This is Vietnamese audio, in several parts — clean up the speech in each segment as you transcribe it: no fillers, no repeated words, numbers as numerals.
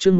chương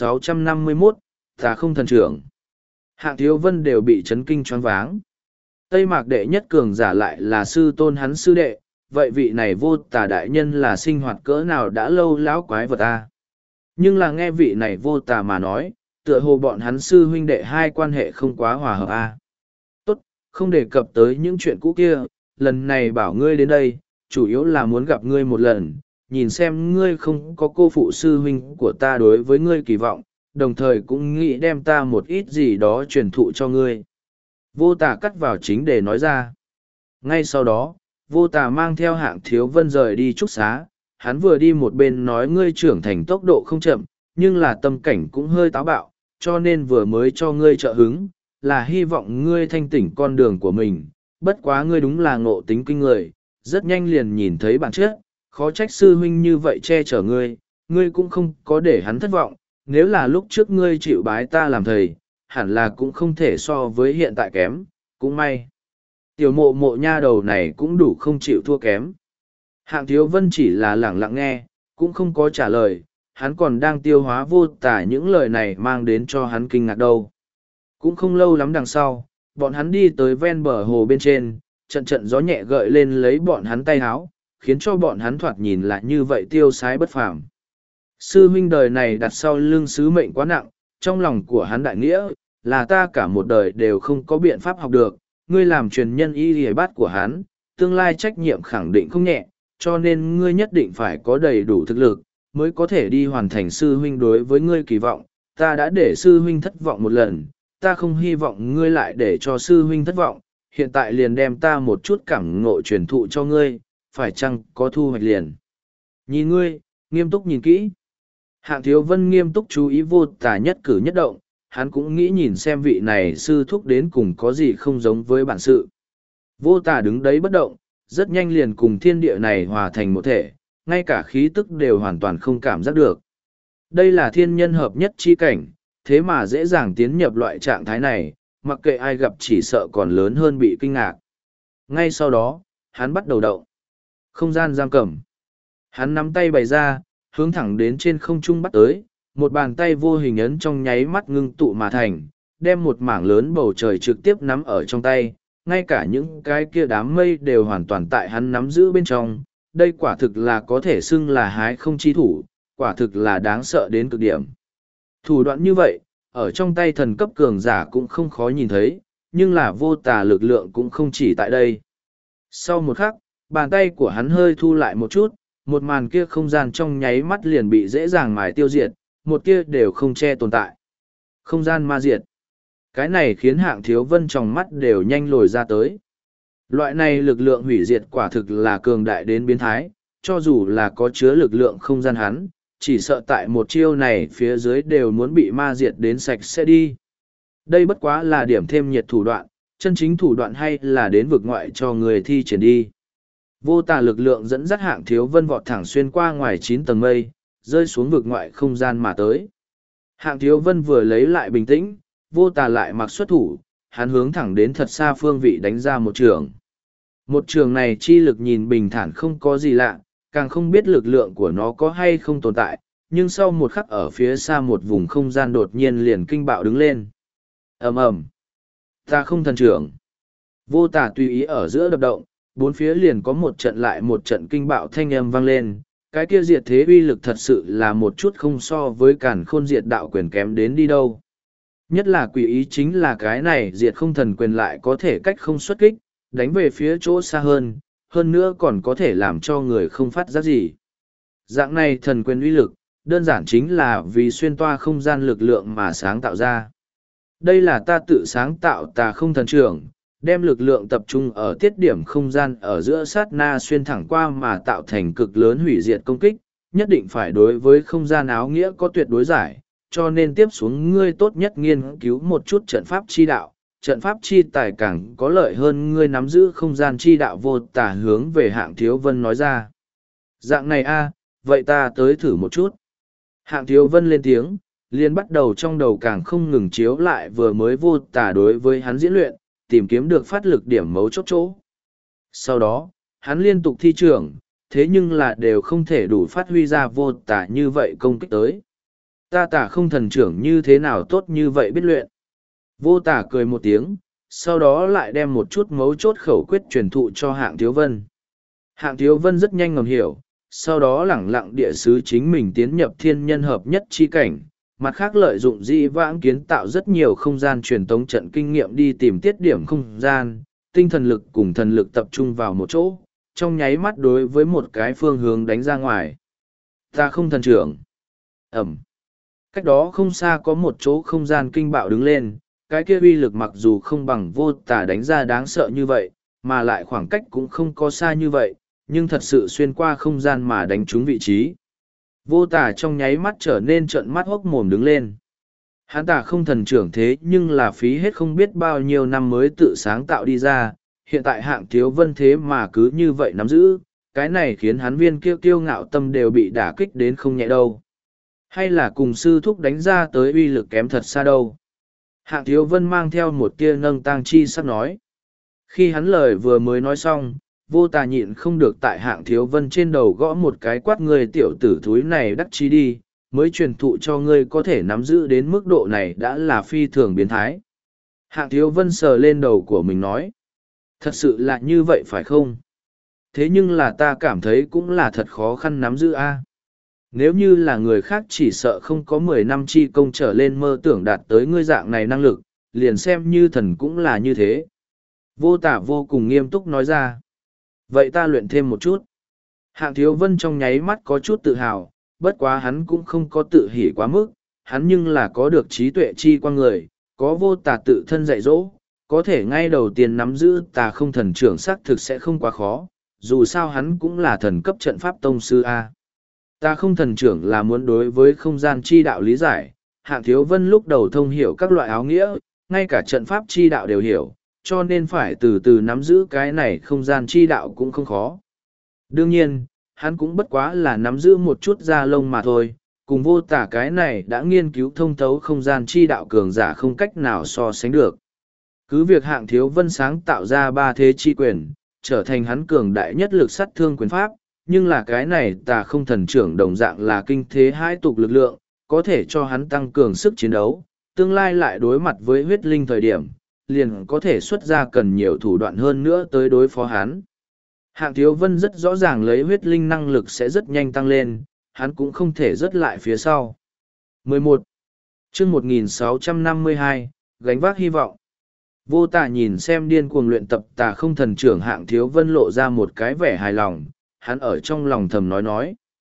1651, ta không thần trưởng. Hạng Thiếu Vân đều bị chấn kinh choáng váng. Tây Mạc đệ nhất cường giả lại là sư tôn hắn sư đệ, vậy vị này Vô Tà đại nhân là sinh hoạt cỡ nào đã lâu lão quái vật ta. Nhưng là nghe vị này Vô Tà mà nói, tựa hồ bọn hắn sư huynh đệ hai quan hệ không quá hòa hợp a. Tốt, không đề cập tới những chuyện cũ kia, lần này bảo ngươi đến đây, chủ yếu là muốn gặp ngươi một lần, nhìn xem ngươi không có cô phụ sư huynh của ta đối với ngươi kỳ vọng, đồng thời cũng nghĩ đem ta một ít gì đó truyền thụ cho ngươi. Vô Tà cắt vào chính để nói ra. Ngay sau đó, Vô Tà mang theo Hạng Thiếu Vân rời đi trúc xá, hắn vừa đi một bên nói ngươi trưởng thành tốc độ không chậm, nhưng là tâm cảnh cũng hơi táo bạo, cho nên vừa mới cho ngươi trợ hứng, là hy vọng ngươi thanh tỉnh con đường của mình, bất quá ngươi đúng là ngộ tính kinh người, rất nhanh liền nhìn thấy bản chất, khó trách sư huynh như vậy che chở ngươi, ngươi cũng không có để hắn thất vọng, nếu là lúc trước ngươi chịu bái ta làm thầy, hẳn là cũng không thể so với hiện tại kém, cũng may. Tiểu mộ mộ nha đầu này cũng đủ không chịu thua kém. Hạng Thiếu Vân chỉ là lẳng lặng nghe, cũng không có trả lời, hắn còn đang tiêu hóa Vô Tà những lời này mang đến cho hắn kinh ngạc đâu. Cũng không lâu lắm đằng sau, bọn hắn đi tới ven bờ hồ bên trên, trận trận gió nhẹ gợi lên lấy bọn hắn tay háo, khiến cho bọn hắn thoạt nhìn lại như vậy tiêu sái bất phàm. Sư huynh đời này đặt sau lưng sứ mệnh quá nặng, trong lòng của hắn đại nghĩa, là ta cả một đời đều không có biện pháp học được, ngươi làm truyền nhân y hề bát của hắn, tương lai trách nhiệm khẳng định không nhẹ, cho nên ngươi nhất định phải có đầy đủ thực lực, mới có thể đi hoàn thành sư huynh đối với ngươi kỳ vọng. Ta đã để sư huynh thất vọng một lần, ta không hy vọng ngươi lại để cho sư huynh thất vọng, hiện tại liền đem ta một chút cảm ngộ truyền thụ cho ngươi, phải chăng có thu hoạch liền. Nhìn ngươi, nghiêm túc nhìn kỹ. Hạng Thiếu Vân nghiêm túc chú ý Vô Tà nhất cử nhất động, hắn cũng nghĩ nhìn xem vị này sư thúc đến cùng có gì không giống với bản sự. Vô Tà đứng đấy bất động, rất nhanh liền cùng thiên địa này hòa thành một thể, ngay cả khí tức đều hoàn toàn không cảm giác được. Đây là thiên nhân hợp nhất chi cảnh, thế mà dễ dàng tiến nhập loại trạng thái này, mặc kệ ai gặp chỉ sợ còn lớn hơn bị kinh ngạc. Ngay sau đó, hắn bắt đầu động. Không gian giam cầm. Hắn nắm tay bày ra, hướng thẳng đến trên không trung bắt tới, một bàn tay vô hình ấn trong nháy mắt ngưng tụ mà thành, đem một mảng lớn bầu trời trực tiếp nắm ở trong tay, ngay cả những cái kia đám mây đều hoàn toàn tại hắn nắm giữ bên trong. Đây quả thực là có thể xưng là hái không chi thủ, quả thực là đáng sợ đến cực điểm. Thủ đoạn như vậy, ở trong tay thần cấp cường giả cũng không khó nhìn thấy, nhưng là Vô Tà lực lượng cũng không chỉ tại đây. Sau một khắc, bàn tay của hắn hơi thu lại một chút, một màn kia không gian trong nháy mắt liền bị dễ dàng mài tiêu diệt, một kia đều không che tồn tại. Không gian ma diệt. Cái này khiến Hạng Thiếu Vân trong mắt đều nhanh lồi ra tới. Loại này lực lượng hủy diệt quả thực là cường đại đến biến thái, cho dù là có chứa lực lượng không gian hắn, chỉ sợ tại một chiêu này phía dưới đều muốn bị ma diệt đến sạch sẽ đi. Đây bất quá là điểm thêm nhiệt thủ đoạn, chân chính thủ đoạn hay là đến vực ngoại cho người thi triển đi. Vô Tà lực lượng dẫn dắt Hạng Thiếu Vân vọt thẳng xuyên qua ngoài 9 tầng mây, rơi xuống vực ngoại không gian mà tới. Hạng Thiếu Vân vừa lấy lại bình tĩnh, Vô Tà lại mặc xuất thủ, hắn hướng thẳng đến thật xa phương vị đánh ra một trường. Một trường này chi lực nhìn bình thản không có gì lạ, càng không biết lực lượng của nó có hay không tồn tại, nhưng sau một khắc ở phía xa một vùng không gian đột nhiên liền kinh bạo đứng lên. Ầm ầm, ta không thần trưởng. Vô Tà tùy ý ở giữa đập động, bốn phía liền có một trận lại một trận kinh bạo thanh âm vang lên. Cái kia diệt thế uy lực thật sự là một chút không so với càn khôn diệt đạo quyền kém đến đi đâu. Nhất là quỷ ý chính là cái này diệt không thần quyền lại có thể cách không xuất kích, đánh về phía chỗ xa hơn nữa còn có thể làm cho người không phát giác gì. Dạng này thần quyền uy lực, đơn giản chính là vì xuyên toa không gian lực lượng mà sáng tạo ra. Đây là ta tự sáng tạo ta không thần trưởng, đem lực lượng tập trung ở tiết điểm không gian ở giữa sát na xuyên thẳng qua mà tạo thành cực lớn hủy diệt công kích, nhất định phải đối với không gian áo nghĩa có tuyệt đối giải, cho nên tiếp xuống ngươi tốt nhất nghiên cứu một chút trận pháp chi đạo, trận pháp chi tài càng có lợi hơn ngươi nắm giữ không gian chi đạo. Vô Tà hướng về Hạng Thiếu Vân nói ra. Dạng này a, vậy ta tới thử một chút. Hạng Thiếu Vân lên tiếng, liền bắt đầu trong đầu càng không ngừng chiếu lại vừa mới Vô Tà đối với hắn diễn luyện, tìm kiếm được phát lực điểm mấu chốt chỗ. Sau đó, hắn liên tục thi triển, thế nhưng là đều không thể đủ phát huy ra Vô Tà như vậy công kích tới. Ta tả không thần trưởng như thế nào tốt như vậy biết luyện. Vô tả cười một tiếng, sau đó lại đem một chút mấu chốt khẩu quyết truyền thụ cho Hạng Thiếu Vân. Hạng Thiếu Vân rất nhanh ngầm hiểu, sau đó lẳng lặng địa sứ chính mình tiến nhập thiên nhân hợp nhất chi cảnh, mặt khác lợi dụng dĩ vãng kiến tạo rất nhiều không gian truyền tống trận kinh nghiệm đi tìm tiết điểm không gian, tinh thần lực cùng thần lực tập trung vào một chỗ, trong nháy mắt đối với một cái phương hướng đánh ra ngoài. Ta không thần trưởng. Ẩm. Cách đó không xa có một chỗ không gian kinh bạo đứng lên, cái kia uy lực mặc dù không bằng vô tả đánh ra đáng sợ như vậy, mà lại khoảng cách cũng không có xa như vậy, nhưng thật sự xuyên qua không gian mà đánh trúng vị trí. Vô tả trong nháy mắt trở nên trợn mắt hốc mồm đứng lên. Hắn tả không thần trưởng thế nhưng là phí hết không biết bao nhiêu năm mới tự sáng tạo đi ra, hiện tại Hạng Thiếu Vân thế mà cứ như vậy nắm giữ, cái này khiến hắn viên kiêu ngạo tâm đều bị đả kích đến không nhẹ đâu. Hay là cùng sư thúc đánh ra tới uy lực kém thật xa đâu. Hạng Thiếu Vân mang theo một tia nâng tang chi sắp nói. Khi hắn lời vừa mới nói xong, vô tà nhịn không được tại Hạng Thiếu Vân trên đầu gõ một cái quát người tiểu tử thúi này đắc chí đi, mới truyền thụ cho ngươi có thể nắm giữ đến mức độ này đã là phi thường biến thái. Hạng Thiếu Vân sờ lên đầu của mình nói. Thật sự là như vậy phải không? Thế nhưng là ta cảm thấy cũng là thật khó khăn nắm giữ a. Nếu như là người khác chỉ sợ không có 10 năm chi công trở lên mơ tưởng đạt tới ngươi dạng này năng lực, liền xem như thần cũng là như thế. Vô tả vô cùng nghiêm túc nói ra. Vậy ta luyện thêm một chút. Hạng Thiếu Vân trong nháy mắt có chút tự hào, bất quá hắn cũng không có tự hỉ quá mức, hắn nhưng là có được trí tuệ chi qua người, có vô tả tự thân dạy dỗ, có thể ngay đầu tiên nắm giữ tà không thần trưởng xác thực sẽ không quá khó, dù sao hắn cũng là thần cấp trận pháp tông sư A. Ta không thần trưởng là muốn đối với không gian chi đạo lý giải, Hạng Thiếu Vân lúc đầu thông hiểu các loại áo nghĩa, ngay cả trận pháp chi đạo đều hiểu, cho nên phải từ từ nắm giữ cái này không gian chi đạo cũng không khó. Đương nhiên, hắn cũng bất quá là nắm giữ một chút da lông mà thôi, cùng vô tả cái này đã nghiên cứu thông thấu không gian chi đạo cường giả không cách nào so sánh được. Cứ việc Hạng Thiếu Vân sáng tạo ra ba thế chi quyền, trở thành hắn cường đại nhất lực sát thương quyền pháp, nhưng là cái này tà không thần trưởng đồng dạng là kinh thế hai tục lực lượng, có thể cho hắn tăng cường sức chiến đấu, tương lai lại đối mặt với huyết linh thời điểm, liền có thể xuất ra cần nhiều thủ đoạn hơn nữa tới đối phó hắn. Hạng Thiếu Vân rất rõ ràng lấy huyết linh năng lực sẽ rất nhanh tăng lên, hắn cũng không thể rớt lại phía sau. 11. chương 1652, gánh vác hy vọng. Vô tà nhìn xem điên cuồng luyện tập tà không thần trưởng Hạng Thiếu Vân lộ ra một cái vẻ hài lòng, hắn ở trong lòng thầm nói.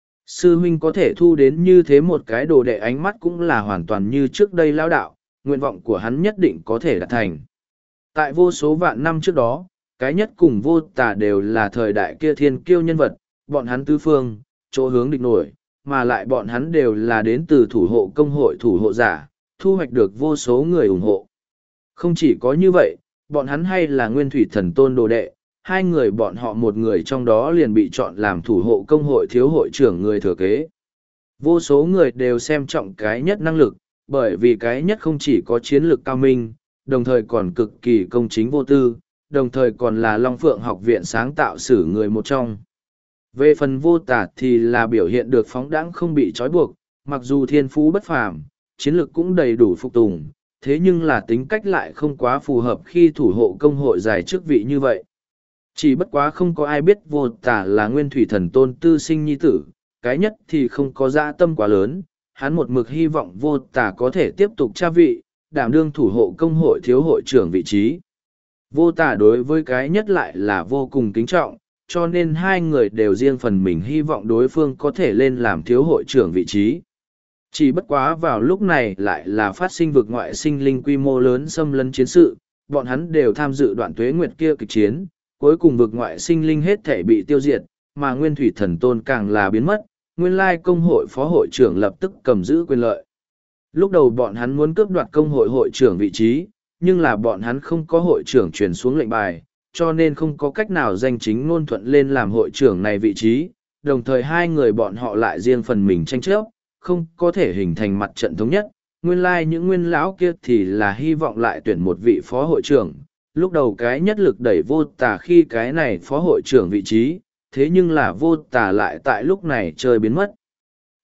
Sư huynh có thể thu đến như thế một cái đồ đệ ánh mắt cũng là hoàn toàn như trước đây lao đạo, nguyện vọng của hắn nhất định có thể đạt thành. Tại vô số vạn năm trước đó, cái nhất cùng vô tà đều là thời đại kia thiên kiêu nhân vật, bọn hắn tứ phương, chỗ hướng địch nổi, mà lại bọn hắn đều là đến từ thủ hộ công hội thủ hộ giả, thu hoạch được vô số người ủng hộ. Không chỉ có như vậy, bọn hắn hay là nguyên thủy thần tôn đồ đệ, hai người bọn họ một người trong đó liền bị chọn làm thủ hộ công hội thiếu hội trưởng người thừa kế. Vô số người đều xem trọng cái nhất năng lực, bởi vì cái nhất không chỉ có chiến lược cao minh, đồng thời còn cực kỳ công chính vô tư, đồng thời còn là Long Phượng học viện sáng tạo sử người một trong. Về phần vô tả thì là biểu hiện được phóng đãng không bị trói buộc, mặc dù thiên phú bất phàm, chiến lược cũng đầy đủ phục tùng, thế nhưng là tính cách lại không quá phù hợp khi thủ hộ công hội giải chức vị như vậy. Chỉ bất quá không có ai biết vô tả là nguyên thủy thần tôn tư sinh nhi tử, cái nhất thì không có dã tâm quá lớn, hắn một mực hy vọng vô tả có thể tiếp tục tra vị, đảm đương thủ hộ công hội thiếu hội trưởng vị trí. Vô tả đối với cái nhất lại là vô cùng kính trọng, cho nên hai người đều riêng phần mình hy vọng đối phương có thể lên làm thiếu hội trưởng vị trí. Chỉ bất quá vào lúc này lại là phát sinh vực ngoại sinh linh quy mô lớn xâm lấn chiến sự, bọn hắn đều tham dự đoạn tuế nguyệt kia kịch chiến, cuối cùng vực ngoại sinh linh hết thể bị tiêu diệt, mà nguyên thủy thần tôn càng là biến mất, nguyên lai công hội phó hội trưởng lập tức cầm giữ quyền lợi. Lúc đầu bọn hắn muốn cướp đoạt công hội hội trưởng vị trí, nhưng là bọn hắn không có hội trưởng truyền xuống lệnh bài, cho nên không có cách nào danh chính ngôn thuận lên làm hội trưởng này vị trí, đồng thời hai người bọn họ lại riêng phần mình tranh chấp, không có thể hình thành mặt trận thống nhất. Nguyên lai những nguyên lão kia thì là hy vọng lại tuyển một vị phó hội trưởng, lúc đầu cái nhất lực đẩy vô tà khi cái này phó hội trưởng vị trí, thế nhưng là vô tà lại tại lúc này chơi biến mất.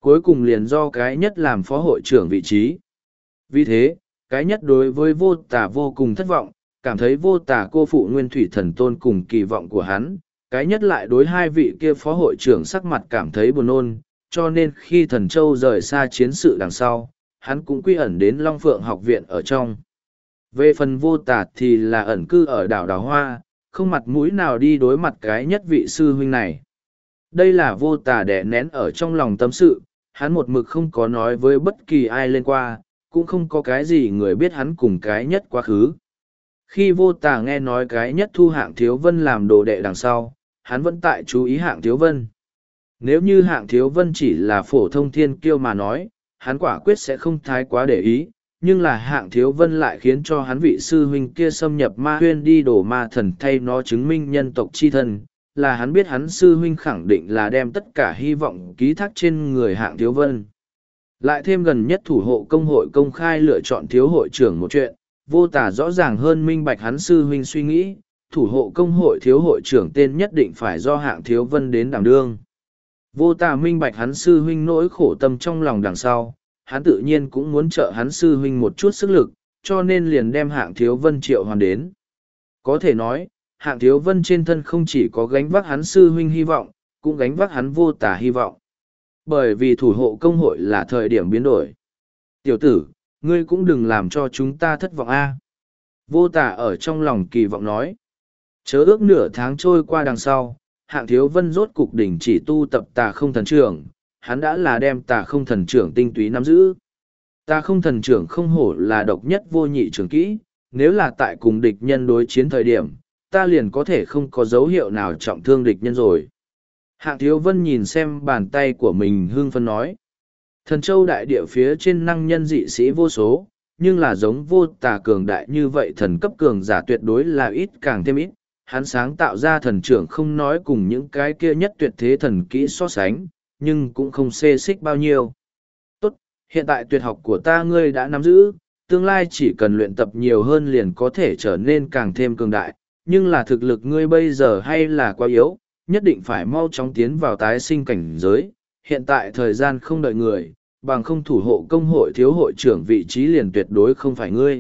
cuối cùng liền do cái nhất làm phó hội trưởng vị trí. Vì thế, cái nhất đối với vô tả vô cùng thất vọng, cảm thấy vô tả cô phụ nguyên thủy thần tôn cùng kỳ vọng của hắn, cái nhất lại đối hai vị kia phó hội trưởng sắc mặt cảm thấy buồn nôn, cho nên khi thần châu rời xa chiến sự đằng sau, hắn cũng quy ẩn đến Long Phượng học viện ở trong. Về phần vô tả thì là ẩn cư ở đảo Đào Hoa, không mặt mũi nào đi đối mặt cái nhất vị sư huynh này. Đây là vô tả đè nén ở trong lòng tâm sự, hắn một mực không có nói với bất kỳ ai lên qua, cũng không có cái gì người biết hắn cùng cái nhất quá khứ. Khi vô tả nghe nói cái nhất thu Hạng Thiếu Vân làm đồ đệ đằng sau, hắn vẫn tại chú ý Hạng Thiếu Vân. Nếu như Hạng Thiếu Vân chỉ là phổ thông thiên kiêu mà nói, hắn quả quyết sẽ không thái quá để ý, nhưng là Hạng Thiếu Vân lại khiến cho hắn vị sư huynh kia xâm nhập ma huyên đi đổ ma thần thay nó chứng minh nhân tộc chi thân, là hắn biết hắn sư huynh khẳng định là đem tất cả hy vọng ký thác trên người Hạng Thiếu Vân. Lại thêm gần nhất thủ hộ công hội công khai lựa chọn thiếu hội trưởng một chuyện, vô tả rõ ràng hơn minh bạch hắn sư huynh suy nghĩ, thủ hộ công hội thiếu hội trưởng tên nhất định phải do Hạng Thiếu Vân đến đảm đương. Vô tả minh bạch hắn sư huynh nỗi khổ tâm trong lòng đằng sau, hắn tự nhiên cũng muốn trợ hắn sư huynh một chút sức lực, cho nên liền đem Hạng Thiếu Vân triệu hoàn đến. Có thể nói, Hạng Thiếu Vân trên thân không chỉ có gánh vác hắn sư huynh hy vọng, cũng gánh vác hắn vô tả hy vọng. Bởi vì thủ hộ công hội là thời điểm biến đổi. Tiểu tử, ngươi cũng đừng làm cho chúng ta thất vọng a. Vô tả ở trong lòng kỳ vọng nói. Chớ ước nửa tháng trôi qua đằng sau, Hạng Thiếu Vân rốt cục đỉnh chỉ tu tập Tà Không Thần Trưởng, hắn đã là đem Tà Không Thần Trưởng tinh túy nắm giữ. Tà Không Thần Trưởng không hổ là độc nhất vô nhị trưởng kỹ, nếu là tại cùng địch nhân đối chiến thời điểm, ta liền có thể không có dấu hiệu nào trọng thương địch nhân rồi. Hạng Thiếu Vân nhìn xem bàn tay của mình hưng phấn nói. Thần châu đại địa phía trên năng nhân dị sĩ vô số, nhưng là giống vô tà cường đại như vậy thần cấp cường giả tuyệt đối là ít càng thêm ít. Hắn sáng tạo ra thần trưởng không nói cùng những cái kia nhất tuyệt thế thần kỹ so sánh, nhưng cũng không xê xích bao nhiêu. Tốt, hiện tại tuyệt học của ta ngươi đã nắm giữ, tương lai chỉ cần luyện tập nhiều hơn liền có thể trở nên càng thêm cường đại, nhưng là thực lực ngươi bây giờ hay là quá yếu, nhất định phải mau chóng tiến vào tái sinh cảnh giới, hiện tại thời gian không đợi người, bằng không thủ hộ công hội thiếu hội trưởng vị trí liền tuyệt đối không phải ngươi.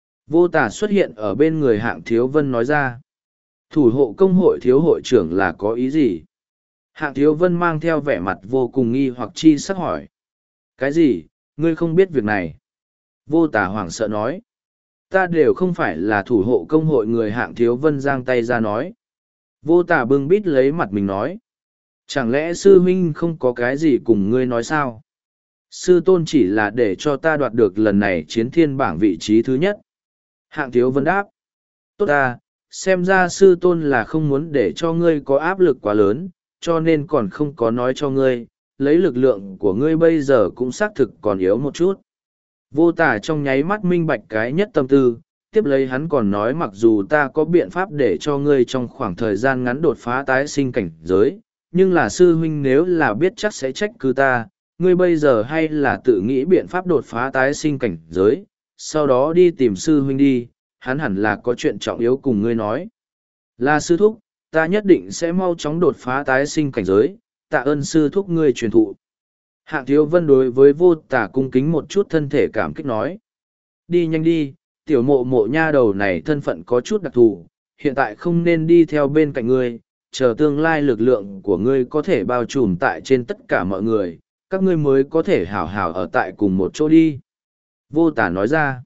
Vô tả xuất hiện ở bên người Hạng Thiếu Vân nói ra. Thủ hộ công hội thiếu hội trưởng là có ý gì? Hạng Thiếu Vân mang theo vẻ mặt vô cùng nghi hoặc chi sắc hỏi. Cái gì, ngươi không biết việc này? Vô tả hoảng sợ nói. Ta đều không phải là thủ hộ công hội người. Hạng Thiếu Vân giang tay ra nói. Vô tả bưng bít lấy mặt mình nói. Chẳng lẽ sư huynh không có cái gì cùng ngươi nói sao? Sư tôn chỉ là để cho ta đoạt được lần này chiến thiên bảng vị trí thứ nhất. Hạng Thiếu Vân đáp. Tốt ta, xem ra sư tôn là không muốn để cho ngươi có áp lực quá lớn, cho nên còn không có nói cho ngươi, lấy lực lượng của ngươi bây giờ cũng xác thực còn yếu một chút. Vô tả trong nháy mắt minh bạch cái nhất tâm tư, tiếp lấy hắn còn nói mặc dù ta có biện pháp để cho ngươi trong khoảng thời gian ngắn đột phá tái sinh cảnh giới, nhưng là sư huynh nếu là biết chắc sẽ trách cứ ta, ngươi bây giờ hay là tự nghĩ biện pháp đột phá tái sinh cảnh giới, sau đó đi tìm sư huynh đi, hắn hẳn là có chuyện trọng yếu cùng ngươi nói. Là sư thúc, ta nhất định sẽ mau chóng đột phá tái sinh cảnh giới, tạ ơn sư thúc ngươi truyền thụ. Hạng Thiếu Vân đối với vô tả cung kính một chút thân thể cảm kích nói. Đi nhanh đi, tiểu mộ mộ nha đầu này thân phận có chút đặc thù, hiện tại không nên đi theo bên cạnh ngươi, chờ tương lai lực lượng của ngươi có thể bao trùm tại trên tất cả mọi người, các ngươi mới có thể hảo hảo ở tại cùng một chỗ đi. Vô tả nói ra.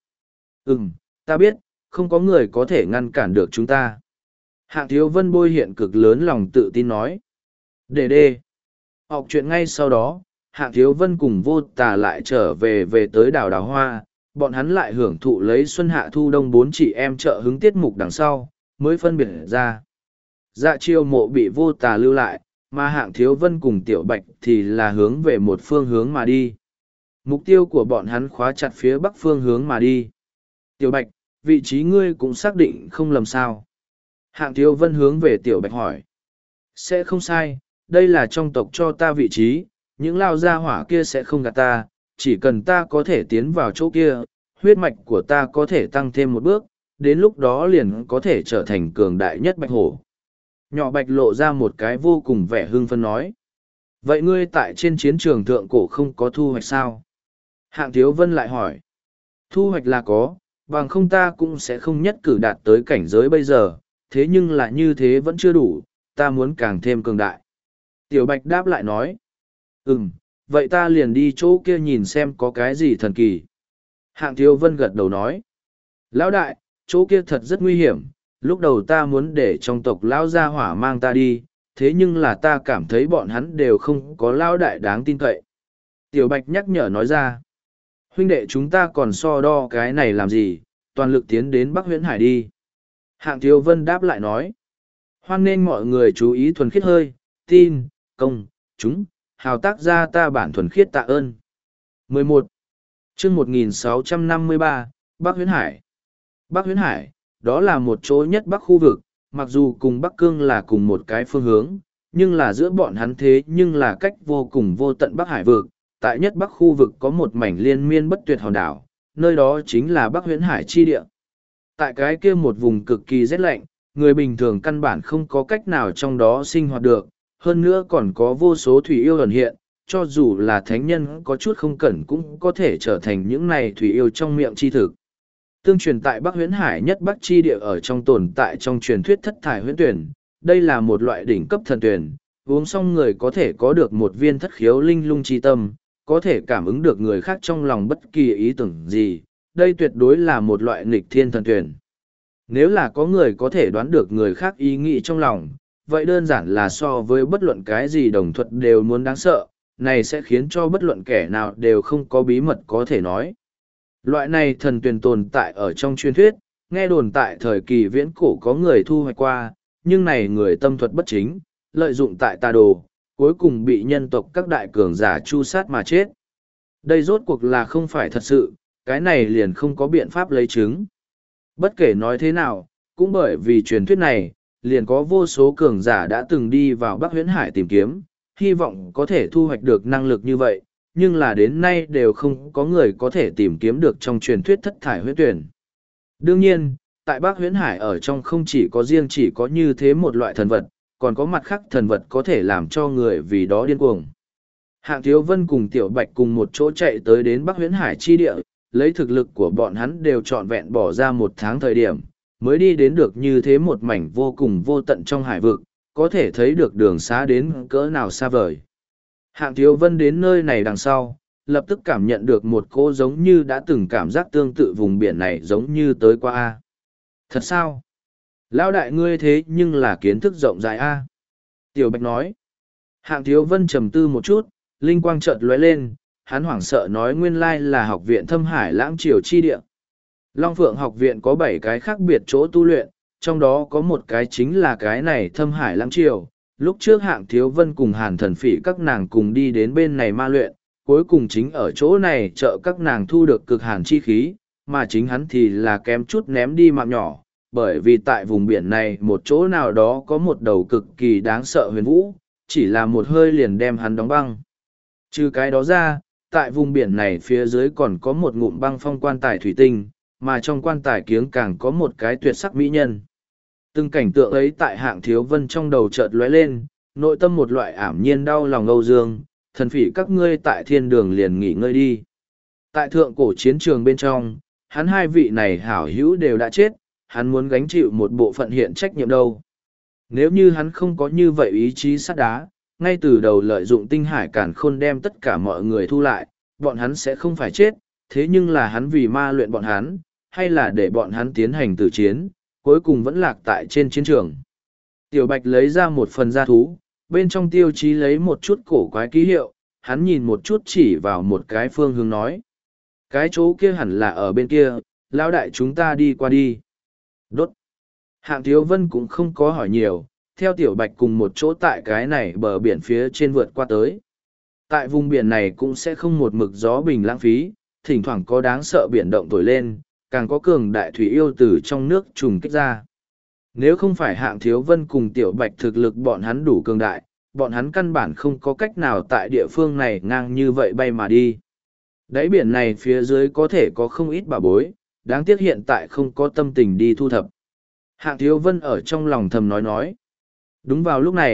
Ta biết, không có người có thể ngăn cản được chúng ta. Hạng Thiếu Vân bôi hiện cực lớn lòng tự tin nói. Đê. Học chuyện ngay sau đó, Hạng Thiếu Vân cùng vô tả lại trở về tới đảo Đào Hoa, bọn hắn lại hưởng thụ lấy xuân hạ thu đông bốn chị em trợ hứng tiết mục đằng sau, mới phân biệt ra. Dạ chiêu mộ bị vô tả lưu lại, mà Hạng Thiếu Vân cùng Tiểu Bạch thì là hướng về một phương hướng mà đi. Mục tiêu của bọn hắn khóa chặt phía bắc phương hướng mà đi. Tiểu Bạch, vị trí ngươi cũng xác định không lầm sao. Hạng Thiếu Vân hướng về Tiểu Bạch hỏi. Sẽ không sai, đây là trong tộc cho ta vị trí, những lao gia hỏa kia sẽ không gạt ta, chỉ cần ta có thể tiến vào chỗ kia, huyết mạch của ta có thể tăng thêm một bước, đến lúc đó liền có thể trở thành cường đại nhất Bạch Hổ. Nhỏ Bạch lộ ra một cái vô cùng vẻ hưng phấn nói. Vậy ngươi tại trên chiến trường thượng cổ không có thu hoạch sao? Hạng Thiếu Vân lại hỏi. Thu hoạch là có, bằng không ta cũng sẽ không nhất cử đạt tới cảnh giới bây giờ, thế nhưng là như thế vẫn chưa đủ, ta muốn càng thêm cường đại. Tiểu Bạch đáp lại nói. Vậy ta liền đi chỗ kia nhìn xem có cái gì thần kỳ. Hạng Thiếu Vân gật đầu nói. Lão đại, chỗ kia thật rất nguy hiểm, lúc đầu ta muốn để trong tộc Lão Gia Hỏa mang ta đi, thế nhưng là ta cảm thấy bọn hắn đều không có Lão đại đáng tin cậy. Tiểu Bạch nhắc nhở nói ra. Huynh đệ chúng ta còn so đo cái này làm gì, toàn lực tiến đến Bắc Huyễn Hải đi. Hạng Thiếu Vân đáp lại nói. Hoan nên mọi người chú ý thuần khiết hơi, tin, công, chúng, hào tác gia ta bản thuần khiết tạ ơn. 11. chương 1653, Bắc Huyễn Hải. Bắc Huyễn Hải, đó là một chỗ nhất Bắc khu vực, mặc dù cùng Bắc Cương là cùng một cái phương hướng, nhưng là giữa bọn hắn thế nhưng là cách vô cùng vô tận Bắc Hải vực. Tại nhất Bắc khu vực có một mảnh liên miên bất tuyệt hòn đảo, nơi đó chính là Bắc Huyễn Hải chi địa. Tại cái kia một vùng cực kỳ rét lạnh, người bình thường căn bản không có cách nào trong đó sinh hoạt được, hơn nữa còn có vô số thủy yêu ẩn hiện, cho dù là thánh nhân có chút không cẩn cũng có thể trở thành những này thủy yêu trong miệng chi thực. Tương truyền tại Bắc Huyễn Hải nhất Bắc chi địa ở trong tồn tại trong truyền thuyết thất thải huyễn tuyển, đây là một loại đỉnh cấp thần tuyển, uống xong người có thể có được một viên thất khiếu linh lung chi tâm, có thể cảm ứng được người khác trong lòng bất kỳ ý tưởng gì, đây tuyệt đối là một loại nghịch thiên thần tuyển. Nếu là có người có thể đoán được người khác ý nghĩ trong lòng, vậy đơn giản là so với bất luận cái gì đồng thuật đều muốn đáng sợ, này sẽ khiến cho bất luận kẻ nào đều không có bí mật có thể nói. Loại này thần tuyển tồn tại ở trong truyền thuyết, nghe đồn tại thời kỳ viễn cổ có người thu hoạch qua, nhưng này người tâm thuật bất chính, lợi dụng tại tà đồ, cuối cùng bị nhân tộc các đại cường giả chu sát mà chết. Đây rốt cuộc là không phải thật sự, cái này liền không có biện pháp lấy chứng. Bất kể nói thế nào, cũng bởi vì truyền thuyết này, liền có vô số cường giả đã từng đi vào Bắc Huyễn Hải tìm kiếm, hy vọng có thể thu hoạch được năng lực như vậy, nhưng là đến nay đều không có người có thể tìm kiếm được trong truyền thuyết thất thải huyễn tuyển. Đương nhiên, tại Bắc Huyễn Hải ở trong không chỉ có riêng chỉ có như thế một loại thần vật, còn có mặt khác thần vật có thể làm cho người vì đó điên cuồng. Hạng Thiếu Vân cùng Tiểu Bạch cùng một chỗ chạy tới đến Bắc Huyễn Hải chi địa, lấy thực lực của bọn hắn đều trọn vẹn bỏ ra 1 tháng thời điểm, mới đi đến được như thế một mảnh vô cùng vô tận trong hải vực, có thể thấy được đường xá đến cỡ nào xa vời. Hạng Thiếu Vân đến nơi này đằng sau, lập tức cảm nhận được một cỗ giống như đã từng cảm giác tương tự vùng biển này giống như tới qua A. Thật sao? Lão đại ngươi thế nhưng là kiến thức rộng rãi A. Tiểu Bạch nói. Hạng Thiếu Vân trầm tư một chút, linh quang chợt lóe lên, hắn hoảng sợ nói nguyên lai là học viện Thâm Hải Lãng Triều chi địa. Long Phượng học viện có 7 cái khác biệt chỗ tu luyện, trong đó có một cái chính là cái này Thâm Hải Lãng Triều. Lúc trước Hạng Thiếu Vân cùng Hàn Thần Phỉ các nàng cùng đi đến bên này ma luyện, cuối cùng chính ở chỗ này trợ các nàng thu được cực hàn chi khí, mà chính hắn thì là kém chút ném đi mạng nhỏ, bởi vì tại vùng biển này một chỗ nào đó có một đầu cực kỳ đáng sợ huyền vũ, chỉ là một hơi liền đem hắn đóng băng. Trừ cái đó ra, tại vùng biển này phía dưới còn có một ngụm băng phong quan tài thủy tinh, mà trong quan tài kiếng càng có một cái tuyệt sắc mỹ nhân. Từng cảnh tượng ấy tại Hạng Thiếu Vân trong đầu chợt lóe lên, nội tâm một loại ảm nhiên đau lòng âu dương, thần phỉ các ngươi tại thiên đường liền nghỉ ngơi đi. Tại thượng cổ chiến trường bên trong, hắn hai vị này hảo hữu đều đã chết, hắn muốn gánh chịu một bộ phận hiện trách nhiệm đâu. Nếu như hắn không có như vậy ý chí sắt đá, ngay từ đầu lợi dụng tinh hải cản khôn đem tất cả mọi người thu lại, bọn hắn sẽ không phải chết, thế nhưng là hắn vì ma luyện bọn hắn, hay là để bọn hắn tiến hành tử chiến, cuối cùng vẫn lạc tại trên chiến trường. Tiểu Bạch lấy ra một phần da thú, bên trong tiêu chí lấy một chút cổ quái ký hiệu, hắn nhìn một chút chỉ vào một cái phương hướng nói. Cái chỗ kia hẳn là ở bên kia, lão đại chúng ta đi qua đi. Đốt. Hạng Thiếu Vân cũng không có hỏi nhiều, theo Tiểu Bạch cùng một chỗ tại cái này bờ biển phía trên vượt qua tới. Tại vùng biển này cũng sẽ không một mực gió bình lãng phí, thỉnh thoảng có đáng sợ biển động thổi lên, càng có cường đại thủy yêu từ trong nước trùng kích ra. Nếu không phải Hạng Thiếu Vân cùng Tiểu Bạch thực lực bọn hắn đủ cường đại, bọn hắn căn bản không có cách nào tại địa phương này ngang như vậy bay mà đi. Đáy biển này phía dưới có thể có không ít bảo bối, đáng tiếc hiện tại không có tâm tình đi thu thập. Hạng Thiếu Vân ở trong lòng thầm nói. Đúng vào lúc này,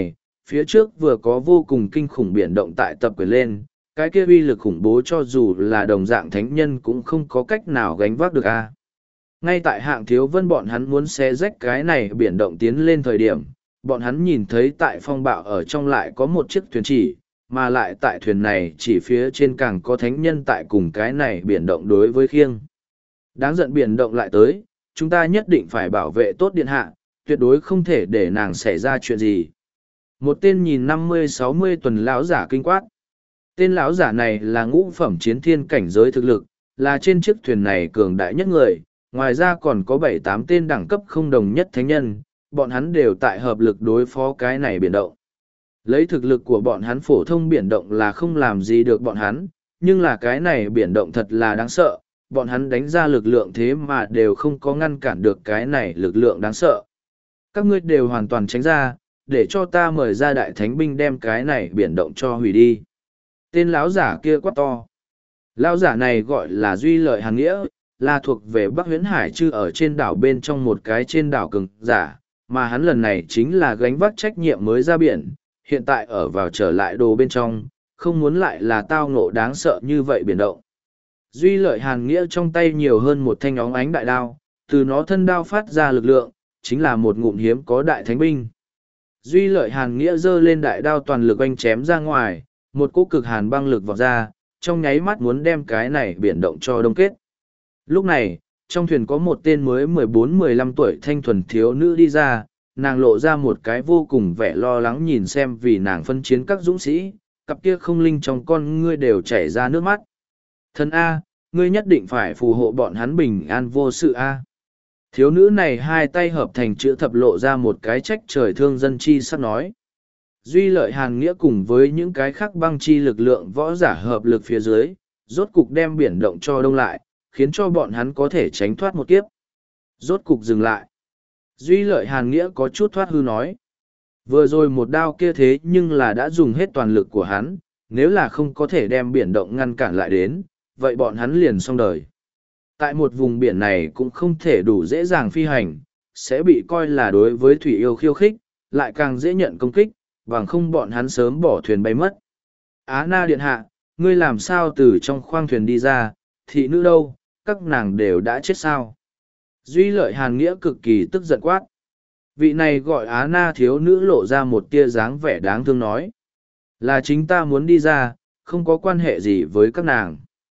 phía trước vừa có vô cùng kinh khủng biển động tại tập quyền lên, cái kia uy lực khủng bố cho dù là đồng dạng thánh nhân cũng không có cách nào gánh vác được a. Ngay tại Hạng Thiếu Vân bọn hắn muốn xé rách cái này biển động tiến lên thời điểm, bọn hắn nhìn thấy tại phong bạo ở trong lại có một chiếc thuyền chỉ, mà lại tại thuyền này chỉ phía trên càng có thánh nhân tại cùng cái này biển động đối với khiêng. Đáng giận biển động lại tới, chúng ta nhất định phải bảo vệ tốt điện hạ, tuyệt đối không thể để nàng xảy ra chuyện gì. Một tên nhìn 50-60 tuần lão giả kinh quát. Tên lão giả này là ngũ phẩm chiến thiên cảnh giới thực lực, là trên chiếc thuyền này cường đại nhất người, ngoài ra còn có 7-8 tên đẳng cấp không đồng nhất thánh nhân, bọn hắn đều tại hợp lực đối phó cái này biển động. Lấy thực lực của bọn hắn phổ thông biển động là không làm gì được bọn hắn, nhưng là cái này biển động thật là đáng sợ, bọn hắn đánh ra lực lượng thế mà đều không có ngăn cản được cái này lực lượng đáng sợ. Các ngươi đều hoàn toàn tránh ra, để cho ta mời ra đại thánh binh đem cái này biển động cho hủy đi. Tên lão giả kia quát to. Lão giả này gọi là Duy Lợi Hàn Nghĩa, là thuộc về Bắc Huyễn Hải Chư ở trên đảo bên trong một cái trên đảo cường giả, mà hắn lần này chính là gánh vác trách nhiệm mới ra biển, hiện tại ở vào trở lại đồ bên trong, không muốn lại là tao ngộ đáng sợ như vậy biển động. Duy Lợi Hàn Nghĩa trong tay nhiều hơn một thanh óng ánh đại đao, từ nó thân đao phát ra lực lượng, chính là một ngụm hiếm có đại thánh binh. Duy Lợi Hàn Nghĩa giơ lên đại đao toàn lực oanh chém ra ngoài, một cỗ cực hàn băng lực vọt ra, trong nháy mắt muốn đem cái này biển động cho đông kết. Lúc này, trong thuyền có một tên mới 14-15 tuổi thanh thuần thiếu nữ đi ra, nàng lộ ra một cái vô cùng vẻ lo lắng nhìn xem vì nàng phân chiến các dũng sĩ, cặp kia không linh trong con ngươi đều chảy ra nước mắt. Thần A, ngươi nhất định phải phù hộ bọn hắn bình an vô sự A. Thiếu nữ này hai tay hợp thành chữ thập lộ ra một cái trách trời thương dân chi sắp nói. Duy Lợi Hàn Nghĩa cùng với những cái khác băng chi lực lượng võ giả hợp lực phía dưới, rốt cục đem biển động cho đông lại, khiến cho bọn hắn có thể tránh thoát một kiếp. Rốt cục dừng lại. Duy Lợi Hàn Nghĩa có chút thoát hư nói. Vừa rồi một đao kia thế nhưng là đã dùng hết toàn lực của hắn, nếu là không có thể đem biển động ngăn cản lại đến, vậy bọn hắn liền xong đời. Tại một vùng biển này cũng không thể đủ dễ dàng phi hành, sẽ bị coi là đối với thủy yêu khiêu khích, lại càng dễ nhận công kích, bằng không bọn hắn sớm bỏ thuyền bay mất. Á Na điện hạ, ngươi làm sao từ trong khoang thuyền đi ra, thị nữ đâu, các nàng đều đã chết sao? Duy Lợi Hàn Nghĩa cực kỳ tức giận quát. Vị này gọi Á Na thiếu nữ lộ ra một tia dáng vẻ đáng thương nói. Là chính ta muốn đi ra, không có quan hệ gì với các nàng.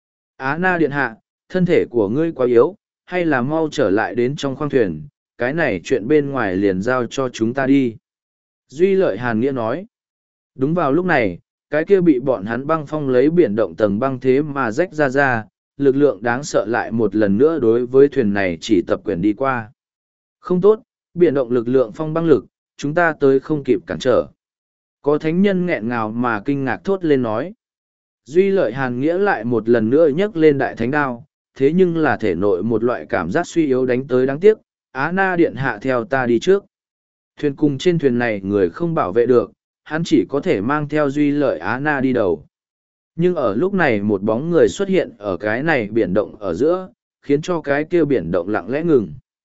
Á Na điện hạ, thân thể của ngươi quá yếu, hay là mau trở lại đến trong khoang thuyền, cái này chuyện bên ngoài liền giao cho chúng ta đi. Duy Lợi Hàn Nghĩa nói. Đúng vào lúc này, cái kia bị bọn hắn băng phong lấy biển động tầng băng thế mà rách ra, lực lượng đáng sợ lại một lần nữa đối với thuyền này chỉ tập quyển đi qua. Không tốt, biển động lực lượng phong băng lực, chúng ta tới không kịp cản trở. Có thánh nhân nghẹn ngào mà kinh ngạc thốt lên nói. Duy Lợi Hàn Nghĩa lại một lần nữa nhấc lên đại thánh đao, thế nhưng là thể nội một loại cảm giác suy yếu đánh tới đáng tiếc, Á Na điện hạ theo ta đi trước. Thuyền cùng trên thuyền này người không bảo vệ được, hắn chỉ có thể mang theo Duy Lợi Á Na đi đầu. Nhưng ở lúc này một bóng người xuất hiện ở cái này biển động ở giữa, khiến cho cái kia biển động lặng lẽ ngừng.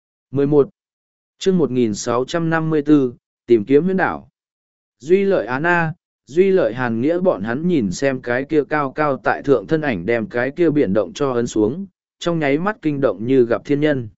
11. chương 1654, tìm kiếm huyễn đảo. Duy Lợi Á Na, Duy Lợi Hàn Nghĩa bọn hắn nhìn xem cái kia cao cao tại thượng thân ảnh đem cái kia biển động cho ấn xuống, trong nháy mắt kinh động như gặp thiên nhân.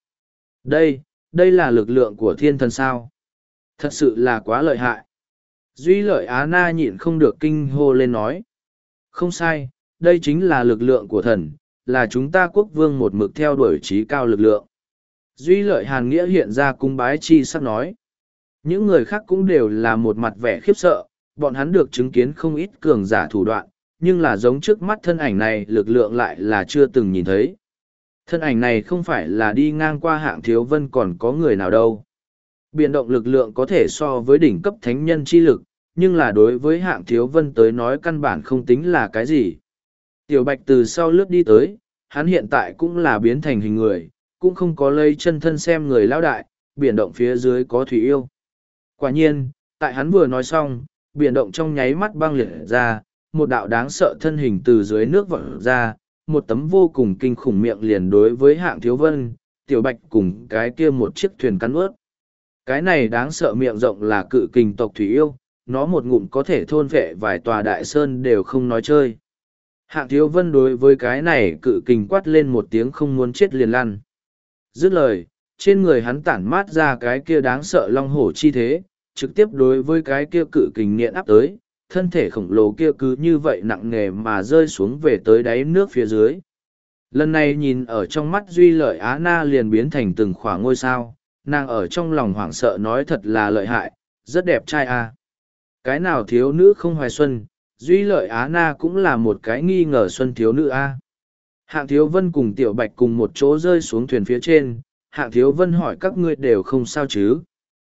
Đây là lực lượng của thiên thần sao? Thật sự là quá lợi hại. Duy Lợi Á Na nhịn không được kinh hô lên nói. Không sai, đây chính là lực lượng của thần, là chúng ta quốc vương một mực theo đuổi trí cao lực lượng. Duy Lợi Hàn Nghĩa hiện ra cung bái chi sắc nói. Những người khác cũng đều là một mặt vẻ khiếp sợ, bọn hắn được chứng kiến không ít cường giả thủ đoạn, nhưng là giống trước mắt thân ảnh này lực lượng lại là chưa từng nhìn thấy. Thân ảnh này không phải là đi ngang qua Hạng Thiếu Vân còn có người nào đâu. Biến động lực lượng có thể so với đỉnh cấp thánh nhân chi lực, nhưng là đối với Hạng Thiếu Vân tới nói căn bản không tính là cái gì. Tiểu Bạch từ sau lướt đi tới, hắn hiện tại cũng là biến thành hình người, cũng không có lây chân thân xem người lao đại, biển động phía dưới có thủy yêu. Quả nhiên, tại hắn vừa nói xong, biển động trong nháy mắt băng liệt ra, một đạo đáng sợ thân hình từ dưới nước vọt ra, một tấm vô cùng kinh khủng miệng liền đối với Hạng Thiếu Vân, Tiểu Bạch cùng cái kia một chiếc thuyền cắn ướt. Cái này đáng sợ miệng rộng là cự kình tộc thủy yêu, nó một ngụm có thể thôn vệ vài tòa đại sơn đều không nói chơi. Hạng Thiếu Vân đối với cái này cự kình quát lên một tiếng không muốn chết liền lăn. Dứt lời, trên người hắn tản mát ra cái kia đáng sợ long hổ chi thế, trực tiếp đối với cái kia cự kình nghiện áp tới, thân thể khổng lồ kia cứ như vậy nặng nề mà rơi xuống về tới đáy nước phía dưới. Lần này nhìn ở trong mắt Duy Lợi Á Na liền biến thành từng khoảng ngôi sao, nàng ở trong lòng hoảng sợ nói thật là lợi hại, rất đẹp trai à. Cái nào thiếu nữ không hoài xuân, Duy Lợi Á Na cũng là một cái nghi ngờ xuân thiếu nữ a. Hạng Thiếu Vân cùng Tiểu Bạch cùng một chỗ rơi xuống thuyền phía trên, Hạng Thiếu Vân hỏi các ngươi đều không sao chứ?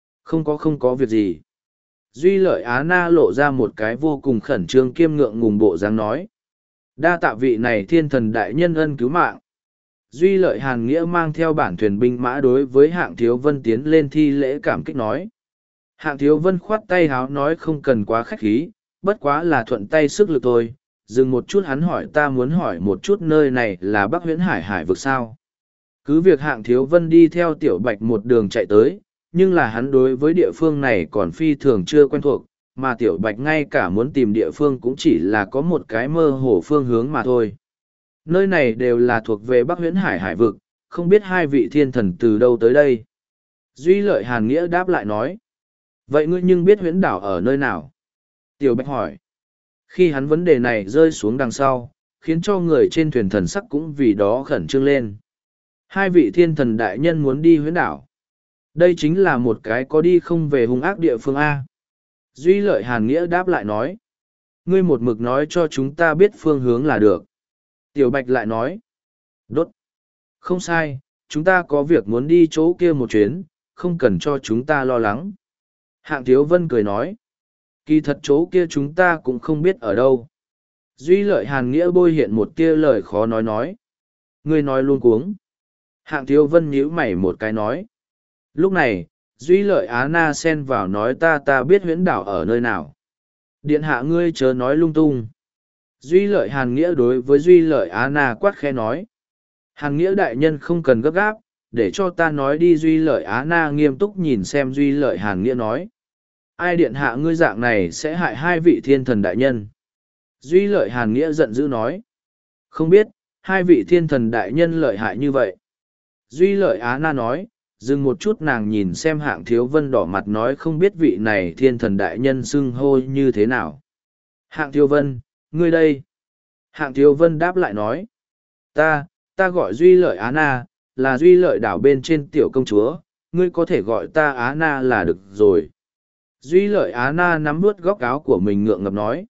Không có việc gì. Duy Lợi Á Na lộ ra một cái vô cùng khẩn trương kiêm ngượng ngùng bộ dáng nói. Đa tạ vị này thiên thần đại nhân ân cứu mạng. Duy Lợi Hàn Nghĩa mang theo bản thuyền binh mã đối với Hạng Thiếu Vân tiến lên thi lễ cảm kích nói. Hạng Thiếu Vân khoát tay háo nói không cần quá khách khí, bất quá là thuận tay sức lực thôi. Dừng một chút hắn hỏi ta muốn hỏi một chút nơi này là Bắc Huyễn Hải hải vực sao. Cứ việc Hạng Thiếu Vân đi theo Tiểu Bạch một đường chạy tới, nhưng là hắn đối với địa phương này còn phi thường chưa quen thuộc, mà Tiểu Bạch ngay cả muốn tìm địa phương cũng chỉ là có một cái mơ hồ phương hướng mà thôi. Nơi này đều là thuộc về Bắc Huyễn Hải hải vực, không biết hai vị thiên thần từ đâu tới đây. Duy Lợi Hàn Nghĩa đáp lại nói. Vậy ngươi nhưng biết huyễn đảo ở nơi nào? Tiểu Bạch hỏi. Khi hắn vấn đề này rơi xuống đằng sau, khiến cho người trên thuyền thần sắc cũng vì đó khẩn trương lên. Hai vị thiên thần đại nhân muốn đi huyễn đảo. Đây chính là một cái có đi không về hung ác địa phương A. Duy Lợi Hàn Nghĩa đáp lại nói. Ngươi một mực nói cho chúng ta biết phương hướng là được. Tiểu Bạch lại nói. Đốt. Không sai, chúng ta có việc muốn đi chỗ kia một chuyến, không cần cho chúng ta lo lắng. Hạng Thiếu Vân cười nói. Kỳ thật chỗ kia chúng ta cũng không biết ở đâu. Duy Lợi Hàn Nghĩa bôi hiện một tia lời khó nói. Ngươi nói luôn cuống. Hạng Thiếu Vân nhíu mày một cái nói. Lúc này, Duy Lợi Á Na xen vào nói ta biết huyễn đảo ở nơi nào. Điện hạ ngươi chớ nói lung tung. Duy Lợi Hàn Nghĩa đối với Duy Lợi Á Na quát khẽ nói. Hàn Nghĩa đại nhân không cần gấp gáp, để cho ta nói đi. Duy Lợi Á Na nghiêm túc nhìn xem Duy Lợi Hàn Nghĩa nói. Ai điện hạ ngươi dạng này sẽ hại hai vị thiên thần đại nhân. Duy Lợi Hàn Nghĩa giận dữ nói. Không biết, hai vị thiên thần đại nhân lợi hại như vậy. Duy Lợi Á Na nói, dừng một chút nàng nhìn xem Hạng Thiếu Vân đỏ mặt nói không biết vị này thiên thần đại nhân xưng hô như thế nào. Hạng Thiếu Vân, ngươi đây. Hạng Thiếu Vân đáp lại nói. Ta gọi Duy Lợi Á Na, là Duy Lợi đảo bên trên tiểu công chúa, ngươi có thể gọi ta Á Na là được rồi. Duy Lợi Á Na nắm nuốt góc áo của mình ngượng ngập nói.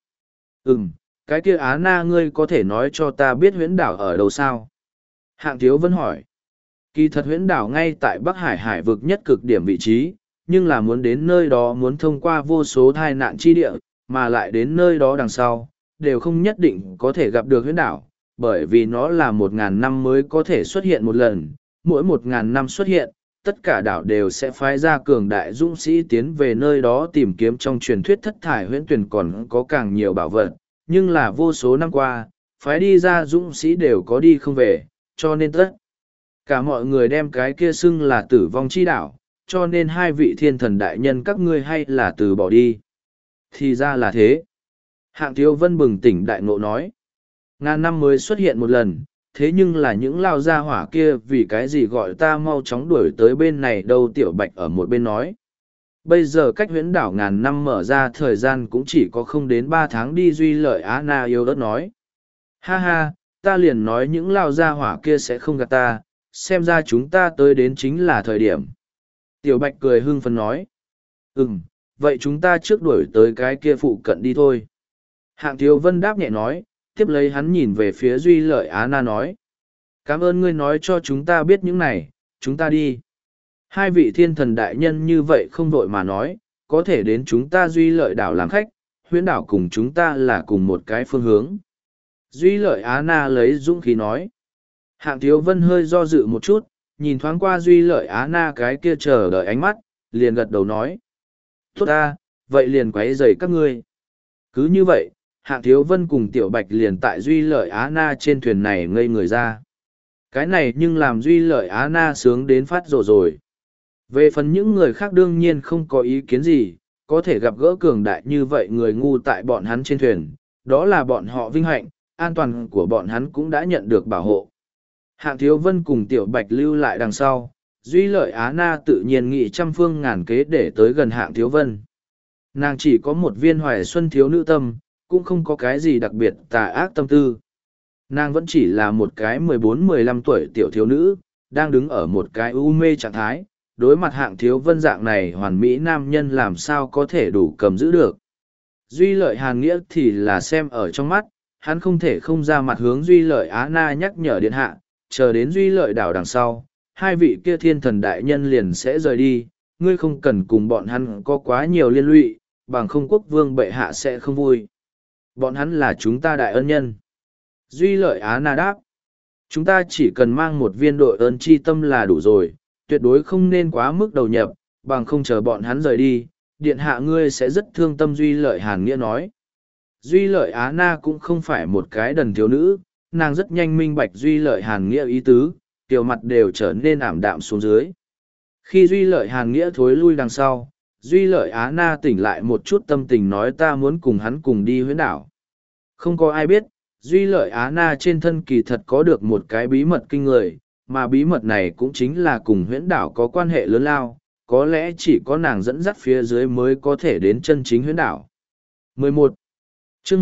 Cái kia Á Na ngươi có thể nói cho ta biết huyễn đảo ở đâu sao? Hạng Thiếu Vân hỏi. Kỳ thật huyễn đảo ngay tại Bắc Hải hải vực nhất cực điểm vị trí, nhưng là muốn đến nơi đó muốn thông qua vô số thai nạn chi địa, mà lại đến nơi đó đằng sau, đều không nhất định có thể gặp được huyễn đảo, bởi vì nó là 1.000 năm mới có thể xuất hiện một lần, mỗi 1.000 năm xuất hiện, tất cả đảo đều sẽ phái ra cường đại dũng sĩ tiến về nơi đó tìm kiếm trong truyền thuyết thất thải huyễn tuyển còn có càng nhiều bảo vật, nhưng là vô số năm qua, phái đi ra dũng sĩ đều có đi không về, cho nên tất cả mọi người đem cái kia xưng là tử vong chi đảo, cho nên hai vị thiên thần đại nhân các ngươi hay là từ bỏ đi. Thì ra là thế. Hạng Thiếu Vân bừng tỉnh đại ngộ nói. Ngàn năm mới xuất hiện một lần, thế nhưng là những lao gia hỏa kia vì cái gì gọi ta mau chóng đuổi tới bên này đâu. Tiểu Bạch ở một bên nói. Bây giờ cách huyễn đảo ngàn năm mở ra thời gian cũng chỉ có không đến 3 tháng đi. Duy Lợi Á Na yêu đất nói. Ha ha, ta liền nói những lao gia hỏa kia sẽ không gạt ta, xem ra chúng ta tới đến chính là thời điểm. Tiểu Bạch cười hưng phấn nói. Vậy chúng ta trước đuổi tới cái kia phụ cận đi thôi. Hạng Thiếu Vân đáp nhẹ nói, tiếp lấy hắn nhìn về phía Duy Lợi Á Na nói. Cảm ơn ngươi nói cho chúng ta biết những này, chúng ta đi. Hai vị thiên thần đại nhân như vậy không vội mà nói, có thể đến chúng ta Duy Lợi đảo làm khách, huyễn đảo cùng chúng ta là cùng một cái phương hướng. Duy Lợi Á Na lấy dũng khí nói. Hạng Thiếu Vân hơi do dự một chút, nhìn thoáng qua Duy Lợi Á Na cái kia chờ đợi ánh mắt, liền gật đầu nói. Tốt ta, vậy liền quấy rầy các ngươi. Cứ như vậy, Hạng Thiếu Vân cùng Tiểu Bạch liền tại Duy Lợi Á Na trên thuyền này ngây người ra. Cái này nhưng làm Duy Lợi Á Na sướng đến phát rồ rồi. Về phần những người khác đương nhiên không có ý kiến gì, có thể gặp gỡ cường đại như vậy người ngu tại bọn hắn trên thuyền, đó là bọn họ vinh hạnh, an toàn của bọn hắn cũng đã nhận được bảo hộ. Hạng Thiếu Vân cùng Tiểu Bạch lưu lại đằng sau, Duy Lợi Á Na tự nhiên nghị trăm phương ngàn kế để tới gần Hạng Thiếu Vân. Nàng chỉ có một viên hoài xuân thiếu nữ tâm, cũng không có cái gì đặc biệt tà ác tâm tư. Nàng vẫn chỉ là một cái 14-15 tuổi tiểu thiếu nữ, đang đứng ở một cái u mê trạng thái, đối mặt Hạng Thiếu Vân dạng này hoàn mỹ nam nhân làm sao có thể đủ cầm giữ được. Duy Lợi Hàn Nghĩa thì là xem ở trong mắt, hắn không thể không ra mặt hướng Duy Lợi Á Na nhắc nhở điện hạ, chờ đến Duy Lợi đảo đằng sau, hai vị kia thiên thần đại nhân liền sẽ rời đi, ngươi không cần cùng bọn hắn có quá nhiều liên lụy, bằng không quốc vương bệ hạ sẽ không vui. Bọn hắn là chúng ta đại ân nhân. Duy Lợi Á Na đáp, chúng ta chỉ cần mang một viên đội ơn chi tâm là đủ rồi, tuyệt đối không nên quá mức đầu nhập, bằng không chờ bọn hắn rời đi, điện hạ ngươi sẽ rất thương tâm. Duy Lợi Hàn Nghĩa nói. Duy Lợi Á Na cũng không phải một cái đần thiếu nữ, nàng rất nhanh minh bạch Duy Lợi Hàn Nghĩa ý tứ, tiểu mặt đều trở nên ảm đạm xuống dưới. Khi Duy Lợi Hàn Nghĩa thối lui đằng sau, Duy Lợi Á Na tỉnh lại một chút tâm tình nói ta muốn cùng hắn cùng đi huyễn đảo. Không có ai biết, Duy Lợi Á Na trên thân kỳ thật có được một cái bí mật kinh người, mà bí mật này cũng chính là cùng huyễn đảo có quan hệ lớn lao, có lẽ chỉ có nàng dẫn dắt phía dưới mới có thể đến chân chính huyễn đảo. 11. Chương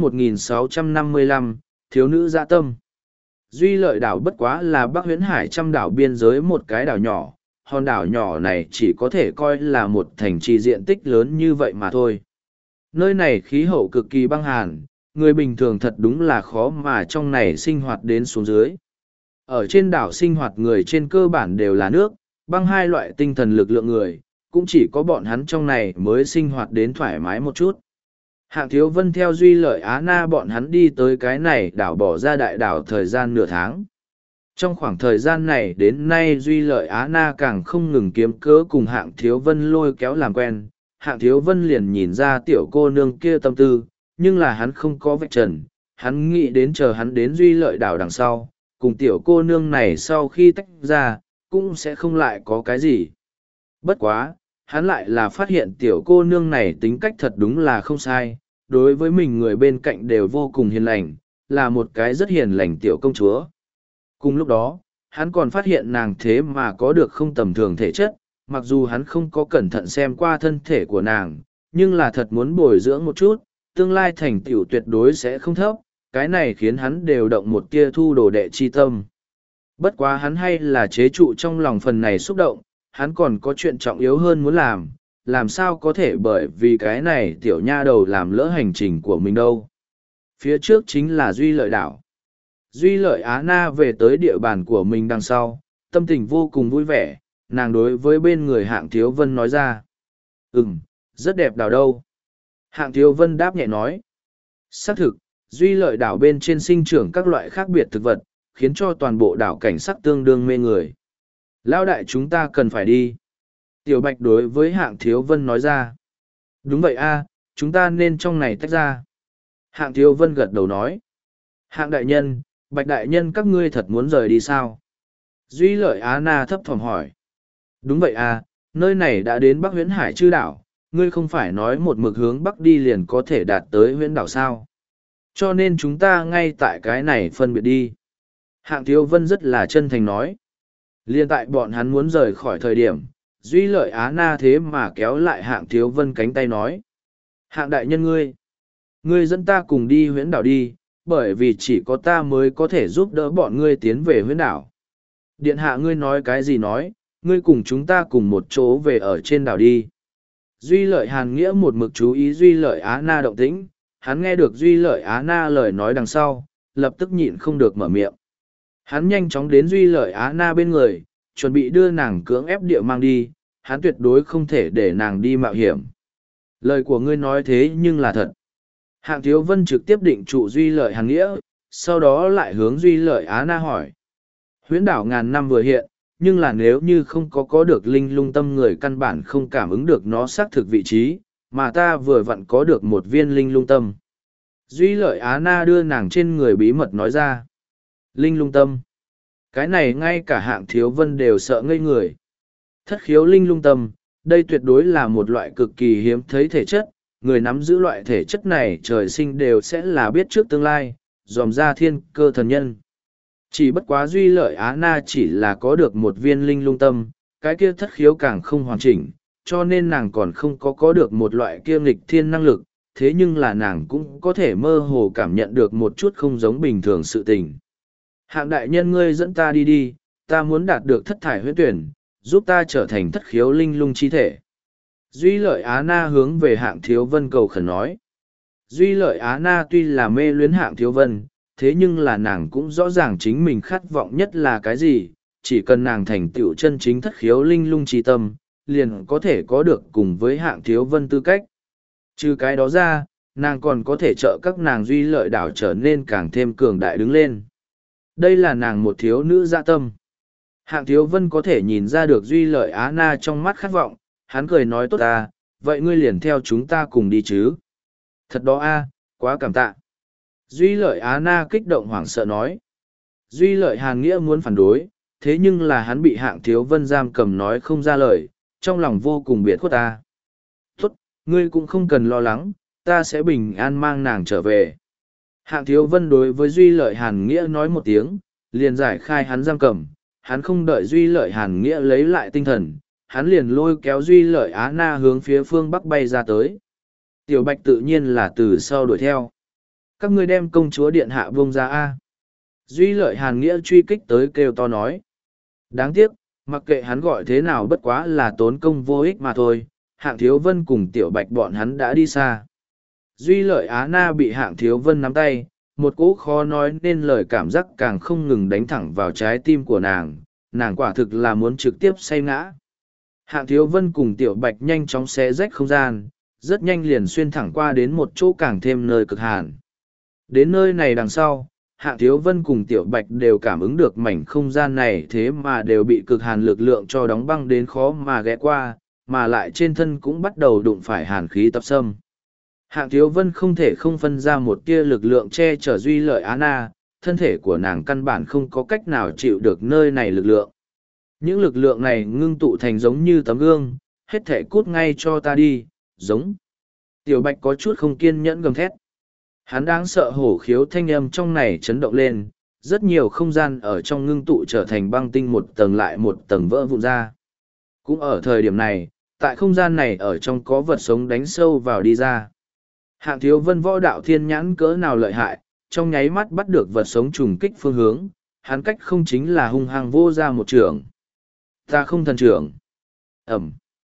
1655, Thiếu nữ dạ tâm. Duy Lợi đảo bất quá là Bắc Huyễn Hải trăm đảo biên giới một cái đảo nhỏ, hòn đảo nhỏ này chỉ có thể coi là một thành trì diện tích lớn như vậy mà thôi. Nơi này khí hậu cực kỳ băng hàn, người bình thường thật đúng là khó mà trong này sinh hoạt đến xuống dưới. Ở trên đảo sinh hoạt người trên cơ bản đều là nước, băng hai loại tinh thần lực lượng người, cũng chỉ có bọn hắn trong này mới sinh hoạt đến thoải mái một chút. Hạng Thiếu Vân theo Duy Lợi Á Na bọn hắn đi tới cái này đảo bỏ ra đại đảo thời gian nửa tháng. Trong khoảng thời gian này đến nay Duy Lợi Á Na càng không ngừng kiếm cớ cùng Hạng Thiếu Vân lôi kéo làm quen. Hạng Thiếu Vân liền nhìn ra tiểu cô nương kia tâm tư, nhưng là hắn không có vạch trần, hắn nghĩ đến chờ hắn đến Duy Lợi đảo đằng sau, cùng tiểu cô nương này sau khi tách ra, cũng sẽ không lại có cái gì. Bất quá, hắn lại là phát hiện tiểu cô nương này tính cách thật đúng là không sai, đối với mình người bên cạnh đều vô cùng hiền lành, là một cái rất hiền lành tiểu công chúa. Cùng lúc đó, hắn còn phát hiện nàng thế mà có được không tầm thường thể chất, mặc dù hắn không có cẩn thận xem qua thân thể của nàng, nhưng là thật muốn bồi dưỡng một chút, tương lai thành tựu tuyệt đối sẽ không thấp, cái này khiến hắn đều động một tia thu đồ đệ chi tâm. Bất quá hắn hay là chế trụ trong lòng phần này xúc động, hắn còn có chuyện trọng yếu hơn muốn làm sao có thể bởi vì cái này tiểu nha đầu làm lỡ hành trình của mình đâu. Phía trước chính là Duy Lợi đảo. Duy Lợi Á Na về tới địa bàn của mình đằng sau, tâm tình vô cùng vui vẻ, nàng đối với bên người Hạng Thiếu Vân nói ra. Rất đẹp đảo đâu. Hạng Thiếu Vân đáp nhẹ nói. Xác thực, Duy Lợi đảo bên trên sinh trưởng các loại khác biệt thực vật, khiến cho toàn bộ đảo cảnh sắc tương đương mê người. Lão đại chúng ta cần phải đi. Tiểu Bạch đối với Hạng Thiếu Vân nói ra. Đúng vậy a, chúng ta nên trong này tách ra. Hạng Thiếu Vân gật đầu nói. Hạng đại nhân, Bạch đại nhân các ngươi thật muốn rời đi sao? Duy Lợi Á Na thấp thỏm hỏi. Đúng vậy a, nơi này đã đến Bắc Huyễn Hải chư đảo, ngươi không phải nói một mực hướng Bắc đi liền có thể đạt tới huyễn đảo sao? Cho nên chúng ta ngay tại cái này phân biệt đi. Hạng Thiếu Vân rất là chân thành nói. Liên tại bọn hắn muốn rời khỏi thời điểm, Duy Lợi Á Na thế mà kéo lại Hạng Thiếu Vân cánh tay nói. Hạng đại nhân ngươi dẫn ta cùng đi huyễn đảo đi, bởi vì chỉ có ta mới có thể giúp đỡ bọn ngươi tiến về huyễn đảo. Điện hạ ngươi nói cái gì nói, ngươi cùng chúng ta cùng một chỗ về ở trên đảo đi. Duy Lợi Hàn Nghĩa một mực chú ý Duy Lợi Á Na động tĩnh, hắn nghe được Duy Lợi Á Na lời nói đằng sau, lập tức nhịn không được mở miệng. Hắn nhanh chóng đến Duy Lợi Á Na bên người, chuẩn bị đưa nàng cưỡng ép địa mang đi, hắn tuyệt đối không thể để nàng đi mạo hiểm. Lời của ngươi nói thế nhưng là thật. Hạng Thiếu Vân trực tiếp định trụ Duy Lợi Hàn Nghĩa, sau đó lại hướng Duy Lợi Á Na hỏi. Huyễn đảo ngàn năm vừa hiện, nhưng là nếu như không có được linh lung tâm người căn bản không cảm ứng được nó xác thực vị trí, mà ta vừa vặn có được một viên linh lung tâm. Duy Lợi Á Na đưa nàng trên người bí mật nói ra. Linh lung tâm. Cái này ngay cả Hạng Thiếu Vân đều sợ ngây người. Thất khiếu linh lung tâm, Đây tuyệt đối là một loại cực kỳ hiếm thấy thể chất, người nắm giữ loại thể chất này trời sinh đều sẽ là biết trước tương lai, dòm ra thiên cơ thần nhân. Chỉ bất quá Duy Lợi Á Na chỉ là có được một viên linh lung tâm, cái kia thất khiếu càng không hoàn chỉnh, cho nên nàng còn không có được một loại kia nghịch thiên năng lực, thế nhưng là nàng cũng có thể mơ hồ cảm nhận được một chút không giống bình thường sự tình. Hạng đại nhân ngươi dẫn ta đi đi, ta muốn đạt được thất thải huyết tuyển, giúp ta trở thành thất khiếu linh lung chi thể. Duy Lợi Á Na hướng về Hạng Thiếu Vân cầu khẩn nói. Duy Lợi Á Na tuy là mê luyến Hạng Thiếu Vân, thế nhưng là nàng cũng rõ ràng chính mình khát vọng nhất là cái gì, chỉ cần nàng thành tựu chân chính thất khiếu linh lung chi tâm, liền có thể có được cùng với Hạng Thiếu Vân tư cách. Trừ cái đó ra, nàng còn có thể trợ các nàng Duy Lợi đảo trở nên càng thêm cường đại đứng lên. Đây là nàng một thiếu nữ dạ tâm. Hạng Thiếu Vân có thể nhìn ra được Duy Lợi Á Na trong mắt khát vọng, hắn cười nói tốt ta, vậy ngươi liền theo chúng ta cùng đi chứ. Thật đó a, quá cảm tạ. Duy Lợi Á Na kích động hoảng sợ nói. Duy Lợi Hàn Nghĩa muốn phản đối, thế nhưng là hắn bị Hạng Thiếu Vân giam cầm nói không ra lời, trong lòng vô cùng biệt khuất ta. Tốt, ngươi cũng không cần lo lắng, ta sẽ bình an mang nàng trở về. Hạng Thiếu Vân đối với Duy Lợi Hàn Nghĩa nói một tiếng, liền giải khai hắn giam cầm, hắn không đợi Duy Lợi Hàn Nghĩa lấy lại tinh thần, hắn liền lôi kéo Duy Lợi Á Na hướng phía phương bắc bay ra tới. Tiểu Bạch tự nhiên là từ sau đuổi theo. Các ngươi đem công chúa điện hạ vông ra a. Duy Lợi Hàn Nghĩa truy kích tới kêu to nói. Đáng tiếc, mặc kệ hắn gọi thế nào bất quá là tốn công vô ích mà thôi, Hạng Thiếu Vân cùng Tiểu Bạch bọn hắn đã đi xa. Duy Lợi Á Na bị Hạng Thiếu Vân nắm tay, một cỗ khó nói nên lời cảm giác càng không ngừng đánh thẳng vào trái tim của nàng quả thực là muốn trực tiếp say ngã. Hạng Thiếu Vân cùng Tiểu Bạch nhanh chóng xé rách không gian, rất nhanh liền xuyên thẳng qua đến một chỗ càng thêm nơi cực hàn. Đến nơi này đằng sau, Hạng Thiếu Vân cùng Tiểu Bạch đều cảm ứng được mảnh không gian này thế mà đều bị cực hàn lực lượng cho đóng băng đến khó mà ghé qua, mà lại trên thân cũng bắt đầu đụng phải hàn khí tập xâm. Hạng Thiếu Vân không thể không phân ra một tia lực lượng che chở Duy Lợi Á Na, thân thể của nàng căn bản không có cách nào chịu được nơi này lực lượng. Những lực lượng này ngưng tụ thành giống như tấm gương, hết thể cút ngay cho ta đi, giống. Tiểu Bạch có chút không kiên nhẫn gầm thét. Hắn đáng sợ hổ khiếu thanh âm trong này chấn động lên, rất nhiều không gian ở trong ngưng tụ trở thành băng tinh một tầng lại một tầng vỡ vụn ra. Cũng ở thời điểm này, tại không gian này ở trong có vật sống đánh sâu vào đi ra. Hạng Thiếu Vân võ đạo thiên nhãn cỡ nào lợi hại, trong nháy mắt bắt được vật sống trùng kích phương hướng, hắn cách không chính là hung hăng vô ra một trường. Ta không thần trưởng. Ẩm.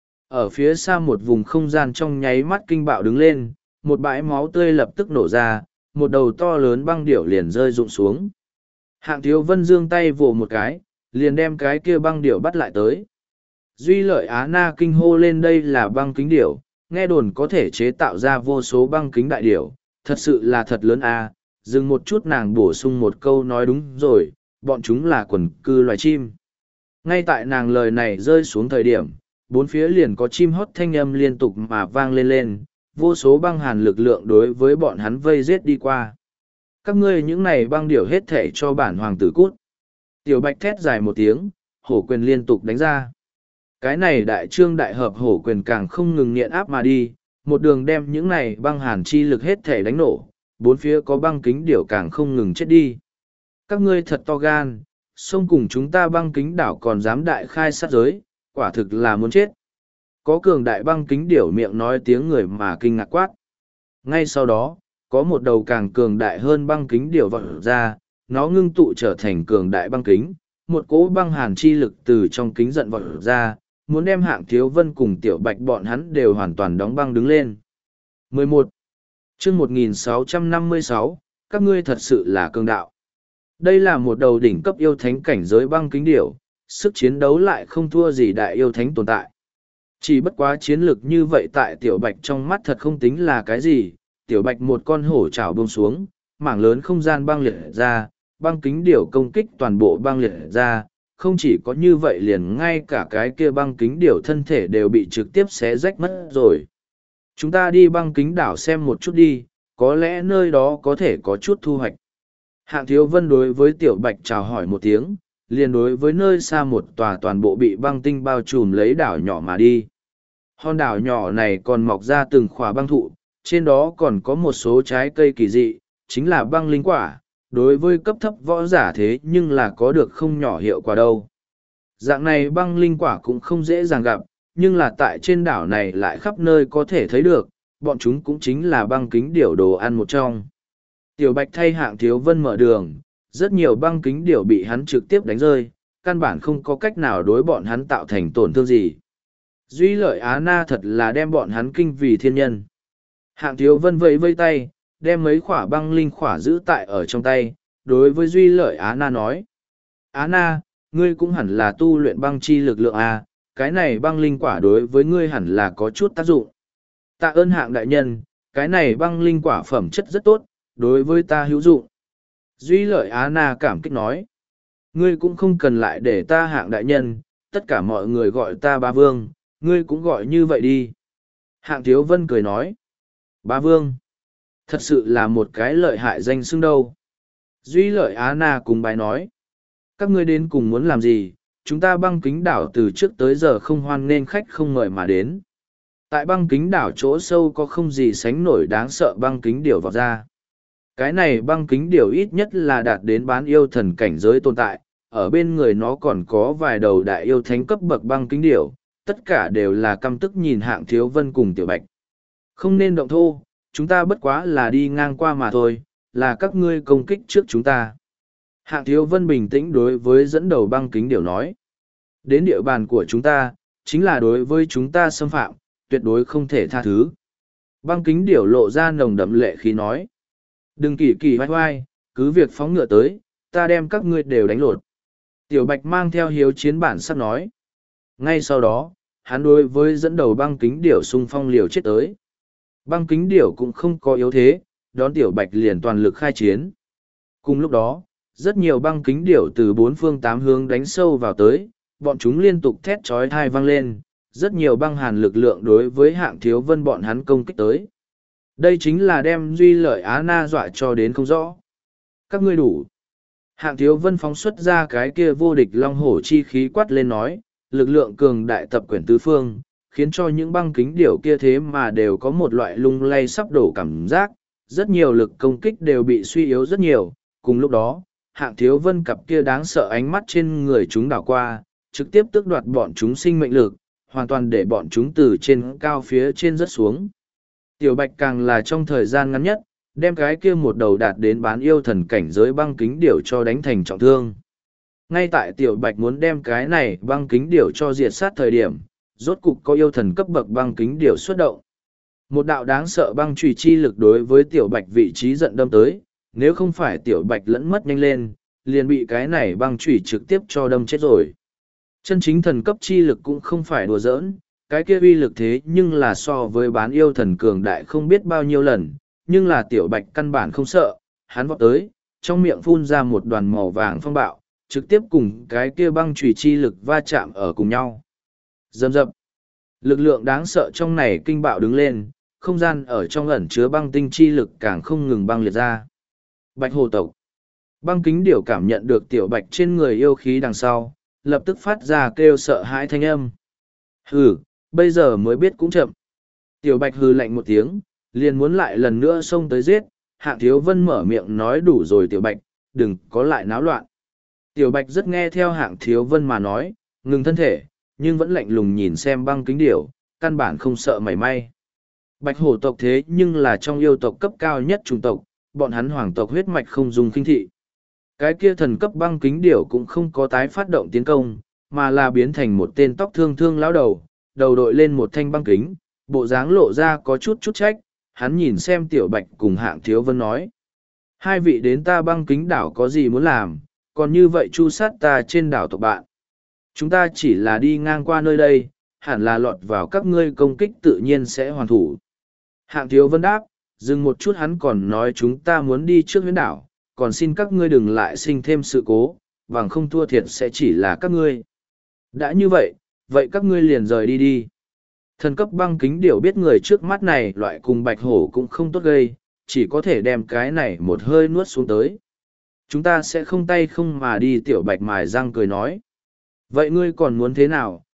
Ở phía xa một vùng không gian trong nháy mắt kinh bạo đứng lên, một bãi máu tươi lập tức nổ ra, một đầu to lớn băng điểu liền rơi rụng xuống. Hạng Thiếu Vân giương tay vồ một cái, liền đem cái kia băng điểu bắt lại tới. Duy Lợi Á Na kinh hô lên đây là băng kính điểu, nghe đồn có thể chế tạo ra vô số băng kính đại điểu, thật sự là thật lớn a. Dừng một chút nàng bổ sung một câu nói đúng rồi, bọn chúng là quần cư loài chim. Ngay tại nàng lời này rơi xuống thời điểm, bốn phía liền có chim hót thanh âm liên tục mà vang lên lên, vô số băng hàn lực lượng đối với bọn hắn vây giết đi qua. Các ngươi những này băng điểu hết thể cho bản hoàng tử cút. Tiểu Bạch thét dài một tiếng, hổ quyền liên tục đánh ra. Cái này đại trương đại hợp hổ quyền càng không ngừng nghiện áp mà đi, một đường đem những này băng hàn chi lực hết thể đánh nổ, bốn phía có băng kính điểu càng không ngừng chết đi. Các ngươi thật to gan, xông cùng chúng ta băng kính đảo còn dám đại khai sát giới, quả thực là muốn chết. Có cường đại băng kính điểu miệng nói tiếng người mà kinh ngạc quát. Ngay sau đó, có một đầu càng cường đại hơn băng kính điểu vọt ra, nó ngưng tụ trở thành cường đại băng kính, một cỗ băng hàn chi lực từ trong kính giận vọt ra, muốn đem Hạng Thiếu Vân cùng Tiểu Bạch bọn hắn đều hoàn toàn đóng băng đứng lên. 11. Chương 1656, các ngươi thật sự là cường đạo. Đây là một đầu đỉnh cấp yêu thánh cảnh giới băng kính điểu, sức chiến đấu lại không thua gì đại yêu thánh tồn tại. Chỉ bất quá chiến lực như vậy tại Tiểu Bạch trong mắt thật không tính là cái gì, Tiểu Bạch một con hổ chảo buông xuống, mảng lớn không gian băng liệt ra, băng kính điểu công kích toàn bộ băng liệt ra, không chỉ có như vậy liền ngay cả cái kia băng kính điểu thân thể đều bị trực tiếp xé rách mất rồi. Chúng ta đi băng kính đảo xem một chút đi, có lẽ nơi đó có thể có chút thu hoạch. Hạng Thiếu Vân đối với Tiểu Bạch chào hỏi một tiếng, liền đối với nơi xa một tòa toàn bộ bị băng tinh bao trùm lấy đảo nhỏ mà đi. Hòn đảo nhỏ này còn mọc ra từng khỏa băng thụ, trên đó còn có một số trái cây kỳ dị, chính là băng linh quả, đối với cấp thấp võ giả thế nhưng là có được không nhỏ hiệu quả đâu. Dạng này băng linh quả cũng không dễ dàng gặp, nhưng là tại trên đảo này lại khắp nơi có thể thấy được, bọn chúng cũng chính là băng kính điểu đồ ăn một trong. Tiểu Bạch thay Hạng Thiếu Vân mở đường, rất nhiều băng kính điểu bị hắn trực tiếp đánh rơi, căn bản không có cách nào đối bọn hắn tạo thành tổn thương gì. Duy Lợi Á Na thật là đem bọn hắn kinh vì thiên nhân. Hạng Thiếu Vân vẫy vây tay, đem mấy khỏa băng linh khỏa giữ tại ở trong tay, đối với Duy Lợi Á Na nói. Á Na, ngươi cũng hẳn là tu luyện băng chi lực lượng A, cái này băng linh quả đối với ngươi hẳn là có chút tác dụng. Tạ ơn Hạng đại nhân, cái này băng linh quả phẩm chất rất tốt, đối với ta hữu dụng. Duy Lợi Á Na cảm kích nói. Ngươi cũng không cần lại để ta Hạng đại nhân, tất cả mọi người gọi ta Bá Vương, ngươi cũng gọi như vậy đi. Hạng Thiếu Vân cười nói. Bá Vương, thật sự là một cái lợi hại danh xưng đâu. Duy Lợi Á Na cùng bài nói. Các ngươi đến cùng muốn làm gì, chúng ta băng kính đảo từ trước tới giờ không hoan nên khách không mời mà đến. Tại băng kính đảo chỗ sâu có không gì sánh nổi đáng sợ băng kính điểu vào ra. Cái này băng kính điểu ít nhất là đạt đến bán yêu thần cảnh giới tồn tại, ở bên người nó còn có vài đầu đại yêu thánh cấp bậc băng kính điểu, tất cả đều là căm tức nhìn Hạng Thiếu Vân cùng Tiểu Bạch. Không nên động thô, chúng ta bất quá là đi ngang qua mà thôi, là các ngươi công kích trước chúng ta. Hạng Thiếu Vân bình tĩnh đối với dẫn đầu băng kính điểu nói. Đến địa bàn của chúng ta, chính là đối với chúng ta xâm phạm, tuyệt đối không thể tha thứ. Băng kính điểu lộ ra nồng đậm lệ khí nói. Đừng kỳ kỳ vai vai, cứ việc phóng ngựa tới, ta đem các ngươi đều đánh lột. Tiểu Bạch mang theo hiếu chiến bản sắp nói. Ngay sau đó, hắn đối với dẫn đầu băng kính điểu xung phong liều chết tới. Băng kính điểu cũng không có yếu thế, đón Tiểu Bạch liền toàn lực khai chiến. Cùng lúc đó, rất nhiều băng kính điểu từ bốn phương tám hướng đánh sâu vào tới, bọn chúng liên tục thét chói tai vang lên, rất nhiều băng hàn lực lượng đối với Hạng Thiếu Vân bọn hắn công kích tới. Đây chính là đem Duy Lợi Á Na dọa cho đến không rõ. Các ngươi đủ. Hạng Thiếu Vân phóng xuất ra cái kia vô địch long hổ chi khí quát lên nói, lực lượng cường đại tập quyển tứ phương, khiến cho những băng kính điểu kia thế mà đều có một loại lung lay sắp đổ cảm giác, rất nhiều lực công kích đều bị suy yếu rất nhiều. Cùng lúc đó, Hạng Thiếu Vân cặp kia đáng sợ ánh mắt trên người chúng đảo qua, trực tiếp tước đoạt bọn chúng sinh mệnh lực, hoàn toàn để bọn chúng từ trên cao phía trên rớt xuống. Tiểu Bạch càng là trong thời gian ngắn nhất, đem cái kia một đầu đạt đến bán yêu thần cảnh giới băng kính điểu cho đánh thành trọng thương. Ngay tại Tiểu Bạch muốn đem cái này băng kính điểu cho diệt sát thời điểm, rốt cục có yêu thần cấp bậc băng kính điểu xuất động. Một đạo đáng sợ băng chùy chi lực đối với Tiểu Bạch vị trí giận đâm tới, nếu không phải Tiểu Bạch lẫn mất nhanh lên, liền bị cái này băng chùy trực tiếp cho đâm chết rồi. Chân chính thần cấp chi lực cũng không phải đùa giỡn, cái kia uy lực thế nhưng là so với bán yêu thần cường đại không biết bao nhiêu lần, nhưng là Tiểu Bạch căn bản không sợ, hắn vọt tới, trong miệng phun ra một đoàn màu vàng phong bạo, trực tiếp cùng cái kia băng chùy chi lực va chạm ở cùng nhau. Rầm rập, lực lượng đáng sợ trong này kinh bạo đứng lên, không gian ở trong ẩn chứa băng tinh chi lực càng không ngừng băng liệt ra. Bạch hồ tộc. Băng kính điểu cảm nhận được Tiểu Bạch trên người yêu khí đằng sau, lập tức phát ra kêu sợ hãi thanh âm. Hừ, bây giờ mới biết cũng chậm. Tiểu Bạch hừ lạnh một tiếng, liền muốn lại lần nữa xông tới giết. Hạng Thiếu Vân mở miệng nói đủ rồi Tiểu Bạch, đừng có lại náo loạn. Tiểu Bạch rất nghe theo Hạng Thiếu Vân mà nói, ngừng thân thể, nhưng vẫn lạnh lùng nhìn xem băng kính điểu, căn bản không sợ mảy may. Bạch hổ tộc thế nhưng là trong yêu tộc cấp cao nhất chủng tộc, bọn hắn hoàng tộc huyết mạch không dùng kinh thị. Cái kia thần cấp băng kính điểu cũng không có tái phát động tiến công, mà là biến thành một tên tóc thương thương lão đầu, đầu đội lên một thanh băng kính, bộ dáng lộ ra có chút chút trách, hắn nhìn xem Tiểu Bạch cùng Hạng Thiếu Vân nói. Hai vị đến ta băng kính đảo có gì muốn làm, còn như vậy chu sát ta trên đảo tộc bạn. Chúng ta chỉ là đi ngang qua nơi đây, hẳn là lọt vào các ngươi công kích tự nhiên sẽ hoàn thủ. Hạng Thiếu Vân đáp, dừng một chút hắn còn nói chúng ta muốn đi trước huyễn đảo, còn xin các ngươi đừng lại sinh thêm sự cố, bằng không thua thiệt sẽ chỉ là các ngươi. Đã như vậy, vậy các ngươi liền rời đi đi. Thần cấp băng kính điểu biết người trước mắt này loại cùng bạch hổ cũng không tốt gây, chỉ có thể đem cái này một hơi nuốt xuống tới. Chúng ta sẽ không tay không mà đi Tiểu Bạch mài răng cười nói. Vậy ngươi còn muốn thế nào,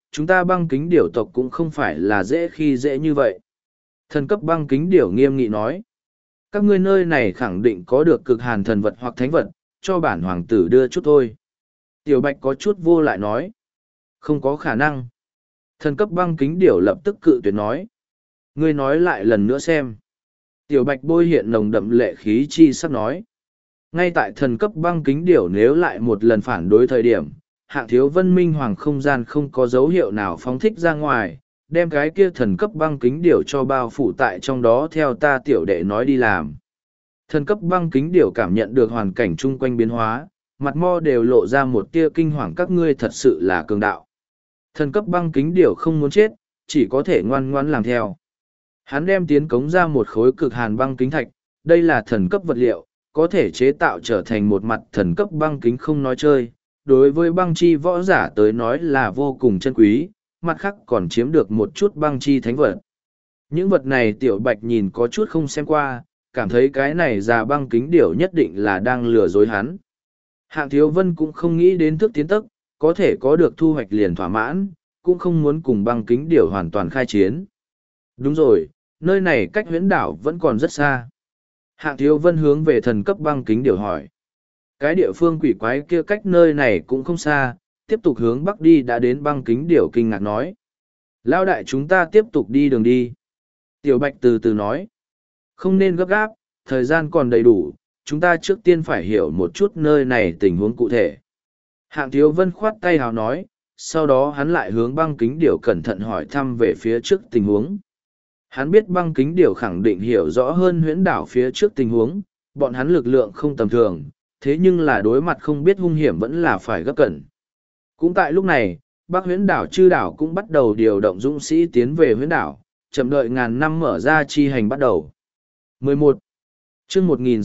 chúng ta băng kính điểu tộc cũng không phải là dễ khi dễ như vậy. Thần cấp băng kính điểu nghiêm nghị nói. Các ngươi nơi này khẳng định có được cực hàn thần vật hoặc thánh vật, cho bản hoàng tử đưa chút thôi. Tiểu Bạch có chút vô lại nói. Không có khả năng. Thần cấp băng kính điểu lập tức cự tuyệt nói. Ngươi nói lại lần nữa xem. Tiểu Bạch bôi hiện nồng đậm lệ khí chi sắp nói. Ngay tại thần cấp băng kính điểu nếu lại một lần phản đối thời điểm, Hạng Thiếu Vân minh hoàng không gian không có dấu hiệu nào phóng thích ra ngoài, đem cái kia thần cấp băng kính điểu cho bao phủ tại trong đó theo ta tiểu đệ nói đi làm. Thần cấp băng kính điểu cảm nhận được hoàn cảnh chung quanh biến hóa, mặt mo đều lộ ra một tia kinh hoàng, các ngươi thật sự là cường đạo. Thần cấp băng kính điểu không muốn chết, chỉ có thể ngoan ngoãn làm theo. Hắn đem tiến cống ra một khối cực hàn băng kính thạch, đây là thần cấp vật liệu, có thể chế tạo trở thành một mặt thần cấp băng kính không nói chơi. Đối với băng chi võ giả tới nói là vô cùng chân quý, mặt khác còn chiếm được một chút băng chi thánh vật. Những vật này Tiểu Bạch nhìn có chút không xem qua, cảm thấy cái này già băng kính điểu nhất định là đang lừa dối hắn. Hạng Thiếu Vân cũng không nghĩ đến thức tiến tấc, có thể có được thu hoạch liền thỏa mãn, cũng không muốn cùng băng kính điểu hoàn toàn khai chiến. Đúng rồi, nơi này cách huyễn đảo vẫn còn rất xa. Hạng Thiếu Vân hướng về thần cấp băng kính điểu hỏi. Cái địa phương quỷ quái kia cách nơi này cũng không xa, tiếp tục hướng bắc đi đã đến băng kính điểu kinh ngạc nói. Lao đại chúng ta tiếp tục đi đường đi. Tiểu Bạch từ từ nói. Không nên gấp gáp, thời gian còn đầy đủ, chúng ta trước tiên phải hiểu một chút nơi này tình huống cụ thể. Hạng Thiếu Vân khoát tay hào nói, sau đó hắn lại hướng băng kính điểu cẩn thận hỏi thăm về phía trước tình huống. Hắn biết băng kính điểu khẳng định hiểu rõ hơn huyễn đảo phía trước tình huống, bọn hắn lực lượng không tầm thường, thế nhưng là đối mặt không biết hung hiểm vẫn là phải gấp cẩn. Cũng tại lúc này, Bắc huyễn đảo chư đảo cũng bắt đầu điều động dũng sĩ tiến về huyễn đảo, chậm đợi ngàn năm mở ra chi hành bắt đầu. 11. Chương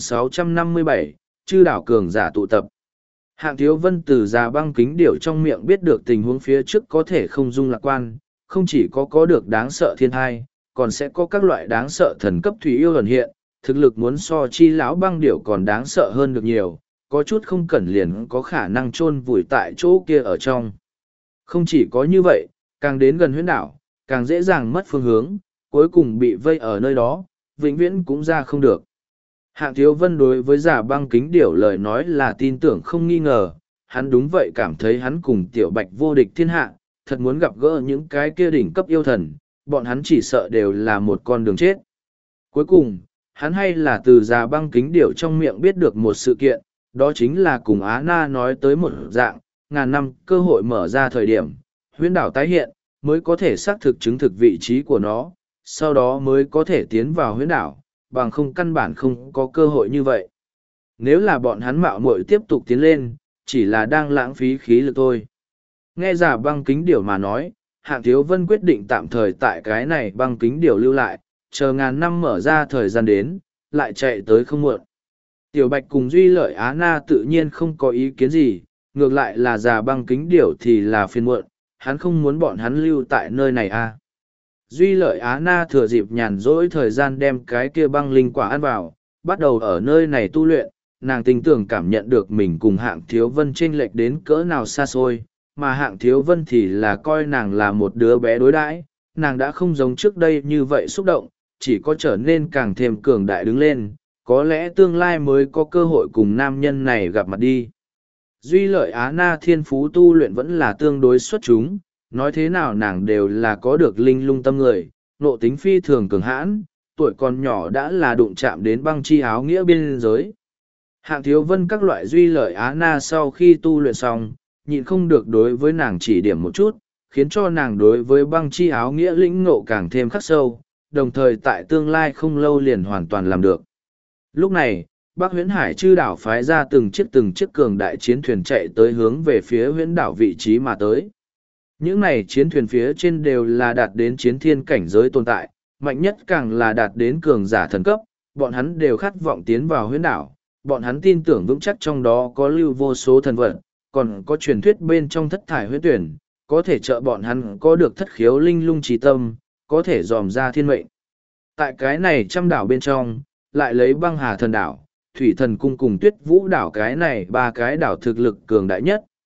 1657, chư đảo cường giả tụ tập. Hạng Thiếu Vân từ già băng kính điểu trong miệng biết được tình huống phía trước có thể không dung lạc quan, không chỉ có được đáng sợ thiên thai, còn sẽ có các loại đáng sợ thần cấp thủy yêu ẩn hiện, thực lực muốn so chi lão băng điểu còn đáng sợ hơn được nhiều, có chút không cẩn liền có khả năng chôn vùi tại chỗ kia ở trong. Không chỉ có như vậy, càng đến gần huyễn đảo, càng dễ dàng mất phương hướng, cuối cùng bị vây ở nơi đó, vĩnh viễn cũng ra không được. Hạng Thiếu Vân đối với giả băng kính điểu lời nói là tin tưởng không nghi ngờ, hắn đúng vậy cảm thấy hắn cùng Tiểu Bạch vô địch thiên hạ, thật muốn gặp gỡ những cái kia đỉnh cấp yêu thần, bọn hắn chỉ sợ đều là một con đường chết. Cuối cùng, hắn hay là từ giả băng kính điểu trong miệng biết được một sự kiện, đó chính là cùng Á Na nói tới một dạng, ngàn năm cơ hội mở ra thời điểm, huyễn đảo tái hiện, mới có thể xác thực chứng thực vị trí của nó, sau đó mới có thể tiến vào huyễn đảo, bằng không căn bản không có cơ hội như vậy. Nếu là bọn hắn mạo muội tiếp tục tiến lên, chỉ là đang lãng phí khí lực thôi. Nghe giả băng kính điểu mà nói, Hạng Thiếu Vân quyết định tạm thời tại cái này băng kính điểu lưu lại, chờ ngàn năm mở ra thời gian đến, lại chạy tới không muộn. Tiểu Bạch cùng Duy Lợi Á Na tự nhiên không có ý kiến gì, ngược lại là già băng kính điểu thì là phiền muộn, hắn không muốn bọn hắn lưu tại nơi này à. Duy Lợi Á Na thừa dịp nhàn rỗi thời gian đem cái kia băng linh quả ăn vào, bắt đầu ở nơi này tu luyện, nàng tình tưởng cảm nhận được mình cùng Hạng Thiếu Vân chênh lệch đến cỡ nào xa xôi, mà Hạng Thiếu Vân thì là coi nàng là một đứa bé đối đãi, nàng đã không giống trước đây như vậy xúc động, chỉ có trở nên càng thêm cường đại đứng lên, có lẽ tương lai mới có cơ hội cùng nam nhân này gặp mặt đi. Duy Lợi Á Na thiên phú tu luyện vẫn là tương đối xuất chúng, nói thế nào nàng đều là có được linh lung tâm người, nộ tính phi thường cường hãn, tuổi còn nhỏ đã là đụng chạm đến băng chi áo nghĩa biên giới. Hạng Thiếu Vân các loại Duy Lợi Á Na sau khi tu luyện xong, nhịn không được đối với nàng chỉ điểm một chút, khiến cho nàng đối với băng chi áo nghĩa lĩnh ngộ càng thêm khắc sâu, đồng thời tại tương lai không lâu liền hoàn toàn làm được. Lúc này, Bắc Huyễn Hải chư đảo phái ra từng chiếc cường đại chiến thuyền chạy tới hướng về phía huyễn đảo vị trí mà tới. Những này chiến thuyền phía trên đều là đạt đến chiến thiên cảnh giới tồn tại, mạnh nhất càng là đạt đến cường giả thần cấp, bọn hắn đều khát vọng tiến vào huyễn đảo, bọn hắn tin tưởng vững chắc trong đó có lưu vô số thần vật, còn có truyền thuyết bên trong thất thải huyễn tuyển, có thể trợ bọn hắn có được thất khiếu linh lung trí tâm, có thể dòm ra thiên mệnh. Tại cái này trăm đảo bên trong, lại lấy băng hà thần đảo, thủy thần cung cùng tuyết vũ đảo cái này ba cái đảo thực lực cường đại nhất,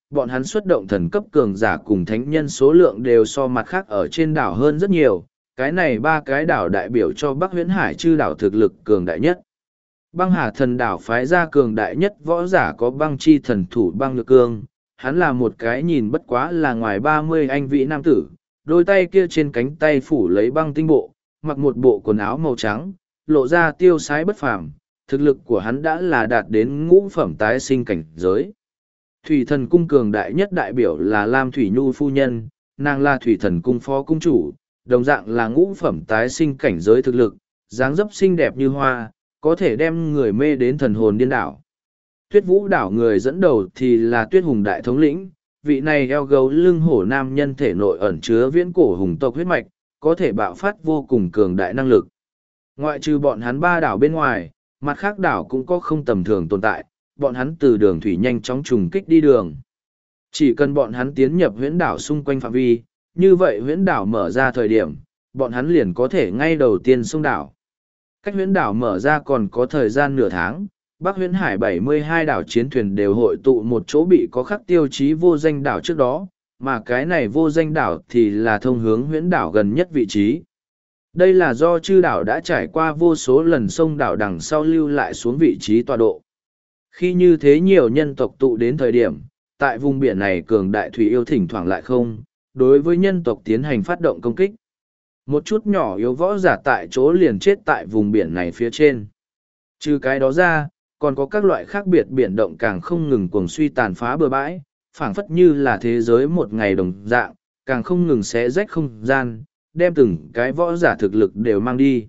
bọn hắn xuất động thần cấp cường giả cùng thánh nhân số lượng đều so mặt khác ở trên đảo hơn rất nhiều. Cái này ba cái đảo đại biểu cho Bắc Huyễn Hải chư đảo thực lực cường đại nhất. Băng Hà thần đảo phái ra cường đại nhất võ giả có băng chi thần thủ băng nhược cương. Hắn là một cái nhìn bất quá là ngoài 30 anh vĩ nam tử, đôi tay kia trên cánh tay phủ lấy băng tinh bộ, mặc một bộ quần áo màu trắng, lộ ra tiêu sái bất phàm. Thực lực của hắn đã là đạt đến ngũ phẩm tái sinh cảnh giới. Thủy thần cung cường đại nhất đại biểu là Lam Thủy Nhu phu nhân, nàng là thủy thần cung phó cung chủ, đồng dạng là ngũ phẩm tái sinh cảnh giới thực lực, dáng dấp xinh đẹp như hoa, có thể đem người mê đến thần hồn điên đảo. Tuyết Vũ đảo người dẫn đầu thì là Tuyết Hùng đại thống lĩnh, vị này eo gấu lưng hổ nam nhân thể nội ẩn chứa viễn cổ hùng tộc huyết mạch, có thể bạo phát vô cùng cường đại năng lực. Ngoại trừ bọn hắn ba đảo bên ngoài, mặt khác đảo cũng có không tầm thường tồn tại, bọn hắn từ đường thủy nhanh chóng trùng kích đi đường. Chỉ cần bọn hắn tiến nhập huyễn đảo xung quanh phạm vi, như vậy huyễn đảo mở ra thời điểm, bọn hắn liền có thể ngay đầu tiên xông đảo. Cách huyễn đảo mở ra còn có thời gian nửa tháng, Bắc Huyễn Hải 72 đảo chiến thuyền đều hội tụ một chỗ bị có khắc tiêu chí vô danh đảo trước đó, mà cái này vô danh đảo thì là thông hướng huyễn đảo gần nhất vị trí. Đây là do chư đảo đã trải qua vô số lần sông đảo đằng sau lưu lại xuống vị trí tọa độ. Khi như thế nhiều nhân tộc tụ đến thời điểm, tại vùng biển này cường đại thủy yêu thỉnh thoảng lại không, đối với nhân tộc tiến hành phát động công kích. Một chút nhỏ yếu võ giả tại chỗ liền chết tại vùng biển này phía trên. Trừ cái đó ra, còn có các loại khác biệt biển động càng không ngừng cuồng suy tàn phá bờ bãi, phảng phất như là thế giới một ngày đồng dạng, càng không ngừng xé rách không gian, đem từng cái võ giả thực lực đều mang đi.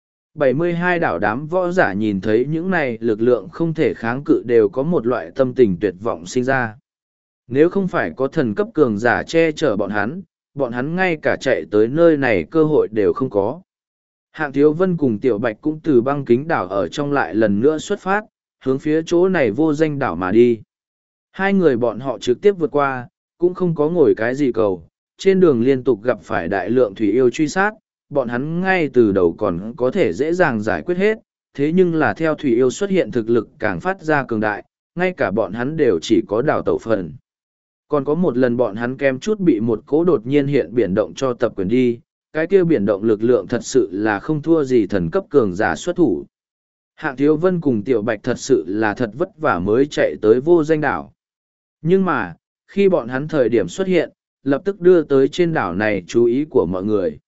72 đảo đám võ giả nhìn thấy những này lực lượng không thể kháng cự đều có một loại tâm tình tuyệt vọng sinh ra. Nếu không phải có thần cấp cường giả che chở bọn hắn ngay cả chạy tới nơi này cơ hội đều không có. Hạng Thiếu Vân cùng Tiểu Bạch cũng từ băng kính đảo ở trong lại lần nữa xuất phát, hướng phía chỗ này vô danh đảo mà đi. Hai người bọn họ trực tiếp vượt qua, cũng không có ngồi cái gì cầu, trên đường liên tục gặp phải đại lượng thủy yêu truy sát, bọn hắn ngay từ đầu còn có thể dễ dàng giải quyết hết, thế nhưng là theo thủy yêu xuất hiện thực lực càng phát ra cường đại, ngay cả bọn hắn đều chỉ có đảo tẩu phần. Còn có một lần bọn hắn kem chút bị một cỗ đột nhiên hiện biển động cho tập quyền đi, cái kia biển động lực lượng thật sự là không thua gì thần cấp cường giả xuất thủ. Hạng Thiếu Vân cùng Tiểu Bạch thật sự là thật vất vả mới chạy tới vô danh đảo. Nhưng mà, khi bọn hắn thời điểm xuất hiện, lập tức đưa tới trên đảo này chú ý của mọi người.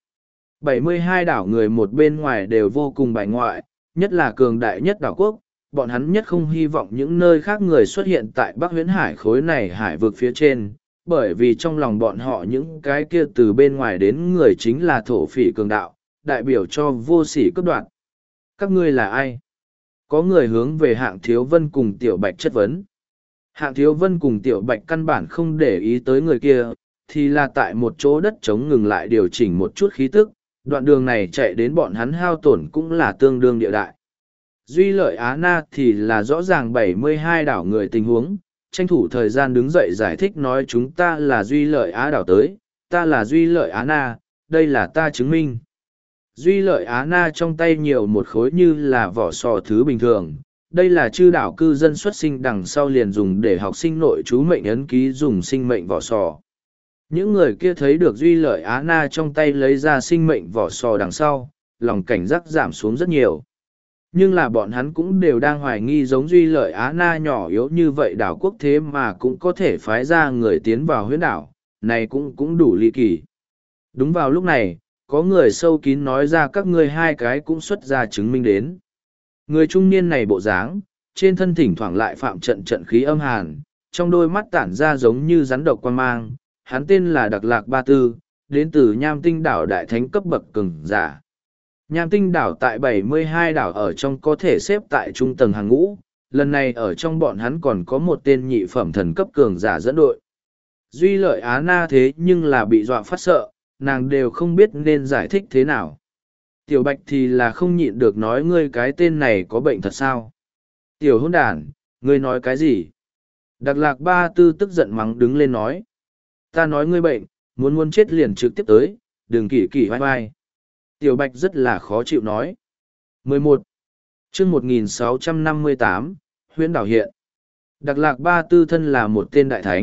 72 đảo người một bên ngoài đều vô cùng bài ngoại, nhất là cường đại nhất đảo quốc, bọn hắn nhất không hy vọng những nơi khác người xuất hiện tại Bắc Huyễn Hải khối này hải vực phía trên, bởi vì trong lòng bọn họ những cái kia từ bên ngoài đến người chính là thổ phỉ cường đạo, đại biểu cho vô sỉ cấp đoạn. Các ngươi là ai? Có người hướng về Hạng Thiếu Vân cùng Tiểu Bạch chất vấn. Hạng Thiếu Vân cùng Tiểu Bạch căn bản không để ý tới người kia, thì là tại một chỗ đất trống ngừng lại điều chỉnh một chút khí tức, đoạn đường này chạy đến bọn hắn hao tổn cũng là tương đương địa đại. Duy Lợi Á Na thì là rõ ràng 72 đảo người tình huống, tranh thủ thời gian đứng dậy giải thích nói chúng ta là Duy Lợi Á đảo tới, ta là Duy Lợi Á Na, đây là ta chứng minh. Duy Lợi Á Na trong tay nhiều một khối như là vỏ sò thứ bình thường, đây là chư đảo cư dân xuất sinh đằng sau liền dùng để học sinh nội chú mệnh ấn ký dùng sinh mệnh vỏ sò. Những người kia thấy được Duy Lợi Á Na trong tay lấy ra sinh mệnh vỏ sò đằng sau, lòng cảnh giác giảm xuống rất nhiều. Nhưng là bọn hắn cũng đều đang hoài nghi giống Duy Lợi Á Na nhỏ yếu như vậy đảo quốc thế mà cũng có thể phái ra người tiến vào huyễn đảo, này cũng đủ ly kỳ. Đúng vào lúc này, có người sâu kín nói ra các ngươi hai cái cũng xuất ra chứng minh đến. Người trung niên này bộ dáng, trên thân thỉnh thoảng lại phạm trận trận khí âm hàn, trong đôi mắt tản ra giống như rắn độc quan mang, hắn tên là Đặc Lạc Ba Tư, đến từ Nham Tinh đảo đại thánh cấp bậc cường giả. Nham Tinh đảo tại 72 đảo ở trong có thể xếp tại trung tầng hàng ngũ, lần này ở trong bọn hắn còn có một tên nhị phẩm thần cấp cường giả dẫn đội. Duy Lợi Á Na thế nhưng là bị dọa phát sợ, nàng đều không biết nên giải thích thế nào. Tiểu Bạch thì là không nhịn được nói ngươi cái tên này có bệnh thật sao? Tiểu hôn đàn, ngươi nói cái gì? Đặc Lạc Ba Tư tức giận mắng đứng lên nói. Ta nói ngươi bệnh, muốn chết liền trực tiếp tới, đừng kỳ kỳ vai vai. Tiểu Bạch rất là khó chịu nói. 11. chương 1658, Huyễn đảo hiện. Đặc Lạc Ba Tư thân là một tên đại thánh,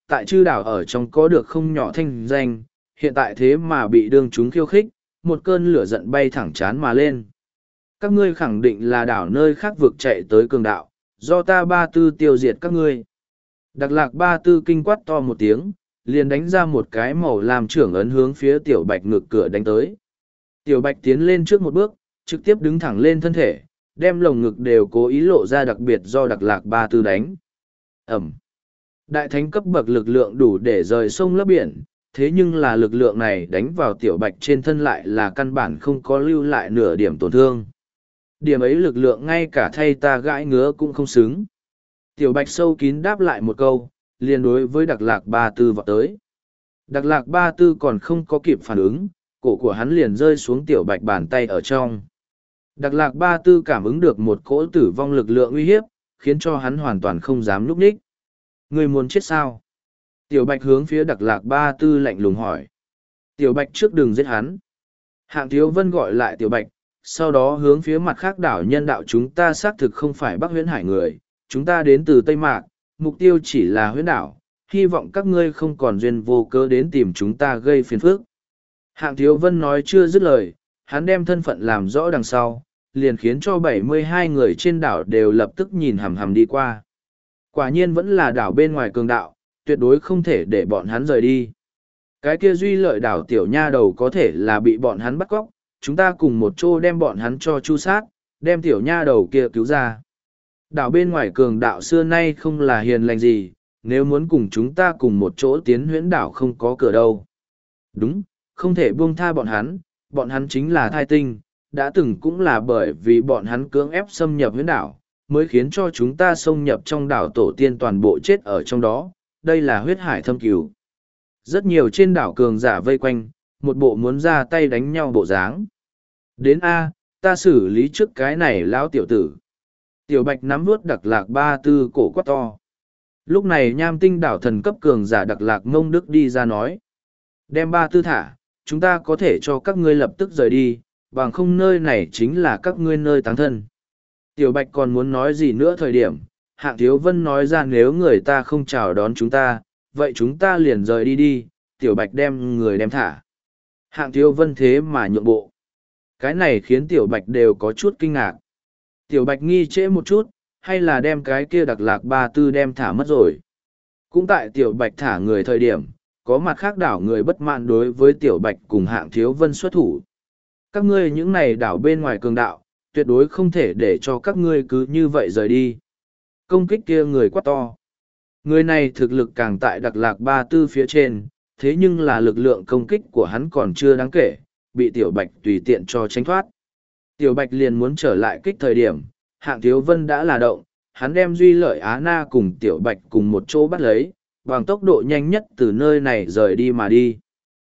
tại chư đảo ở trong có được không nhỏ thanh danh, hiện tại thế mà bị đương chúng khiêu khích, một cơn lửa giận bay thẳng chán mà lên. Các ngươi khẳng định là đảo nơi khác vực chạy tới cường đạo, do ta Ba Tư tiêu diệt các ngươi. Đặc Lạc Ba Tư kinh quát to một tiếng, liền đánh ra một cái màu làm trưởng ấn hướng phía Tiểu Bạch ngực cửa đánh tới. Tiểu Bạch tiến lên trước một bước, trực tiếp đứng thẳng lên thân thể, đem lồng ngực đều cố ý lộ ra đặc biệt do Đặc Lạc Ba Tư đánh. Ẩm. Đại thánh cấp bậc lực lượng đủ để rời sông lấp biển, thế nhưng là lực lượng này đánh vào Tiểu Bạch trên thân lại là căn bản không có lưu lại nửa điểm tổn thương. Điểm ấy lực lượng ngay cả thay ta gãi ngứa cũng không xứng. Tiểu Bạch sâu kín đáp lại một câu, liền đối với Đặc Lạc Ba Tư vọt tới. Đặc Lạc Ba Tư còn không có kịp phản ứng, cổ của hắn liền rơi xuống Tiểu Bạch bàn tay ở trong. Đặc Lạc Ba Tư cảm ứng được một cỗ tử vong lực lượng uy hiếp, khiến cho hắn hoàn toàn không dám núp ních. Ngươi muốn chết sao? Tiểu Bạch hướng phía Đặc Lạc Ba Tư lạnh lùng hỏi. Tiểu Bạch trước đừng giết hắn. Hạng Thiếu Vân gọi lại Tiểu Bạch, sau đó hướng phía mặt khác đảo nhân đạo chúng ta xác thực không phải Bắc Huyễn Hải người, chúng ta đến từ Tây Mạc, mục tiêu chỉ là Huyễn đảo, hy vọng các ngươi không còn duyên vô cớ đến tìm chúng ta gây phiền phức. Hạng Thiếu Vân nói chưa dứt lời, hắn đem thân phận làm rõ đằng sau, liền khiến cho 72 người trên đảo đều lập tức nhìn hằm hằm đi qua. Quả nhiên vẫn là đảo bên ngoài cường đạo, tuyệt đối không thể để bọn hắn rời đi. Cái kia Duy Lợi đảo tiểu nha đầu có thể là bị bọn hắn bắt cóc, chúng ta cùng một chỗ đem bọn hắn cho chu sát, đem tiểu nha đầu kia cứu ra. Đảo bên ngoài cường đạo xưa nay không là hiền lành gì, nếu muốn cùng chúng ta cùng một chỗ tiến Huyễn đảo không có cửa đâu. Đúng, không thể buông tha bọn hắn chính là thai tinh, đã từng cũng là bởi vì bọn hắn cưỡng ép xâm nhập Huyễn đảo, mới khiến cho chúng ta xông nhập trong đảo tổ tiên toàn bộ chết ở trong đó, đây là huyết hải thâm cửu. Rất nhiều trên đảo cường giả vây quanh, một bộ muốn ra tay đánh nhau bộ dáng. Đến A, ta xử lý trước cái này lão tiểu tử. Tiểu Bạch nắm vuốt Đặc Lạc Ba Tư cổ quát to. Lúc này Nham Tinh đảo thần cấp cường giả Đặc Lạc Ngông Đức đi ra nói. Đem Ba Tư thả, chúng ta có thể cho các ngươi lập tức rời đi, bằng không nơi này chính là các ngươi nơi táng thân. Tiểu Bạch còn muốn nói gì nữa thời điểm, Hạng Thiếu Vân nói ra nếu người ta không chào đón chúng ta, vậy chúng ta liền rời đi đi, Tiểu Bạch đem người đem thả. Hạng Thiếu Vân thế mà nhượng bộ. Cái này khiến Tiểu Bạch đều có chút kinh ngạc. Tiểu Bạch nghi trễ một chút, hay là đem cái kia Đặc Lạc Ba Tư đem thả mất rồi. Cũng tại Tiểu Bạch thả người thời điểm, có mặt khác đảo người bất mãn đối với Tiểu Bạch cùng Hạng Thiếu Vân xuất thủ. Các ngươi những này đảo bên ngoài cường đạo, tuyệt đối không thể để cho các ngươi cứ như vậy rời đi. Công kích kia người quá to. Người này thực lực càng tại Đặc Lạc Ba Tư phía trên, thế nhưng là lực lượng công kích của hắn còn chưa đáng kể, bị Tiểu Bạch tùy tiện cho tránh thoát. Tiểu Bạch liền muốn trở lại kích thời điểm, Hạng Thiếu Vân đã là động, hắn đem Duy Lợi Á Na cùng Tiểu Bạch cùng một chỗ bắt lấy, bằng tốc độ nhanh nhất từ nơi này rời đi mà đi.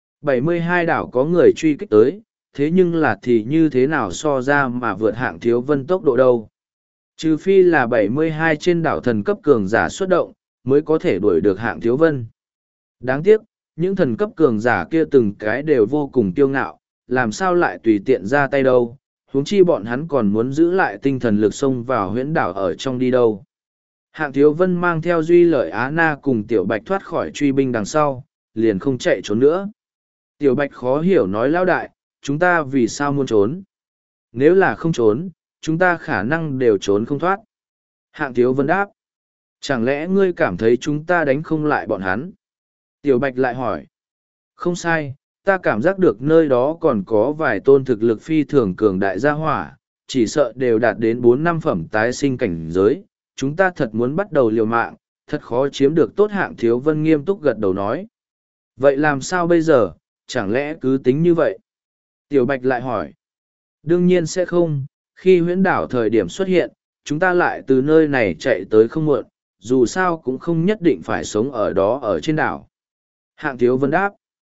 72 đảo có người truy kích tới, thế nhưng là thì như thế nào so ra mà vượt Hạng Thiếu Vân tốc độ đâu. Trừ phi là 72 trên đảo thần cấp cường giả xuất động, mới có thể đuổi được Hạng Thiếu Vân. Đáng tiếc, những thần cấp cường giả kia từng cái đều vô cùng kiêu ngạo, làm sao lại tùy tiện ra tay đâu, huống chi bọn hắn còn muốn giữ lại tinh thần lực xông vào Huyễn đảo ở trong đi đâu. Hạng Thiếu Vân mang theo Duy Lợi Á Na cùng Tiểu Bạch thoát khỏi truy binh đằng sau, liền không chạy trốn nữa. Tiểu Bạch khó hiểu nói lão đại, chúng ta vì sao muốn trốn? Nếu là không trốn, chúng ta khả năng đều trốn không thoát. Hạng Thiếu Vân đáp. Chẳng lẽ ngươi cảm thấy chúng ta đánh không lại bọn hắn? Tiểu Bạch lại hỏi. Không sai, ta cảm giác được nơi đó còn có vài tôn thực lực phi thường cường đại gia hỏa, chỉ sợ đều đạt đến 4-5 phẩm tái sinh cảnh giới. Chúng ta thật muốn bắt đầu liều mạng, thật khó chiếm được tốt. Hạng Thiếu Vân nghiêm túc gật đầu nói. Vậy làm sao bây giờ, chẳng lẽ cứ tính như vậy? Tiểu Bạch lại hỏi. Đương nhiên sẽ không, khi Huyễn đảo thời điểm xuất hiện, chúng ta lại từ nơi này chạy tới không muộn, dù sao cũng không nhất định phải sống ở đó ở trên đảo. Hạng Thiếu Vân đáp.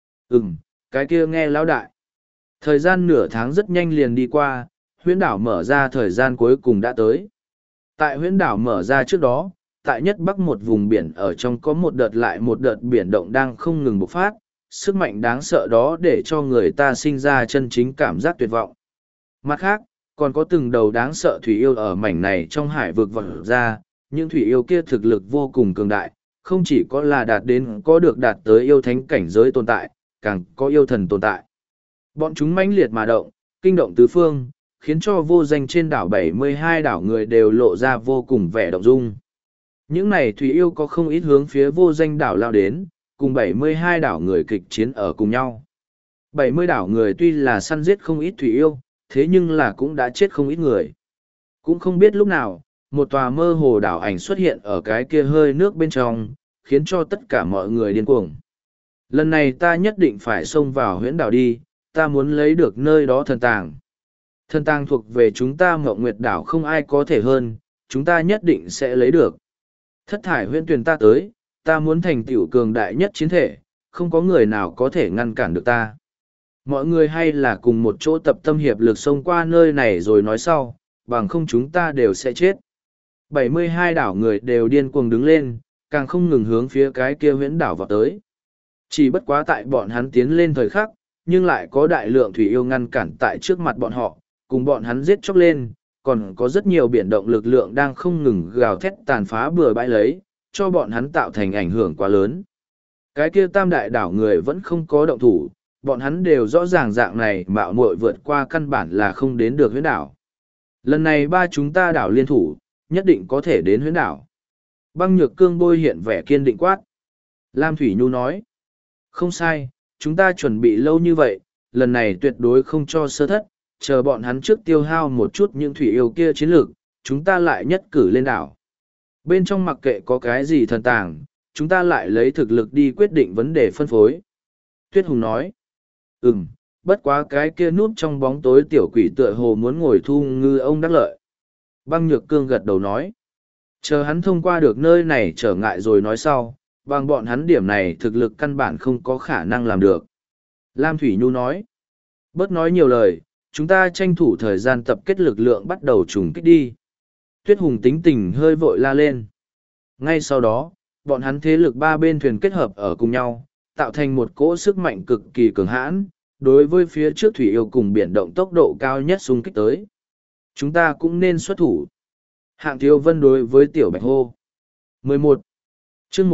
Cái kia nghe lão đại. Thời gian nửa tháng rất nhanh liền đi qua, Huyễn đảo mở ra thời gian cuối cùng đã tới. Tại Huyễn đảo mở ra trước đó, tại nhất bắc một vùng biển ở trong có một đợt lại một đợt biển động đang không ngừng bộc phát, sức mạnh đáng sợ đó để cho người ta sinh ra chân chính cảm giác tuyệt vọng. Mặt khác, còn có từng đầu đáng sợ thủy yêu ở mảnh này trong hải vực vọt ra, những thủy yêu kia thực lực vô cùng cường đại, không chỉ có là đạt đến có được đạt tới yêu thánh cảnh giới tồn tại, càng có yêu thần tồn tại. Bọn chúng mãnh liệt mà động, kinh động tứ phương, khiến cho vô danh trên đảo 72 đảo người đều lộ ra vô cùng vẻ động dung. Những này thủy yêu có không ít hướng phía vô danh đảo lao đến, cùng 72 đảo người kịch chiến ở cùng nhau. 70 đảo người tuy là săn giết không ít thủy yêu, thế nhưng là cũng đã chết không ít người. Cũng không biết lúc nào, một tòa mơ hồ đảo ảnh xuất hiện ở cái kia hơi nước bên trong, khiến cho tất cả mọi người điên cuồng. Lần này ta nhất định phải xông vào huyễn đảo đi, ta muốn lấy được nơi đó thần tàng. Thần tàng thuộc về chúng ta Ngộng Nguyệt đảo không ai có thể hơn, chúng ta nhất định sẽ lấy được. Thất thải huyễn tuyển ta tới, ta muốn thành tựu cường đại nhất chiến thể, không có người nào có thể ngăn cản được ta. Mọi người hay là cùng một chỗ tập tâm hiệp lực xông qua nơi này rồi nói sau, bằng không chúng ta đều sẽ chết. 72 đảo người đều điên cuồng đứng lên, càng không ngừng hướng phía cái kia huyễn đảo vào tới. Chỉ bất quá tại bọn hắn tiến lên thời khắc, nhưng lại có đại lượng thủy yêu ngăn cản tại trước mặt bọn họ, cùng bọn hắn giết chóc lên, còn có rất nhiều biển động lực lượng đang không ngừng gào thét tàn phá bừa bãi lấy, cho bọn hắn tạo thành ảnh hưởng quá lớn. Cái kia tam đại đảo người vẫn không có động thủ, bọn hắn đều rõ ràng dạng này mạo muội vượt qua căn bản là không đến được huyễn đảo. Lần này ba chúng ta đảo liên thủ, nhất định có thể đến huyễn đảo. Băng Nhược Cương bôi hiện vẻ kiên định quát. Lam Thủy Nhu nói. Không sai, chúng ta chuẩn bị lâu như vậy, lần này tuyệt đối không cho sơ thất, chờ bọn hắn trước tiêu hao một chút những thủy yêu kia chiến lược, chúng ta lại nhất cử lên đảo. Bên trong mặc kệ có cái gì thần tàng, chúng ta lại lấy thực lực đi quyết định vấn đề phân phối. Tuyết Hùng nói. Bất quá cái kia núp trong bóng tối tiểu quỷ tựa hồ muốn ngồi thu ngư ông đắc lợi. Băng Nhược Cương gật đầu nói. Chờ hắn thông qua được nơi này trở ngại rồi nói sau, bằng bọn hắn điểm này thực lực căn bản không có khả năng làm được. Lam Thủy Nhu nói. Bớt nói nhiều lời, chúng ta tranh thủ thời gian tập kết lực lượng bắt đầu trùng kích đi. Tuyết Hùng tính tình hơi vội la lên. Ngay sau đó, bọn hắn thế lực ba bên thuyền kết hợp ở cùng nhau, tạo thành một cỗ sức mạnh cực kỳ cường hãn, đối với phía trước thủy yêu cùng biển động tốc độ cao nhất xung kích tới. Chúng ta cũng nên xuất thủ. Hạng Thiếu Vân đối với Tiểu Bạch hô. 11. chương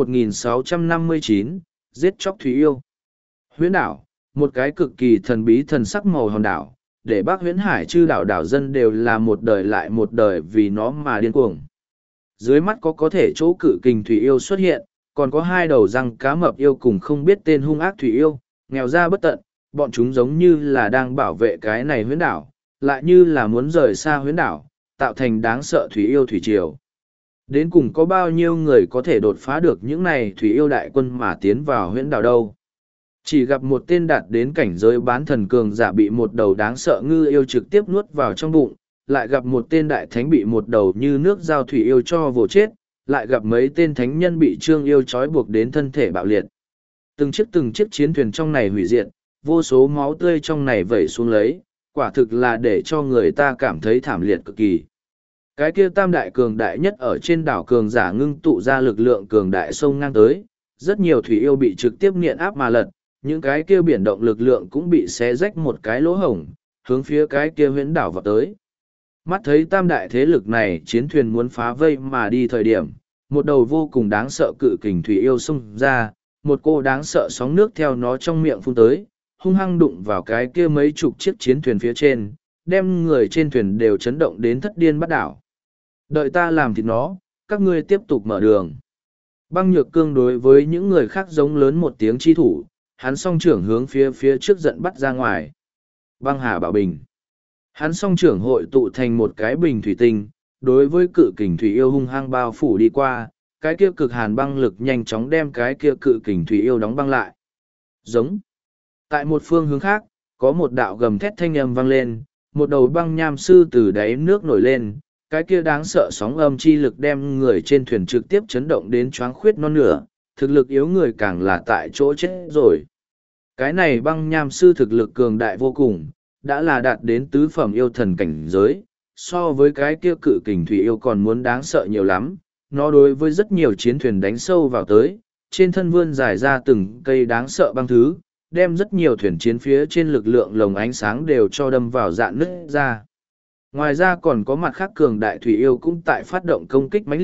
1659, giết chóc thủy yêu. Huyễn đảo, một cái cực kỳ thần bí thần sắc màu hòn đảo, để bác huyễn hải chư đảo đảo dân đều là một đời lại một đời vì nó mà điên cuồng. Dưới mắt có thể chỗ cự kình thủy yêu xuất hiện, còn có hai đầu răng cá mập yêu cùng không biết tên hung ác thủy yêu, nghèo ra bất tận, bọn chúng giống như là đang bảo vệ cái này huyễn đảo, lại như là muốn rời xa huyễn đảo, tạo thành đáng sợ thủy yêu thủy triều. Đến cùng có bao nhiêu người có thể đột phá được những này thủy yêu đại quân mà tiến vào huyễn đảo đâu. Chỉ gặp một tên đạt đến cảnh giới bán thần cường giả bị một đầu đáng sợ ngư yêu trực tiếp nuốt vào trong bụng, lại gặp một tên đại thánh bị một đầu như nước giao thủy yêu cho vồ chết, lại gặp mấy tên thánh nhân bị trương yêu trói buộc đến thân thể bạo liệt. Từng chiếc chiến thuyền trong này hủy diệt, vô số máu tươi trong này vẩy xuống lấy, quả thực là để cho người ta cảm thấy thảm liệt cực kỳ. Cái kia tam đại cường đại nhất ở trên đảo cường giả ngưng tụ ra lực lượng cường đại sông ngang tới, rất nhiều thủy yêu bị trực tiếp nghiện áp mà lật, những cái kia biển động lực lượng cũng bị xé rách một cái lỗ hổng, hướng phía cái kia huyễn đảo vào tới. Mắt thấy tam đại thế lực này chiến thuyền muốn phá vây mà đi thời điểm, một đầu vô cùng đáng sợ cự kình thủy yêu xông ra, một cô đáng sợ sóng nước theo nó trong miệng phun tới, hung hăng đụng vào cái kia mấy chục chiếc chiến thuyền phía trên, đem người trên thuyền đều chấn động đến thất điên bắt đảo. Đợi ta làm thịt nó, các ngươi tiếp tục mở đường. Băng Nhược Cương đối với những người khác giống lớn một tiếng chi thủ, hắn song trưởng hướng phía trước giận bắt ra ngoài. Băng Hà Bảo Bình. Hắn song trưởng hội tụ thành một cái bình thủy tinh, đối với cự kình thủy yêu hung hăng bao phủ đi qua, cái kia cực hàn băng lực nhanh chóng đem cái kia cự kình thủy yêu đóng băng lại. Giống. Tại một phương hướng khác, có một đạo gầm thét thanh âm vang lên, một đầu băng nham sư từ đáy nước nổi lên, cái kia đáng sợ sóng âm chi lực đem người trên thuyền trực tiếp chấn động đến choáng khuyết non nửa, thực lực yếu người càng là tại chỗ chết rồi. Cái này băng nham sư thực lực cường đại vô cùng, đã là đạt đến tứ phẩm yêu thần cảnh giới, so với cái kia cự kình thủy yêu còn muốn đáng sợ nhiều lắm, nó đối với rất nhiều chiến thuyền đánh sâu vào tới, trên thân vươn dài ra từng cây đáng sợ băng thứ, đem rất nhiều thuyền chiến phía trên lực lượng lồng ánh sáng đều cho đâm vào dạn nứt ra. Ngoài ra còn có mặt khác cường đại thủy yêu cũng tại phát động công kích mãnh liệt,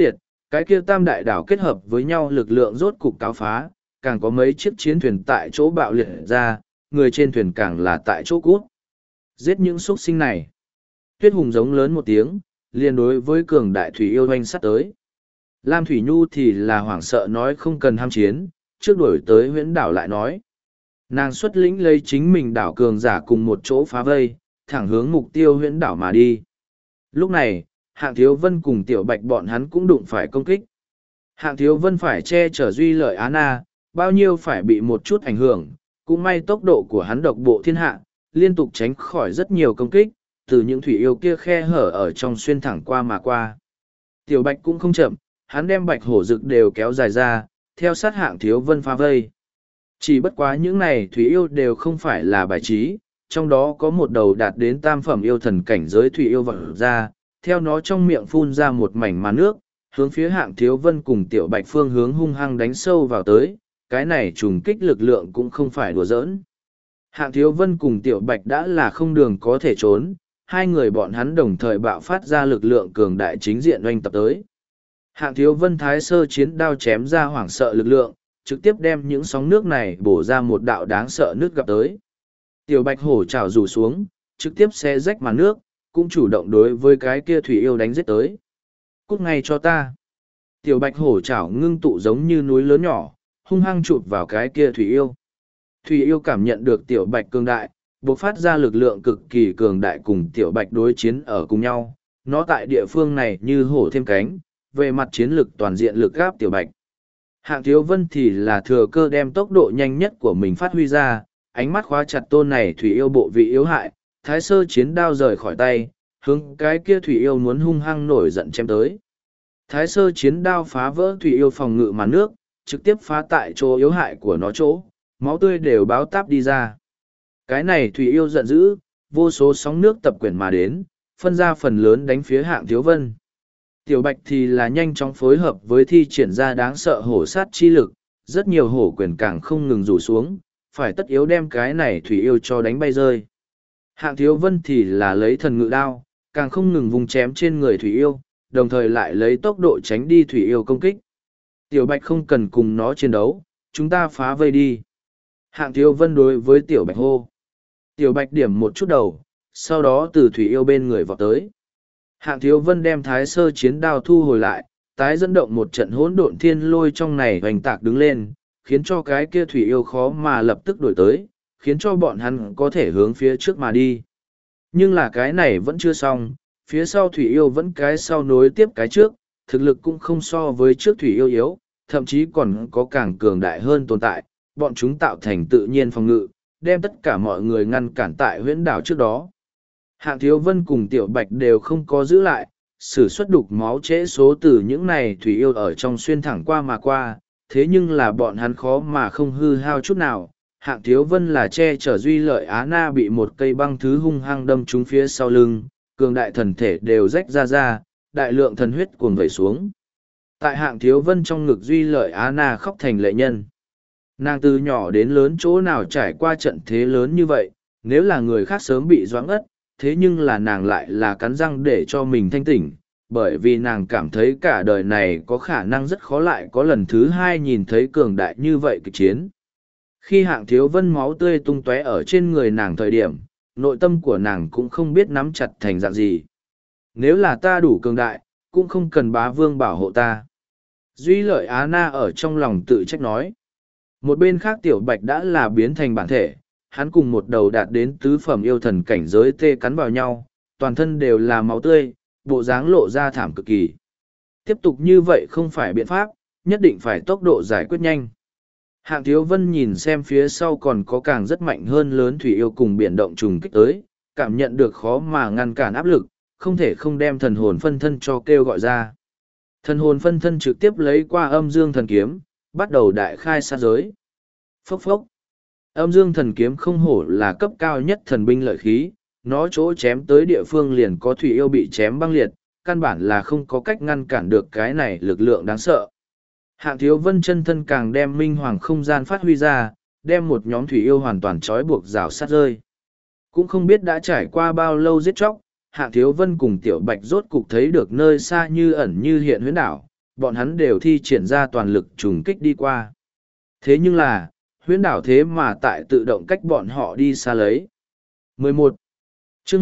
cái kia tam đại đảo kết hợp với nhau lực lượng rốt cục cáo phá, càng có mấy chiếc chiến thuyền tại chỗ bạo liệt ra, người trên thuyền càng là tại chỗ cút. Giết những xuất sinh này. Tuyết Hùng giống lớn một tiếng, liền đối với cường đại thủy yêu hoanh sắt tới. Lam Thủy Nhu thì là hoảng sợ nói không cần ham chiến, trước đuổi tới huyễn đảo lại nói. Nàng xuất lĩnh lấy chính mình đảo cường giả cùng một chỗ phá vây, thẳng hướng mục tiêu huyễn đảo mà đi. Lúc này, Hạng Thiếu Vân cùng Tiểu Bạch bọn hắn cũng đụng phải công kích. Hạng Thiếu Vân phải che chở Duy Lợi Á Na, bao nhiêu phải bị một chút ảnh hưởng, cũng may tốc độ của hắn độc bộ thiên hạ, liên tục tránh khỏi rất nhiều công kích, từ những thủy yêu kia khe hở ở trong xuyên thẳng qua mà qua. Tiểu Bạch cũng không chậm, hắn đem bạch hổ rực đều kéo dài ra, theo sát Hạng Thiếu Vân phá vây. Chỉ bất quá những này thủy yêu đều không phải là bài trí, trong đó có một đầu đạt đến tam phẩm yêu thần cảnh giới thủy yêu vật ra, theo nó trong miệng phun ra một mảnh màn nước, hướng phía Hạng Thiếu Vân cùng Tiểu Bạch phương hướng hung hăng đánh sâu vào tới, cái này trùng kích lực lượng cũng không phải đùa giỡn. Hạng Thiếu Vân cùng Tiểu Bạch đã là không đường có thể trốn, hai người bọn hắn đồng thời bạo phát ra lực lượng cường đại chính diện oanh tập tới. Hạng Thiếu Vân thái sơ chiến đao chém ra hoảng sợ lực lượng, trực tiếp đem những sóng nước này bổ ra một đạo đáng sợ nước gặp tới. Tiểu Bạch hổ trào rủ xuống, trực tiếp xé rách màn nước, cũng chủ động đối với cái kia thủy yêu đánh giết tới. Cút ngay cho ta. Tiểu Bạch hổ trào ngưng tụ giống như núi lớn nhỏ, hung hăng chụp vào cái kia thủy yêu. Thủy yêu cảm nhận được Tiểu Bạch cường đại, bộc phát ra lực lượng cực kỳ cường đại cùng Tiểu Bạch đối chiến ở cùng nhau. Nó tại địa phương này như hổ thêm cánh, về mặt chiến lực toàn diện lực gáp Tiểu Bạch. Hạng Thiếu Vân thì là thừa cơ đem tốc độ nhanh nhất của mình phát huy ra, ánh mắt khóa chặt tôn này thủy yêu bộ vị yếu hại, thái sơ chiến đao rời khỏi tay, hướng cái kia thủy yêu muốn hung hăng nổi giận chém tới. Thái sơ chiến đao phá vỡ thủy yêu phòng ngự màn nước, trực tiếp phá tại chỗ yếu hại của nó chỗ, máu tươi đều báo táp đi ra. Cái này thủy yêu giận dữ, vô số sóng nước tập quyển mà đến, phân ra phần lớn đánh phía Hạng Thiếu Vân. Tiểu Bạch thì là nhanh chóng phối hợp với thi triển ra đáng sợ hổ sát chi lực, rất nhiều hổ quyền càng không ngừng rủ xuống, phải tất yếu đem cái này thủy yêu cho đánh bay rơi. Hạng Thiếu Vân thì là lấy thần ngự đao, càng không ngừng vùng chém trên người thủy yêu, đồng thời lại lấy tốc độ tránh đi thủy yêu công kích. Tiểu Bạch không cần cùng nó chiến đấu, chúng ta phá vây đi. Hạng Thiếu Vân đối với Tiểu Bạch hô. Tiểu Bạch điểm một chút đầu, sau đó từ thủy yêu bên người vọt tới. Hạng Thiếu Vân đem thái sơ chiến đao thu hồi lại, tái dẫn động một trận hỗn độn thiên lôi trong này hoành tạc đứng lên, khiến cho cái kia thủy yêu khó mà lập tức đổi tới, khiến cho bọn hắn có thể hướng phía trước mà đi. Nhưng là cái này vẫn chưa xong, phía sau thủy yêu vẫn cái sau nối tiếp cái trước, thực lực cũng không so với trước thủy yêu yếu, thậm chí còn có càng cường đại hơn tồn tại, bọn chúng tạo thành tự nhiên phòng ngự, đem tất cả mọi người ngăn cản tại huyễn đảo trước đó. Hạng Thiếu Vân cùng Tiểu Bạch đều không có giữ lại, sử xuất đục máu trễ số từ những này thủy yêu ở trong xuyên thẳng qua mà qua, thế nhưng là bọn hắn khó mà không hư hao chút nào. Hạng Thiếu Vân là che chở Duy Lợi Á Na bị một cây băng thứ hung hăng đâm trúng phía sau lưng, cường đại thần thể đều rách ra, đại lượng thần huyết cuồng vẩy xuống. Tại Hạng Thiếu Vân trong ngực Duy Lợi Á Na khóc thành lệ nhân. Nàng từ nhỏ đến lớn chỗ nào trải qua trận thế lớn như vậy, nếu là người khác sớm bị doãn ất, thế nhưng là nàng lại là cắn răng để cho mình thanh tỉnh, bởi vì nàng cảm thấy cả đời này có khả năng rất khó lại có lần thứ hai nhìn thấy cường đại như vậy kịch chiến. Khi Hạng Thiếu Vân máu tươi tung tóe ở trên người nàng thời điểm, nội tâm của nàng cũng không biết nắm chặt thành dạng gì. Nếu là ta đủ cường đại, cũng không cần bá vương bảo hộ ta. Duy Lợi Á Na ở trong lòng tự trách nói. Một bên khác Tiểu Bạch đã là biến thành bản thể, hắn cùng một đầu đạt đến tứ phẩm yêu thần cảnh giới tê cắn vào nhau, toàn thân đều là máu tươi, bộ dáng lộ ra thảm cực kỳ. Tiếp tục như vậy không phải biện pháp, nhất định phải tốc độ giải quyết nhanh. Hạng Thiếu Vân nhìn xem phía sau còn có càng rất mạnh hơn lớn thủy yêu cùng biển động trùng kích tới, cảm nhận được khó mà ngăn cản áp lực, không thể không đem thần hồn phân thân cho kêu gọi ra. Thần hồn phân thân trực tiếp lấy qua âm dương thần kiếm, bắt đầu đại khai sát giới. Phốc phốc. Âm dương thần kiếm không hổ là cấp cao nhất thần binh lợi khí, nó chỗ chém tới địa phương liền có thủy yêu bị chém băng liệt, căn bản là không có cách ngăn cản được cái này lực lượng đáng sợ. Hạng Thiếu Vân chân thân càng đem minh hoàng không gian phát huy ra, đem một nhóm thủy yêu hoàn toàn trói buộc rào sát rơi. Cũng không biết đã trải qua bao lâu giết chóc, Hạng Thiếu Vân cùng Tiểu Bạch rốt cục thấy được nơi xa như ẩn như hiện huyễn đảo, bọn hắn đều thi triển ra toàn lực trùng kích đi qua. Thế nhưng là, huyễn đảo thế mà tại tự động cách bọn họ đi xa lấy. 11. chương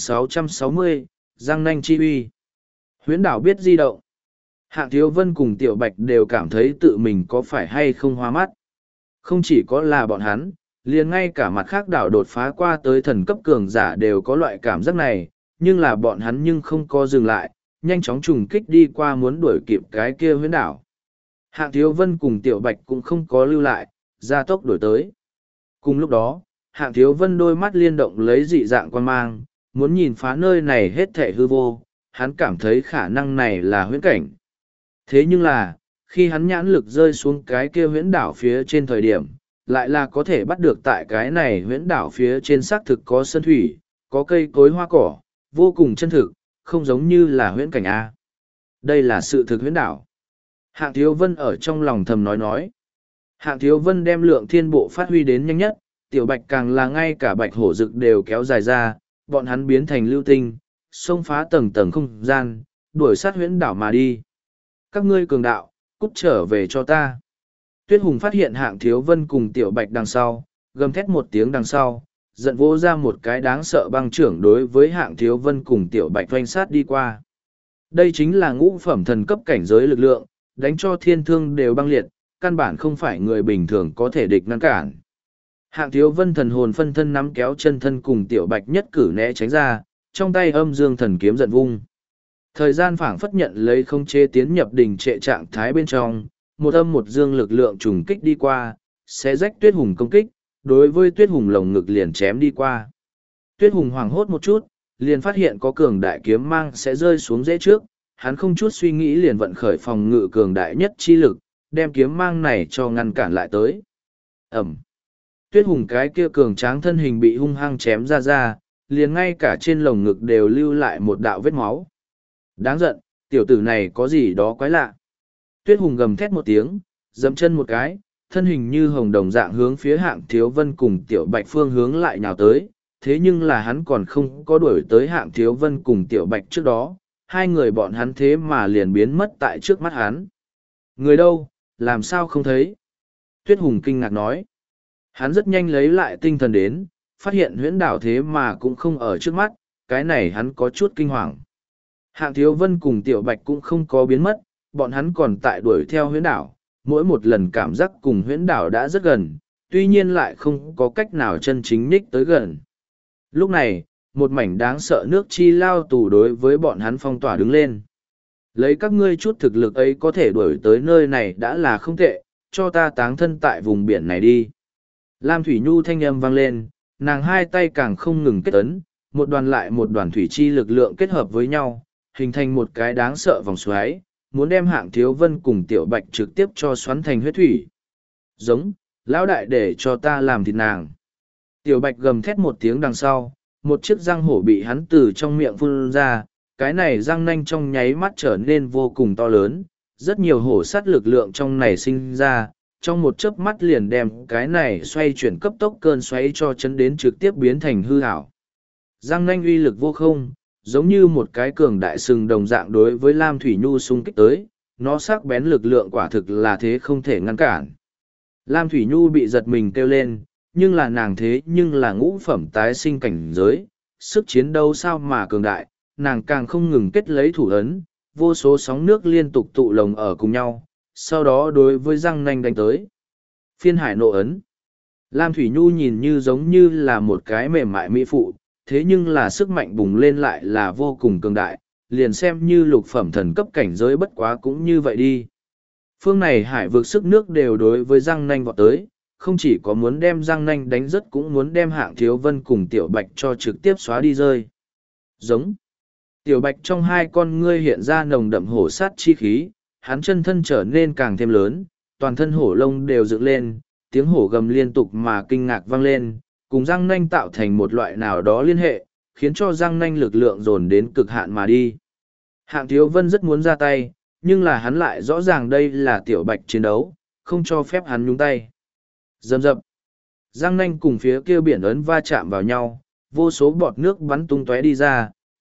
1660, Giang Nanh Chi Uy. Huyễn đảo biết di động. Hạng Thiếu Vân cùng Tiểu Bạch đều cảm thấy tự mình có phải hay không hoa mắt. Không chỉ có là bọn hắn, liền ngay cả mặt khác đảo đột phá qua tới thần cấp cường giả đều có loại cảm giác này, nhưng là bọn hắn nhưng không có dừng lại, nhanh chóng trùng kích đi qua muốn đuổi kịp cái kia huyễn đảo. Hạng Thiếu Vân cùng Tiểu Bạch cũng không có lưu lại, gia tốc đuổi tới. Cùng lúc đó, Hạng Thiếu Vân đôi mắt liên động lấy dị dạng quan mang, muốn nhìn phá nơi này hết thảy hư vô, hắn cảm thấy khả năng này là huyễn cảnh. Thế nhưng là, khi hắn nhãn lực rơi xuống cái kia huyễn đảo phía trên thời điểm, lại là có thể bắt được tại cái này huyễn đảo phía trên xác thực có sơn thủy, có cây cối hoa cỏ, vô cùng chân thực, không giống như là huyễn cảnh A. Đây là sự thực huyễn đảo. Hạng Thiếu Vân ở trong lòng thầm nói. Hạng Thiếu Vân đem lượng thiên bộ phát huy đến nhanh nhất, Tiểu Bạch càng là ngay cả bạch hổ rực đều kéo dài ra, bọn hắn biến thành lưu tinh, xông phá tầng tầng không gian, đuổi sát huyễn đảo mà đi. Các ngươi cường đạo, cút trở về cho ta. Tuyết Hùng phát hiện Hạng Thiếu Vân cùng Tiểu Bạch đằng sau, gầm thét một tiếng đằng sau, giận vỗ ra một cái đáng sợ băng trưởng đối với Hạng Thiếu Vân cùng Tiểu Bạch doanh sát đi qua. Đây chính là ngũ phẩm thần cấp cảnh giới lực lượng, đánh cho thiên thương đều băng liệt, căn bản không phải người bình thường có thể địch ngăn cản. Hạng Thiếu Vân thần hồn phân thân nắm kéo chân thân cùng Tiểu Bạch nhất cử né tránh ra, trong tay âm dương thần kiếm giận vung. Thời gian phảng phất nhận lấy không chế tiến nhập đình trệ trạng thái bên trong, một âm một dương lực lượng trùng kích đi qua, sẽ rách Tuyết Hùng công kích, đối với Tuyết Hùng lồng ngực liền chém đi qua. Tuyết Hùng hoảng hốt một chút, liền phát hiện có cường đại kiếm mang sẽ rơi xuống dễ trước, hắn không chút suy nghĩ liền vận khởi phòng ngự cường đại nhất chi lực, đem kiếm mang này cho ngăn cản lại tới. Ẩm. Tuyết Hùng cái kia cường tráng thân hình bị hung hăng chém ra, liền ngay cả trên lồng ngực đều lưu lại một đạo vết máu. Đáng giận, tiểu tử này có gì đó quái lạ. Tuyết Hùng gầm thét một tiếng, dậm chân một cái, thân hình như hồng đồng dạng hướng phía Hạng Thiếu Vân cùng Tiểu Bạch phương hướng lại nhào tới, thế nhưng là hắn còn không có đuổi tới Hạng Thiếu Vân cùng Tiểu Bạch trước đó, hai người bọn hắn thế mà liền biến mất tại trước mắt hắn. Người đâu, làm sao không thấy? Tuyết Hùng kinh ngạc nói. Hắn rất nhanh lấy lại tinh thần đến, phát hiện huyễn đảo thế mà cũng không ở trước mắt, cái này hắn có chút kinh hoàng. Hạng Thiếu Vân cùng Tiểu Bạch cũng không có biến mất, bọn hắn còn tại đuổi theo huyễn đảo, mỗi một lần cảm giác cùng huyễn đảo đã rất gần, tuy nhiên lại không có cách nào chân chính ních tới gần. Lúc này, một mảnh đáng sợ nước chi lao tù đối với bọn hắn phong tỏa đứng lên. Lấy các ngươi chút thực lực ấy có thể đuổi tới nơi này đã là không tệ, cho ta táng thân tại vùng biển này đi. Lam Thủy Nhu thanh âm vang lên, nàng hai tay càng không ngừng kết ấn, một đoàn lại một đoàn thủy chi lực lượng kết hợp với nhau, hình thành một cái đáng sợ vòng xoáy, muốn đem Hạng Thiếu Vân cùng Tiểu Bạch trực tiếp cho xoắn thành huyết thủy. Giống, lão đại để cho ta làm thịt nàng. Tiểu Bạch gầm thét một tiếng đằng sau, một chiếc răng hổ bị hắn từ trong miệng phun ra, cái này răng nanh trong nháy mắt trở nên vô cùng to lớn, rất nhiều hổ sát lực lượng trong này sinh ra, trong một chớp mắt liền đem cái này xoay chuyển cấp tốc cơn xoáy cho chấn đến trực tiếp biến thành hư ảo. Răng nanh uy lực vô không, giống như một cái cường đại sừng đồng dạng đối với Lam Thủy Nhu xung kích tới, nó sắc bén lực lượng quả thực là thế không thể ngăn cản. Lam Thủy Nhu bị giật mình kêu lên, nhưng là nàng thế nhưng là ngũ phẩm tái sinh cảnh giới, sức chiến đấu sao mà cường đại, nàng càng không ngừng kết lấy thủ ấn, vô số sóng nước liên tục tụ lồng ở cùng nhau, sau đó đối với răng nanh đánh tới. Phiên hải nộ ấn. Lam Thủy Nhu nhìn như giống như là một cái mềm mại mỹ phụ, thế nhưng là sức mạnh bùng lên lại là vô cùng cường đại, liền xem như lục phẩm thần cấp cảnh giới bất quá cũng như vậy đi. Phương này hải vực sức nước đều đối với răng nanh vọt tới, không chỉ có muốn đem răng nanh đánh rớt cũng muốn đem Hạng Thiếu Vân cùng Tiểu Bạch cho trực tiếp xóa đi rơi. Giống. Tiểu Bạch trong hai con ngươi hiện ra nồng đậm hổ sát chi khí, hắn chân thân trở nên càng thêm lớn, toàn thân hổ lông đều dựng lên, tiếng hổ gầm liên tục mà kinh ngạc vang lên, cùng răng nanh tạo thành một loại nào đó liên hệ, khiến cho răng nanh lực lượng dồn đến cực hạn mà đi. Hạng Thiếu Vân rất muốn ra tay, nhưng là hắn lại rõ ràng đây là Tiểu Bạch chiến đấu, không cho phép hắn nhúng tay. Dầm dập. Răng nanh cùng phía kia biển ấn va chạm vào nhau, vô số bọt nước bắn tung tóe đi ra,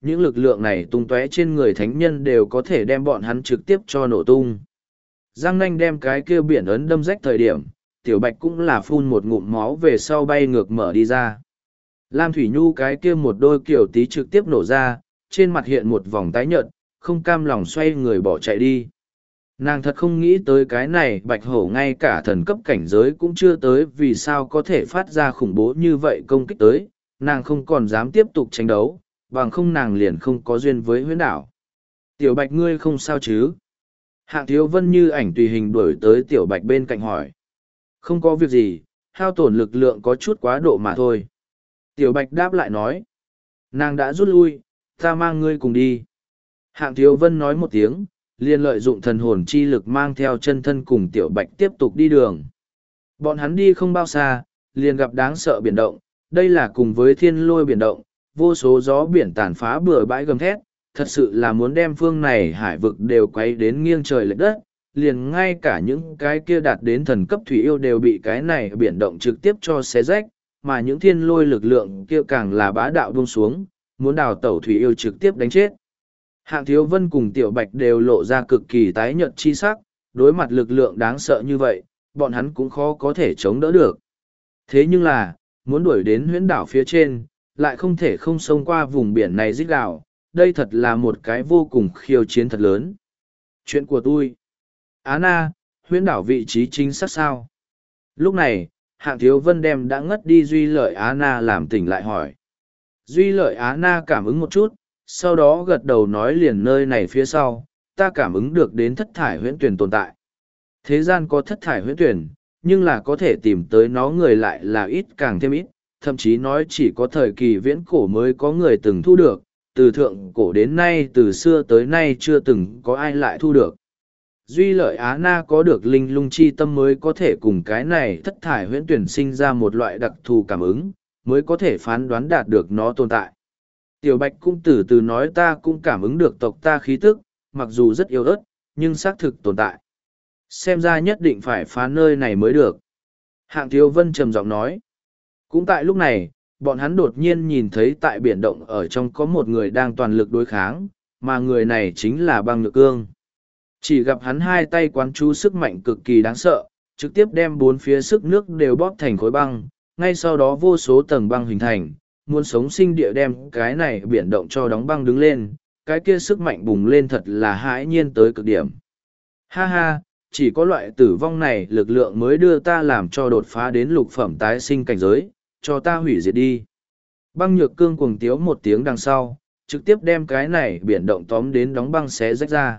những lực lượng này tung tóe trên người thánh nhân đều có thể đem bọn hắn trực tiếp cho nổ tung. Giang Nanh đem cái kia biển ấn đâm rách thời điểm, Tiểu Bạch cũng là phun một ngụm máu về sau bay ngược mở đi ra. Lam Thủy Nhu cái kia một đôi kiểu tí trực tiếp nổ ra, trên mặt hiện một vòng tái nhợt, không cam lòng xoay người bỏ chạy đi. Nàng thật không nghĩ tới cái này Bạch Hổ ngay cả thần cấp cảnh giới cũng chưa tới, vì sao có thể phát ra khủng bố như vậy công kích tới, nàng không còn dám tiếp tục tranh đấu, bằng không nàng liền không có duyên với huyễn đảo. Tiểu Bạch ngươi không sao chứ? Hạng Thiếu Vân như ảnh tùy hình đuổi tới Tiểu Bạch bên cạnh hỏi. Không có việc gì, hao tổn lực lượng có chút quá độ mà thôi. Tiểu Bạch đáp lại nói. Nàng đã rút lui, ta mang ngươi cùng đi. Hạng Thiếu Vân nói một tiếng, liền lợi dụng thần hồn chi lực mang theo chân thân cùng Tiểu Bạch tiếp tục đi đường. Bọn hắn đi không bao xa, liền gặp đáng sợ biển động, đây là cùng với thiên lôi biển động, vô số gió biển tàn phá bừa bãi gầm thét, thật sự là muốn đem phương này hải vực đều quay đến nghiêng trời lệch đất, liền ngay cả những cái kia đạt đến thần cấp thủy yêu đều bị cái này biển động trực tiếp cho xé rách, mà những thiên lôi lực lượng kia càng là bá đạo buông xuống, muốn đào tẩu thủy yêu trực tiếp đánh chết. Hạng Thiếu Vân cùng Tiểu Bạch đều lộ ra cực kỳ tái nhợt chi sắc, đối mặt lực lượng đáng sợ như vậy, bọn hắn cũng khó có thể chống đỡ được. Thế nhưng là, muốn đuổi đến huyễn đảo phía trên, lại không thể không xông qua vùng biển này rít gào, đây thật là một cái vô cùng khiêu chiến thật lớn. Chuyện của tôi. Á na, huyễn đảo vị trí chính xác sao? Lúc này, Hạng Thiếu Vân đem đã ngất đi Duy Lợi Á na làm tỉnh lại hỏi. Duy Lợi Á na cảm ứng một chút, sau đó gật đầu nói liền nơi này phía sau, ta cảm ứng được đến thất thải huyễn tuyển tồn tại. Thế gian có thất thải huyễn tuyển, nhưng là có thể tìm tới nó người lại là ít càng thêm ít, thậm chí nói chỉ có thời kỳ viễn cổ mới có người từng thu được, từ thượng cổ đến nay từ xưa tới nay chưa từng có ai lại thu được. Duy Lợi Á Na có được linh lung chi tâm mới có thể cùng cái này thất thải huyễn tuyển sinh ra một loại đặc thù cảm ứng, mới có thể phán đoán đạt được nó tồn tại. Tiểu Bạch cũng từ từ nói ta cũng cảm ứng được tộc ta khí tức, mặc dù rất yếu ớt, nhưng xác thực tồn tại. Xem ra nhất định phải phá nơi này mới được. Hạng Thiếu Vân trầm giọng nói. Cũng tại lúc này, bọn hắn đột nhiên nhìn thấy tại biển động ở trong có một người đang toàn lực đối kháng, mà người này chính là Băng Nhược Cương. Chỉ gặp hắn hai tay quán chú sức mạnh cực kỳ đáng sợ, trực tiếp đem bốn phía sức nước đều bóp thành khối băng, ngay sau đó vô số tầng băng hình thành, muốn sống sinh địa đem cái này biển động cho đóng băng đứng lên, cái kia sức mạnh bùng lên thật là hãi nhiên tới cực điểm. Ha ha, chỉ có loại tử vong này lực lượng mới đưa ta làm cho đột phá đến lục phẩm tái sinh cảnh giới, cho ta hủy diệt đi. Băng Nhược Cương cuồng tiếu một tiếng đằng sau, trực tiếp đem cái này biển động tóm đến đóng băng xé rách ra.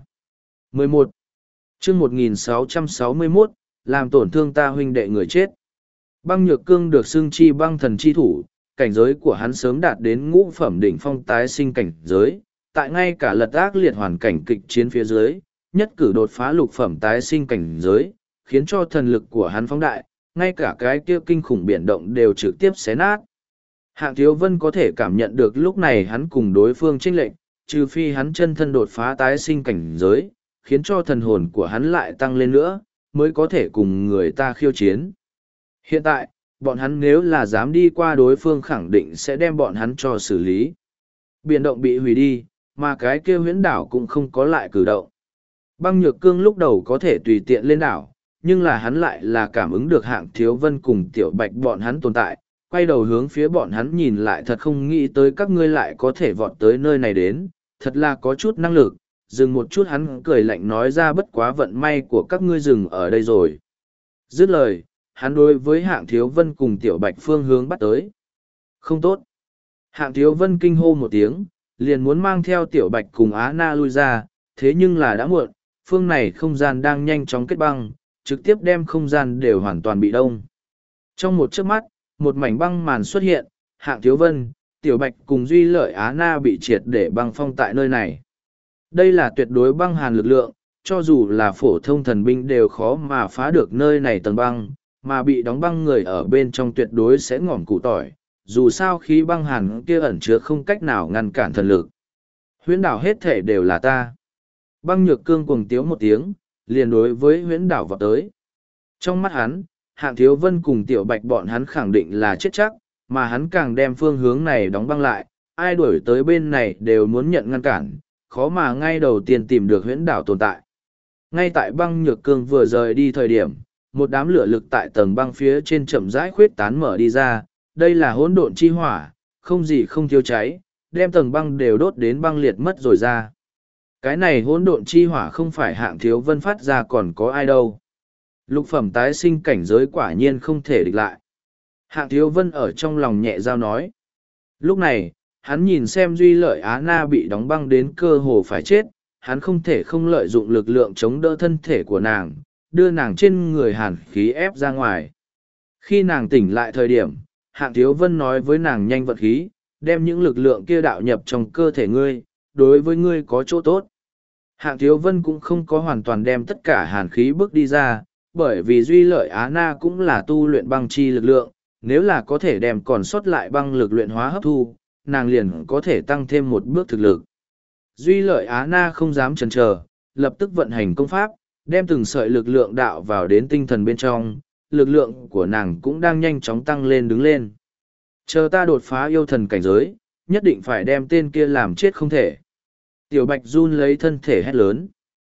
11. chương 1661, làm tổn thương ta huynh đệ người chết. Băng Nhược Cương được xưng chi băng thần chi thủ, cảnh giới của hắn sớm đạt đến ngũ phẩm đỉnh phong tái sinh cảnh giới, tại ngay cả lật ác liệt hoàn cảnh kịch chiến phía dưới, nhất cử đột phá lục phẩm tái sinh cảnh giới, khiến cho thần lực của hắn phóng đại, ngay cả cái kia kinh khủng biển động đều trực tiếp xé nát. Hạng Thiếu Vân có thể cảm nhận được lúc này hắn cùng đối phương chênh lệch, trừ phi hắn chân thân đột phá tái sinh cảnh giới, khiến cho thần hồn của hắn lại tăng lên nữa, mới có thể cùng người ta khiêu chiến. Hiện tại, bọn hắn nếu là dám đi qua đối phương khẳng định sẽ đem bọn hắn cho xử lý. Biển động bị hủy đi, mà cái kia huyễn đảo cũng không có lại cử động. Băng Nhược Cương lúc đầu có thể tùy tiện lên đảo, nhưng là hắn lại là cảm ứng được Hạng Thiếu Vân cùng Tiểu Bạch bọn hắn tồn tại, quay đầu hướng phía bọn hắn nhìn lại thật không nghĩ tới các ngươi lại có thể vọt tới nơi này đến, thật là có chút năng lực, dừng một chút hắn cười lạnh nói ra bất quá vận may của các ngươi dừng ở đây rồi. Dứt lời, hắn đối với Hạng Thiếu Vân cùng Tiểu Bạch phương hướng bắt tới. Không tốt. Hạng Thiếu Vân kinh hô một tiếng, liền muốn mang theo Tiểu Bạch cùng Á Na lui ra, thế nhưng là đã muộn, phương này không gian đang nhanh chóng kết băng, trực tiếp đem không gian đều hoàn toàn bị đông. Trong một chớp mắt, một mảnh băng màn xuất hiện, Hạng Thiếu Vân, Tiểu Bạch cùng Duy Lợi Á Na bị triệt để băng phong tại nơi này. Đây là tuyệt đối băng hàn lực lượng, cho dù là phổ thông thần binh đều khó mà phá được nơi này tầng băng, mà bị đóng băng người ở bên trong tuyệt đối sẽ ngỏm củ tỏi, dù sao khí băng hàn kia ẩn chứa không cách nào ngăn cản thần lực. Huyễn đảo hết thể đều là ta. Băng Nhược Cương cuồng tiếu một tiếng, liền đối với huyễn đảo vọt tới. Trong mắt hắn, Hạng Thiếu Vân cùng Tiểu Bạch bọn hắn khẳng định là chết chắc, mà hắn càng đem phương hướng này đóng băng lại, ai đuổi tới bên này đều muốn nhận ngăn cản, khó mà ngay đầu tiên tìm được huyễn đảo tồn tại. Ngay tại băng nhược cương vừa rời đi thời điểm, một đám lửa lực tại tầng băng phía trên chậm rãi khuyết tán mở đi ra, đây là hỗn độn chi hỏa, không gì không thiếu cháy, đem tầng băng đều đốt đến băng liệt mất rồi ra. Cái này hỗn độn chi hỏa không phải Hạng Thiếu Vân phát ra còn có ai đâu. Lục phẩm tái sinh cảnh giới quả nhiên không thể địch lại. Hạng Thiếu Vân ở trong lòng nhẹ giao nói. Lúc này, hắn nhìn xem Duy Lợi Á Na bị đóng băng đến cơ hồ phải chết, hắn không thể không lợi dụng lực lượng chống đỡ thân thể của nàng, đưa nàng trên người hàn khí ép ra ngoài. Khi nàng tỉnh lại thời điểm, Hạng Thiếu Vân nói với nàng nhanh vận khí, đem những lực lượng kia đạo nhập trong cơ thể ngươi, đối với ngươi có chỗ tốt. Hạng Thiếu Vân cũng không có hoàn toàn đem tất cả hàn khí bước đi ra, bởi vì Duy Lợi Á Na cũng là tu luyện băng chi lực lượng, nếu là có thể đem còn sót lại băng lực luyện hóa hấp thu, nàng liền có thể tăng thêm một bước thực lực. Duy Lợi Á Na không dám chần chờ, lập tức vận hành công pháp, đem từng sợi lực lượng đạo vào đến tinh thần bên trong, lực lượng của nàng cũng đang nhanh chóng tăng lên đứng lên. Chờ ta đột phá yêu thần cảnh giới, nhất định phải đem tên kia làm chết không thể. Tiểu Bạch run lấy thân thể hét lớn.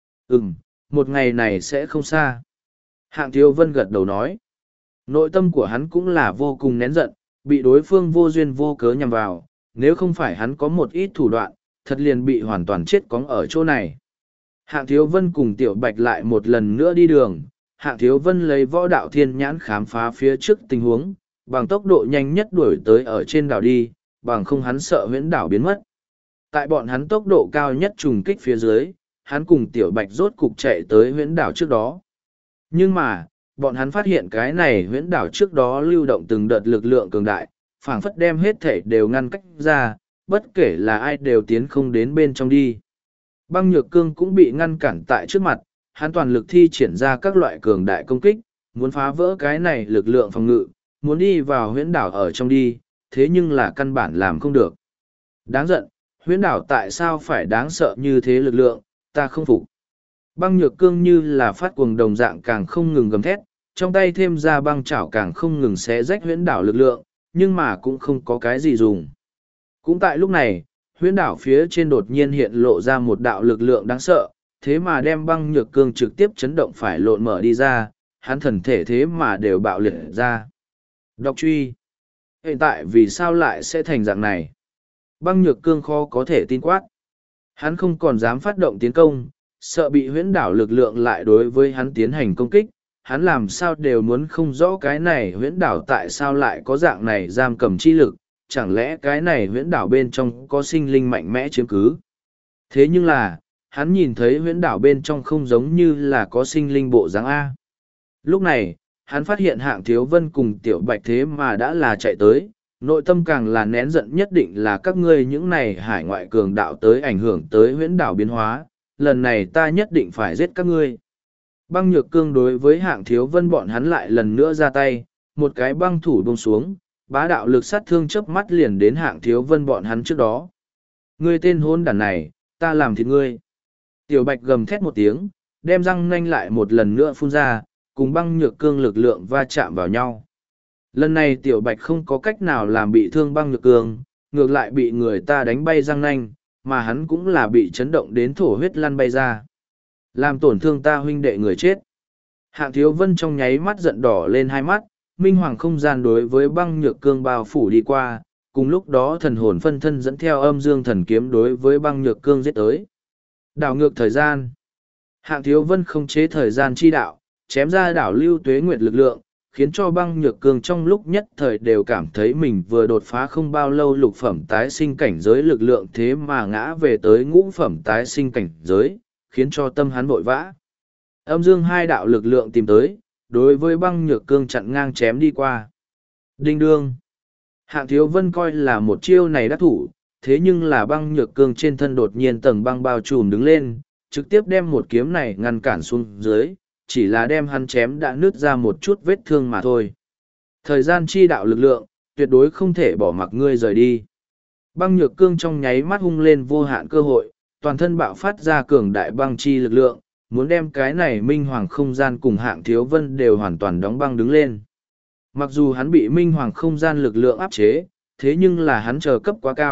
Một ngày này sẽ không xa. Hạng Thiếu Vân gật đầu nói. Nội tâm của hắn cũng là vô cùng nén giận, bị đối phương vô duyên vô cớ nhằm vào, nếu không phải hắn có một ít thủ đoạn, thật liền bị hoàn toàn chết cóng ở chỗ này. Hạng Thiếu Vân cùng Tiểu Bạch lại một lần nữa đi đường, Hạng Thiếu Vân lấy võ đạo thiên nhãn khám phá phía trước tình huống, bằng tốc độ nhanh nhất đuổi tới ở trên đảo đi, bằng không hắn sợ huyễn đảo biến mất. Tại bọn hắn tốc độ cao nhất trùng kích phía dưới, hắn cùng Tiểu Bạch rốt cục chạy tới huyễn đảo trước đó. Nhưng mà, bọn hắn phát hiện cái này huyễn đảo trước đó lưu động từng đợt lực lượng cường đại, phảng phất đem hết thể đều ngăn cách ra, bất kể là ai đều tiến không đến bên trong đi. Băng Nhược Cương cũng bị ngăn cản tại trước mặt, hắn toàn lực thi triển ra các loại cường đại công kích, muốn phá vỡ cái này lực lượng phòng ngự, muốn đi vào huyễn đảo ở trong đi, thế nhưng là căn bản làm không được. Đáng giận, huyễn đảo tại sao phải đáng sợ như thế lực lượng, ta không phục. Băng Nhược Cương như là phát cuồng đồng dạng càng không ngừng gầm thét, trong tay thêm ra băng chảo càng không ngừng xé rách huyễn đảo lực lượng, nhưng mà cũng không có cái gì dùng. Cũng tại lúc này, huyễn đảo phía trên đột nhiên hiện lộ ra một đạo lực lượng đáng sợ, thế mà đem Băng Nhược Cương trực tiếp chấn động phải lộn mở đi ra, hắn thần thể thế mà đều bạo liệt ra. Độc truy. Hiện tại vì sao lại sẽ thành dạng này? Băng Nhược Cương khó có thể tin quát. Hắn không còn dám phát động tiến công, sợ bị huyễn đảo lực lượng lại đối với hắn tiến hành công kích. Hắn làm sao đều muốn không rõ cái này huyễn đảo tại sao lại có dạng này giam cầm chi lực, chẳng lẽ cái này huyễn đảo bên trong có sinh linh mạnh mẽ chiếm cứ. Thế nhưng là, hắn nhìn thấy huyễn đảo bên trong không giống như là có sinh linh bộ dáng A. Lúc này, hắn phát hiện Hạng Thiếu Vân cùng Tiểu Bạch thế mà đã là chạy tới, nội tâm càng là nén giận nhất định là các ngươi những này hải ngoại cường đạo tới ảnh hưởng tới huyễn đảo biến hóa, lần này ta nhất định phải giết các ngươi. Băng Nhược Cương đối với Hạng Thiếu Vân bọn hắn lại lần nữa ra tay, một cái băng thủ buông xuống, bá đạo lực sát thương chớp mắt liền đến Hạng Thiếu Vân bọn hắn trước đó. Ngươi tên hôn đản này, ta làm thịt ngươi. Tiểu Bạch gầm thét một tiếng, đem răng nanh lại một lần nữa phun ra, cùng Băng Nhược Cương lực lượng va chạm vào nhau. Lần này Tiểu Bạch không có cách nào làm bị thương Băng Nhược Cương, ngược lại bị người ta đánh bay răng nanh, mà hắn cũng là bị chấn động đến thổ huyết lăn bay ra. Làm tổn thương ta huynh đệ người chết. Hạng Thiếu Vân trong nháy mắt giận đỏ lên hai mắt, minh hoàng không gian đối với Băng Nhược Cương bao phủ đi qua, cùng lúc đó thần hồn phân thân dẫn theo âm dương thần kiếm đối với Băng Nhược Cương giết tới. Đảo ngược thời gian. Hạng Thiếu Vân không chế thời gian chi đạo, chém ra đảo lưu tuế nguyệt lực lượng, khiến cho Băng Nhược Cương trong lúc nhất thời đều cảm thấy mình vừa đột phá không bao lâu lục phẩm tái sinh cảnh giới lực lượng thế mà ngã về tới ngũ phẩm tái sinh cảnh giới, khiến cho tâm hắn vội vã. Âm dương hai đạo lực lượng tìm tới, đối với Băng Nhược Cương chặn ngang chém đi qua. Đinh đương. Hạng Thiếu Vân coi là một chiêu này đắc thủ, thế nhưng là Băng Nhược Cương trên thân đột nhiên tầng băng bao trùm đứng lên, trực tiếp đem một kiếm này ngăn cản xuống dưới, chỉ là đem hắn chém đã nứt ra một chút vết thương mà thôi. Thời gian chi đạo lực lượng, tuyệt đối không thể bỏ mặc ngươi rời đi. Băng Nhược Cương trong nháy mắt hung lên vô hạn cơ hội, toàn thân bạo phát ra cường đại băng chi lực lượng, muốn đem cái này minh hoàng không gian cùng Hạng Thiếu Vân đều hoàn toàn đóng băng đứng lên. Mặc dù hắn bị minh hoàng không gian lực lượng áp chế, thế nhưng là hắn chờ cấp quá cao,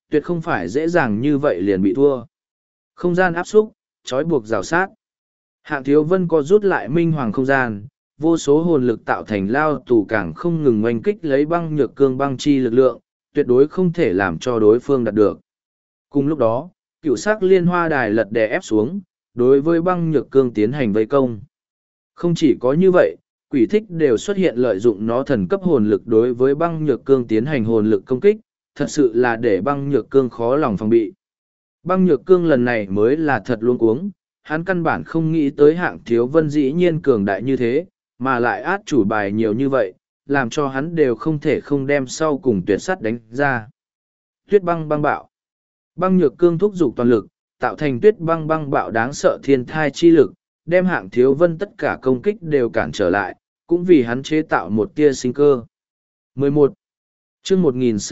tuyệt không phải dễ dàng như vậy liền bị thua. Không gian áp xúc, trói buộc rào sát. Hạng Thiếu Vân co rút lại minh hoàng không gian, vô số hồn lực tạo thành lao tù càng không ngừng oanh kích lấy băng nhược cương băng chi lực lượng, tuyệt đối không thể làm cho đối phương đạt được. Cùng lúc đó, cựu sắc liên hoa đài lật đè ép xuống, đối với băng nhược cương tiến hành vây công. Không chỉ có như vậy, quỷ thích đều xuất hiện lợi dụng nó thần cấp hồn lực đối với băng nhược cương tiến hành hồn lực công kích, thật sự là để băng nhược cương khó lòng phòng bị. Băng nhược cương lần này mới là thật luống cuống, hắn căn bản không nghĩ tới Hạng Thiếu Vân dĩ nhiên cường đại như thế, mà lại át chủ bài nhiều như vậy, làm cho hắn đều không thể không đem sau cùng tuyệt sắt đánh ra. Tuyết băng băng bạo. Băng nhược cương thúc giục toàn lực, tạo thành tuyết băng băng bạo đáng sợ thiên thai chi lực, đem Hạng Thiếu Vân tất cả công kích đều cản trở lại, cũng vì hắn chế tạo một tia sinh cơ. 11. chương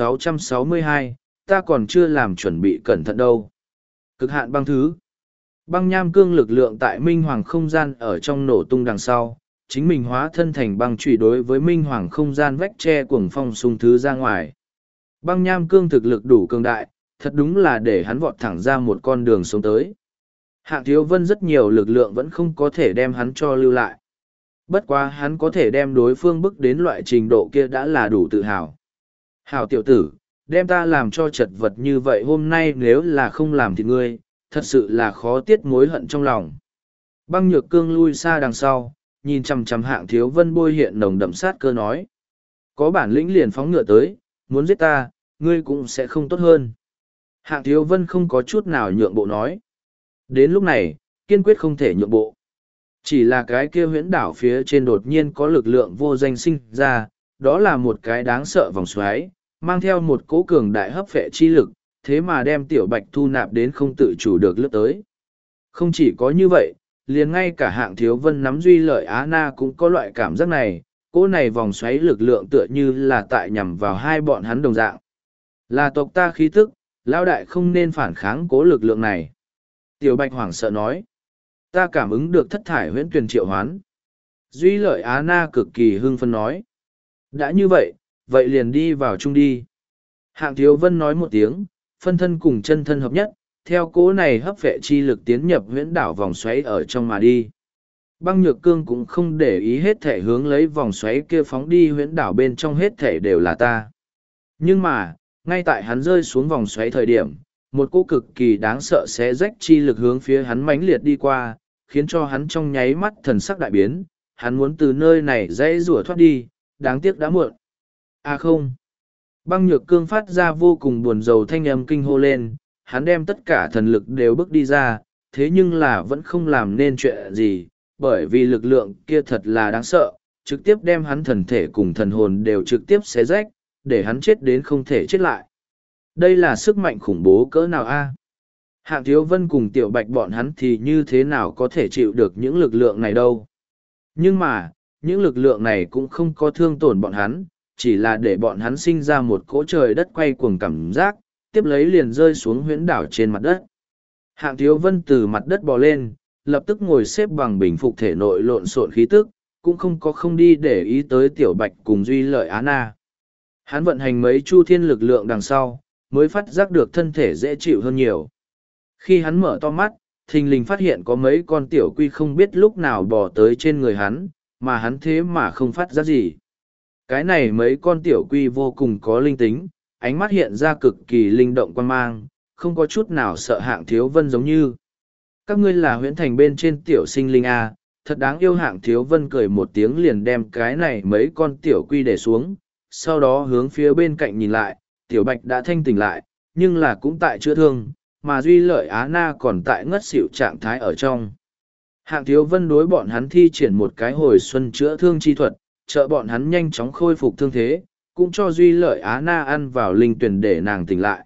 1662, ta còn chưa làm chuẩn bị cẩn thận đâu. Cực hạn băng thứ. Băng nham cương lực lượng tại minh hoàng không gian ở trong nổ tung đằng sau, chính mình hóa thân thành băng trụy đối với minh hoàng không gian vách tre cuồng phong xung thứ ra ngoài. Băng nham cương thực lực đủ cường đại, thật đúng là để hắn vọt thẳng ra một con đường sống tới. Hạng Thiếu Vân rất nhiều lực lượng vẫn không có thể đem hắn cho lưu lại. Bất quá hắn có thể đem đối phương bức đến loại trình độ kia đã là đủ tự hào. Hảo tiểu tử, đem ta làm cho chật vật như vậy hôm nay nếu là không làm thì ngươi, thật sự là khó tiết mối hận trong lòng. Băng nhược cương lui xa đằng sau, nhìn chằm chằm Hạng Thiếu Vân bôi hiện nồng đậm sát cơ nói. Có bản lĩnh liền phóng ngựa tới, muốn giết ta, ngươi cũng sẽ không tốt hơn. Hạng Thiếu Vân không có chút nào nhượng bộ nói. Đến lúc này, kiên quyết không thể nhượng bộ. Chỉ là cái kia huyễn đảo phía trên đột nhiên có lực lượng vô danh sinh ra, đó là một cái đáng sợ vòng xoáy, mang theo một cỗ cường đại hấp phệ chi lực, thế mà đem tiểu bạch thu nạp đến không tự chủ được lướt tới. Không chỉ có như vậy, liền ngay cả Hạng Thiếu Vân nắm duy lợi Á Na cũng có loại cảm giác này, cỗ này vòng xoáy lực lượng tựa như là tại nhằm vào hai bọn hắn đồng dạng. Là tộc ta khí tức, lão đại không nên phản kháng cố lực lượng này. Tiểu bạch hoảng sợ nói. Ta cảm ứng được thất thải huyễn tuyền triệu hoán. Duy lợi Á Na cực kỳ hưng phấn nói. Đã như vậy, vậy liền đi vào chung đi. Hạng Thiếu Vân nói một tiếng, phân thân cùng chân thân hợp nhất, theo cố này hấp vệ chi lực tiến nhập huyễn đảo vòng xoáy ở trong mà đi. Băng nhược cương cũng không để ý hết thể hướng lấy vòng xoáy kia phóng đi huyễn đảo bên trong hết thể đều là ta. Nhưng mà, ngay tại hắn rơi xuống vòng xoáy thời điểm, một cỗ cực kỳ đáng sợ xé rách chi lực hướng phía hắn mãnh liệt đi qua, khiến cho hắn trong nháy mắt thần sắc đại biến, hắn muốn từ nơi này dãy rủa thoát đi, đáng tiếc đã muộn. À không! Băng nhược cương phát ra vô cùng buồn rầu thanh âm kinh hô lên, hắn đem tất cả thần lực đều bước đi ra, thế nhưng là vẫn không làm nên chuyện gì, bởi vì lực lượng kia thật là đáng sợ, trực tiếp đem hắn thần thể cùng thần hồn đều trực tiếp xé rách, để hắn chết đến không thể chết lại. Đây là sức mạnh khủng bố cỡ nào a? Hạng Thiếu Vân cùng Tiểu Bạch bọn hắn thì như thế nào có thể chịu được những lực lượng này đâu. Nhưng mà, những lực lượng này cũng không có thương tổn bọn hắn, chỉ là để bọn hắn sinh ra một cỗ trời đất quay cuồng cảm giác, tiếp lấy liền rơi xuống huyễn đảo trên mặt đất. Hạng Thiếu Vân từ mặt đất bò lên, lập tức ngồi xếp bằng bình phục thể nội lộn xộn khí tức, cũng không đi để ý tới Tiểu Bạch cùng Duy Lợi Á Na. Hắn vận hành mấy chu thiên lực lượng đằng sau, mới phát giác được thân thể dễ chịu hơn nhiều. Khi hắn mở to mắt, thình lình phát hiện có mấy con tiểu quy không biết lúc nào bò tới trên người hắn, mà hắn thế mà không phát giác gì. Cái này mấy con tiểu quy vô cùng có linh tính, ánh mắt hiện ra cực kỳ linh động quan mang, không có chút nào sợ Hạng Thiếu Vân giống như. Các ngươi là huyễn thành bên trên tiểu sinh linh A, thật đáng yêu. Hạng Thiếu Vân cười một tiếng liền đem cái này mấy con tiểu quy để xuống, sau đó hướng phía bên cạnh nhìn lại, Tiểu Bạch đã thanh tỉnh lại, nhưng là cũng tại chữa thương, mà Duy Lợi Á Na còn tại ngất xỉu trạng thái ở trong. Hạng Thiếu Vân đối bọn hắn thi triển một cái hồi xuân chữa thương chi thuật, trợ bọn hắn nhanh chóng khôi phục thương thế, cũng cho Duy Lợi Á Na ăn vào linh tuyển để nàng tỉnh lại.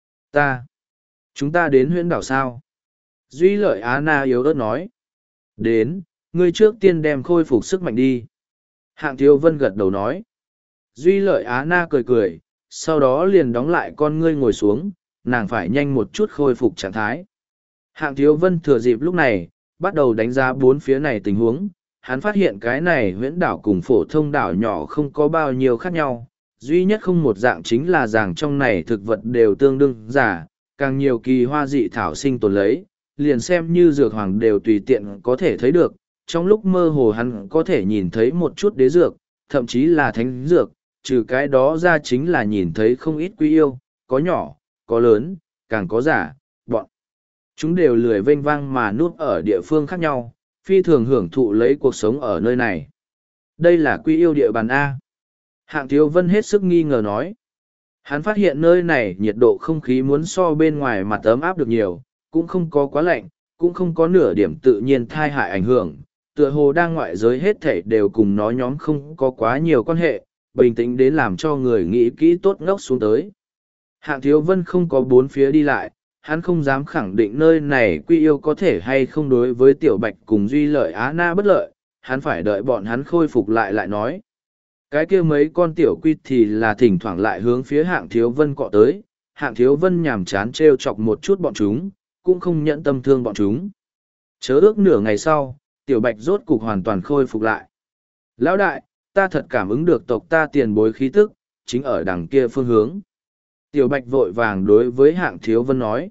Chúng ta đến huyễn đảo sao? Duy Lợi Á Na yếu ớt nói. Đến, ngươi trước tiên đem khôi phục sức mạnh đi. Hạng Thiếu Vân gật đầu nói. Duy Lợi Á Na cười cười, sau đó liền đóng lại con ngươi ngồi xuống, nàng phải nhanh một chút khôi phục trạng thái. Hạng Thiếu Vân thừa dịp lúc này, bắt đầu đánh giá bốn phía này tình huống, hắn phát hiện cái này huyễn đảo cùng phổ thông đảo nhỏ không có bao nhiêu khác nhau, duy nhất không một dạng chính là rằng trong này thực vật đều tương đương giả, càng nhiều kỳ hoa dị thảo sinh tồn lấy, liền xem như dược hoàng đều tùy tiện có thể thấy được. Trong lúc mơ hồ hắn có thể nhìn thấy một chút đế dược, thậm chí là thánh dược, trừ cái đó ra chính là nhìn thấy không ít quý yêu, có nhỏ, có lớn, càng có giả, bọn. Chúng đều lười vênh vang mà núp ở địa phương khác nhau, phi thường hưởng thụ lấy cuộc sống ở nơi này. Đây là quý yêu địa bàn A. Hạng Thiếu Vân hết sức nghi ngờ nói. Hắn phát hiện nơi này nhiệt độ không khí muốn so bên ngoài mặt ấm áp được nhiều, cũng không có quá lạnh, cũng không có nửa điểm tự nhiên thai hại ảnh hưởng, tựa hồ đang ngoại giới hết thảy đều cùng nó nhóm không có quá nhiều quan hệ, bình tĩnh đến làm cho người nghĩ kỹ tốt ngốc xuống tới. Hạng Thiếu Vân không có bốn phía đi lại, hắn không dám khẳng định nơi này quy yêu có thể hay không đối với Tiểu Bạch cùng Duy Lợi Á Na bất lợi, hắn phải đợi bọn hắn khôi phục lại nói. Cái kia mấy con tiểu quy thì là thỉnh thoảng lại hướng phía Hạng Thiếu Vân cọ tới, Hạng Thiếu Vân nhàm chán trêu chọc một chút bọn chúng, cũng không nhẫn tâm thương bọn chúng. Chớ ước nửa ngày sau, Tiểu Bạch rốt cục hoàn toàn khôi phục lại. Lão đại, ta thật cảm ứng được tộc ta tiền bối khí tức, chính ở đằng kia phương hướng. Tiểu Bạch vội vàng đối với Hạng Thiếu Vân nói.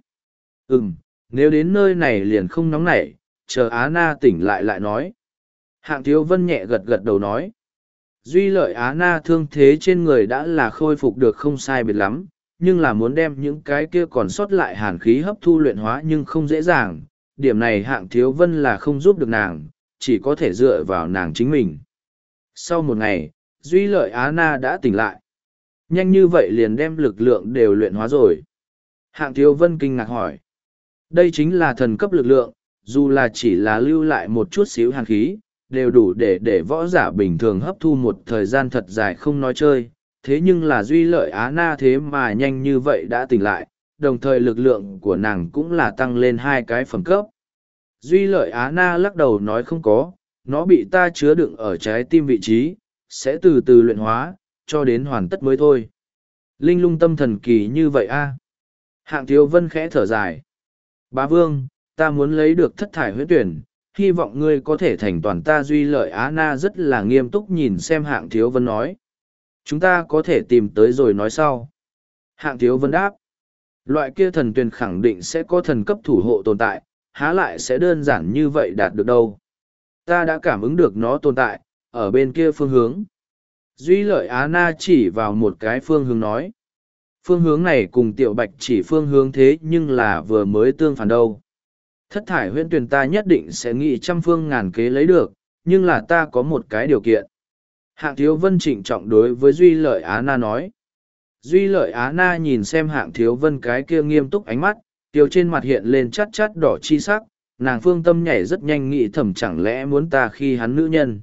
Nếu đến nơi này liền không nóng nảy, chờ Á Na tỉnh lại nói. Hạng Thiếu Vân nhẹ gật gật đầu nói. Duy Lợi Á Na thương thế trên người đã là khôi phục được không sai biệt lắm, nhưng là muốn đem những cái kia còn sót lại hàn khí hấp thu luyện hóa nhưng không dễ dàng. Điểm này Hạng Thiếu Vân là không giúp được nàng, chỉ có thể dựa vào nàng chính mình. Sau một ngày, Duy Lợi Á Na đã tỉnh lại. Nhanh như vậy liền đem lực lượng đều luyện hóa rồi. Hạng Thiếu Vân kinh ngạc hỏi. Đây chính là thần cấp lực lượng, dù là chỉ là lưu lại một chút xíu hàn khí, đều đủ để võ giả bình thường hấp thu một thời gian thật dài không nói chơi. Thế nhưng là Duy Lợi Á Na thế mà nhanh như vậy đã tỉnh lại, đồng thời lực lượng của nàng cũng là tăng lên 2 cái phẩm cấp. Duy Lợi Á Na lắc đầu nói không có, nó bị ta chứa đựng ở trái tim vị trí, sẽ từ từ luyện hóa, cho đến hoàn tất mới thôi. Linh lung tâm thần kỳ như vậy a. Hạng Thiếu Vân khẽ thở dài. Bá Vương, ta muốn lấy được thất thải huyết tuyển, hy vọng ngươi có thể thành toàn ta. Duy Lợi Á Na rất là nghiêm túc nhìn xem Hạng Thiếu Vân nói. Chúng ta có thể tìm tới rồi nói sau. Hạng Thiếu Vân đáp. Loại kia thần tuyển khẳng định sẽ có thần cấp thủ hộ tồn tại, há lại sẽ đơn giản như vậy đạt được đâu. Ta đã cảm ứng được nó tồn tại, ở bên kia phương hướng. Duy Lợi Á Na chỉ vào một cái phương hướng nói. Phương hướng này cùng Tiểu Bạch chỉ phương hướng thế nhưng là vừa mới tương phản đâu. Thất thải huyễn tuyển ta nhất định sẽ nghĩ trăm phương ngàn kế lấy được, nhưng là ta có một cái điều kiện. Hạng Thiếu Vân trịnh trọng đối với Duy Lợi Á Na nói. Duy Lợi Á Na nhìn xem Hạng Thiếu Vân cái kia nghiêm túc ánh mắt, tiêu trên mặt hiện lên chát chát đỏ chi sắc, nàng phương tâm nhảy rất nhanh nghĩ thầm chẳng lẽ muốn ta khi hắn nữ nhân.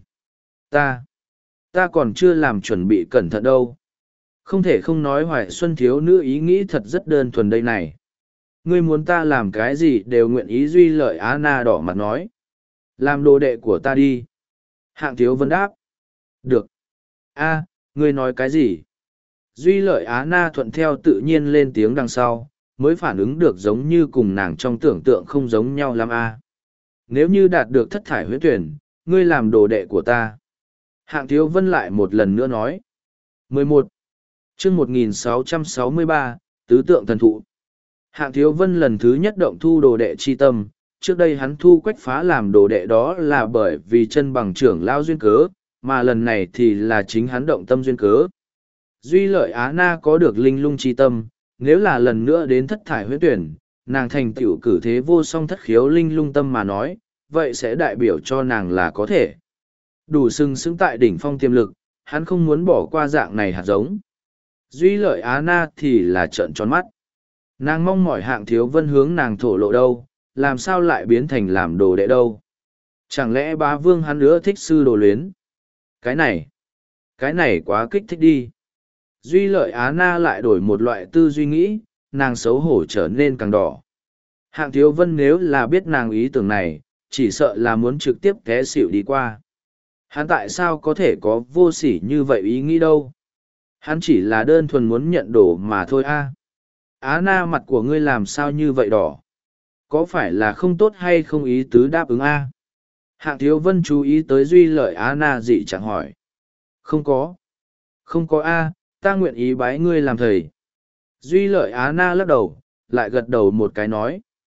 Ta còn chưa làm chuẩn bị cẩn thận đâu. Không thể không nói Hoài Xuân thiếu nữ ý nghĩ thật rất đơn thuần đây này. Ngươi muốn ta làm cái gì đều nguyện ý. Duy Lợi Á Na đỏ mặt nói. Làm đồ đệ của ta đi. Hạng Thiếu Vân đáp. Được. Ngươi nói cái gì? Duy Lợi Á Na thuận theo tự nhiên lên tiếng đằng sau, mới phản ứng được giống như cùng nàng trong tưởng tượng không giống nhau lắm Nếu như đạt được thất thải huyết tuyển, ngươi làm đồ đệ của ta. Hạng Thiếu Vân lại một lần nữa nói. 11. chương 1663, Tứ tượng thần thụ. Hạng Thiếu Vân lần thứ nhất động thu đồ đệ chi tâm, trước đây hắn thu Quách Phá làm đồ đệ đó là bởi vì chân bằng trưởng lao duyên cớ, mà lần này thì là chính hắn động tâm duyên cớ. Duy Lợi Á Na có được linh lung chi tâm, nếu là lần nữa đến thất thải huyết tuyển, nàng thành tựu cử thế vô song thất khiếu linh lung tâm mà nói, vậy sẽ đại biểu cho nàng là có thể. Đủ sừng sững tại đỉnh phong tiềm lực, hắn không muốn bỏ qua dạng này hạt giống. Duy Lợi Á Na thì là trợn tròn mắt. Nàng mong mỏi Hạng Thiếu Vân hướng nàng thổ lộ đâu, làm sao lại biến thành làm đồ đệ đâu. Chẳng lẽ Bá Vương hắn nữa thích sư đồ luyến? Cái này quá kích thích đi. Duy Lợi Á Na lại đổi một loại tư duy nghĩ, nàng xấu hổ trở nên càng đỏ. Hạng Thiếu Vân nếu là biết nàng ý tưởng này, chỉ sợ là muốn trực tiếp té xỉu đi qua. Hắn tại sao có thể có vô sỉ như vậy ý nghĩ đâu? Hắn chỉ là đơn thuần muốn nhận đồ mà thôi Á Na, mặt của ngươi làm sao như vậy đỏ? Có phải là không tốt hay không ý tứ đáp ứng Hạng Thiếu Vân chú ý tới Duy Lợi Á Na dị chẳng hỏi. Không có ta nguyện ý bái ngươi làm thầy. Duy Lợi Á Na lắc đầu, lại gật đầu một cái nói.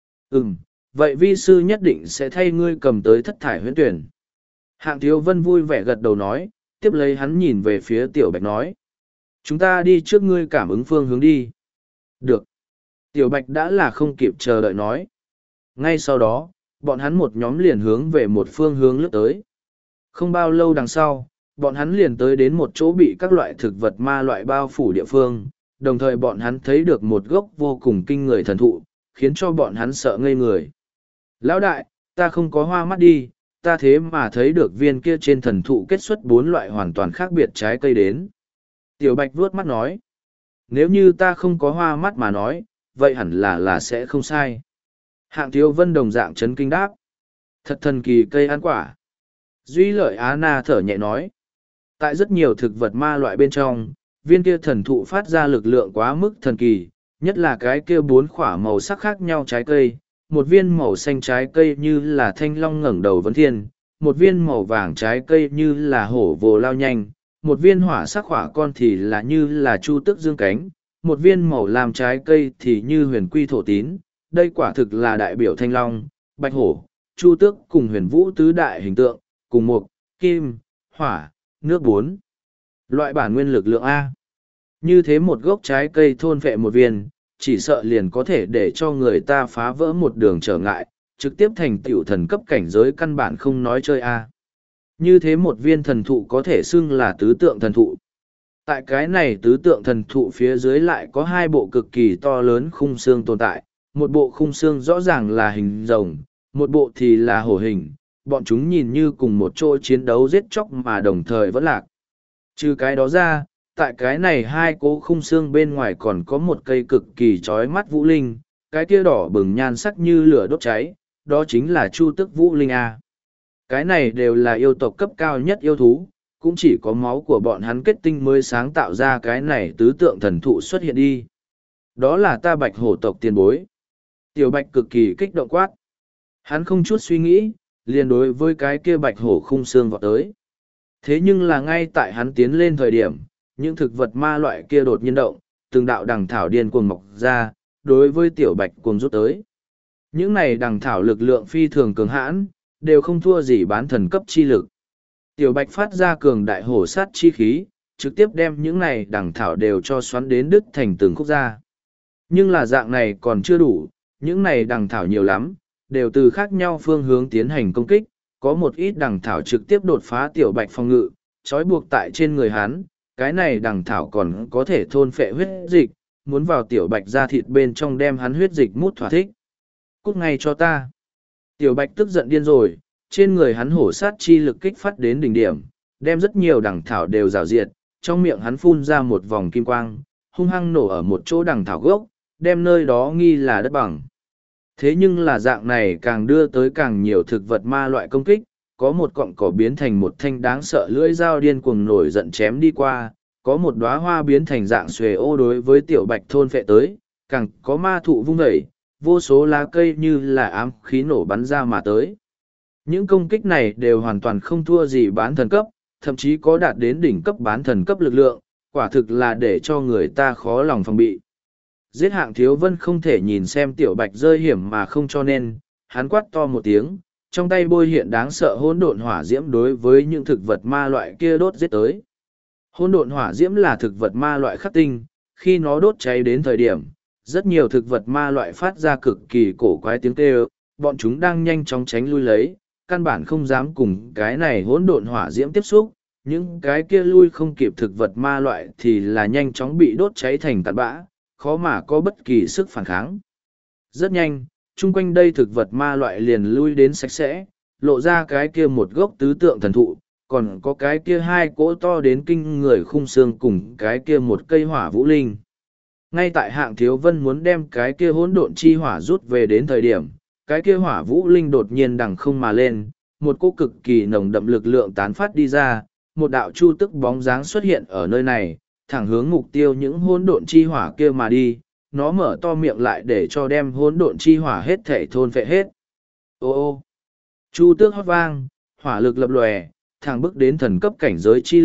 Vậy vi sư nhất định sẽ thay ngươi cầm tới thất thải huyễn tuyển. Hạng Thiếu Vân vui vẻ gật đầu nói, tiếp lấy hắn nhìn về phía Tiểu Bạch nói. Chúng ta đi trước ngươi cảm ứng phương hướng đi. Được. Tiểu Bạch đã là không kịp chờ đợi nói. Ngay sau đó, bọn hắn một nhóm liền hướng về một phương hướng lướt tới. Không bao lâu đằng sau, bọn hắn liền tới đến một chỗ bị các loại thực vật ma loại bao phủ địa phương, đồng thời bọn hắn thấy được một gốc vô cùng kinh người thần thụ, khiến cho bọn hắn sợ ngây người. Lão đại, ta không có hoa mắt đi, ta thế mà thấy được viên kia trên thần thụ kết xuất 4 loại hoàn toàn khác biệt trái cây đến. Tiểu Bạch vuốt mắt nói, nếu như ta không có hoa mắt mà nói, vậy hẳn là sẽ không sai. Hạng Thiếu Vân đồng dạng chấn kinh đáp. Thật thần kỳ cây ăn quả. Duy Lợi Á Na thở nhẹ nói. Tại rất nhiều thực vật ma loại bên trong, viên kia thần thụ phát ra lực lượng quá mức thần kỳ, nhất là cái kia 4 khỏa màu sắc khác nhau trái cây. Một viên màu xanh trái cây như là thanh long ngẩng đầu vấn thiên, một viên màu vàng trái cây như là hổ vồ lao nhanh, một viên hỏa sắc hỏa con thì là như là chu tước dương cánh, một viên màu làm trái cây thì như huyền quy thổ tín. Đây quả thực là đại biểu thanh long, bạch hổ, chu tước cùng huyền vũ tứ đại hình tượng, cùng mộc, kim, hỏa, nước 4. Loại bản nguyên lực lượng A. Như thế một gốc trái cây thôn phệ một viên, chỉ sợ liền có thể để cho người ta phá vỡ một đường trở ngại, trực tiếp thành tựu thần cấp cảnh giới căn bản không nói chơi A. Như thế một viên thần thụ có thể xưng là tứ tượng thần thụ. Tại cái này tứ tượng thần thụ phía dưới lại có 2 bộ cực kỳ to lớn khung xương tồn tại, một bộ khung xương rõ ràng là hình rồng, một bộ thì là hổ hình, bọn chúng nhìn như cùng một chỗ chiến đấu giết chóc mà đồng thời vẫn lạc. Trừ cái đó ra, tại cái này 2 cố khung xương bên ngoài còn có một cây cực kỳ chói mắt vũ linh, cái kia đỏ bừng nhan sắc như lửa đốt cháy, đó chính là Chu Tức Vũ Linh A. Cái này đều là yêu tộc cấp cao nhất yêu thú, cũng chỉ có máu của bọn hắn kết tinh mới sáng tạo ra cái này tứ tượng thần thụ xuất hiện đi. Đó là ta Bạch hổ tộc tiền bối. Tiểu Bạch cực kỳ kích động quát. Hắn không chút suy nghĩ, liền đối với cái kia Bạch hổ khung xương vọt tới. Thế nhưng là ngay tại hắn tiến lên thời điểm, những thực vật ma loại kia đột nhiên động, từng đạo đằng thảo điên cuồng mọc ra, đối với Tiểu Bạch cuồng rút tới. Những này đằng thảo lực lượng phi thường cường hãn, đều không thua gì bán thần cấp chi lực. Tiểu Bạch phát ra cường đại hổ sát chi khí, trực tiếp đem những này đằng thảo đều cho xoắn đến đứt thành từng khúc ra. Nhưng là dạng này còn chưa đủ, những này đằng thảo nhiều lắm, đều từ khác nhau phương hướng tiến hành công kích, có một ít đằng thảo trực tiếp đột phá Tiểu Bạch phòng ngự, trói buộc tại trên người hắn, cái này đằng thảo còn có thể thôn phệ huyết dịch, muốn vào Tiểu Bạch ra thịt bên trong đem hắn huyết dịch mút thỏa thích. Cút ngay cho ta. Tiểu Bạch tức giận điên rồi, trên người hắn hổ sát chi lực kích phát đến đỉnh điểm, đem rất nhiều đằng thảo đều rào diệt, trong miệng hắn phun ra một vòng kim quang, hung hăng nổ ở một chỗ đằng thảo gốc, đem nơi đó nghi là đất bằng. Thế nhưng là dạng này càng đưa tới càng nhiều thực vật ma loại công kích, có một cọng cỏ biến thành một thanh đáng sợ lưỡi dao điên cuồng nổi giận chém đi qua, có một đóa hoa biến thành dạng xuề ô đối với Tiểu Bạch thôn phệ tới, càng có ma thụ vung vẩy, vô số lá cây như là ám khí nổ bắn ra mà tới. Những công kích này đều hoàn toàn không thua gì bán thần cấp, thậm chí có đạt đến đỉnh cấp bán thần cấp lực lượng, quả thực là để cho người ta khó lòng phòng bị. Giết Hạng Thiếu Vân không thể nhìn xem Tiểu Bạch rơi hiểm mà không cho nên, hắn quát to một tiếng, trong tay bôi hiện đáng sợ hỗn độn hỏa diễm đối với những thực vật ma loại kia đốt giết tới. Hỗn độn hỏa diễm là thực vật ma loại khắc tinh, khi nó đốt cháy đến thời điểm, rất nhiều thực vật ma loại phát ra cực kỳ cổ quái tiếng kêu, bọn chúng đang nhanh chóng tránh lui lấy, căn bản không dám cùng cái này hỗn độn hỏa diễm tiếp xúc, những cái kia lui không kịp thực vật ma loại thì là nhanh chóng bị đốt cháy thành tạt bã, khó mà có bất kỳ sức phản kháng. Rất nhanh, chung quanh đây thực vật ma loại liền lui đến sạch sẽ, lộ ra cái kia một gốc tứ tượng thần thụ, còn có cái kia 2 cỗ to đến kinh người khung xương cùng cái kia một cây hỏa vũ linh. Ngay tại Hạng Thiếu Vân muốn đem cái kia hỗn độn chi hỏa rút về đến thời điểm, cái kia hỏa vũ linh đột nhiên đằng không mà lên, một cỗ cực kỳ nồng đậm lực lượng tán phát đi ra, một đạo chu tức bóng dáng xuất hiện ở nơi này, thẳng hướng mục tiêu những hỗn độn chi hỏa kia mà đi, nó mở to miệng lại để cho đem hỗn độn chi hỏa hết thể thôn phệ hết. Ô ô, chu tước hót vang, hỏa lực lập lòe, thẳng bước đến thần cấp cảnh giới chi lực,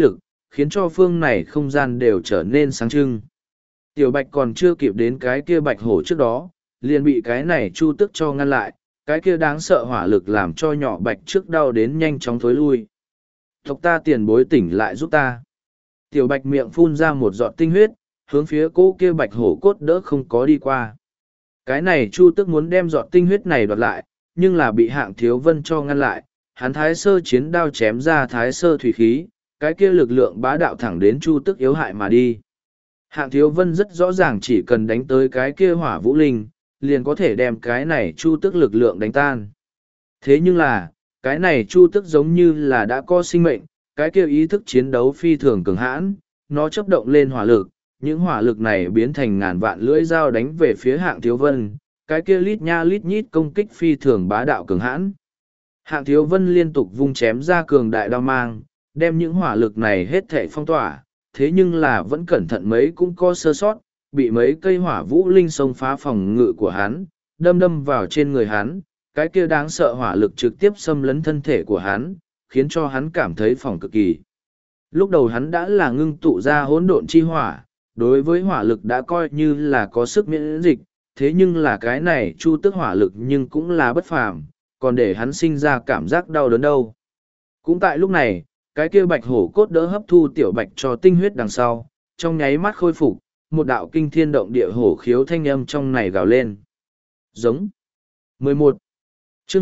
khiến cho phương này không gian đều trở nên sáng trưng. Tiểu bạch còn chưa kịp đến cái kia bạch hổ trước đó, liền bị cái này chu tức cho ngăn lại, cái kia đáng sợ hỏa lực làm cho nhỏ bạch trước đau đến nhanh chóng thối lui. Tộc ta tiền bối tỉnh lại giúp ta. Tiểu bạch miệng phun ra một giọt tinh huyết, hướng phía cỗ kia bạch hổ cốt đỡ không có đi qua. Cái này chu tức muốn đem giọt tinh huyết này đoạt lại, nhưng là bị hạng thiếu vân cho ngăn lại, hắn thái sơ chiến đao chém ra thái sơ thủy khí, cái kia lực lượng bá đạo thẳng đến chu tức yếu hại mà đi. Hạng thiếu vân rất rõ ràng chỉ cần đánh tới cái kia hỏa vũ linh, liền có thể đem cái này chu tức lực lượng đánh tan. Thế nhưng là, cái này chu tức giống như là đã có sinh mệnh, cái kia ý thức chiến đấu phi thường cường hãn, nó chấp động lên hỏa lực, những hỏa lực này biến thành ngàn vạn lưỡi dao đánh về phía hạng thiếu vân, cái kia lít nha lít nhít công kích phi thường bá đạo cường hãn. Hạng thiếu vân liên tục vung chém ra cường đại đao mang, đem những hỏa lực này hết thảy phong tỏa, thế nhưng là vẫn cẩn thận mấy cũng có sơ sót, bị mấy cây hỏa vũ linh xông phá phòng ngự của hắn, đâm đâm vào trên người hắn, cái kia đáng sợ hỏa lực trực tiếp xâm lấn thân thể của hắn, khiến cho hắn cảm thấy phòng cực kỳ. Lúc đầu hắn đã là ngưng tụ ra hỗn độn chi hỏa, đối với hỏa lực đã coi như là có sức miễn dịch, thế nhưng là cái này chu tức hỏa lực nhưng cũng là bất phàm, còn để hắn sinh ra cảm giác đau đớn đâu. Cũng tại lúc này, cái kia bạch hổ cốt đỡ hấp thu tiểu bạch cho tinh huyết đằng sau, trong nháy mắt khôi phục, một đạo kinh thiên động địa hổ khiếu thanh âm trong này gào lên. Giống. 11. Chương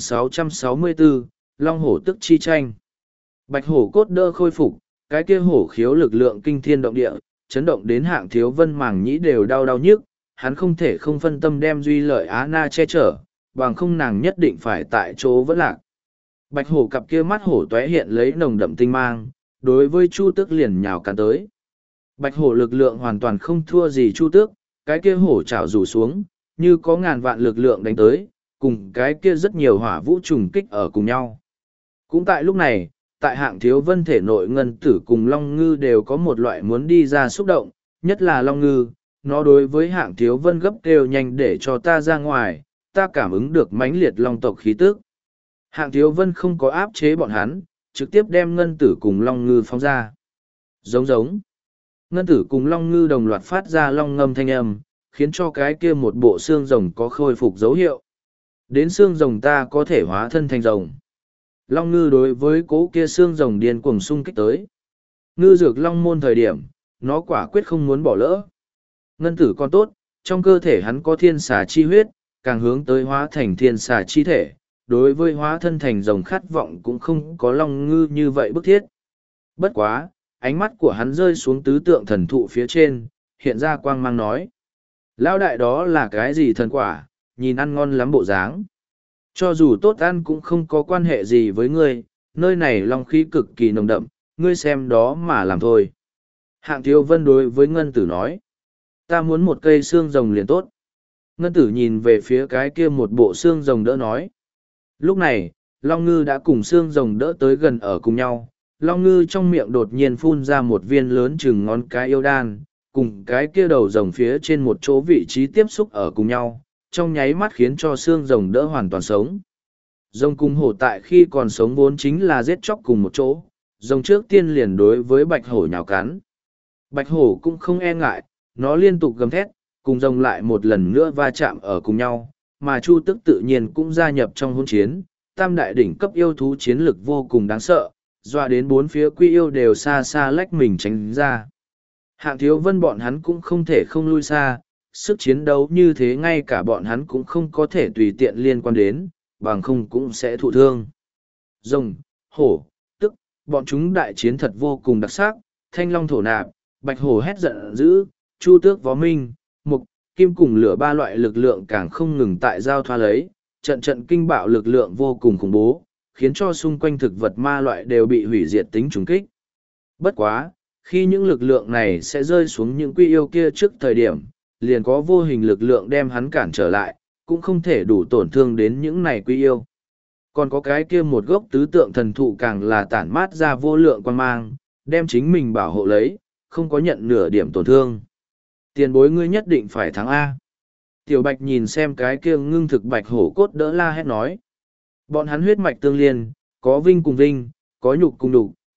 1664, Long hổ tức chi tranh. Bạch hổ cốt đỡ khôi phục, cái kia hổ khiếu lực lượng kinh thiên động địa, chấn động đến hạng thiếu vân màng nhĩ đều đau đau nhức, hắn không thể không phân tâm đem duy lợi Á Na che chở, bằng không nàng nhất định phải tại chỗ vẫn lạc. Bạch hổ cặp kia mắt hổ tóe hiện lấy nồng đậm tinh mang, đối với Chu Tước liền nhào cắn tới. Bạch hổ lực lượng hoàn toàn không thua gì Chu Tước, cái kia hổ chảo rủ xuống, như có ngàn vạn lực lượng đánh tới, cùng cái kia rất nhiều hỏa vũ trùng kích ở cùng nhau. Cũng tại lúc này, tại hạng thiếu vân thể nội ngân tử cùng long ngư đều có một loại muốn đi ra xúc động, nhất là long ngư, nó đối với hạng thiếu vân gấp kêu nhanh để cho ta ra ngoài, ta cảm ứng được mãnh liệt long tộc khí tức. Hạng thiếu vân không có áp chế bọn hắn, trực tiếp đem ngân tử cùng long ngư phóng ra. Giống giống. Ngân tử cùng long ngư đồng loạt phát ra long ngâm thanh âm, khiến cho cái kia một bộ xương rồng có khôi phục dấu hiệu. Đến xương rồng ta có thể hóa thân thành rồng. Long ngư đối với cố kia xương rồng điên cuồng xung kích tới. Ngư dược long môn thời điểm, nó quả quyết không muốn bỏ lỡ. Ngân tử còn tốt, trong cơ thể hắn có thiên xà chi huyết, càng hướng tới hóa thành thiên xà chi thể. Đối với hóa thân thành rồng khát vọng cũng không có long ngư như vậy bức thiết. Bất quá, ánh mắt của hắn rơi xuống tứ tượng thần thụ phía trên, hiện ra quang mang nói. Lão đại đó là cái gì thần quả, nhìn ăn ngon lắm bộ dáng. Cho dù tốt ăn cũng không có quan hệ gì với ngươi, nơi này long khí cực kỳ nồng đậm, ngươi xem đó mà làm thôi. Hạng thiếu vân đối với ngân tử nói. Ta muốn một cây xương rồng liền tốt. Ngân tử nhìn về phía cái kia một bộ xương rồng đỡ nói. Lúc này, long ngư đã cùng xương rồng đỡ tới gần ở cùng nhau. Long ngư trong miệng đột nhiên phun ra một viên lớn chừng ngón cái yêu đan, cùng cái kia đầu rồng phía trên một chỗ vị trí tiếp xúc ở cùng nhau, trong nháy mắt khiến cho xương rồng đỡ hoàn toàn sống. Rồng cùng hổ tại khi còn sống vốn chính là giết chóc cùng một chỗ, rồng trước tiên liền đối với bạch hổ nhào cắn. Bạch hổ cũng không e ngại, nó liên tục gầm thét, cùng rồng lại một lần nữa va chạm ở cùng nhau, mà Chu Tức tự nhiên cũng gia nhập trong hỗn chiến, tam đại đỉnh cấp yêu thú chiến lực vô cùng đáng sợ, dọa đến bốn phía quy yêu đều xa xa lách mình tránh ra. Hạng thiếu vân bọn hắn cũng không thể không lui xa, sức chiến đấu như thế ngay cả bọn hắn cũng không có thể tùy tiện liên quan đến, bằng không cũng sẽ thụ thương. Rồng, hổ, tức, bọn chúng đại chiến thật vô cùng đặc sắc, thanh long thổ nạp, bạch hổ hét giận dữ, chu tước vó minh, mục, kim cùng lửa ba loại lực lượng càng không ngừng tại giao thoa lấy, trận trận kinh bạo lực lượng vô cùng khủng bố, khiến cho xung quanh thực vật ma loại đều bị hủy diệt tính trùng kích. Bất quá, khi những lực lượng này sẽ rơi xuống những quy yêu kia trước thời điểm, liền có vô hình lực lượng đem hắn cản trở lại, cũng không thể đủ tổn thương đến những này quy yêu. Còn có cái kia một gốc tứ tượng thần thụ càng là tản mát ra vô lượng quan mang, đem chính mình bảo hộ lấy, không có nhận nửa điểm tổn thương. Tiền bối ngươi nhất định phải thắng A. Tiểu Bạch nhìn xem cái kia ngưng thực bạch hổ cốt đỡ la hét nói. Bọn hắn huyết mạch tương liên, có vinh cùng vinh, có nhục cùng nhục,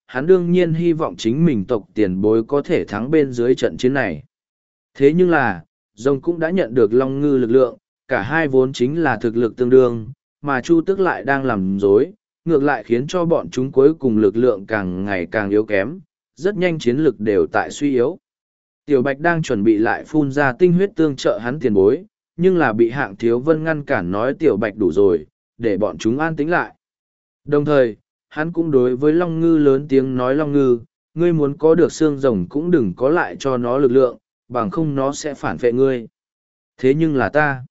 hắn đương nhiên hy vọng chính mình tộc tiền bối có thể thắng bên dưới trận chiến này. Thế nhưng là, rồng cũng đã nhận được Long Ngư lực lượng, cả hai vốn chính là thực lực tương đương, mà Chu Tước lại đang làm dối, ngược lại khiến cho bọn chúng cuối cùng lực lượng càng ngày càng yếu kém, rất nhanh chiến lực đều tại suy yếu. Tiểu Bạch đang chuẩn bị lại phun ra tinh huyết tương trợ hắn tiền bối, nhưng là bị Hạng Thiếu Vân ngăn cản nói Tiểu Bạch đủ rồi, để bọn chúng an tĩnh lại. Đồng thời, hắn cũng đối với Long Ngư lớn tiếng nói Long Ngư, ngươi muốn có được xương rồng cũng đừng có lại cho nó lực lượng, bằng không nó sẽ phản vệ ngươi. Thế nhưng là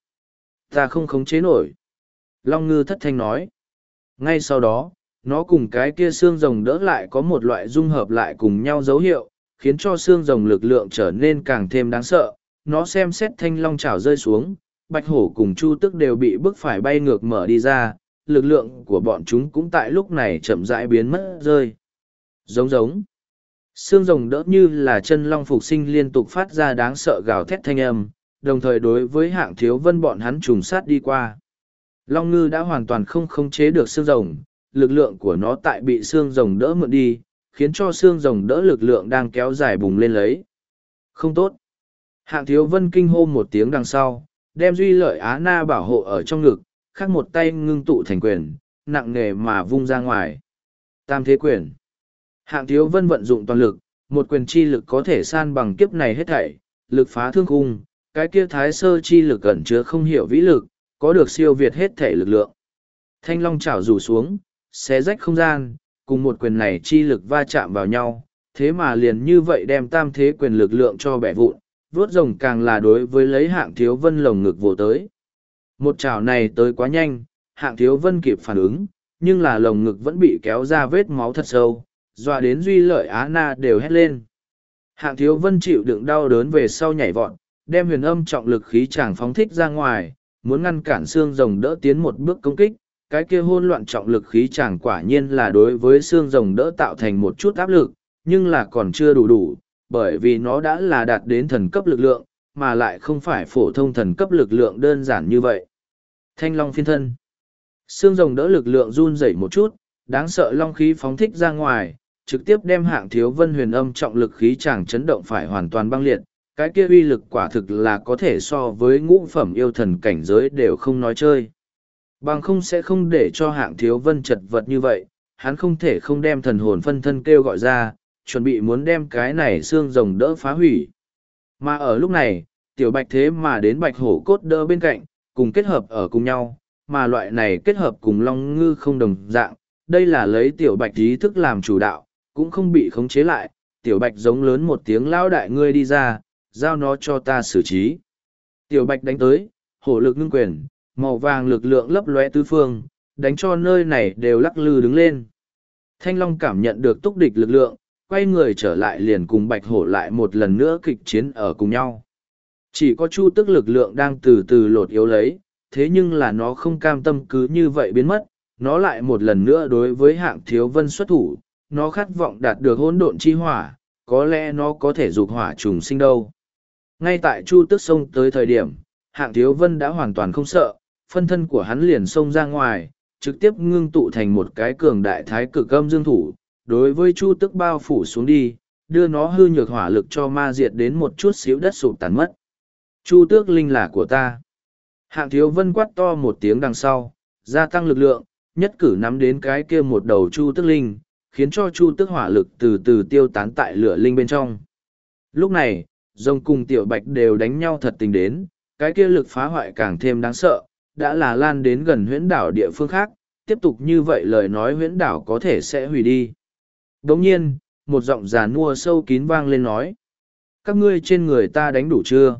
ta không khống chế nổi. Long Ngư thất thanh nói. Ngay sau đó, nó cùng cái kia xương rồng đỡ lại có một loại dung hợp lại cùng nhau dấu hiệu, khiến cho xương rồng lực lượng trở nên càng thêm đáng sợ. Nó xem xét thanh long chảo rơi xuống, Bạch Hổ cùng Chu Tước đều bị bức phải bay ngược mở đi ra, lực lượng của bọn chúng cũng tại lúc này chậm rãi biến mất rơi. Giống giống. Xương rồng đỡ như là chân long phục sinh liên tục phát ra đáng sợ gào thét thanh âm, đồng thời đối với Hạng Thiếu Vân bọn hắn trùng sát đi qua. Long Ngư đã hoàn toàn không khống chế được xương rồng, lực lượng của nó tại bị xương rồng đỡ mượn đi, khiến cho xương rồng đỡ lực lượng đang kéo dài bùng lên lấy. Không tốt. Hạng Thiếu Vân kinh hô một tiếng đằng sau, đem Duy Lợi Á Na bảo hộ ở trong ngực, khác một tay ngưng tụ thành quyền, nặng nề mà vung ra ngoài. Tam thế quyền. Hạng Thiếu Vân vận dụng toàn lực, một quyền chi lực có thể san bằng kiếp này hết thảy, lực phá thương khung, cái kia thái sơ chi lực ẩn chứa không hiểu vĩ lực, có được siêu việt hết thảy lực lượng. Thanh long chảo rủ xuống, xé rách không gian, cùng một quyền này chi lực va chạm vào nhau, thế mà liền như vậy đem tam thế quyền lực lượng cho bẻ vụn, vuốt rồng càng là đối với lấy Hạng Thiếu Vân lồng ngực vồ tới. Một chảo này tới quá nhanh, Hạng Thiếu Vân kịp phản ứng, nhưng là lồng ngực vẫn bị kéo ra vết máu thật sâu, dọa đến Duy Lợi Á Na đều hét lên. Hạng Thiếu Vân chịu đựng đau đớn về sau nhảy vọt, đem huyền âm trọng lực khí tràng phóng thích ra ngoài, muốn ngăn cản xương rồng đỡ tiến một bước công kích. Cái kia hôn loạn trọng lực khí tràng quả nhiên là đối với xương rồng đỡ tạo thành một chút áp lực, nhưng là còn chưa đủ, bởi vì nó đã là đạt đến thần cấp lực lượng, mà lại không phải phổ thông thần cấp lực lượng đơn giản như vậy. Thanh long phiên thân. Xương rồng đỡ lực lượng run rẩy một chút, đáng sợ long khí phóng thích ra ngoài, trực tiếp đem Hạng Thiếu Vân huyền âm trọng lực khí tràng chấn động phải hoàn toàn băng liệt. Cái kia uy lực quả thực là có thể so với ngũ phẩm yêu thần cảnh giới đều không nói chơi. Bằng không sẽ không để cho Hạng Thiếu Vân chật vật như vậy, hắn không thể không đem thần hồn phân thân kêu gọi ra, chuẩn bị muốn đem cái này xương rồng đỡ phá hủy. Mà ở lúc này, Tiểu Bạch thế mà đến Bạch Hổ cốt đỡ bên cạnh, cùng kết hợp ở cùng nhau, mà loại này kết hợp cùng Long Ngư không đồng dạng, đây là lấy Tiểu Bạch ý thức làm chủ đạo, cũng không bị khống chế lại. Tiểu Bạch giống lớn một tiếng lão đại ngươi đi ra, giao nó cho ta xử trí. Tiểu Bạch đánh tới, hổ lực ngưng quyền, màu vàng lực lượng lấp lóe tứ phương, đánh cho nơi này đều lắc lư đứng lên. Thanh Long cảm nhận được túc địch lực lượng, quay người trở lại liền cùng Bạch Hổ lại một lần nữa kịch chiến ở cùng nhau. Chỉ có Chu Tước lực lượng đang từ từ lột yếu lấy, thế nhưng là nó không cam tâm cứ như vậy biến mất, nó lại một lần nữa đối với Hạng Thiếu Vân xuất thủ, nó khát vọng đạt được hỗn độn chi hỏa, có lẽ nó có thể dục hỏa trùng sinh đâu. Ngay tại Chu Tước xông tới thời điểm, Hạng Thiếu Vân đã hoàn toàn không sợ, phân thân của hắn liền xông ra ngoài, trực tiếp ngưng tụ thành một cái cường đại thái cực âm dương thủ, đối với Chu Tước bao phủ xuống đi, đưa nó hư nhược hỏa lực cho ma diệt đến một chút xíu đất sụp tàn mất. Chu Tước linh là của ta. Hạng Thiếu Vân quát to một tiếng đằng sau, gia tăng lực lượng, nhất cử nắm đến cái kia một đầu Chu Tước linh, khiến cho Chu Tước hỏa lực từ từ tiêu tán tại lửa linh bên trong. Lúc này, rồng cùng Tiểu Bạch đều đánh nhau thật tình đến, cái kia lực phá hoại càng thêm đáng sợ, đã là lan đến gần huyễn đảo địa phương khác, tiếp tục như vậy lời nói huyễn đảo có thể sẽ hủy đi. Đồng nhiên, một giọng già nua sâu kín vang lên nói. Các ngươi trên người ta đánh đủ chưa?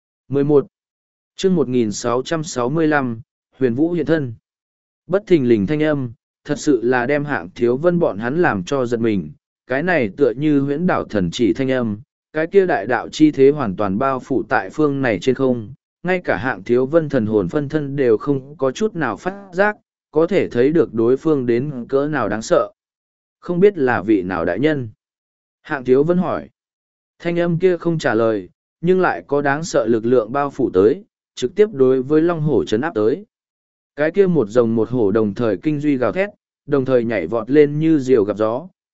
11. chương 1665, Huyền Vũ hiện thân. Bất thình lình thanh âm, thật sự là đem Hạng Thiếu Vân bọn hắn làm cho giật mình. Cái này tựa như huyễn đảo thần chỉ thanh âm, cái kia đại đạo chi thế hoàn toàn bao phủ tại phương này trên không. Ngay cả Hạng Thiếu Vân thần hồn phân thân đều không có chút nào phát giác, có thể thấy được đối phương đến cỡ nào đáng sợ. Không biết là vị nào đại nhân? Hạng Thiếu Vân hỏi. Thanh âm kia không trả lời, nhưng lại có đáng sợ lực lượng bao phủ tới, trực tiếp đối với Long Hổ chấn áp tới. Cái kia một rồng một hổ đồng thời kinh duy gào thét, đồng thời nhảy vọt lên như diều gặp gió,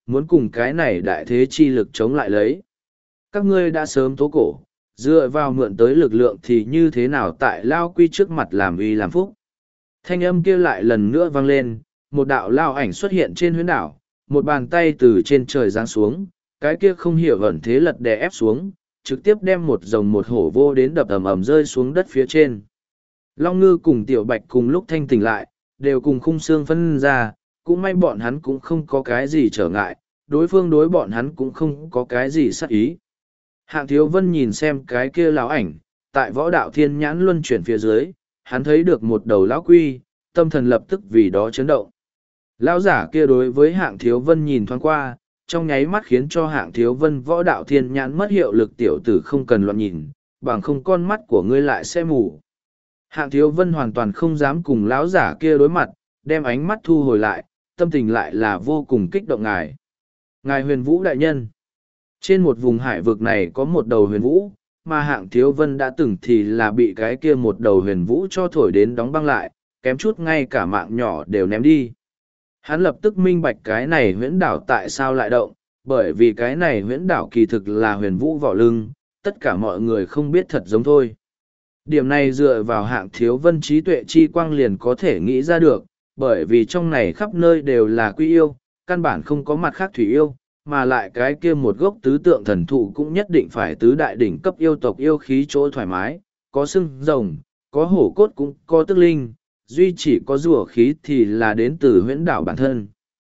muốn cùng cái này đại thế chi lực chống lại lấy. Các ngươi đã sớm tố cổ, dựa vào mượn tới lực lượng thì như thế nào tại Lao Quy trước mặt làm uy làm phúc. Thanh âm kia lại lần nữa vang lên, một đạo lao ảnh xuất hiện trên huyễn đảo, một bàn tay từ trên trời giáng xuống, cái kia không hiểu ẩn thế lật đè ép xuống, trực tiếp đem một rồng một hổ vô đến đập ầm ầm rơi xuống đất phía trên. Long Ngư cùng Tiểu Bạch cùng lúc thanh tỉnh lại, đều cùng khung xương phân ra, cũng may bọn hắn cũng không có cái gì trở ngại, đối phương đối bọn hắn cũng không có cái gì sát ý. Hạng Thiếu Vân nhìn xem cái kia lão ảnh, tại võ đạo thiên nhãn luân chuyển phía dưới, hắn thấy được một đầu lão quy, tâm thần lập tức vì đó chấn động. Lão giả kia đối với Hạng Thiếu Vân nhìn thoáng qua, trong nháy mắt khiến cho Hạng Thiếu Vân võ đạo thiên nhãn mất hiệu lực, tiểu tử không cần loạn nhìn, bằng không con mắt của ngươi lại sẽ mù. Hạng Thiếu Vân hoàn toàn không dám cùng lão giả kia đối mặt, đem ánh mắt thu hồi lại, tâm tình lại là vô cùng kích động ngài. Ngài Huyền Vũ đại nhân. Trên một vùng hải vực này có một đầu huyền vũ, mà Hạng Thiếu Vân đã từng thì là bị cái kia một đầu huyền vũ cho thổi đến đóng băng lại, kém chút ngay cả mạng nhỏ đều ném đi. Hắn lập tức minh bạch cái này huyễn đảo tại sao lại động, bởi vì cái này huyễn đảo kỳ thực là huyền vũ vỏ lưng, tất cả mọi người không biết thật giống thôi. Điểm này dựa vào Hạng Thiếu Vân trí tuệ chi quang liền có thể nghĩ ra được, bởi vì trong này khắp nơi đều là quy yêu, căn bản không có mặt khác thủy yêu, mà lại cái kia một gốc tứ tượng thần thụ cũng nhất định phải tứ đại đỉnh cấp yêu tộc yêu khí chỗ thoải mái, có xương rồng, có hổ cốt cũng có tức linh, duy chỉ có rùa khí thì là đến từ huyễn đảo bản thân.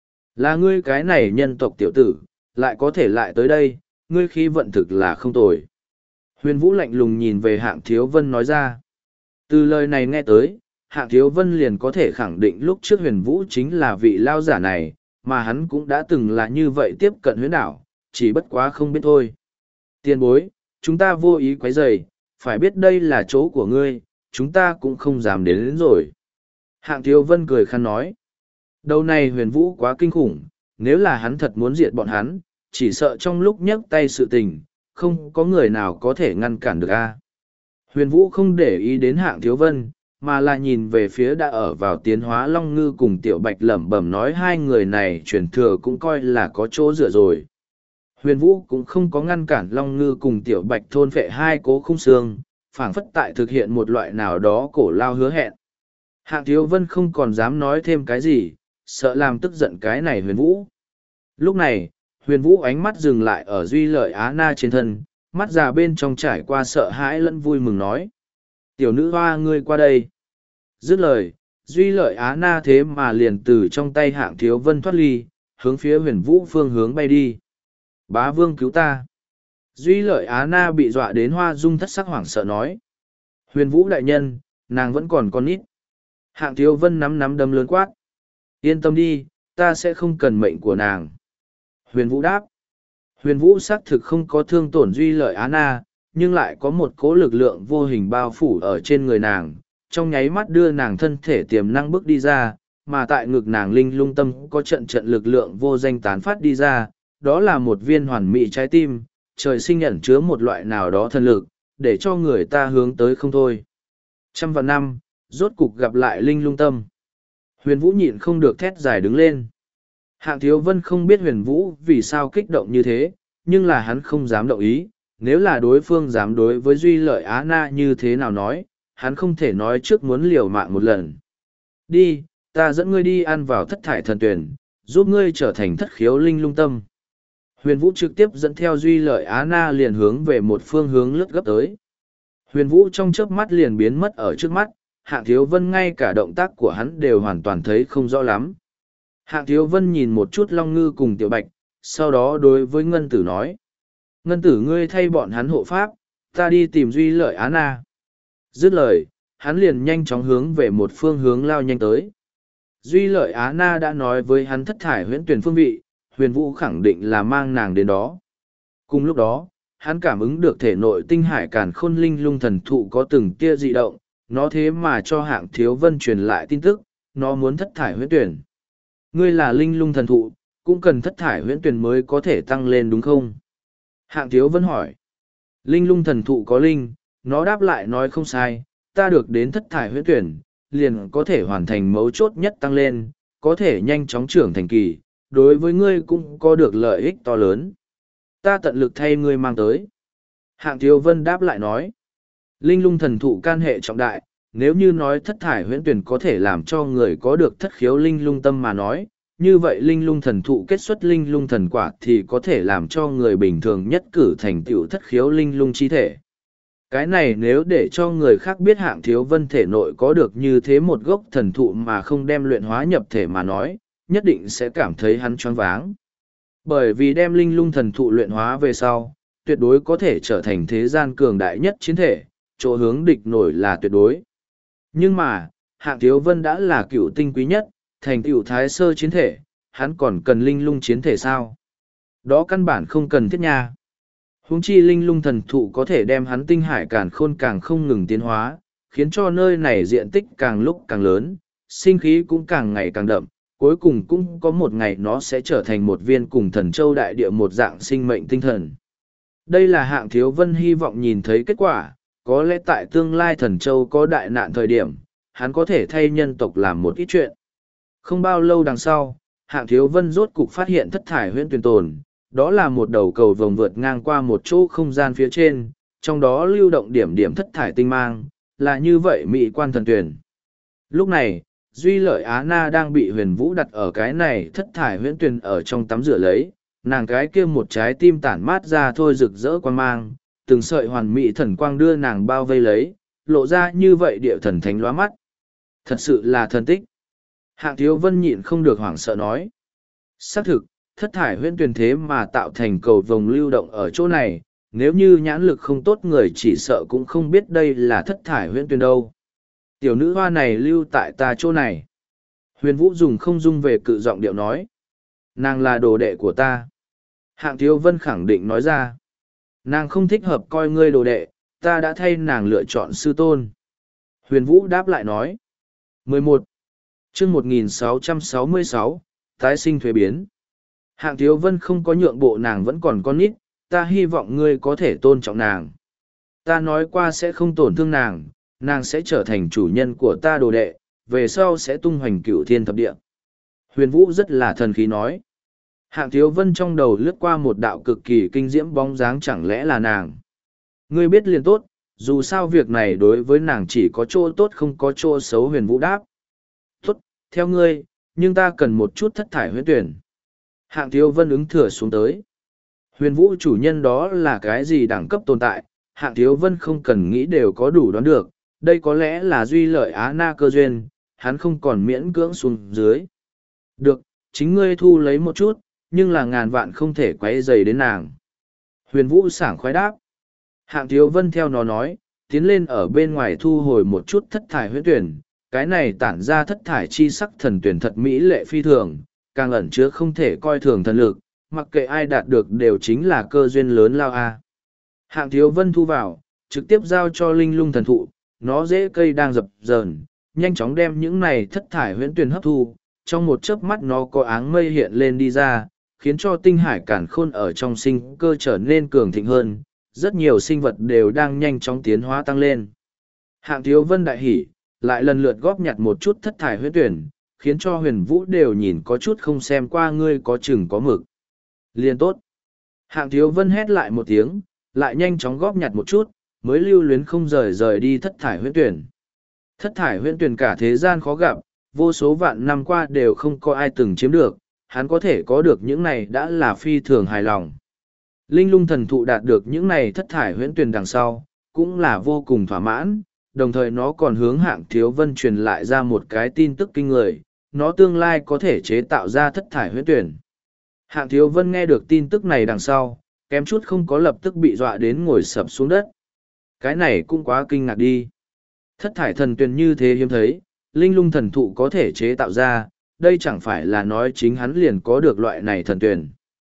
Là ngươi cái này nhân tộc tiểu tử, lại có thể lại tới đây, ngươi khí vận thực là không tồi. Huyền Vũ lạnh lùng nhìn về Hạng Thiếu Vân nói ra. Từ lời này nghe tới, Hạng Thiếu Vân liền có thể khẳng định lúc trước Huyền Vũ chính là vị lao giả này, mà hắn cũng đã từng là như vậy tiếp cận huyễn đảo, chỉ bất quá không biết thôi. Tiền bối, chúng ta vô ý quấy rầy, phải biết đây là chỗ của ngươi, chúng ta cũng không dám đến rồi. Hạng Thiếu Vân cười khăn nói. Đầu này Huyền Vũ quá kinh khủng, nếu là hắn thật muốn diệt bọn hắn, chỉ sợ trong lúc nhấc tay sự tình, không có người nào có thể ngăn cản được a. Huyền Vũ không để ý đến Hạng Thiếu Vân, mà là nhìn về phía đã ở vào tiến hóa Long Ngư cùng Tiểu Bạch lẩm bẩm nói hai người này truyền thừa cũng coi là có chỗ dựa rồi. Huyền Vũ cũng không có ngăn cản Long Ngư cùng Tiểu Bạch thôn phệ hai cố khung xương, phảng phất tại thực hiện một loại nào đó cổ lao hứa hẹn. Hạng Thiếu Vân không còn dám nói thêm cái gì, sợ làm tức giận cái này Huyền Vũ. Lúc này, Huyền Vũ ánh mắt dừng lại ở Duy Lợi Á Na trên thân, mắt già bên trong trải qua sợ hãi lẫn vui mừng nói. Tiểu nữ hoa ngươi qua đây. Dứt lời, Duy Lợi Á Na thế mà liền từ trong tay Hạng Thiếu Vân thoát ly, hướng phía Huyền Vũ phương hướng bay đi. Bá vương cứu ta. Duy Lợi Á Na bị dọa đến hoa dung thất sắc hoảng sợ nói. Huyền Vũ đại nhân, nàng vẫn còn con nít. Hạng Thiếu Vân nắm đấm lớn quát. Yên tâm đi, ta sẽ không cần mệnh của nàng. Huyền Vũ đáp. Huyền Vũ xác thực không có thương tổn Duy Lợi Á Na, nhưng lại có một cỗ lực lượng vô hình bao phủ ở trên người nàng, trong nháy mắt đưa nàng thân thể tiềm năng bước đi ra, mà tại ngực nàng linh lung tâm có trận trận lực lượng vô danh tán phát đi ra, đó là một viên hoàn mỹ trái tim, trời sinh ẩn chứa một loại nào đó thần lực, để cho người ta hướng tới không thôi. Trăm vạn năm, rốt cục gặp lại linh lung tâm. Huyền Vũ nhịn không được thét dài đứng lên. Hạng Thiếu Vân không biết Huyền Vũ vì sao kích động như thế, nhưng là hắn không dám động ý, nếu là đối phương dám đối với Duy Lợi Á Na như thế nào nói, hắn không thể nói trước muốn liều mạng một lần. Đi, ta dẫn ngươi đi ăn vào thất thải thần tuyển, giúp ngươi trở thành thất khiếu linh lung tâm. Huyền Vũ trực tiếp dẫn theo Duy Lợi Á Na liền hướng về một phương hướng lướt gấp tới. Huyền Vũ trong chớp mắt liền biến mất ở trước mắt, Hạng Thiếu Vân ngay cả động tác của hắn đều hoàn toàn thấy không rõ lắm. Hạng Thiếu Vân nhìn một chút Long Ngư cùng Tiểu Bạch, sau đó đối với Ngân Tử nói. Ngân Tử ngươi thay bọn hắn hộ pháp, ta đi tìm Duy Lợi Á Na. Dứt lời, hắn liền nhanh chóng hướng về một phương hướng lao nhanh tới. Duy Lợi Á Na đã nói với hắn thất thải huyễn tuyển phương vị, Huyền Vũ khẳng định là mang nàng đến đó. Cùng lúc đó, hắn cảm ứng được thể nội tinh hải càn khôn linh lung thần thụ có từng tia dị động, nó thế mà cho Hạng Thiếu Vân truyền lại tin tức, nó muốn thất thải huyễn tuyển. Ngươi là linh lung thần thụ, cũng cần thất thải huyễn tuyển mới có thể tăng lên đúng không? Hạng Thiếu Vân hỏi. Linh lung thần thụ có linh, nó đáp lại nói không sai, ta được đến thất thải huyễn tuyển, liền có thể hoàn thành mấu chốt nhất tăng lên, có thể nhanh chóng trưởng thành kỳ, đối với ngươi cũng có được lợi ích to lớn. Ta tận lực thay ngươi mang tới. Hạng Thiếu Vân đáp lại nói. Linh lung thần thụ can hệ trọng đại, nếu như nói thất thải huyễn tuyển có thể làm cho người có được thất khiếu linh lung tâm mà nói, như vậy linh lung thần thụ kết xuất linh lung thần quả thì có thể làm cho người bình thường nhất cử thành tựu thất khiếu linh lung chi thể. Cái này nếu để cho người khác biết Hạng Thiếu Vân thể nội có được như thế một gốc thần thụ mà không đem luyện hóa nhập thể mà nói, nhất định sẽ cảm thấy hắn choáng váng. Bởi vì đem linh lung thần thụ luyện hóa về sau, tuyệt đối có thể trở thành thế gian cường đại nhất chiến thể, chỗ hướng địch nổi là tuyệt đối. Nhưng mà, Hạng Thiếu Vân đã là cựu tinh quý nhất, thành cựu thái sơ chiến thể, hắn còn cần linh lung chiến thể sao? Đó căn bản không cần thiết nha. Huống chi linh lung thần thụ có thể đem hắn tinh hải càn khôn càng không ngừng tiến hóa, khiến cho nơi này diện tích càng lúc càng lớn, sinh khí cũng càng ngày càng đậm, cuối cùng cũng có một ngày nó sẽ trở thành một viên cùng thần châu đại địa một dạng sinh mệnh tinh thần. Đây là Hạng Thiếu Vân hy vọng nhìn thấy kết quả, có lẽ tại tương lai thần châu có đại nạn thời điểm, hắn có thể thay nhân tộc làm một ít chuyện. Không bao lâu đằng sau, Hạng Thiếu Vân rốt cục phát hiện thất thải huyễn tuyển tồn, đó là một đầu cầu vồng vượt ngang qua một chỗ không gian phía trên, trong đó lưu động điểm điểm thất thải tinh mang, là như vậy mỹ quan thần tuyển. Lúc này, Duy Lợi Á Na đang bị Huyền Vũ đặt ở cái này thất thải huyễn tuyển ở trong tắm rửa lấy, nàng cái kia một trái tim tản mát ra thôi rực rỡ quan mang, từng sợi hoàn mỹ thần quang đưa nàng bao vây lấy, lộ ra như vậy địa thần thánh lóa mắt. Thật sự là thần tích. Hạng Thiếu Vân nhịn không được hoảng sợ nói. Xác thực, thất thải huyễn tuyển thế mà tạo thành cầu vồng lưu động ở chỗ này, nếu như nhãn lực không tốt người chỉ sợ cũng không biết đây là thất thải huyễn tuyển đâu. Tiểu nữ hoa này lưu tại ta chỗ này. Huyền Vũ dùng không dung về cự giọng điệu nói. Nàng là đồ đệ của ta. Hạng Thiếu Vân khẳng định nói ra. Nàng không thích hợp coi ngươi đồ đệ, ta đã thay nàng lựa chọn sư tôn. Huyền Vũ đáp lại nói. 11. chương 1666, tái sinh thuế biến. Hạng Thiếu Vân không có nhượng bộ, nàng vẫn còn con nít, ta hy vọng ngươi có thể tôn trọng nàng. Ta nói qua sẽ không tổn thương nàng, nàng sẽ trở thành chủ nhân của ta đồ đệ, về sau sẽ tung hoành cửu thiên thập địa. Huyền Vũ rất là thần khí nói. Hạng Thiếu Vân trong đầu lướt qua một đạo cực kỳ kinh diễm bóng dáng, chẳng lẽ là nàng. Ngươi biết liền tốt, dù sao việc này đối với nàng chỉ có chỗ tốt không có chỗ xấu. Huyền Vũ đáp. Tốt, theo ngươi, nhưng ta cần một chút thất thải huyễn tuyển. Hạng Thiếu Vân ứng thừa xuống tới. Huyền Vũ chủ nhân đó là cái gì đẳng cấp tồn tại, Hạng Thiếu Vân không cần nghĩ đều có đủ đoán được, đây có lẽ là Duy Lợi Á Na cơ duyên, hắn không còn miễn cưỡng xuống dưới. Được, chính ngươi thu lấy một chút, nhưng là ngàn vạn không thể quấy rầy đến nàng. Huyền Vũ sảng khoái đáp. Hạng Thiếu Vân theo nó nói, tiến lên ở bên ngoài thu hồi một chút thất thải huyễn tuyển, cái này tản ra thất thải chi sắc thần tuyển thật mỹ lệ phi thường, càng ẩn chứa không thể coi thường thần lực, mặc kệ ai đạt được đều chính là cơ duyên lớn lao a. Hạng Thiếu Vân thu vào, trực tiếp giao cho linh lung thần thụ, nó dễ cây đang dập dờn, nhanh chóng đem những này thất thải huyễn tuyển hấp thu, trong một chớp mắt nó có áng mây hiện lên đi ra, khiến cho tinh hải cản khôn ở trong sinh cơ trở nên cường thịnh hơn, rất nhiều sinh vật đều đang nhanh chóng tiến hóa tăng lên. Hạng Thiếu Vân đại hỉ, lại lần lượt góp nhặt một chút thất thải huyễn tuyển, khiến cho Huyền Vũ đều nhìn có chút không xem qua, ngươi có chừng có mực. Liên tốt. Hạng Thiếu Vân hét lại một tiếng, lại nhanh chóng góp nhặt một chút, mới lưu luyến không rời đi thất thải huyễn tuyển. Thất thải huyễn tuyển cả thế gian khó gặp, vô số vạn năm qua đều không có ai từng chiếm được, hắn có thể có được những này đã là phi thường hài lòng. Linh lung thần thụ đạt được những này thất thải huyễn tuyển đằng sau, cũng là vô cùng thỏa mãn, đồng thời nó còn hướng Hạng Thiếu Vân truyền lại ra một cái tin tức kinh người, nó tương lai có thể chế tạo ra thất thải huyễn tuyển. Hạng Thiếu Vân nghe được tin tức này đằng sau, kém chút không có lập tức bị dọa đến ngồi sập xuống đất. Cái này cũng quá kinh ngạc đi. Thất thải thần tuyển như thế hiếm thấy, linh lung thần thụ có thể chế tạo ra, đây chẳng phải là nói chính hắn liền có được loại này thần tuyển.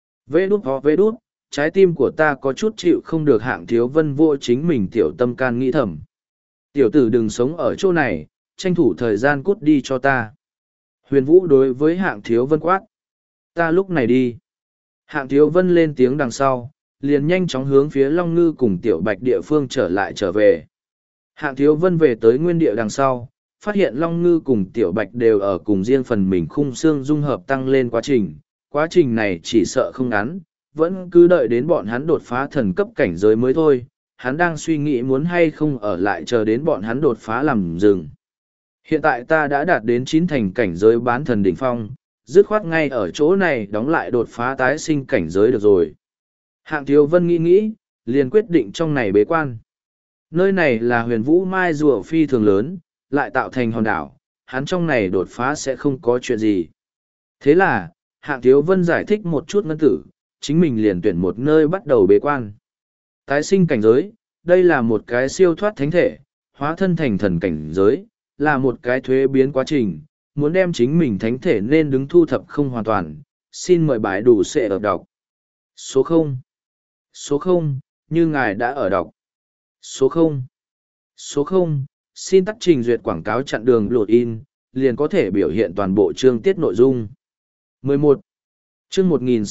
Vê đút, trái tim của ta có chút chịu không được. Hạng Thiếu Vân vô chính mình tiểu tâm can nghĩ thầm. Tiểu tử đừng sống ở chỗ này, tranh thủ thời gian cút đi cho ta. Huyền Vũ đối với Hạng Thiếu Vân quát. Ta lúc này đi. Hạng Thiếu Vân lên tiếng đằng sau, liền nhanh chóng hướng phía Long Ngư cùng Tiểu Bạch địa phương trở về. Hạng Thiếu Vân về tới nguyên địa đằng sau, phát hiện Long Ngư cùng Tiểu Bạch đều ở cùng riêng phần mình khung xương dung hợp tăng lên quá trình, quá trình này chỉ sợ không ngắn, vẫn cứ đợi đến bọn hắn đột phá thần cấp cảnh giới mới thôi. Hắn đang suy nghĩ muốn hay không ở lại chờ đến bọn hắn đột phá làm dừng. Hiện tại ta đã đạt đến 9 thành cảnh giới bán thần đỉnh phong, dứt khoát ngay ở chỗ này đóng lại đột phá tái sinh cảnh giới được rồi. Hạng Thiếu Vân nghĩ, liền quyết định trong này bế quan. Nơi này là huyền vũ mai rùa phi thường lớn, lại tạo thành hòn đảo, hắn trong này đột phá sẽ không có chuyện gì. Thế là, Hạng Thiếu Vân giải thích một chút ngân tử, chính mình liền tuyển một nơi bắt đầu bế quan. Tái sinh cảnh giới, đây là một cái siêu thoát thánh thể, hóa thân thành thần cảnh giới, là một cái thuế biến quá trình, muốn đem chính mình thánh thể nên đứng thu thập không hoàn toàn. Xin mời bài đủ sẽ ở đọc. Số 0. Số 0, như ngài đã ở đọc. Số 0. Số 0, xin tắt trình duyệt quảng cáo chặn đường lột in, liền có thể biểu hiện toàn bộ chương tiết nội dung. 11. Chương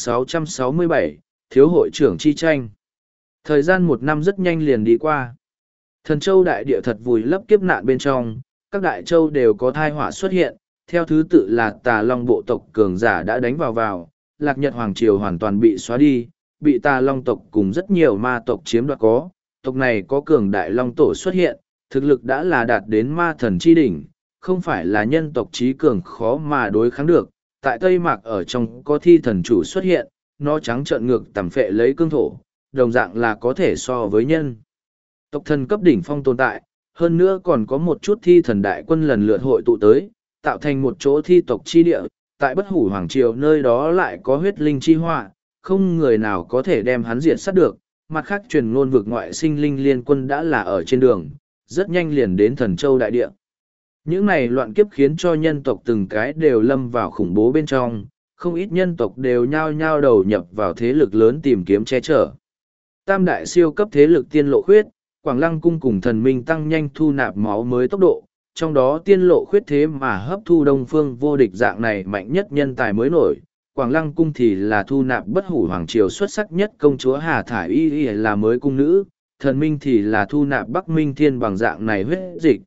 1667, Thiếu hội trưởng chi tranh. Thời gian 1 năm rất nhanh liền đi qua. Thần châu đại địa thật vùi lấp kiếp nạn bên trong, các đại châu đều có thai họa xuất hiện, theo thứ tự là Tà Long bộ tộc cường giả đã đánh vào, Lạc Nhật Hoàng Triều hoàn toàn bị xóa đi, bị Tà Long tộc cùng rất nhiều ma tộc chiếm đoạt có. Tộc này có cường đại Long tổ xuất hiện, thực lực đã là đạt đến ma thần chi đỉnh, không phải là nhân tộc trí cường khó mà đối kháng được. Tại Tây Mạc ở trong có thi thần chủ xuất hiện, nó trắng trợn ngược tầm phệ lấy cương thổ, đồng dạng là có thể so với nhân tộc thần cấp đỉnh phong tồn tại, hơn nữa còn có một chút thi thần đại quân lần lượt hội tụ tới, tạo thành một chỗ thi tộc chi địa, tại Bất Hủ Hoàng Triều nơi đó lại có huyết linh chi họa, không người nào có thể đem hắn diệt sát được. Mặt khác truyền ngôn vực ngoại sinh linh liên quân đã là ở trên đường, rất nhanh liền đến Thần Châu đại địa. Những này loạn kiếp khiến cho nhân tộc từng cái đều lâm vào khủng bố bên trong, không ít nhân tộc đều nhao nhao đầu nhập vào thế lực lớn tìm kiếm che chở. Tam đại siêu cấp thế lực tiên lộ khuyết, Quảng Lăng cung cùng thần minh tăng nhanh thu nạp máu mới tốc độ, trong đó tiên lộ khuyết thế mà hấp thu đông phương vô địch dạng này mạnh nhất nhân tài mới nổi. Quảng Lăng cung thì là thu nạp Bất Hủ Hoàng Triều xuất sắc nhất công chúa Hà Thải Y là mới cung nữ, thần minh thì là thu nạp Bắc Minh Thiên bằng dạng này huyết dịch.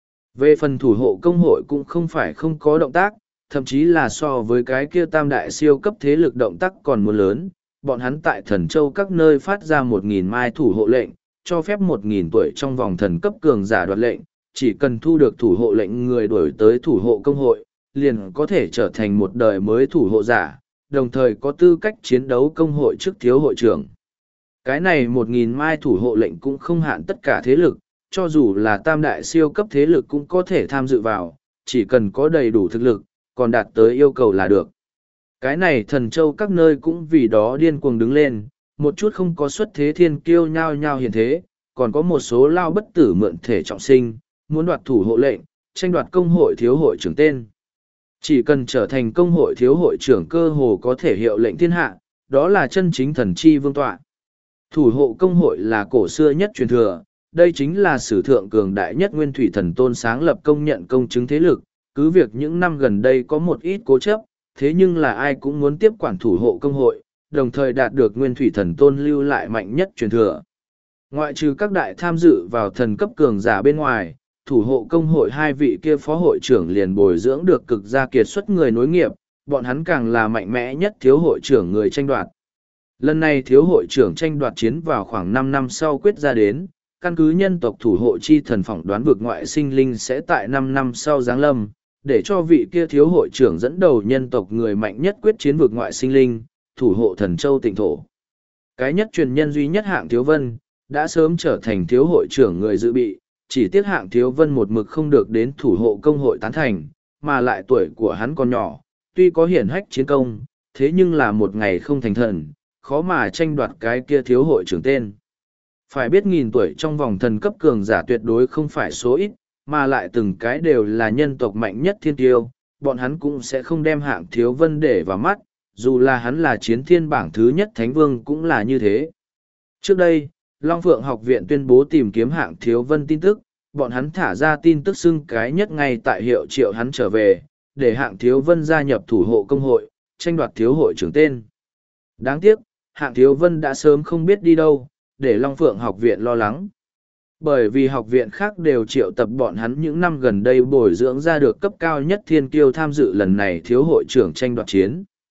Về phần thủ hộ công hội cũng không phải không có động tác, thậm chí là so với cái kia tam đại siêu cấp thế lực động tác còn muốn lớn, bọn hắn tại Thần Châu các nơi phát ra 1.000 mai thủ hộ lệnh, cho phép 1.000 tuổi trong vòng thần cấp cường giả đoạt lệnh, chỉ cần thu được thủ hộ lệnh người đổi tới thủ hộ công hội, liền có thể trở thành một đời mới thủ hộ giả, đồng thời có tư cách chiến đấu công hội trước thiếu hội trưởng. Cái này 1.000 mai thủ hộ lệnh cũng không hạn tất cả thế lực, cho dù là tam đại siêu cấp thế lực cũng có thể tham dự vào, chỉ cần có đầy đủ thực lực, còn đạt tới yêu cầu là được. Cái này Thần Châu các nơi cũng vì đó điên cuồng đứng lên, một chút không có xuất thế thiên kiêu nhao nhao hiện thế, còn có một số lao bất tử mượn thể trọng sinh, muốn đoạt thủ hộ lệnh, tranh đoạt công hội thiếu hội trưởng tên. Chỉ cần trở thành công hội thiếu hội trưởng cơ hồ có thể hiệu lệnh thiên hạ, đó là chân chính thần chi vương tọa. Thủ hộ công hội là cổ xưa nhất truyền thừa, đây chính là sử thượng cường đại nhất nguyên thủy thần tôn sáng lập công nhận công chứng thế lực, cứ việc những năm gần đây có một ít cố chấp, thế nhưng là ai cũng muốn tiếp quản thủ hộ công hội, đồng thời đạt được nguyên thủy thần tôn lưu lại mạnh nhất truyền thừa. Ngoại trừ các đại tham dự vào thần cấp cường giả bên ngoài, thủ hộ công hội hai vị kia phó hội trưởng liền bồi dưỡng được cực gia kiệt xuất người nối nghiệp, bọn hắn càng là mạnh mẽ nhất thiếu hội trưởng người tranh đoạt. Lần này thiếu hội trưởng tranh đoạt chiến vào khoảng 5 năm sau quyết ra đến, căn cứ nhân tộc thủ hộ chi thần phỏng đoán vực ngoại sinh linh sẽ tại 5 năm sau giáng lâm, để cho vị kia thiếu hội trưởng dẫn đầu nhân tộc người mạnh nhất quyết chiến vực ngoại sinh linh, thủ hộ Thần Châu tịnh thổ. Cái nhất truyền nhân duy nhất Hạng Thiếu Vân, đã sớm trở thành thiếu hội trưởng người dự bị, chỉ tiếc Hạng Thiếu Vân một mực không được đến thủ hộ công hội tán thành, mà lại tuổi của hắn còn nhỏ, tuy có hiển hách chiến công, thế nhưng là một ngày không thành thần, khó mà tranh đoạt cái kia thiếu hội trưởng tên. Phải biết 1.000 tuổi trong vòng thần cấp cường giả tuyệt đối không phải số ít, mà lại từng cái đều là nhân tộc mạnh nhất thiên tiêu, bọn hắn cũng sẽ không đem Hạng Thiếu Vân để vào mắt, dù là hắn là chiến thiên bảng thứ nhất Thánh Vương cũng là như thế. Trước đây, Long Phượng học viện tuyên bố tìm kiếm Hạng Thiếu Vân tin tức, bọn hắn thả ra tin tức xưng cái nhất ngay tại hiệu triệu hắn trở về, để Hạng Thiếu Vân gia nhập thủ hộ công hội, tranh đoạt thiếu hội trưởng tên. Đáng tiếc, Hạng Thiếu Vân đã sớm không biết đi đâu, để Long Phượng học viện lo lắng. Bởi vì học viện khác đều triệu tập bọn hắn những năm gần đây bồi dưỡng ra được cấp cao nhất thiên kiêu tham dự lần này thiếu hội trưởng tranh đoạt chiến.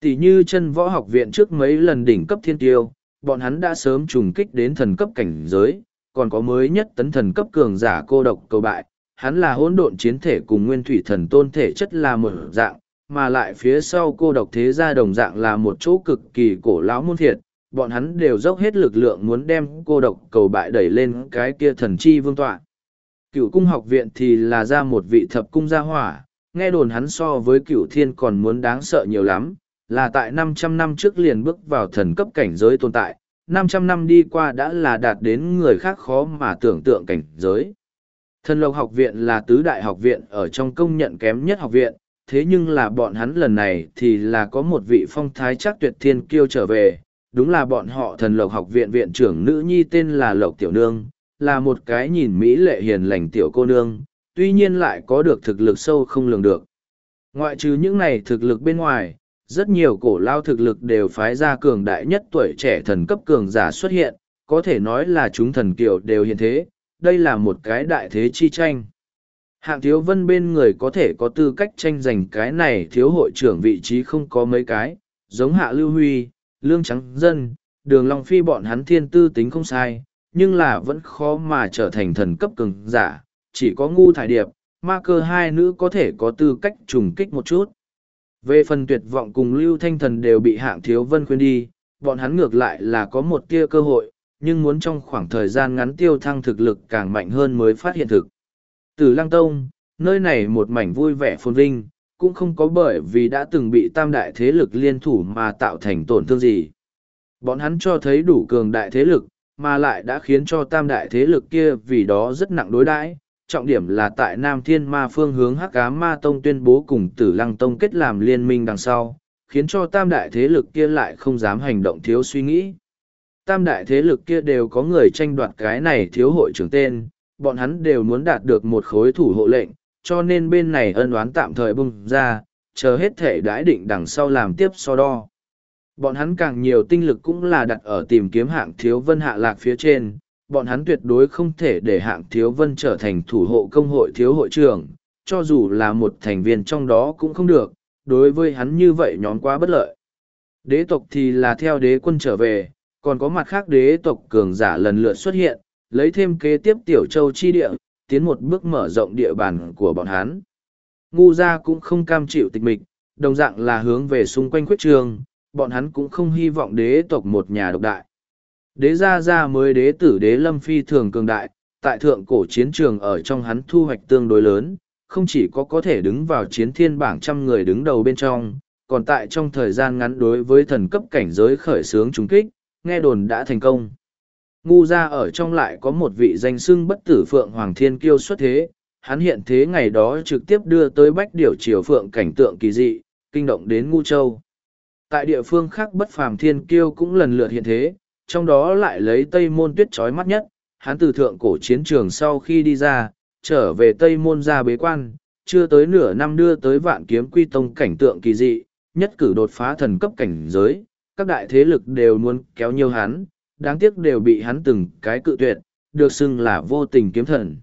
Tỷ như chân võ học viện trước mấy lần đỉnh cấp thiên tiêu, bọn hắn đã sớm trùng kích đến thần cấp cảnh giới, còn có mới nhất tấn thần cấp cường giả cô độc cầu bại, hắn là hỗn độn chiến thể cùng nguyên thủy thần tôn thể chất là một dạng, mà lại phía sau cô độc thế gia đồng dạng là một chỗ cực kỳ cổ lão môn thiệt, bọn hắn đều dốc hết lực lượng muốn đem cô độc cầu bại đẩy lên cái kia thần chi vương tọa. Cựu cung học viện thì là ra một vị thập cung gia hỏa, nghe đồn hắn so với cựu thiên còn muốn đáng sợ nhiều lắm, là tại 500 năm trước liền bước vào thần cấp cảnh giới tồn tại, 500 năm đi qua đã là đạt đến người khác khó mà tưởng tượng cảnh giới. Thần Lộc học viện là tứ đại học viện ở trong công nhận kém nhất học viện, thế nhưng là bọn hắn lần này thì là có một vị phong thái chắc tuyệt thiên kiêu trở về, đúng là bọn họ Thần Lộc học viện viện trưởng nữ nhi tên là Lộc Tiểu Nương, là một cái nhìn mỹ lệ hiền lành tiểu cô nương, tuy nhiên lại có được thực lực sâu không lường được. Ngoại trừ những này thực lực bên ngoài, rất nhiều cổ lao thực lực đều phái ra cường đại nhất tuổi trẻ thần cấp cường giả xuất hiện, có thể nói là chúng thần kiều đều hiện thế, đây là một cái đại thế chi tranh. Hạng Thiếu Vân bên người có thể có tư cách tranh giành cái này thiếu hội trưởng vị trí không có mấy cái, giống Hạ Lưu Huy, Lương Trắng Dân, Đường Long Phi bọn hắn thiên tư tính không sai, nhưng là vẫn khó mà trở thành thần cấp cường giả, chỉ có Ngu Thải Điệp, Ma Cơ hai nữ có thể có tư cách trùng kích một chút. Về phần Tuyệt Vọng cùng Lưu Thanh Thần đều bị Hạng Thiếu Vân khuyên đi, bọn hắn ngược lại là có một tia cơ hội, nhưng muốn trong khoảng thời gian ngắn tiêu thăng thực lực càng mạnh hơn mới phát hiện thực. Từ Lăng Tông, nơi này một mảnh vui vẻ phồn vinh, cũng không có bởi vì đã từng bị tam đại thế lực liên thủ mà tạo thành tổn thương gì. Bọn hắn cho thấy đủ cường đại thế lực, mà lại đã khiến cho tam đại thế lực kia vì đó rất nặng đối đãi. Trọng điểm là tại Nam Thiên Ma phương hướng Hắc Ám Ma Tông tuyên bố cùng Tử Lăng Tông kết làm liên minh đằng sau, khiến cho tam đại thế lực kia lại không dám hành động thiếu suy nghĩ. Tam đại thế lực kia đều có người tranh đoạt cái này thiếu hội trưởng tên, bọn hắn đều muốn đạt được một khối thủ hộ lệnh, cho nên bên này ân oán tạm thời bung ra, chờ hết thể đãi định đằng sau làm tiếp so đo. Bọn hắn càng nhiều tinh lực cũng là đặt ở tìm kiếm Hạng Thiếu Vân hạ lạc phía trên, bọn hắn tuyệt đối không thể để Hạng Thiếu Vân trở thành thủ hộ công hội thiếu hội trưởng, cho dù là một thành viên trong đó cũng không được, đối với hắn như vậy nhóm quá bất lợi. Đế tộc thì là theo đế quân trở về, còn có mặt khác đế tộc cường giả lần lượt xuất hiện, lấy thêm kế tiếp Tiểu Châu chi địa, tiến một bước mở rộng địa bàn của bọn hắn. Ngu gia cũng không cam chịu tịch mịch, đồng dạng là hướng về xung quanh quyết trường, bọn hắn cũng không hy vọng đế tộc một nhà độc đại. Đế gia mới đế tử đế lâm phi thường cường đại, tại thượng cổ chiến trường ở trong hắn thu hoạch tương đối lớn, không chỉ có thể đứng vào chiến thiên bảng trăm người đứng đầu bên trong, còn tại trong thời gian ngắn đối với thần cấp cảnh giới khởi xướng trúng kích, nghe đồn đã thành công. Ngu gia ở trong lại có một vị danh xưng bất tử Phượng Hoàng Thiên Kiêu xuất thế, hắn hiện thế ngày đó trực tiếp đưa tới Bách Điểu Triều Phượng cảnh tượng kỳ dị, kinh động đến Ngu Châu. Tại địa phương khác bất phàm Thiên Kiêu cũng lần lượt hiện thế, trong đó lại lấy Tây Môn Tuyết chói mắt nhất, hắn từ thượng cổ chiến trường sau khi đi ra, trở về Tây Môn ra bế quan, chưa tới nửa năm đưa tới Vạn Kiếm Quy Tông cảnh tượng kỳ dị, nhất cử đột phá thần cấp cảnh giới, các đại thế lực đều muốn kéo nhiều hắn, đáng tiếc đều bị hắn từng cái cự tuyệt, được xưng là vô tình kiếm thần.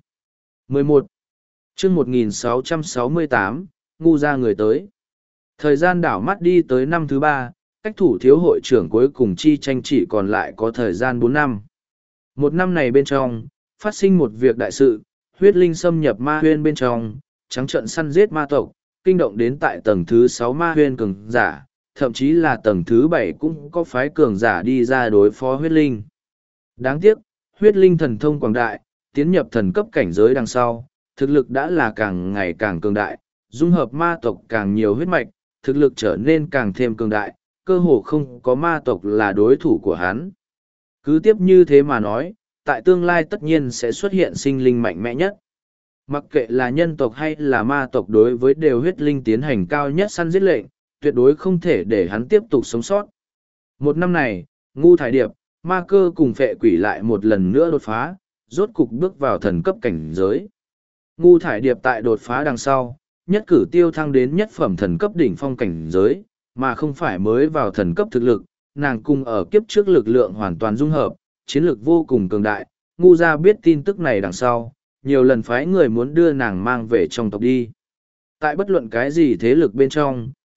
11. chương 1668, Ngu ra người tới. Thời gian đảo mắt đi tới năm thứ 3, cách thủ thiếu hội trưởng cuối cùng chi tranh chỉ còn lại có thời gian 4 năm. Một năm này bên trong, phát sinh một việc đại sự, huyết linh xâm nhập ma huyên bên trong, trắng trận săn giết ma tộc, kinh động đến tại tầng thứ 6 ma huyên cường giả, thậm chí là tầng thứ 7 cũng có phái cường giả đi ra đối phó huyết linh. Đáng tiếc, huyết linh thần thông quảng đại, tiến nhập thần cấp cảnh giới đằng sau, thực lực đã là càng ngày càng cường đại, dung hợp ma tộc càng nhiều huyết mạch, thực lực trở nên càng thêm cường đại, cơ hồ không có ma tộc là đối thủ của hắn. Cứ tiếp như thế mà nói, tại tương lai tất nhiên sẽ xuất hiện sinh linh mạnh mẽ nhất. Mặc kệ là nhân tộc hay là ma tộc đối với đều huyết linh tiến hành cao nhất săn giết lệnh, tuyệt đối không thể để hắn tiếp tục sống sót. Một năm này, Ngu Thải Điệp, Ma Cơ cùng Phệ Quỷ lại một lần nữa đột phá, rốt cục bước vào thần cấp cảnh giới. Ngu Thải Điệp tại đột phá đằng sau, nhất cử tiêu thăng đến nhất phẩm thần cấp đỉnh phong cảnh giới, mà không phải mới vào thần cấp thực lực, nàng cùng ở kiếp trước lực lượng hoàn toàn dung hợp, chiến lực vô cùng cường đại. Ngu gia biết tin tức này đằng sau, nhiều lần phái người muốn đưa nàng mang về trong tộc đi. Tại bất luận cái gì thế lực bên trong,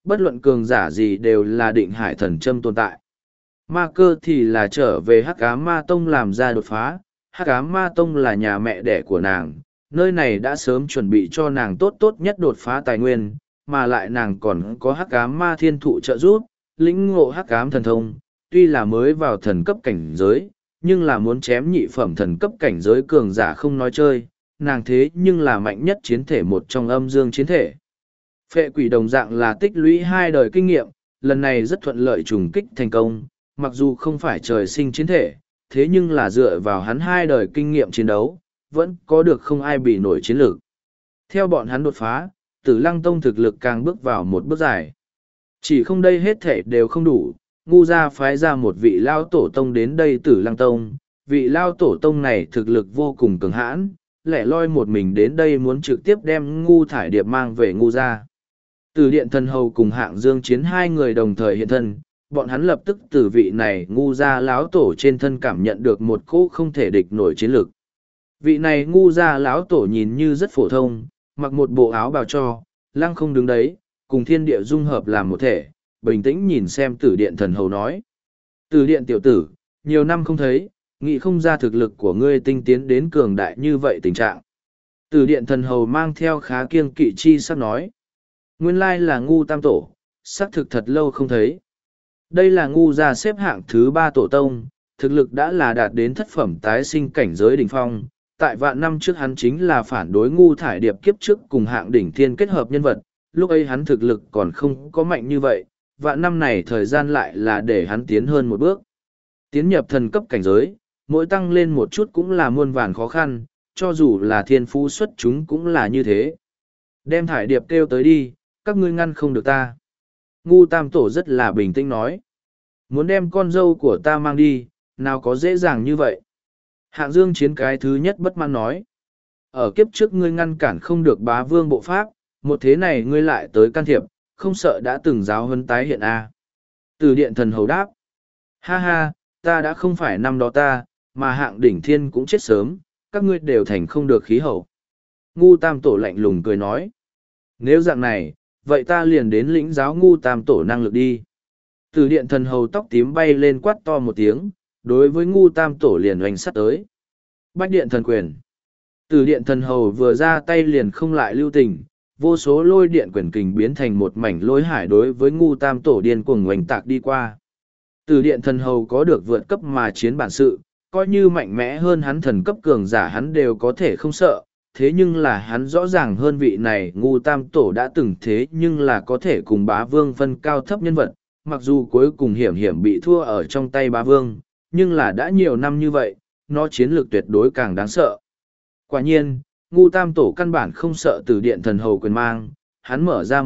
Bất luận cường giả gì đều là định hải thần châm tồn tại. Ma Cơ thì là trở về Hắc Ám Ma Tông làm ra đột phá. Hắc Ám Ma Tông là nhà mẹ đẻ của nàng, nơi này đã sớm chuẩn bị cho nàng tốt tốt nhất đột phá tài nguyên, mà lại nàng còn có Hắc Ám Ma Thiên Thụ trợ giúp, lĩnh ngộ Hắc Ám thần thông, tuy là mới vào thần cấp cảnh giới, nhưng là muốn chém nhị phẩm thần cấp cảnh giới cường giả không nói chơi, nàng thế nhưng là mạnh nhất chiến thể một trong âm dương chiến thể. Phệ quỷ đồng dạng là tích lũy 2 đời kinh nghiệm, lần này rất thuận lợi trùng kích thành công, mặc dù không phải trời sinh chiến thể, thế nhưng là dựa vào hắn 2 đời kinh nghiệm chiến đấu, vẫn có được không ai bị nổi chiến lược. Theo bọn hắn đột phá, Tử Lăng Tông thực lực càng bước vào một bước dài. Chỉ không đây hết thể đều không đủ, ngu gia phái ra một vị lao tổ tông đến đây Tử Lăng Tông, vị lao tổ tông này thực lực vô cùng cường hãn, lẻ loi một mình đến đây muốn trực tiếp đem ngu thải điệp mang về ngu gia. Từ điện thần hầu cùng Hạng Dương Chiến 2 người đồng thời hiện thân, bọn hắn lập tức từ vị này ngu gia lão tổ trên thân cảm nhận được một cỗ không thể địch nổi chiến lực. Vị này ngu gia lão tổ nhìn như rất phổ thông, mặc một bộ áo bào cho, lăng không đứng đấy, cùng thiên địa dung hợp làm một thể, bình tĩnh nhìn xem Tử điện thần hầu nói. Tử điện tiểu tử, nhiều năm không thấy, nghĩ không ra thực lực của ngươi tinh tiến đến cường đại như vậy tình trạng. Tử điện thần hầu mang theo khá kiêng kỵ chi sắp nói. Nguyên lai là ngu tam tổ, xác thực thật lâu không thấy. Đây là ngu gia xếp hạng thứ 3 tổ tông, thực lực đã là đạt đến thất phẩm tái sinh cảnh giới đỉnh phong. Tại vạn năm trước hắn chính là phản đối ngu thải điệp kiếp trước cùng hạng đỉnh thiên kết hợp nhân vật, lúc ấy hắn thực lực còn không có mạnh như vậy, vạn năm này thời gian lại là để hắn tiến hơn một bước. Tiến nhập thần cấp cảnh giới, mỗi tăng lên một chút cũng là muôn vàn khó khăn, cho dù là thiên phú xuất chúng cũng là như thế. Đem thải điệp kêu tới đi, các ngươi ngăn không được ta. Ngu tam tổ rất là bình tĩnh nói. Muốn đem con dâu của ta mang đi, nào có dễ dàng như vậy. Hạng Dương Chiến cái thứ nhất bất mãn nói. Ở kiếp trước ngươi ngăn cản không được bá vương bộ pháp, một thế này ngươi lại tới can thiệp, không sợ đã từng giáo huấn tái hiện à. Từ điện thần hầu đáp. Ha ha, ta đã không phải năm đó ta, mà hạng đỉnh thiên cũng chết sớm, các ngươi đều thành không được khí hậu. Ngu tam tổ lạnh lùng cười nói. Nếu dạng này, vậy ta liền đến lĩnh giáo ngu tam tổ năng lực đi. Từ điện thần hầu tóc tím bay lên quát to một tiếng, đối với ngu tam tổ liền oanh sắt tới. Bách điện thần quyền. Từ điện thần hầu vừa ra tay liền không lại lưu tình, vô số lôi điện quyền kình biến thành một mảnh lôi hải đối với ngu tam tổ điên cuồng oanh tạc đi qua. Từ điện thần hầu có được vượt cấp mà chiến bản sự, coi như mạnh mẽ hơn hắn thần cấp cường giả hắn đều có thể không sợ, thế nhưng là hắn rõ ràng hơn vị này ngu tam tổ đã từng thế nhưng là có thể cùng bá vương phân cao thấp nhân vật, mặc dù cuối cùng hiểm hiểm bị thua ở trong tay bá vương, nhưng là đã nhiều năm như vậy, nó chiến lược tuyệt đối càng đáng sợ. Quả nhiên, ngu tam tổ căn bản không sợ từ điện thần hầu quyền mang, hắn mở ra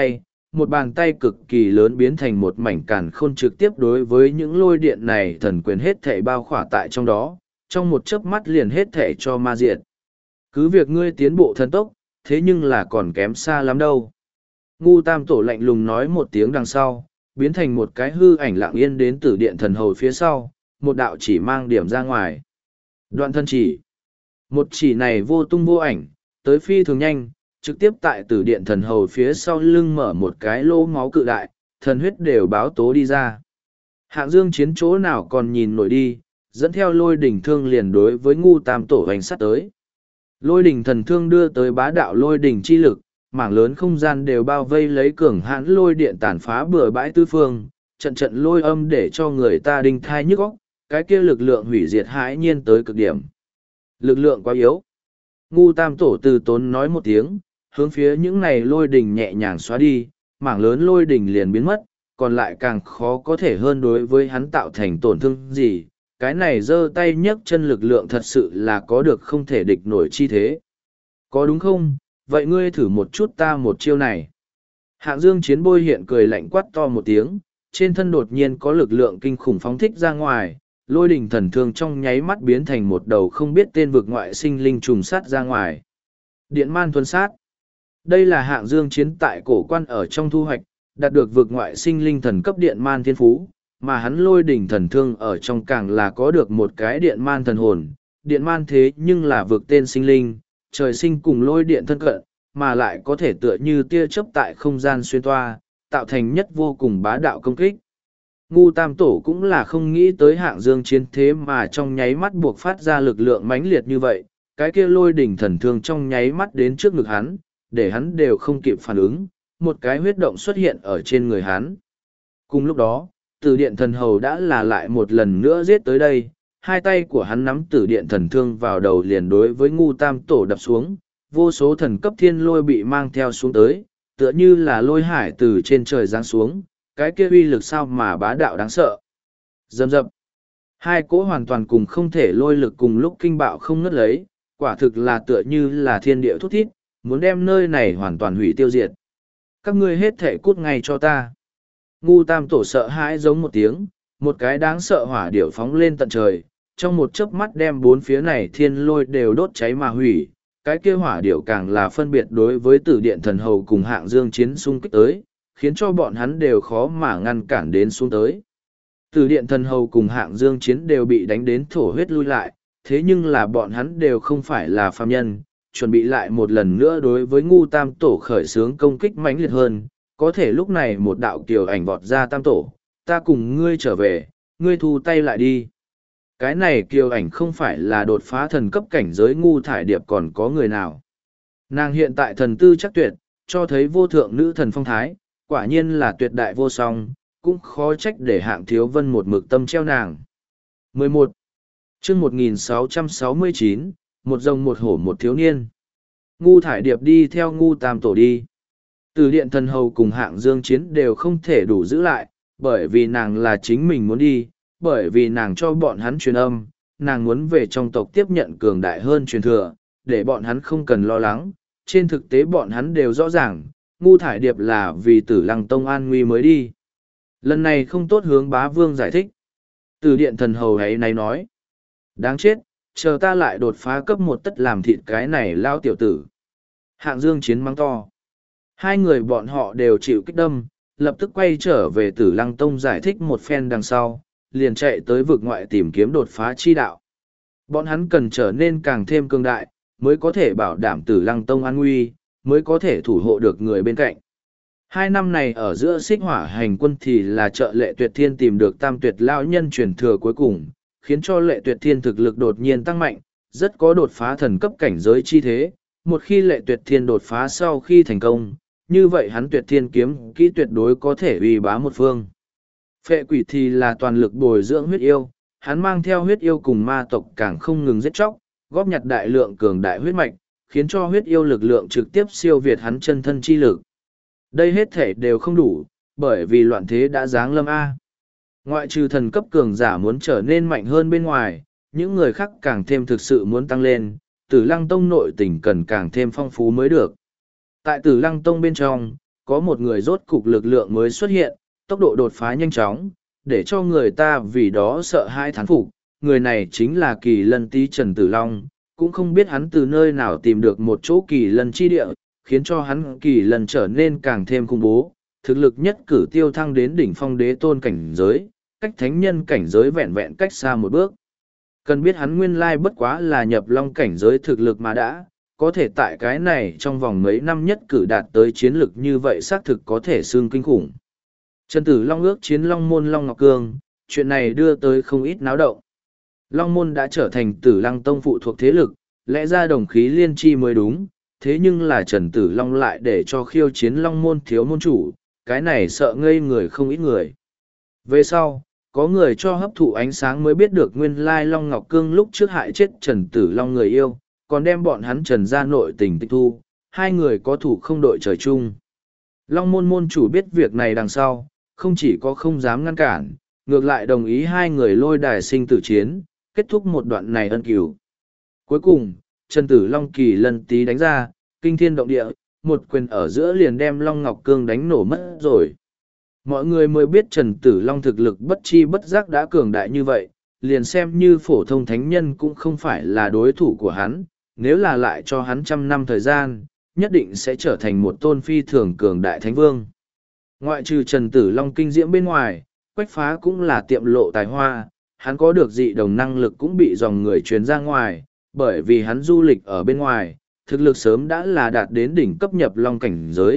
một bàn tay cực kỳ lớn biến thành một mảnh càn khôn trực tiếp đối với những lôi điện này thần quyền hết thể bao khỏa tại trong đó, trong một chớp mắt liền hết thể cho ma diệt. Cứ việc ngươi tiến bộ thần tốc, thế nhưng là còn kém xa lắm đâu. Ngu tam tổ lạnh lùng nói một tiếng đằng sau, biến thành một cái hư ảnh lặng yên đến từ điện thần hầu phía sau, một đạo chỉ mang điểm ra ngoài. Đoạn thân chỉ. Một chỉ này vô tung vô ảnh, tới phi thường nhanh, trực tiếp tại tử điện thần hầu phía sau lưng mở một cái lỗ máu cự đại, thần huyết đều báo tố đi ra. Hạng Dương Chiến chỗ nào còn nhìn nổi đi, dẫn theo lôi đỉnh thương liền đối với ngu tam tổ hành sát tới. Lôi đỉnh thần thương đưa tới bá đạo lôi đỉnh chi lực, mảng lớn không gian đều bao vây lấy cường hãn lôi điện tàn phá bừa bãi tư phương, trận trận lôi âm để cho người ta đinh thai nhức óc, cái kia lực lượng hủy diệt hãi nhiên tới cực điểm. Lực lượng quá yếu. Ngu tam tổ từ tốn nói một tiếng, hướng phía những này lôi đỉnh nhẹ nhàng xóa đi, mảng lớn lôi đỉnh liền biến mất, còn lại càng khó có thể hơn đối với hắn tạo thành tổn thương gì. Cái này giơ tay nhấc chân lực lượng thật sự là có được không thể địch nổi chi thế. Có đúng không? Vậy ngươi thử một chút ta một chiêu này. Hạng Dương Chiến bôi hiện cười lạnh quát to một tiếng, trên thân đột nhiên có lực lượng kinh khủng phóng thích ra ngoài, lôi đỉnh thần thương trong nháy mắt biến thành một đầu không biết tên vực ngoại sinh linh trùng sát ra ngoài. Điện man thuần sát. Đây là Hạng Dương Chiến tại cổ quan ở trong thu hoạch, đạt được vực ngoại sinh linh thần cấp điện man thiên phú, mà hắn lôi đỉnh thần thương ở trong càng là có được một cái điện man thần hồn. Điện man thế nhưng là vực tên sinh linh, trời sinh cùng lôi điện thân cận, mà lại có thể tựa như tia chớp tại không gian xuyên toa, tạo thành nhất vô cùng bá đạo công kích. Ngu Tam Tổ cũng là không nghĩ tới Hạng Dương chiến thế mà trong nháy mắt buộc phát ra lực lượng mãnh liệt như vậy, cái kia lôi đỉnh thần thương trong nháy mắt đến trước ngực hắn, để hắn đều không kịp phản ứng, một cái huyết động xuất hiện ở trên người hắn. Cùng lúc đó, Tử Điện Thần Hầu đã là lại một lần nữa giết tới đây, hai tay của hắn nắm Tử Điện Thần Thương vào đầu liền đối với Ngu Tam Tổ đập xuống, vô số thần cấp thiên lôi bị mang theo xuống tới, tựa như là lôi hải từ trên trời giáng xuống, cái kia uy lực sao mà bá đạo đáng sợ. Dầm dập. Hai cỗ hoàn toàn cùng không thể lôi lực cùng lúc kinh bạo không ngất lấy, quả thực là tựa như là thiên địa thút thít, muốn đem nơi này hoàn toàn hủy tiêu diệt. Các ngươi hết thể cút ngay cho ta. Ngu Tam Tổ sợ hãi giống một tiếng, một cái đáng sợ hỏa điểu phóng lên tận trời, trong một chớp mắt đem bốn phía này thiên lôi đều đốt cháy mà hủy. Cái kia hỏa điểu càng là phân biệt đối với Tử Điện Thần Hầu cùng Hạng Dương chiến xung kích tới, khiến cho bọn hắn đều khó mà ngăn cản đến xuống tới. Tử Điện Thần Hầu cùng Hạng Dương chiến đều bị đánh đến thổ huyết lui lại, thế nhưng là bọn hắn đều không phải là phàm nhân, chuẩn bị lại một lần nữa đối với Ngu Tam Tổ khởi xướng công kích mãnh liệt hơn. Có thể lúc này một đạo kiều ảnh vọt ra Tam Tổ, ta cùng ngươi trở về, ngươi thu tay lại đi. Cái này kiều ảnh không phải là đột phá thần cấp cảnh giới Ngu Thải Điệp còn có người nào. Nàng hiện tại thần tư chắc tuyệt, cho thấy vô thượng nữ thần phong thái, quả nhiên là tuyệt đại vô song, cũng khó trách để Hạng Thiếu Vân một mực tâm treo nàng. 11. Chương 1669, một rồng một hổ một thiếu niên. Ngu Thải Điệp đi theo Ngu Tam Tổ đi. Tử Điện Thần Hầu cùng Hạng Dương chiến đều không thể đủ giữ lại, bởi vì nàng là chính mình muốn đi, bởi vì nàng cho bọn hắn truyền âm, nàng muốn về trong tộc tiếp nhận cường đại hơn truyền thừa, để bọn hắn không cần lo lắng. Trên thực tế bọn hắn đều rõ ràng, Ngu Thải Điệp là vì Tử Lăng Tông an nguy mới đi. Lần này không tốt hướng bá vương giải thích. Tử Điện Thần Hầu ấy này nói. Đáng chết, chờ ta lại đột phá cấp một tất làm thịt cái này lao tiểu tử. Hạng Dương chiến mắng to. Hai người bọn họ đều chịu kích đâm, lập tức quay trở về Tử Lăng Tông giải thích một phen đằng sau, liền chạy tới vực ngoại tìm kiếm đột phá chi đạo. Bọn hắn cần trở nên càng thêm cường đại, mới có thể bảo đảm Tử Lăng Tông an nguy, mới có thể thủ hộ được người bên cạnh. 2 năm này ở giữa Xích Hỏa hành quân thì là trợ Lệ Tuyệt Thiên tìm được Tam Tuyệt lão nhân truyền thừa cuối cùng, khiến cho Lệ Tuyệt Thiên thực lực đột nhiên tăng mạnh, rất có đột phá thần cấp cảnh giới chi thế. Một khi Lệ Tuyệt Thiên đột phá sau khi thành công, như vậy hắn Tuyệt Thiên kiếm kỹ tuyệt đối có thể uy bá một phương. Phệ Quỷ thì là toàn lực bồi dưỡng huyết yêu, hắn mang theo huyết yêu cùng ma tộc càng không ngừng giết chóc, góp nhặt đại lượng cường đại huyết mạch, khiến cho huyết yêu lực lượng trực tiếp siêu việt hắn chân thân chi lực. Đây hết thể đều không đủ, bởi vì loạn thế đã giáng lâm A. Ngoại trừ thần cấp cường giả muốn trở nên mạnh hơn bên ngoài, những người khác càng thêm thực sự muốn tăng lên, Tử Lăng Tông nội tình cần càng thêm phong phú mới được. Tại Tử Lăng Tông bên trong, có một người rốt cục lực lượng mới xuất hiện, tốc độ đột phá nhanh chóng, để cho người ta vì đó sợ hãi thán phục. Người này chính là Kỳ Lân Tý Trần Tử Long, cũng không biết hắn từ nơi nào tìm được một chỗ Kỳ Lân chi địa, khiến cho hắn Kỳ Lân trở nên càng thêm khủng bố, thực lực nhất cử tiêu thăng đến đỉnh phong đế tôn cảnh giới, cách thánh nhân cảnh giới vẹn vẹn cách xa một bước. Cần biết hắn nguyên lai bất quá là nhập long cảnh giới thực lực mà đã, có thể tại cái này trong vòng mấy năm nhất cử đạt tới chiến lực như vậy xác thực có thể xương kinh khủng. Trần Tử Long ước chiến Long Môn Long Ngọc Cương, chuyện này đưa tới không ít náo động. Long Môn đã trở thành Tử Lăng Tông phụ thuộc thế lực, lẽ ra đồng khí liên chi mới đúng, thế nhưng là Trần Tử Long lại để cho khiêu chiến Long Môn thiếu môn chủ, cái này sợ ngây người không ít người. Về sau, có người cho hấp thụ ánh sáng mới biết được nguyên lai Long Ngọc Cương lúc trước hại chết Trần Tử Long người yêu, còn đem bọn hắn Trần ra nội tình tịch thu, hai người có thủ không đội trời chung. Long Môn môn chủ biết việc này đằng sau, không chỉ có không dám ngăn cản, ngược lại đồng ý hai người lôi đài sinh tử chiến, kết thúc một đoạn này ân cửu. Cuối cùng, Trần Tử Long Kỳ Lân Tý đánh ra, kinh thiên động địa, một quyền ở giữa liền đem Long Ngọc Cương đánh nổ mất rồi. Mọi người mới biết Trần Tử Long thực lực bất chi bất giác đã cường đại như vậy, liền xem như phổ thông thánh nhân cũng không phải là đối thủ của hắn, nếu là lại cho hắn 100 năm thời gian, nhất định sẽ trở thành một tôn phi thường cường đại thánh vương. Ngoại trừ Trần Tử Long kinh diễm bên ngoài, Quách Phá cũng là tiệm lộ tài hoa, hắn có được dị đồng năng lực cũng bị dòng người truyền ra ngoài, bởi vì hắn du lịch ở bên ngoài, thực lực sớm đã là đạt đến đỉnh cấp nhập long cảnh giới,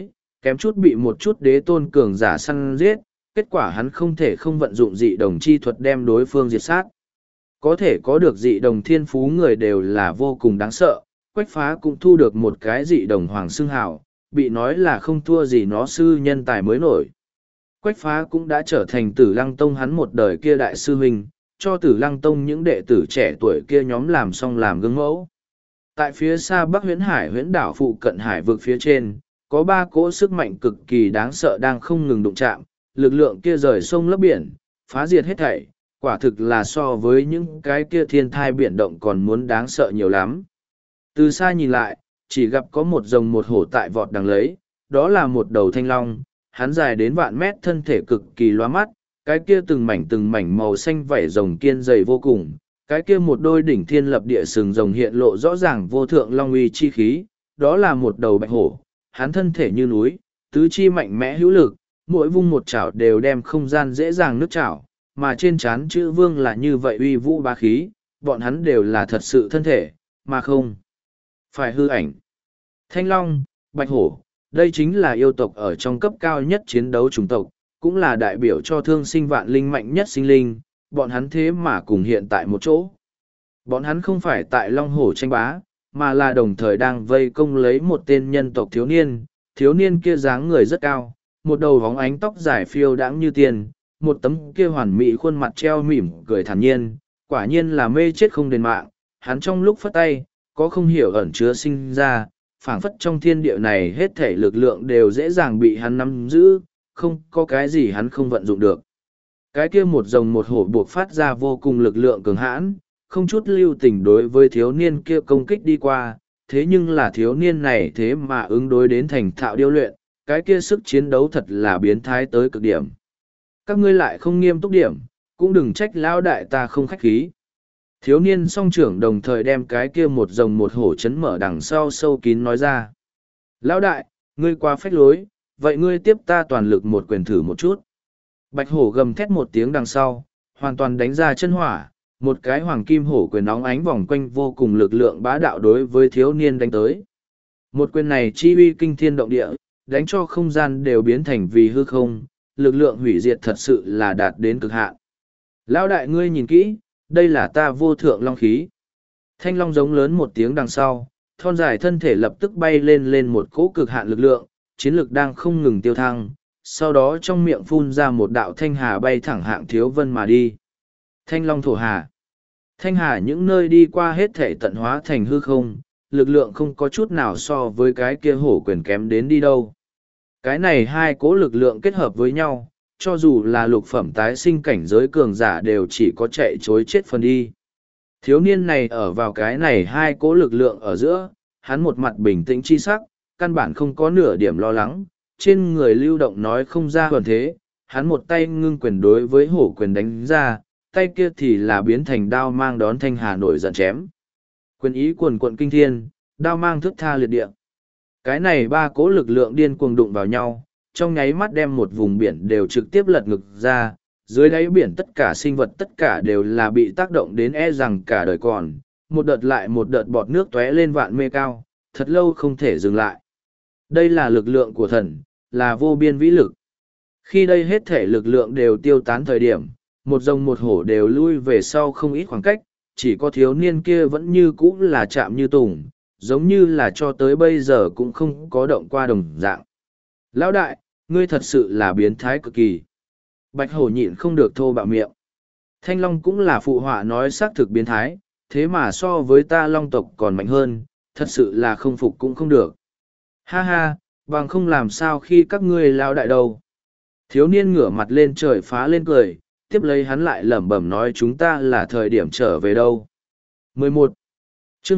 kém chút bị một chút đế tôn cường giả săn giết, kết quả hắn không thể không vận dụng dị đồng chi thuật đem đối phương diệt sát. Có thể có được dị đồng thiên phú người đều là vô cùng đáng sợ, Quách Phá cũng thu được một cái dị đồng hoàng xưng hào, bị nói là không thua gì nó sư nhân tài mới nổi. Quách Phá cũng đã trở thành Tử Lăng Tông hắn một đời kia đại sư huynh, cho Tử Lăng Tông những đệ tử trẻ tuổi kia nhóm làm xong làm gương mẫu. Tại phía xa Bắc Huyễn Hải huyễn đảo phụ cận hải vực phía trên, có ba cỗ sức mạnh cực kỳ đáng sợ đang không ngừng đụng chạm, lực lượng kia rời sông lấp biển, phá diệt hết thảy, quả thực là so với những cái kia thiên thai biển động còn muốn đáng sợ nhiều lắm. Từ xa nhìn lại, chỉ gặp có một rồng một hổ tại vọt đằng lấy, đó là một đầu thanh long, hắn dài đến vạn mét, thân thể cực kỳ loa mắt, cái kia từng mảnh màu xanh vảy rồng kiên dày vô cùng, cái kia một đôi đỉnh thiên lập địa sừng rồng hiện lộ rõ ràng vô thượng long uy chi khí, đó là một đầu bạch hổ, hắn thân thể như núi, tứ chi mạnh mẽ hữu lực, mỗi vung một chảo đều đem không gian dễ dàng nước chảo, mà trên trán chữ vương là như vậy uy vũ bá khí, bọn hắn đều là thật sự thân thể, mà không phải hư ảnh. Thanh long, bạch hổ, đây chính là yêu tộc ở trong cấp cao nhất chiến đấu chủng tộc, cũng là đại biểu cho thương sinh vạn linh mạnh nhất sinh linh, bọn hắn thế mà cùng hiện tại một chỗ. Bọn hắn không phải tại long hổ tranh bá, mà là đồng thời đang vây công lấy một tên nhân tộc thiếu niên kia dáng người rất cao, một đầu vóng ánh tóc dài phiêu đãng như tiền, một tấm kia hoàn mỹ khuôn mặt treo mỉm cười thản nhiên, quả nhiên là mê chết không đền mạng, hắn trong lúc phất tay, có không hiểu ẩn chứa sinh ra, phảng phất trong thiên địa này hết thể lực lượng đều dễ dàng bị hắn nắm giữ, không có cái gì hắn không vận dụng được. Cái kia một rồng một hổ buộc phát ra vô cùng lực lượng cường hãn, không chút lưu tình đối với thiếu niên kia công kích đi qua, thế nhưng là thiếu niên này thế mà ứng đối đến thành thạo điêu luyện, cái kia sức chiến đấu thật là biến thái tới cực điểm. Các ngươi lại không nghiêm túc điểm, cũng đừng trách lão đại ta không khách khí. Thiếu niên song trưởng đồng thời đem cái kia một rồng một hổ chấn mở đằng sau sâu kín nói ra. Lão đại, ngươi quá phách lối, vậy ngươi tiếp ta toàn lực một quyền thử một chút. Bạch hổ gầm thét một tiếng đằng sau, hoàn toàn đánh ra chân hỏa, một cái hoàng kim hổ quyền óng ánh vòng quanh vô cùng lực lượng bá đạo đối với thiếu niên đánh tới. Một quyền này chi uy kinh thiên động địa, đánh cho không gian đều biến thành vì hư không, lực lượng hủy diệt thật sự là đạt đến cực hạn. Lão đại ngươi nhìn kỹ, đây là ta vô thượng long khí. Thanh long giống lớn một tiếng đằng sau, thon dài thân thể lập tức bay lên một cỗ cực hạn lực lượng, chiến lực đang không ngừng tiêu thăng, sau đó trong miệng phun ra một đạo thanh hà bay thẳng Hạng Thiếu Vân mà đi. Thanh long thổ hà. Thanh hà những nơi đi qua hết thể tận hóa thành hư không, lực lượng không có chút nào so với cái kia hổ quyền kém đến đi đâu. Cái này hai cỗ lực lượng kết hợp với nhau, cho dù là lục phẩm tái sinh cảnh giới cường giả đều chỉ có chạy chối chết phần đi. Thiếu niên này ở vào cái này hai cỗ lực lượng ở giữa, hắn một mặt bình tĩnh chi sắc, căn bản không có nửa điểm lo lắng, trên người lưu động nói không ra hoàn thế, hắn một tay ngưng quyền đối với hổ quyền đánh ra, tay kia thì là biến thành đao mang đón thanh hà nổi giận chém. Quyền ý cuồn cuộn kinh thiên, đao mang thước tha liệt địa. Cái này ba cỗ lực lượng điên cuồng đụng vào nhau, trong nháy mắt đem một vùng biển đều trực tiếp lật ngực ra, dưới đáy biển tất cả sinh vật tất cả đều là bị tác động đến e rằng cả đời còn, một đợt lại một đợt bọt nước tóe lên vạn mê cao, thật lâu không thể dừng lại. Đây là lực lượng của thần, là vô biên vĩ lực. Khi đây hết thể lực lượng đều tiêu tán thời điểm, một rồng một hổ đều lui về sau không ít khoảng cách, chỉ có thiếu niên kia vẫn như cũ là chạm như tùng, giống như là cho tới bây giờ cũng không có động qua đồng dạng. Lão đại, ngươi thật sự là biến thái cực kỳ. Bạch hổ nhịn không được thô bạo miệng. Thanh long cũng là phụ họa nói xác thực biến thái, thế mà so với ta long tộc còn mạnh hơn, thật sự là không phục cũng không được. Ha ha, bằng không làm sao khi các ngươi lão đại đâu. Thiếu niên ngửa mặt lên trời phá lên cười, tiếp lấy hắn lại lẩm bẩm nói chúng ta là thời điểm trở về đâu. 11. Chương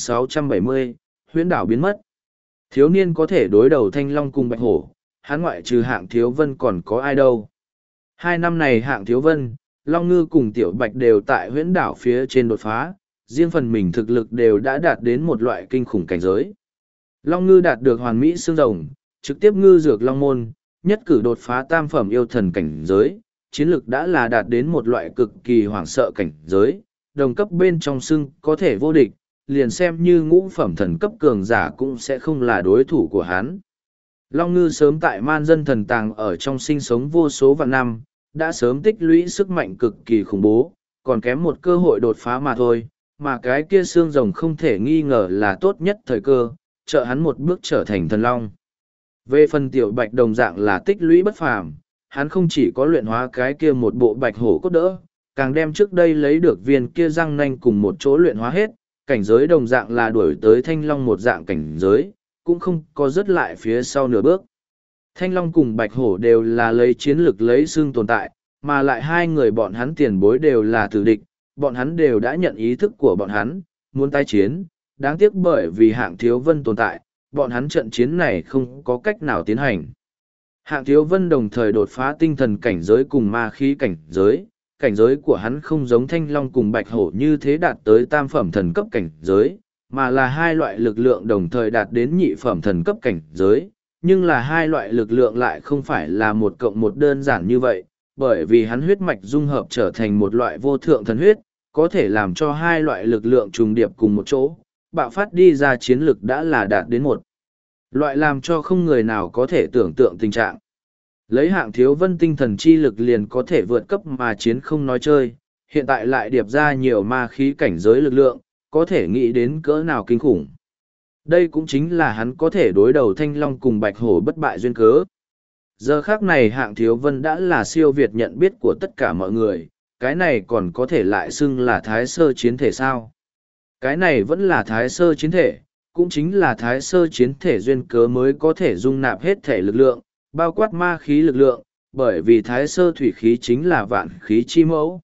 1670, huyễn đảo biến mất. Thiếu niên có thể đối đầu thanh long cùng bạch hổ, hắn ngoại trừ Hạng Thiếu Vân còn có ai đâu. 2 năm này Hạng Thiếu Vân, Long Ngư cùng Tiểu Bạch đều tại huyễn đảo phía trên đột phá, riêng phần mình thực lực đều đã đạt đến một loại kinh khủng cảnh giới. Long Ngư đạt được hoàn mỹ xương rồng, trực tiếp ngư dược long môn, nhất cử đột phá tam phẩm yêu thần cảnh giới, chiến lực đã là đạt đến một loại cực kỳ hoảng sợ cảnh giới, đồng cấp bên trong xưng có thể vô địch, liền xem như ngũ phẩm thần cấp cường giả cũng sẽ không là đối thủ của hắn. Long Ngư sớm tại man dân thần tàng ở trong sinh sống vô số vạn năm, đã sớm tích lũy sức mạnh cực kỳ khủng bố, còn kém một cơ hội đột phá mà thôi, mà cái kia xương rồng không thể nghi ngờ là tốt nhất thời cơ, trợ hắn một bước trở thành thần long. Về phần tiểu bạch đồng dạng là tích lũy bất phàm, hắn không chỉ có luyện hóa cái kia một bộ bạch hổ cốt đỡ, càng đem trước đây lấy được viên kia răng nanh cùng một chỗ luyện hóa hết, cảnh giới đồng dạng là đuổi tới thanh long một dạng cảnh giới, cũng không có dứt lại phía sau nửa bước. Thanh long cùng bạch hổ đều là lấy chiến lực lấy xương tồn tại, mà lại hai người bọn hắn tiền bối đều là tử địch, bọn hắn đều đã nhận ý thức của bọn hắn, muốn tái chiến, đáng tiếc bởi vì Hạng Thiếu Vân tồn tại, bọn hắn trận chiến này không có cách nào tiến hành. Hạng Thiếu Vân đồng thời đột phá tinh thần cảnh giới cùng ma khí cảnh giới của hắn không giống thanh long cùng bạch hổ như thế đạt tới tam phẩm thần cấp cảnh giới, mà là hai loại lực lượng đồng thời đạt đến nhị phẩm thần cấp cảnh giới, nhưng là hai loại lực lượng lại không phải là một cộng một đơn giản như vậy, bởi vì hắn huyết mạch dung hợp trở thành một loại vô thượng thần huyết, có thể làm cho hai loại lực lượng trùng điệp cùng một chỗ, bạo phát đi ra chiến lực đã là đạt đến một loại làm cho không người nào có thể tưởng tượng tình trạng. Lấy Hạng Thiếu Vân tinh thần chi lực liền có thể vượt cấp mà chiến không nói chơi, hiện tại lại điệp ra nhiều ma khí cảnh giới lực lượng, có thể nghĩ đến cỡ nào kinh khủng. Đây cũng chính là hắn có thể đối đầu thanh long cùng bạch hổ bất bại duyên cớ. Giờ khác này Hạng Thiếu Vân đã là siêu việt nhận biết của tất cả mọi người, cái này còn có thể lại xưng là thái sơ chiến thể sao? Cái này vẫn là thái sơ chiến thể, cũng chính là thái sơ chiến thể duyên cớ mới có thể dung nạp hết thể lực lượng, bao quát ma khí lực lượng, bởi vì thái sơ thủy khí chính là vạn khí chi mẫu.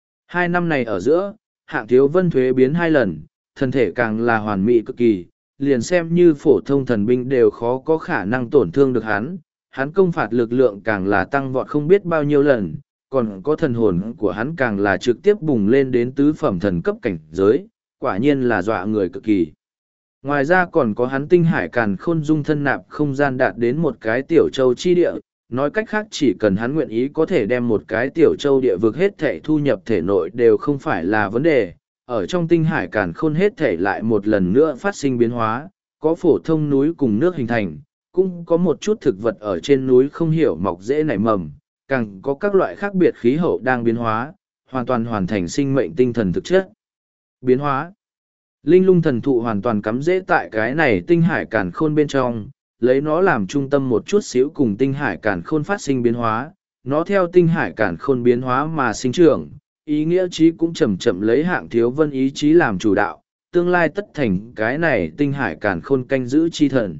2 năm này ở giữa, Hạng Thiếu Vân thuế biến 2 lần, thân thể càng là hoàn mỹ cực kỳ, liền xem như phổ thông thần binh đều khó có khả năng tổn thương được hắn công phạt lực lượng càng là tăng vọt không biết bao nhiêu lần, còn có thần hồn của hắn càng là trực tiếp bùng lên đến tứ phẩm thần cấp cảnh giới, quả nhiên là dọa người cực kỳ. Ngoài ra còn có hắn tinh hải càn khôn dung thân nạp không gian đạt đến một cái tiểu châu chi địa, nói cách khác chỉ cần hắn nguyện ý có thể đem một cái tiểu châu địa vực hết thể thu nhập thể nội đều không phải là vấn đề. Ở trong tinh hải càn khôn hết thể lại một lần nữa phát sinh biến hóa, có phổ thông núi cùng nước hình thành, cũng có một chút thực vật ở trên núi không hiểu mọc dễ nảy mầm, càng có các loại khác biệt khí hậu đang biến hóa, hoàn toàn hoàn thành sinh mệnh tinh thần thực chất. Biến hóa. Linh lung thần thụ hoàn toàn cắm rễ tại cái này tinh hải càn khôn bên trong, lấy nó làm trung tâm một chút xíu cùng tinh hải càn khôn phát sinh biến hóa, nó theo tinh hải càn khôn biến hóa mà sinh trưởng, ý nghĩa chí cũng chậm chậm lấy Hạng Thiếu Vân ý chí làm chủ đạo, tương lai tất thành cái này tinh hải càn khôn canh giữ chi thần.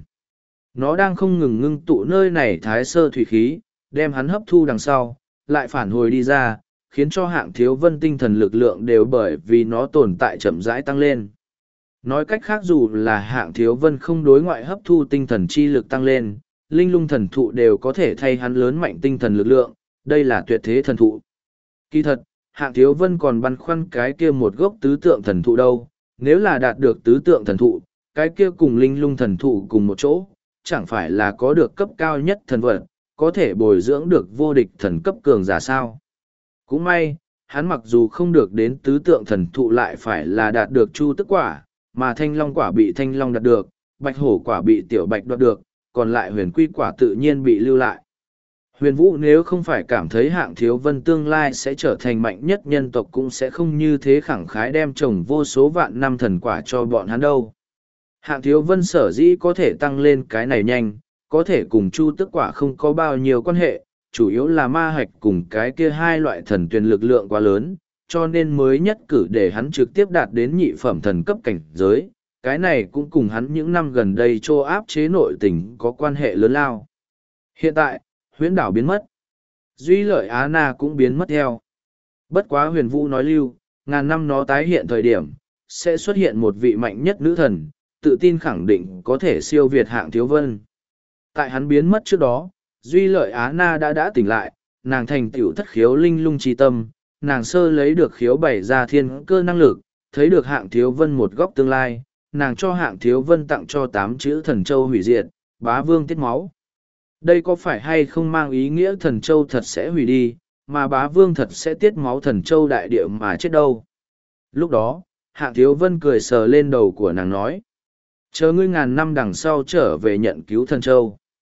Nó đang không ngừng ngưng tụ nơi này thái sơ thủy khí, đem hắn hấp thu đằng sau, lại phản hồi đi ra, khiến cho Hạng Thiếu Vân tinh thần lực lượng đều bởi vì nó tồn tại chậm rãi tăng lên. Nói cách khác dù là Hạng Thiếu Vân không đối ngoại hấp thu tinh thần chi lực tăng lên, linh lung thần thụ đều có thể thay hắn lớn mạnh tinh thần lực lượng, đây là tuyệt thế thần thụ. Kỳ thật, Hạng Thiếu Vân còn băn khoăn cái kia một gốc tứ tượng thần thụ đâu, nếu là đạt được tứ tượng thần thụ, cái kia cùng linh lung thần thụ cùng một chỗ, chẳng phải là có được cấp cao nhất thần vật, có thể bồi dưỡng được vô địch thần cấp cường giả sao. Cũng may, hắn mặc dù không được đến tứ tượng thần thụ lại phải là đạt được chu tức quả, mà thanh long quả bị thanh long đạt được, bạch hổ quả bị tiểu bạch đoạt được, còn lại huyền quy quả tự nhiên bị lưu lại. Huyền Vũ nếu không phải cảm thấy Hạng Thiếu Vân tương lai sẽ trở thành mạnh nhất nhân tộc cũng sẽ không như thế khẳng khái đem trồng vô số vạn năm thần quả cho bọn hắn đâu. Hạng Thiếu Vân sở dĩ có thể tăng lên cái này nhanh, có thể cùng chu tức quả không có bao nhiêu quan hệ, chủ yếu là ma hạch cùng cái kia hai loại thần tuyền lực lượng quá lớn, cho nên mới nhất cử để hắn trực tiếp đạt đến nhị phẩm thần cấp cảnh giới. Cái này cũng cùng hắn những năm gần đây trô áp chế nội tình có quan hệ lớn lao. Hiện tại, huyễn đảo biến mất. Duy lợi Á Na cũng biến mất theo. Bất quá Huyền Vũ nói lưu, ngàn năm nó tái hiện thời điểm, sẽ xuất hiện một vị mạnh nhất nữ thần, tự tin khẳng định có thể siêu việt Hạng Thiếu Vân. Tại hắn biến mất trước đó, Duy lợi Á Na đã tỉnh lại, nàng thành tựu thất khiếu linh lung chi tâm, nàng sơ lấy được khiếu bày ra thiên cơ năng lực, thấy được Hạng Thiếu Vân một góc tương lai, nàng cho Hạng Thiếu Vân tặng cho 8 chữ thần châu hủy diệt, bá vương tiết máu. Đây có phải hay không mang ý nghĩa thần châu thật sẽ hủy đi, mà bá vương thật sẽ tiết máu thần châu đại địa mà chết đâu. Lúc đó, Hạng Thiếu Vân cười sờ lên đầu của nàng nói. Chờ ngươi ngàn năm đằng sau trở về nhận cứu thần châu.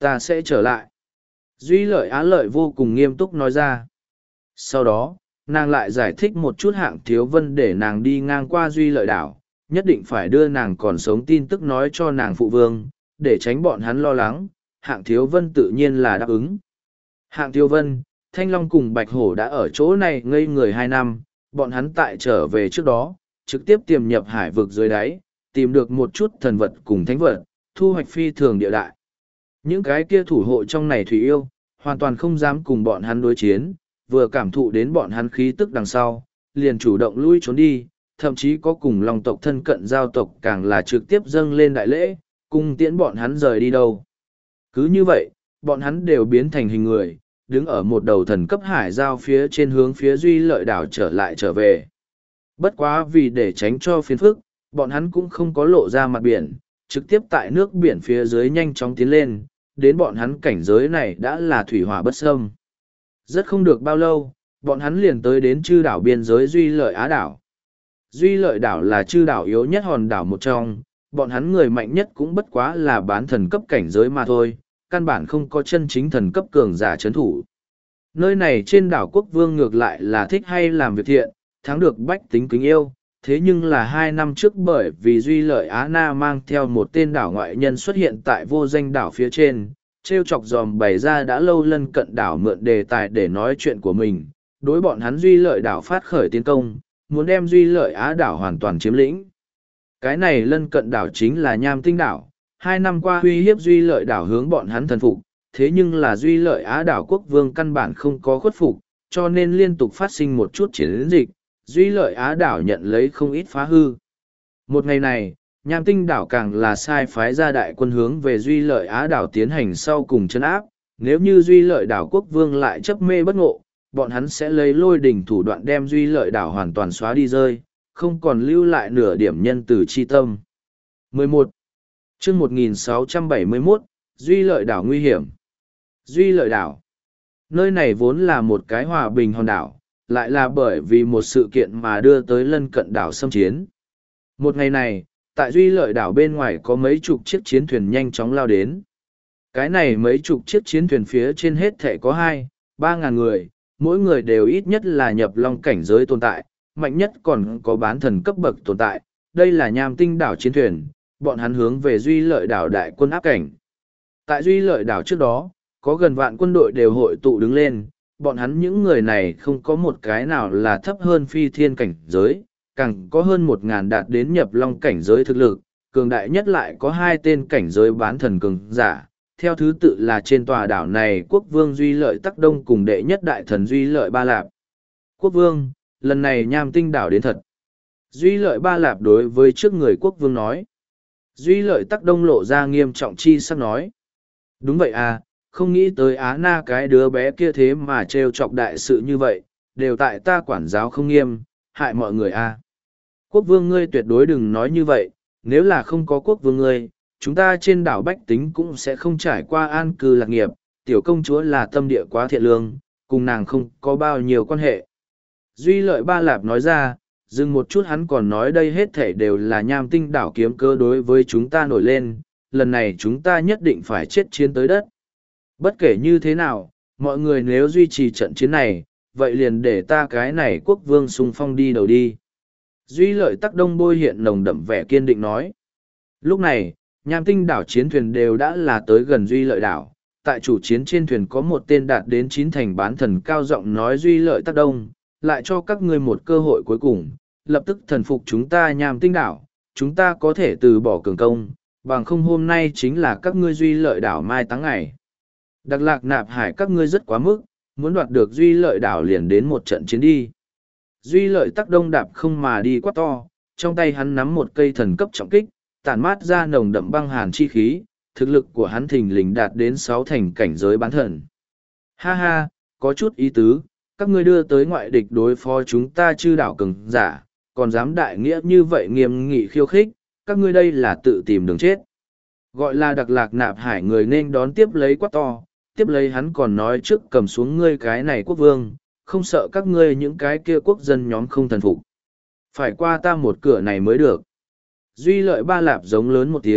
ta sẽ trở lại. Duy Lợi Á Lợi vô cùng nghiêm túc nói ra. Sau đó, nàng lại giải thích một chút Hạng Thiếu Vân để nàng đi ngang qua Duy Lợi đảo, nhất định phải đưa nàng còn sống tin tức nói cho nàng phụ vương, để tránh bọn hắn lo lắng. Hạng Thiếu Vân tự nhiên là đáp ứng. Hạng Thiếu Vân, Thanh Long cùng Bạch Hổ đã ở chỗ này ngây người 2 năm, bọn hắn tại trở về trước đó, trực tiếp tiềm nhập hải vực dưới đáy, tìm được một chút thần vật cùng thánh vật, thu hoạch phi thường địa đại. Những cái kia thủ hộ trong này thủy yêu, hoàn toàn không dám cùng bọn hắn đối chiến, vừa cảm thụ đến bọn hắn khí tức đằng sau, liền chủ động lui trốn đi, thậm chí có cùng Long tộc thân cận giao tộc càng là trực tiếp dâng lên đại lễ, cùng tiễn bọn hắn rời đi đâu. Cứ như vậy, bọn hắn đều biến thành hình người, đứng ở một đầu thần cấp hải giao phía trên hướng phía Duy Lợi đảo trở về. Bất quá vì để tránh cho phiền phức, bọn hắn cũng không có lộ ra mặt biển, trực tiếp tại nước biển phía dưới nhanh chóng tiến lên, đến bọn hắn cảnh giới này đã là thủy hỏa bất xâm. Rất không được bao lâu, bọn hắn liền tới đến chư đảo biên giới Duy Lợi Á đảo. Duy Lợi đảo là chư đảo yếu nhất hòn đảo một trong, bọn hắn người mạnh nhất cũng bất quá là bán thần cấp cảnh giới mà thôi, căn bản không có chân chính thần cấp cường giả chấn thủ. Nơi này trên đảo quốc vương ngược lại là thích hay làm việc thiện, thắng được bách tính kính yêu, thế nhưng là 2 năm trước bởi vì Duy Lợi Á Na mang theo một tên đảo ngoại nhân xuất hiện tại vô danh đảo phía trên, treo chọc dòm bày ra đã lâu lân cận đảo mượn đề tài để nói chuyện của mình, đối bọn hắn Duy Lợi đảo phát khởi tiến công, muốn đem Duy Lợi Á đảo hoàn toàn chiếm lĩnh. Cái này lân cận đảo chính là Nham Tinh đảo, 2 năm qua uy hiếp Duy Lợi đảo hướng bọn hắn thần phục, thế nhưng là Duy Lợi Á đảo quốc vương căn bản không có khuất phục, cho nên liên tục phát sinh một chút chiến dịch, Duy Lợi Á đảo nhận lấy không ít phá hư. Một ngày này, Nham Tinh đảo càng là sai phái ra đại quân hướng về Duy Lợi Á đảo tiến hành sau cùng chân áp, nếu như Duy Lợi đảo quốc vương lại chấp mê bất ngộ, bọn hắn sẽ lấy lôi đỉnh thủ đoạn đem Duy Lợi đảo hoàn toàn xóa đi rơi, không còn lưu lại nửa điểm nhân từ chi tâm. 11. Chương 1671, Duy Lợi đảo nguy hiểm. Duy Lợi đảo. Nơi này vốn là một cái hòa bình hòn đảo, lại là bởi vì một sự kiện mà đưa tới lân cận đảo xâm chiến. Một ngày này, tại Duy Lợi đảo bên ngoài có mấy chục chiếc chiến thuyền nhanh chóng lao đến. Cái này mấy chục chiếc chiến thuyền phía trên hết thể có 2-3 ngàn người, mỗi người đều ít nhất là nhập long cảnh giới tồn tại, mạnh nhất còn có bán thần cấp bậc tồn tại. Đây là Nham Tinh đảo chiến thuyền, bọn hắn hướng về Duy Lợi đảo đại quân áp cảnh. Tại Duy Lợi đảo trước đó, có gần vạn quân đội đều hội tụ đứng lên, bọn hắn những người này không có một cái nào là thấp hơn phi thiên cảnh giới, càng có hơn 1.000 đạt đến nhập long cảnh giới thực lực, cường đại nhất lại có 2 tên cảnh giới bán thần cường giả. Theo thứ tự là trên tòa đảo này quốc vương Duy Lợi Tắc Đông cùng đệ nhất đại thần Duy Lợi Ba Lạp. Quốc vương, lần này Nham Tinh đảo đến thật. Duy Lợi Ba Lạp đối với trước người quốc vương nói. Duy Lợi Tắc Đông lộ ra nghiêm trọng chi sắc nói. Đúng vậy à, không nghĩ tới Á Na cái đứa bé kia thế mà trêu chọc đại sự như vậy, đều tại ta quản giáo không nghiêm, hại mọi người à. Quốc vương ngươi tuyệt đối đừng nói như vậy, nếu là không có quốc vương ngươi, chúng ta trên đảo Bách Tính cũng sẽ không trải qua an cư lạc nghiệp, tiểu công chúa là tâm địa quá thiện lương, cùng nàng không có bao nhiêu quan hệ. Duy Lợi Ba Lạp nói ra, dừng một chút hắn còn nói đây hết thể đều là Nham Tinh đảo kiếm cơ đối với chúng ta nổi lên, lần này chúng ta nhất định phải chết chiến tới đất. Bất kể như thế nào, mọi người nếu duy trì trận chiến này, vậy liền để ta cái này quốc vương xung phong đi đầu đi. Duy Lợi Tắc Đông bôi hiện nồng đậm vẻ kiên định nói. Lúc này, Nham Tinh đảo chiến thuyền đều đã là tới gần Duy Lợi đảo. Tại chủ chiến trên thuyền có một tên đạt đến 9 thành bán thần cao giọng nói Duy Lợi Tắc Đông, lại cho các ngươi một cơ hội cuối cùng, lập tức thần phục chúng ta Nham Tinh đảo, chúng ta có thể từ bỏ cường công, bằng không hôm nay chính là các ngươi Duy Lợi đảo mai táng ngày. Đặc Lạc Nạp Hải các ngươi rất quá mức, muốn đoạt được Duy Lợi đảo liền đến một trận chiến đi. Duy Lợi Tắc Đông đạp không mà đi quá to, trong tay hắn nắm một cây thần cấp trọng kích, tản mát ra nồng đậm băng hàn chi khí, thực lực của hắn thình lình đạt đến 6 thành cảnh giới bán thần. Ha ha, có chút ý tứ, các ngươi đưa tới ngoại địch đối phó chúng ta chư đảo cường giả, còn dám đại nghĩa như vậy nghiêm nghị khiêu khích, các ngươi đây là tự tìm đường chết. Gọi là Đặc Lạc Nạp Hải người nên đón tiếp lấy quát to, tiếp lấy hắn còn nói trước cầm xuống ngươi cái này quốc vương, không sợ các ngươi những cái kia quốc dân nhóm không thần phục. Phải qua ta một cửa này mới được. Duy Lợi Ba Lạp giống lớn một tiếng,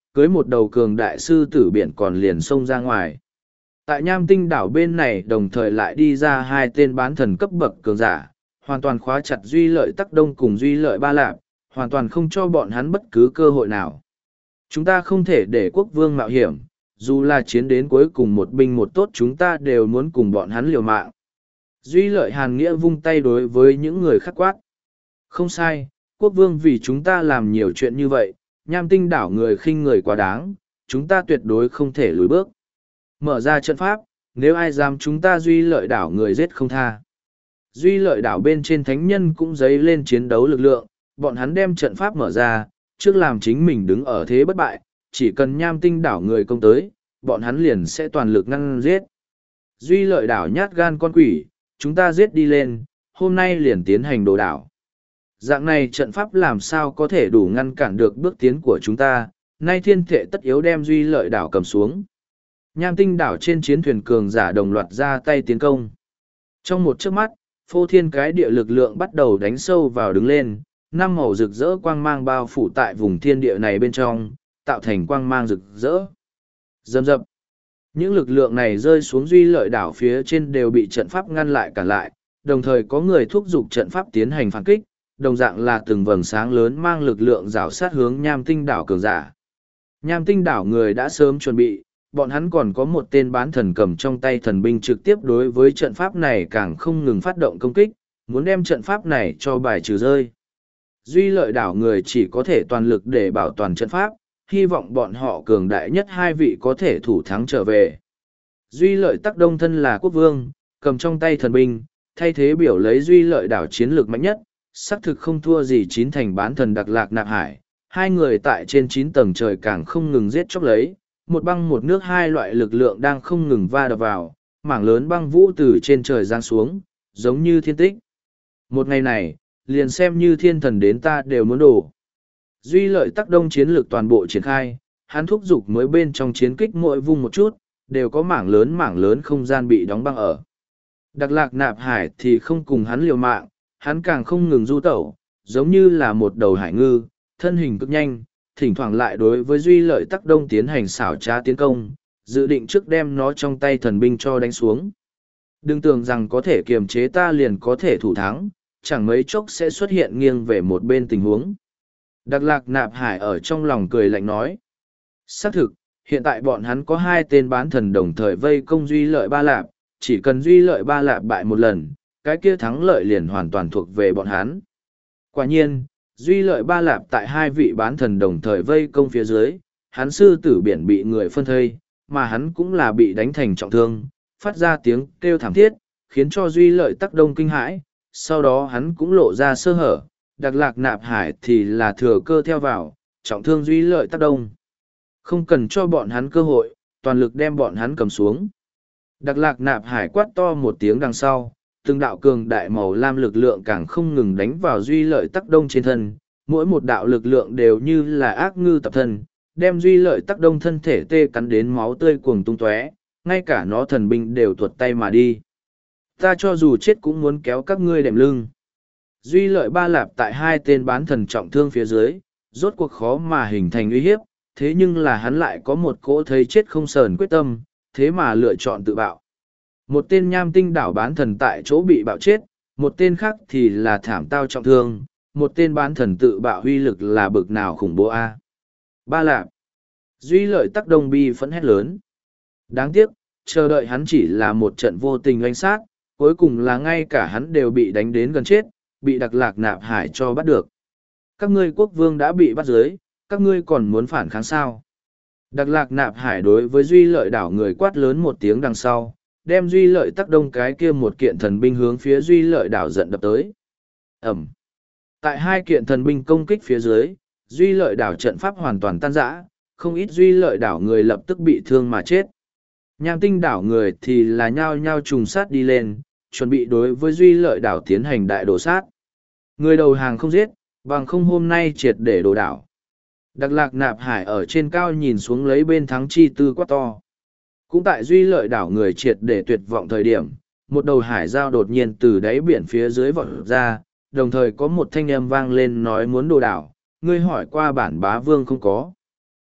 cưới một đầu cường đại sư tử biển còn liền xông ra ngoài. Tại Nham Tinh đảo bên này đồng thời lại đi ra hai tên bán thần cấp bậc cường giả, hoàn toàn khóa chặt Duy Lợi Tắc Đông cùng Duy Lợi Ba Lạp, hoàn toàn không cho bọn hắn bất cứ cơ hội nào. Chúng ta không thể để quốc vương mạo hiểm, dù là chiến đến cuối cùng một binh một tốt chúng ta đều muốn cùng bọn hắn liều mạng. Duy Lợi Hàn Nghĩa vung tay đối với những người khác quát. Không sai, quốc vương vì chúng ta làm nhiều chuyện như vậy, Nham Tinh đảo người khinh người quá đáng, chúng ta tuyệt đối không thể lùi bước. Mở ra trận pháp, nếu ai dám chúng ta Duy Lợi đảo người giết không tha. Duy Lợi đảo bên trên thánh nhân cũng dấy lên chiến đấu lực lượng, bọn hắn đem trận pháp mở ra, trước làm chính mình đứng ở thế bất bại, chỉ cần Nham Tinh đảo người công tới, bọn hắn liền sẽ toàn lực ngăn giết. Duy Lợi đảo nhát gan con quỷ, chúng ta giết đi lên, hôm nay liền tiến hành đồ đảo. Dạng này trận pháp làm sao có thể đủ ngăn cản được bước tiến của chúng ta, nay thiên thể tất yếu đem Duy Lợi đảo cầm xuống. Nham Tinh đảo trên chiến thuyền cường giả đồng loạt ra tay tiến công. Trong một chớp mắt, phô thiên cái địa lực lượng bắt đầu đánh sâu vào đứng lên, năm màu rực rỡ quang mang bao phủ tại vùng thiên địa này bên trong, tạo thành quang mang rực rỡ. Rầm rập. Những lực lượng này rơi xuống Duy Lợi đảo phía trên đều bị trận pháp ngăn lại cản lại, đồng thời có người thúc giục trận pháp tiến hành phản kích, đồng dạng là từng vầng sáng lớn mang lực lượng rảo sát hướng Nham Tinh đảo cường giả. Nham Tinh đảo người đã sớm chuẩn bị, bọn hắn còn có một tên bán thần cầm trong tay thần binh trực tiếp đối với trận pháp này càng không ngừng phát động công kích, muốn đem trận pháp này cho bài trừ rơi. Duy Lợi đảo người chỉ có thể toàn lực để bảo toàn trận pháp, hy vọng bọn họ cường đại nhất hai vị có thể thủ thắng trở về. Duy Lợi Tắc Đông thân là quốc vương, cầm trong tay thần binh, thay thế biểu lấy Duy Lợi đảo chiến lược mạnh nhất, xác thực không thua gì chín thành bán thần Đặc Lạc Nạp Hải. Hai người tại trên 9 tầng trời càng không ngừng giết chóc lấy, một băng một nước hai loại lực lượng đang không ngừng va đập vào, mảng lớn băng vũ từ trên trời giáng xuống, giống như thiên tích. Một ngày này, liền xem như thiên thần đến ta đều muốn đổ. Duy Lợi Tắc Đông chiến lược toàn bộ triển khai, hắn thúc giục mới bên trong chiến kích mỗi vùng một chút, đều có mảng lớn không gian bị đóng băng ở. Đặc Lạc Nạp Hải thì không cùng hắn liều mạng, hắn càng không ngừng du tẩu, giống như là một đầu hải ngư, thân hình cực nhanh, thỉnh thoảng lại đối với Duy Lợi Tắc Đông tiến hành xảo trá tiến công, dự định trước đem nó trong tay thần binh cho đánh xuống. Đừng tưởng rằng có thể kiềm chế ta liền có thể thủ thắng, chẳng mấy chốc sẽ xuất hiện nghiêng về một bên tình huống. Đặc Lạc Nạp Hải ở trong lòng cười lạnh nói. Xác thực, hiện tại bọn hắn có hai tên bán thần đồng thời vây công Duy Lợi Ba Lạp, chỉ cần Duy Lợi Ba Lạp bại một lần, cái kia thắng lợi liền hoàn toàn thuộc về bọn hắn. Quả nhiên, Duy Lợi Ba Lạp tại hai vị bán thần đồng thời vây công phía dưới, hắn sư tử biển bị người phân thây, mà hắn cũng là bị đánh thành trọng thương, phát ra tiếng kêu thảm thiết, khiến cho Duy Lợi Tắc Đông kinh hãi, sau đó hắn cũng lộ ra sơ hở, Đặc Lạc Nạp Hải thì là thừa cơ theo vào, trọng thương Duy Lợi Tắc Đông. Không cần cho bọn hắn cơ hội, toàn lực đem bọn hắn cầm xuống. Đặc Lạc Nạp Hải quát to một tiếng đằng sau, từng đạo cường đại màu lam lực lượng càng không ngừng đánh vào Duy Lợi Tắc Đông trên thân, mỗi một đạo lực lượng đều như là ác ngư tập thân, đem Duy Lợi Tắc Đông thân thể tê cắn đến máu tươi cuồng tung tóe, ngay cả nó thần binh đều tuột tay mà đi. Ta cho dù chết cũng muốn kéo các ngươi đệm lưng. Duy Lợi Ba Lạp tại hai tên bán thần trọng thương phía dưới, rốt cuộc khó mà hình thành uy hiếp, thế nhưng là hắn lại có một cỗ thấy chết không sờn quyết tâm, thế mà lựa chọn tự bạo. Một tên Nham Tinh đảo bán thần tại chỗ bị bạo chết, một tên khác thì là thảm tao trọng thương, một tên bán thần tự bạo huy lực là bực nào khủng bố a. Ba Lạp. Duy Lợi Tắc Đông bi phẫn hét lớn. Đáng tiếc, chờ đợi hắn chỉ là một trận vô tình oanh sát, cuối cùng là ngay cả hắn đều bị đánh đến gần chết, bị Đặc Lạc Nạp Hải cho bắt được. Các ngươi quốc vương đã bị bắt dưới, các ngươi còn muốn phản kháng sao? Đặc Lạc Nạp Hải đối với Duy Lợi đảo người quát lớn một tiếng đằng sau, đem Duy Lợi Tắc Đông cái kia một kiện thần binh hướng phía Duy Lợi đảo giận đập tới. Ẩm. Tại hai kiện thần binh công kích phía dưới, Duy Lợi đảo trận pháp hoàn toàn tan rã, không ít Duy Lợi đảo người lập tức bị thương mà chết. Nham Tinh đảo người thì là nhao nhao trùng sát đi lên, chuẩn bị đối với Duy Lợi đảo tiến hành đại đổ sát. Người đầu hàng không giết, bằng không hôm nay triệt để đổ đảo. Đặc Lạc Nạp Hải ở trên cao nhìn xuống lấy bên thắng chi tư quát to. Cũng tại Duy Lợi đảo người triệt để tuyệt vọng thời điểm, một đầu hải giao đột nhiên từ đáy biển phía dưới vọt ra, đồng thời có một thanh âm vang lên nói muốn đồ đảo, ngươi hỏi qua bản bá vương không có.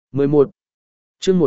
11. chương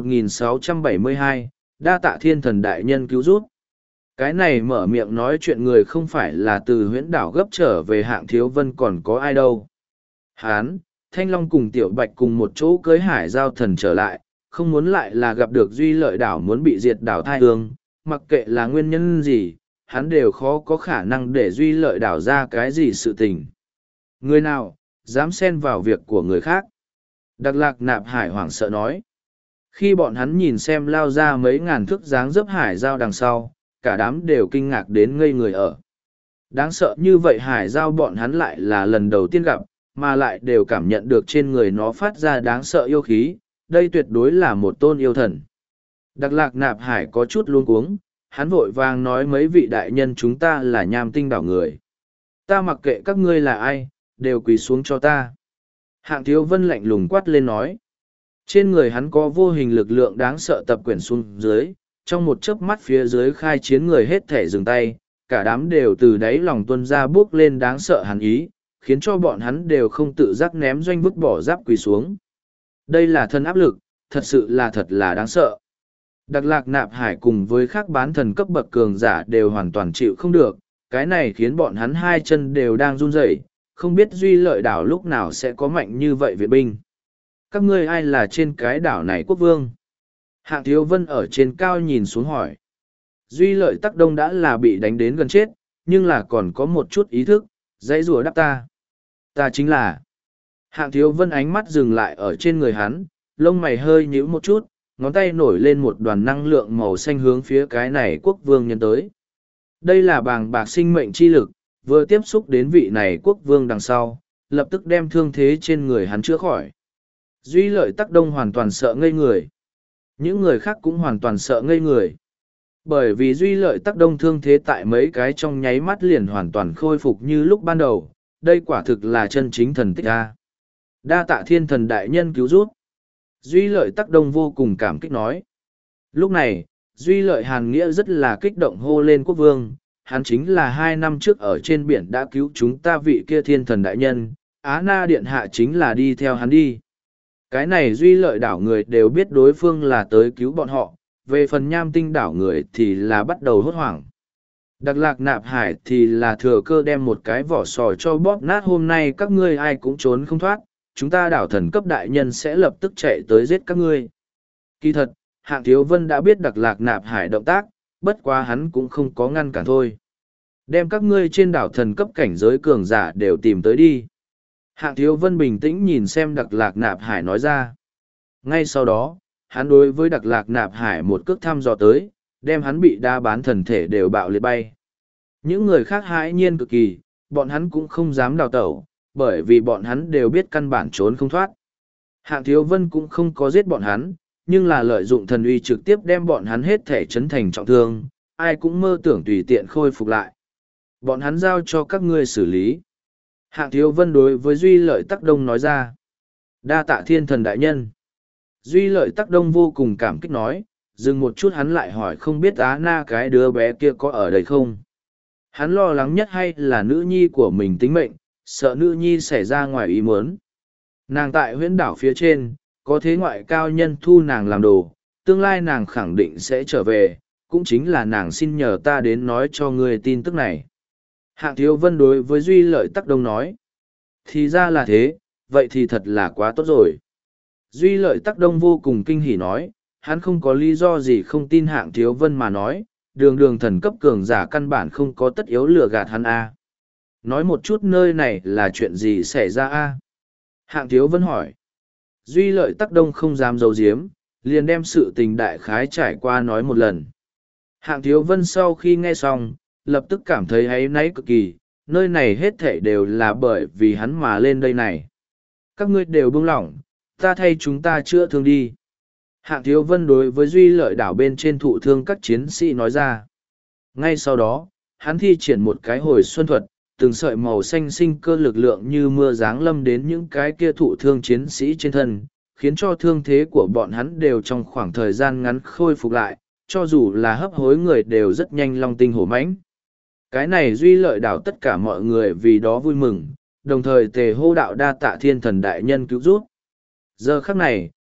1672, đa tạ thiên thần đại nhân cứu rút. Cái này mở miệng nói chuyện người không phải là từ huyễn đảo gấp trở về Hạng Thiếu Vân còn có ai đâu. Hán, Thanh Long cùng Tiểu Bạch cùng một chỗ cưới hải giao thần trở lại, không muốn lại là gặp được Duy Lợi đảo muốn bị diệt đảo thai hương, mặc kệ là nguyên nhân gì, hắn đều khó có khả năng để Duy Lợi đảo ra cái gì sự tình. Người nào, dám xen vào việc của người khác? Đặc Lạc Nạp Hải hoảng sợ nói. Khi bọn hắn nhìn xem lao ra mấy ngàn thước dáng dấp hải giao đằng sau, cả đám đều kinh ngạc đến ngây người ở. Đáng sợ như vậy hải giao bọn hắn lại là lần đầu tiên gặp, mà lại đều cảm nhận được trên người nó phát ra đáng sợ yêu khí, đây tuyệt đối là một tôn yêu thần. Đặc Lạc Nạp Hải có chút luống cuống, hắn vội vàng nói mấy vị đại nhân chúng ta là Nham Tinh đảo người. Ta mặc kệ các ngươi là ai, đều quỳ xuống cho ta. Hạng Thiếu Vân lạnh lùng quát lên nói. Trên người hắn có vô hình lực lượng đáng sợ tập quyển xuống dưới, trong một chớp mắt phía dưới khai chiến người hết thể dừng tay, cả đám đều từ đáy lòng tuân ra bước lên đáng sợ hắn ý, khiến cho bọn hắn đều không tự giác ném doanh vứt bỏ giáp quỳ xuống. Đây là thân áp lực, thật là đáng sợ. Đặc Lạc Nạp Hải cùng với các bán thần cấp bậc cường giả đều hoàn toàn chịu không được, cái này khiến bọn hắn hai chân đều đang run rẩy, không biết Duy Lợi đảo lúc nào sẽ có mạnh như vậy viện binh. Các ngươi ai là trên cái đảo này quốc vương? Hạng Thiếu Vân ở trên cao nhìn xuống hỏi. Duy Lợi Tắc Đông đã là bị đánh đến gần chết, nhưng là còn có một chút ý thức, dãy rùa đáp ta. Ta chính là. Hạng Thiếu Vân ánh mắt dừng lại ở trên người hắn, lông mày hơi nhíu một chút, ngón tay nổi lên một đoàn năng lượng màu xanh hướng phía cái này quốc vương nhân tới. Đây là bàng bạc sinh mệnh chi lực, vừa tiếp xúc đến vị này quốc vương đằng sau, lập tức đem thương thế trên người hắn chữa khỏi. Duy Lợi Tắc Đông hoàn toàn sợ ngây người. Những người khác cũng hoàn toàn sợ ngây người. Bởi vì Duy Lợi Tắc Đông thương thế tại mấy cái trong nháy mắt liền hoàn toàn khôi phục như lúc ban đầu, đây quả thực là chân chính thần tích a. Đa tạ thiên thần đại nhân cứu rút. Duy Lợi Tắc Đông vô cùng cảm kích nói. Lúc này, Duy Lợi Hàn Nghĩa rất là kích động hô lên quốc vương, hắn chính là 2 năm trước ở trên biển đã cứu chúng ta vị kia thiên thần đại nhân, Á Na Điện Hạ chính là đi theo hắn đi. Cái này Duy Lợi đảo người đều biết đối phương là tới cứu bọn họ, về phần Nham Tinh đảo người thì là bắt đầu hốt hoảng. Đặc Lạc Nạp Hải thì là thừa cơ đem một cái vỏ sò cho bóp nát, hôm nay các ngươi ai cũng trốn không thoát, chúng ta đảo thần cấp đại nhân sẽ lập tức chạy tới giết các ngươi. Kỳ thật, Hạng Thiếu Vân đã biết Đặc Lạc Nạp Hải động tác, bất quá hắn cũng không có ngăn cản thôi. Đem các ngươi trên đảo thần cấp cảnh giới cường giả đều tìm tới đi. Hạng Thiếu Vân bình tĩnh nhìn xem Đặc Lạc Nạp Hải nói ra. Ngay sau đó, hắn đối với Đặc Lạc Nạp Hải một cước thăm dò tới, đem hắn bị đa bán thần thể đều bạo liệt bay. Những người khác hãi nhiên cực kỳ, bọn hắn cũng không dám đào tẩu, bởi vì bọn hắn đều biết căn bản trốn không thoát. Hạng Thiếu Vân cũng không có giết bọn hắn, nhưng là lợi dụng thần uy trực tiếp đem bọn hắn hết thể chấn thành trọng thương, ai cũng mơ tưởng tùy tiện khôi phục lại. Bọn hắn giao cho các ngươi xử lý. Hạng Thiếu Vân đối với Duy Lợi Tắc Đông nói ra. Đa tạ thiên thần đại nhân. Duy Lợi Tắc Đông vô cùng cảm kích nói, dừng một chút hắn lại hỏi không biết Á Na cái đứa bé kia có ở đây không. Hắn lo lắng nhất hay là nữ nhi của mình tính mệnh, sợ nữ nhi xảy ra ngoài ý muốn. Nàng tại huyễn đảo phía trên, có thế ngoại cao nhân thu nàng làm đồ, tương lai nàng khẳng định sẽ trở về, cũng chính là nàng xin nhờ ta đến nói cho ngươi tin tức này. Hạng Thiếu Vân đối với Duy Lợi Tắc Đông nói. Thì ra là thế, vậy thì thật là quá tốt rồi. Duy Lợi Tắc Đông vô cùng kinh hỉ nói, hắn không có lý do gì không tin Hạng Thiếu Vân mà nói, đường đường thần cấp cường giả căn bản không có tất yếu lừa gạt hắn a. Nói một chút nơi này là chuyện gì xảy ra a? Hạng Thiếu Vân hỏi. Duy Lợi Tắc Đông không dám giấu giếm, liền đem sự tình đại khái trải qua nói một lần. Hạng Thiếu Vân sau khi nghe xong, lập tức cảm thấy áy náy cực kỳ, nơi này hết thảy đều là bởi vì hắn mà lên đây này. Các ngươi đều buông lỏng, ta thay chúng ta chữa thương đi. Hạng Thiếu Vân đối với Duy Lợi đảo bên trên thụ thương các chiến sĩ nói ra. Ngay sau đó, hắn thi triển một cái hồi xuân thuật, từng sợi màu xanh sinh cơ lực lượng như mưa giáng lâm đến những cái kia thụ thương chiến sĩ trên thân, khiến cho thương thế của bọn hắn đều trong khoảng thời gian ngắn khôi phục lại, cho dù là hấp hối người đều rất nhanh long tinh hổ mãnh. Cái này Duy Lợi đảo tất cả mọi người vì đó vui mừng, đồng thời tề hô đạo đa tạ thiên thần đại nhân cứu giúp. Giờ khắc này,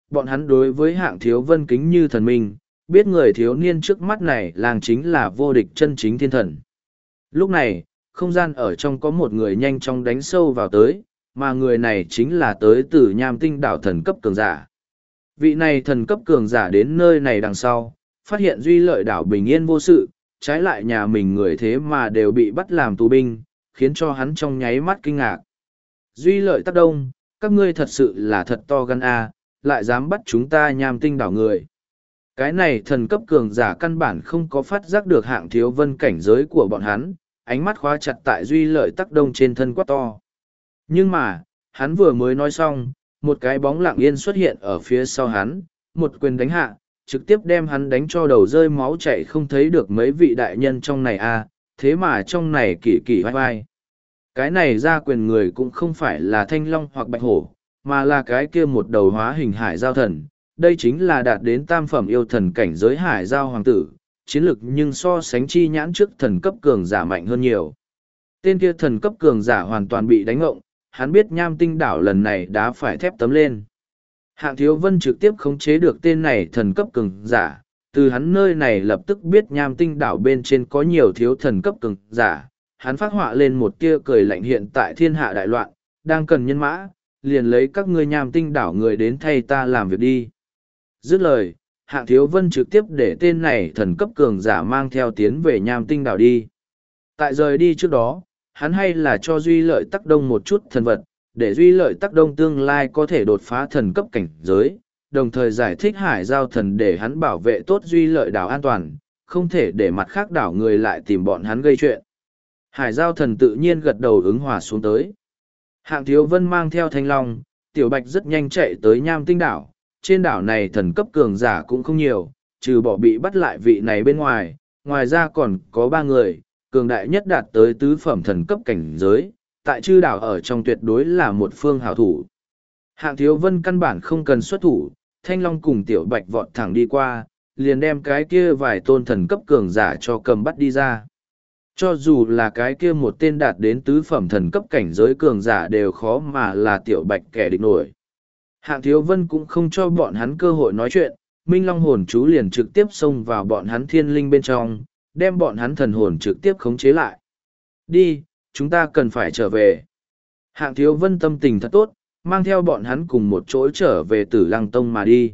Bọn hắn đối với Hạng Thiếu Vân kính như thần minh, biết người thiếu niên trước mắt này làng chính là vô địch chân chính thiên thần. Lúc này, không gian ở trong có một người nhanh chóng đánh sâu vào tới, mà người này chính là tới từ Nham Tinh đảo thần cấp cường giả. Vị này thần cấp cường giả đến nơi này đằng sau, phát hiện Duy Lợi đảo bình yên vô sự, trái lại nhà mình người thế mà đều bị bắt làm tù binh, khiến cho hắn trong nháy mắt kinh ngạc. Duy Lợi Tắc Đông, các ngươi thật sự là thật to gan a, lại dám bắt chúng ta Nham Tinh đảo người. Cái này thần cấp cường giả căn bản không có phát giác được Hạng Thiếu Vân cảnh giới của bọn hắn, ánh mắt khóa chặt tại Duy Lợi Tắc Đông trên thân quát to. Nhưng mà, hắn vừa mới nói xong, một cái bóng lặng yên xuất hiện ở phía sau hắn, một quyền đánh hạ, trực tiếp đem hắn đánh cho đầu rơi máu chảy không thấy được mấy vị đại nhân trong này a, thế mà trong này kỳ kỳ vai vai. Cái này ra quyền người cũng không phải là Thanh Long hoặc Bạch Hổ, mà là cái kia một đầu hóa hình hải giao thần. Đây chính là đạt đến tam phẩm yêu thần cảnh giới hải giao hoàng tử, chiến lực nhưng so sánh chi nhãn trước thần cấp cường giả mạnh hơn nhiều. Tên kia thần cấp cường giả hoàn toàn bị đánh ngộng, hắn biết Nham Tinh đảo lần này đã phải thép tấm lên. Hạng Thiếu Vân trực tiếp khống chế được tên này thần cấp cường giả, từ hắn nơi này lập tức biết Nham Tinh đảo bên trên có nhiều thiếu thần cấp cường giả, hắn phát họa lên một tia cười lạnh hiện tại thiên hạ đại loạn, đang cần nhân mã, liền lấy các ngươi Nham Tinh đảo người đến thay ta làm việc đi. Dứt lời, Hạng Thiếu Vân trực tiếp để tên này thần cấp cường giả mang theo tiến về Nham Tinh đảo đi. Tại rời đi trước đó, hắn hay là cho Duy Lợi Tắc Đông một chút thần vật, để Duy Lợi Tắc Đông tương lai có thể đột phá thần cấp cảnh giới, đồng thời giải thích hải giao thần để hắn bảo vệ tốt Duy Lợi đảo an toàn, không thể để mặt khác đảo người lại tìm bọn hắn gây chuyện. Hải giao thần tự nhiên gật đầu ứng hòa xuống tới. Hạng Thiếu Vân mang theo Thanh Long, Tiểu Bạch rất nhanh chạy tới Nham Tinh đảo. Trên đảo này thần cấp cường giả cũng không nhiều, trừ bỏ bị bắt lại vị này bên ngoài, ngoài ra còn có 3 người, cường đại nhất đạt tới tứ phẩm thần cấp cảnh giới, tại chư đảo ở trong tuyệt đối là một phương hảo thủ. Hạng Thiếu Vân căn bản không cần xuất thủ, Thanh Long cùng Tiểu Bạch vọt thẳng đi qua, liền đem cái kia vài tôn thần cấp cường giả cho cầm bắt đi ra. Cho dù là cái kia một tên đạt đến tứ phẩm thần cấp cảnh giới cường giả đều khó mà là Tiểu Bạch kẻ địch nổi. Hạng Thiếu Vân cũng không cho bọn hắn cơ hội nói chuyện, Minh Long hồn chú liền trực tiếp xông vào bọn hắn thiên linh bên trong, đem bọn hắn thần hồn trực tiếp khống chế lại. Đi, chúng ta cần phải trở về. Hạng Thiếu Vân tâm tình thật tốt, mang theo bọn hắn cùng một chỗ trở về Tử Lăng Tông mà đi.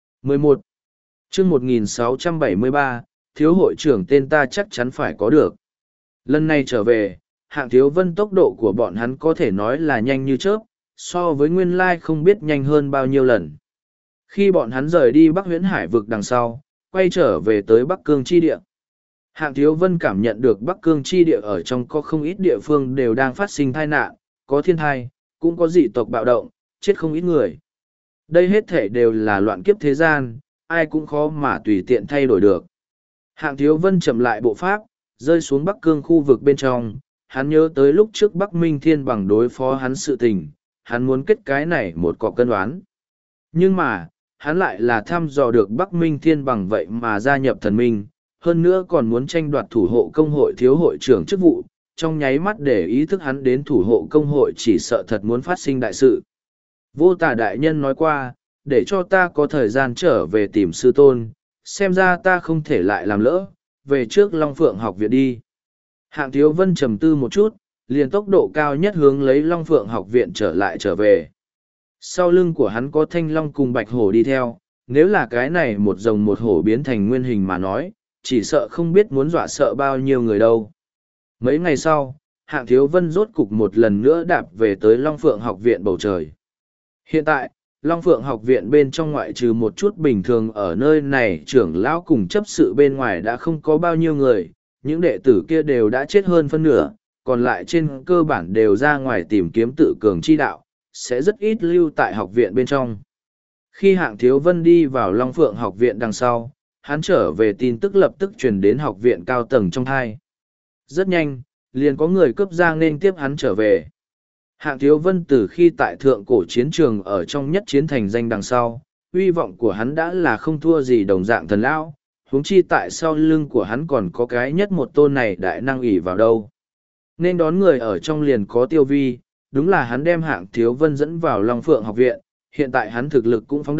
11. Chương 1673, Thiếu hội trưởng tên ta chắc chắn phải có được. Lần này trở về, Hạng Thiếu Vân tốc độ của bọn hắn có thể nói là nhanh như chớp, so với nguyên lai không biết nhanh hơn bao nhiêu lần. Khi bọn hắn rời đi Bắc Huyễn Hải vực đằng sau, quay trở về tới Bắc Cương chi địa. Hạng Thiếu Vân cảm nhận được Bắc Cương chi địa ở trong có không ít địa phương đều đang phát sinh tai nạn, có thiên tai, cũng có dị tộc bạo động, chết không ít người. Đây hết thể đều là loạn kiếp thế gian, ai cũng khó mà tùy tiện thay đổi được. Hạng Thiếu Vân chậm lại bộ pháp, rơi xuống Bắc Cương khu vực bên trong, hắn nhớ tới lúc trước Bắc Minh Thiên bằng đối phó hắn sự tình, hắn muốn kết cái này một cọc cân đoán. Nhưng mà, hắn lại là thăm dò được Bắc Minh Thiên bằng vậy mà gia nhập thần minh, hơn nữa còn muốn tranh đoạt thủ hộ công hội thiếu hội trưởng chức vụ, trong nháy mắt để ý thức hắn đến thủ hộ công hội chỉ sợ thật muốn phát sinh đại sự. Vô Tà đại nhân nói qua, để cho ta có thời gian trở về tìm sư tôn, xem ra ta không thể lại làm lỡ, về trước Long Phượng học viện đi. Hạng Thiếu Vân trầm tư một chút, liền tốc độ cao nhất hướng lấy Long Phượng học viện trở về. Sau lưng của hắn có Thanh Long cùng Bạch Hổ đi theo, nếu là cái này một rồng một hổ biến thành nguyên hình mà nói, chỉ sợ không biết muốn dọa sợ bao nhiêu người đâu. Mấy ngày sau, Hạng Thiếu Vân rốt cục một lần nữa đạp về tới Long Phượng học viện bầu trời. Hiện tại, Long Phượng học viện bên trong ngoại trừ một chút bình thường ở nơi này trưởng lão cùng chấp sự bên ngoài đã không có bao nhiêu người, những đệ tử kia đều đã chết hơn phân nửa, còn lại trên cơ bản đều ra ngoài tìm kiếm tự cường chi đạo, sẽ rất ít lưu tại học viện bên trong. Khi Hạng Thiếu Vân đi vào Long Phượng học viện đằng sau, hắn trở về tin tức lập tức truyền đến học viện cao tầng trong thai. Rất nhanh, liền có người cướp giang nên tiếp hắn trở về. Hạng Thiếu Vân từ khi tại thượng cổ chiến trường ở trong nhất chiến thành danh đằng sau, uy vọng của hắn đã là không thua gì đồng dạng thần lão, huống chi tại sau lưng của hắn còn có cái nhất một tôn này đại năng ỷ vào đâu. Nên đón người ở trong liền có Tiêu Vi, đúng là hắn đem Hạng Thiếu Vân dẫn vào Long Phượng học viện, hiện tại hắn thực lực cũng phóng đại,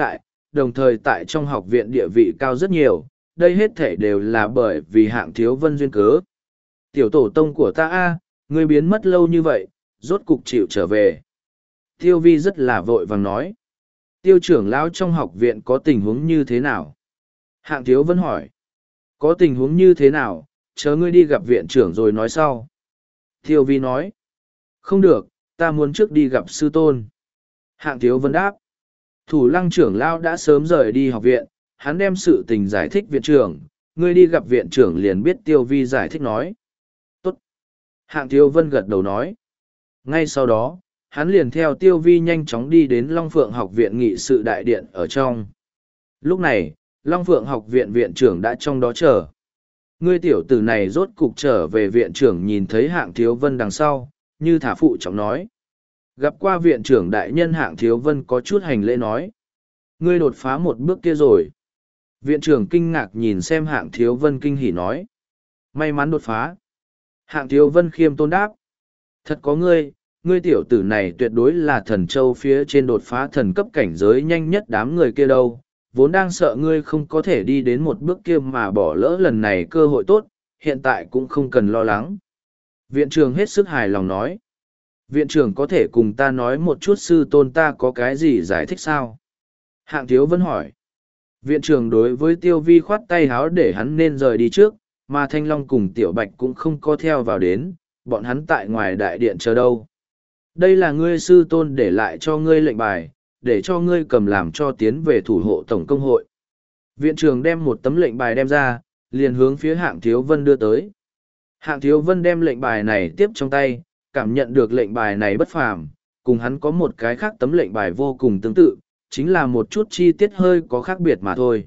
đồng thời tại trong học viện địa vị cao rất nhiều, đây hết thể đều là bởi vì Hạng Thiếu Vân duyên cớ. Tiểu tổ tông của ta a, ngươi biến mất lâu như vậy, rốt cục chịu trở về. Tiêu Vi rất là vội vàng nói. Tiêu trưởng lão trong học viện có tình huống như thế nào? Hạng Thiếu Vân hỏi. Có tình huống như thế nào, chờ ngươi đi gặp viện trưởng rồi nói sau. Tiêu Vi nói. Không được, ta muốn trước đi gặp sư tôn. Hạng Thiếu Vân đáp. Thủ lăng trưởng lão đã sớm rời đi học viện, hắn đem sự tình giải thích viện trưởng, ngươi đi gặp viện trưởng liền biết Tiêu Vi giải thích nói. Tốt. Hạng Thiếu Vân gật đầu nói. Ngay sau đó, hắn liền theo Tiêu Vi nhanh chóng đi đến Long Phượng học viện nghị sự đại điện ở trong. Lúc này, Long Phượng học viện viện trưởng đã trong đó chờ. Ngươi tiểu tử này rốt cục trở về, viện trưởng nhìn thấy Hạng Thiếu Vân đằng sau, như thả phụ trọng nói. Gặp qua viện trưởng đại nhân, Hạng Thiếu Vân có chút hành lễ nói. Ngươi đột phá một bước kia rồi. Viện trưởng kinh ngạc nhìn xem Hạng Thiếu Vân kinh hỉ nói. May mắn đột phá. Hạng Thiếu Vân khiêm tôn đáp. Thật có ngươi, ngươi tiểu tử này tuyệt đối là thần châu phía trên đột phá thần cấp cảnh giới nhanh nhất đám người kia đâu. Vốn đang sợ ngươi không có thể đi đến một bước kia mà bỏ lỡ lần này cơ hội tốt, hiện tại cũng không cần lo lắng. Viện trưởng hết sức hài lòng nói. Viện trưởng có thể cùng ta nói một chút sư tôn ta có cái gì giải thích sao? Hạng Thiếu Vân hỏi. Viện trưởng đối với Tiêu Vi khoát tay háo để hắn nên rời đi trước, mà Thanh Long cùng Tiểu Bạch cũng không có theo vào đến, bọn hắn tại ngoài đại điện chờ đâu. Đây là ngươi sư tôn để lại cho ngươi lệnh bài, để cho ngươi cầm làm cho tiến về thủ hộ tổng công hội. Viện trưởng đem một tấm lệnh bài đem ra, liền hướng phía Hạng Thiếu Vân đưa tới. Hạng Thiếu Vân đem lệnh bài này tiếp trong tay, cảm nhận được lệnh bài này bất phàm, cùng hắn có một cái khác tấm lệnh bài vô cùng tương tự, chính là một chút chi tiết hơi có khác biệt mà thôi.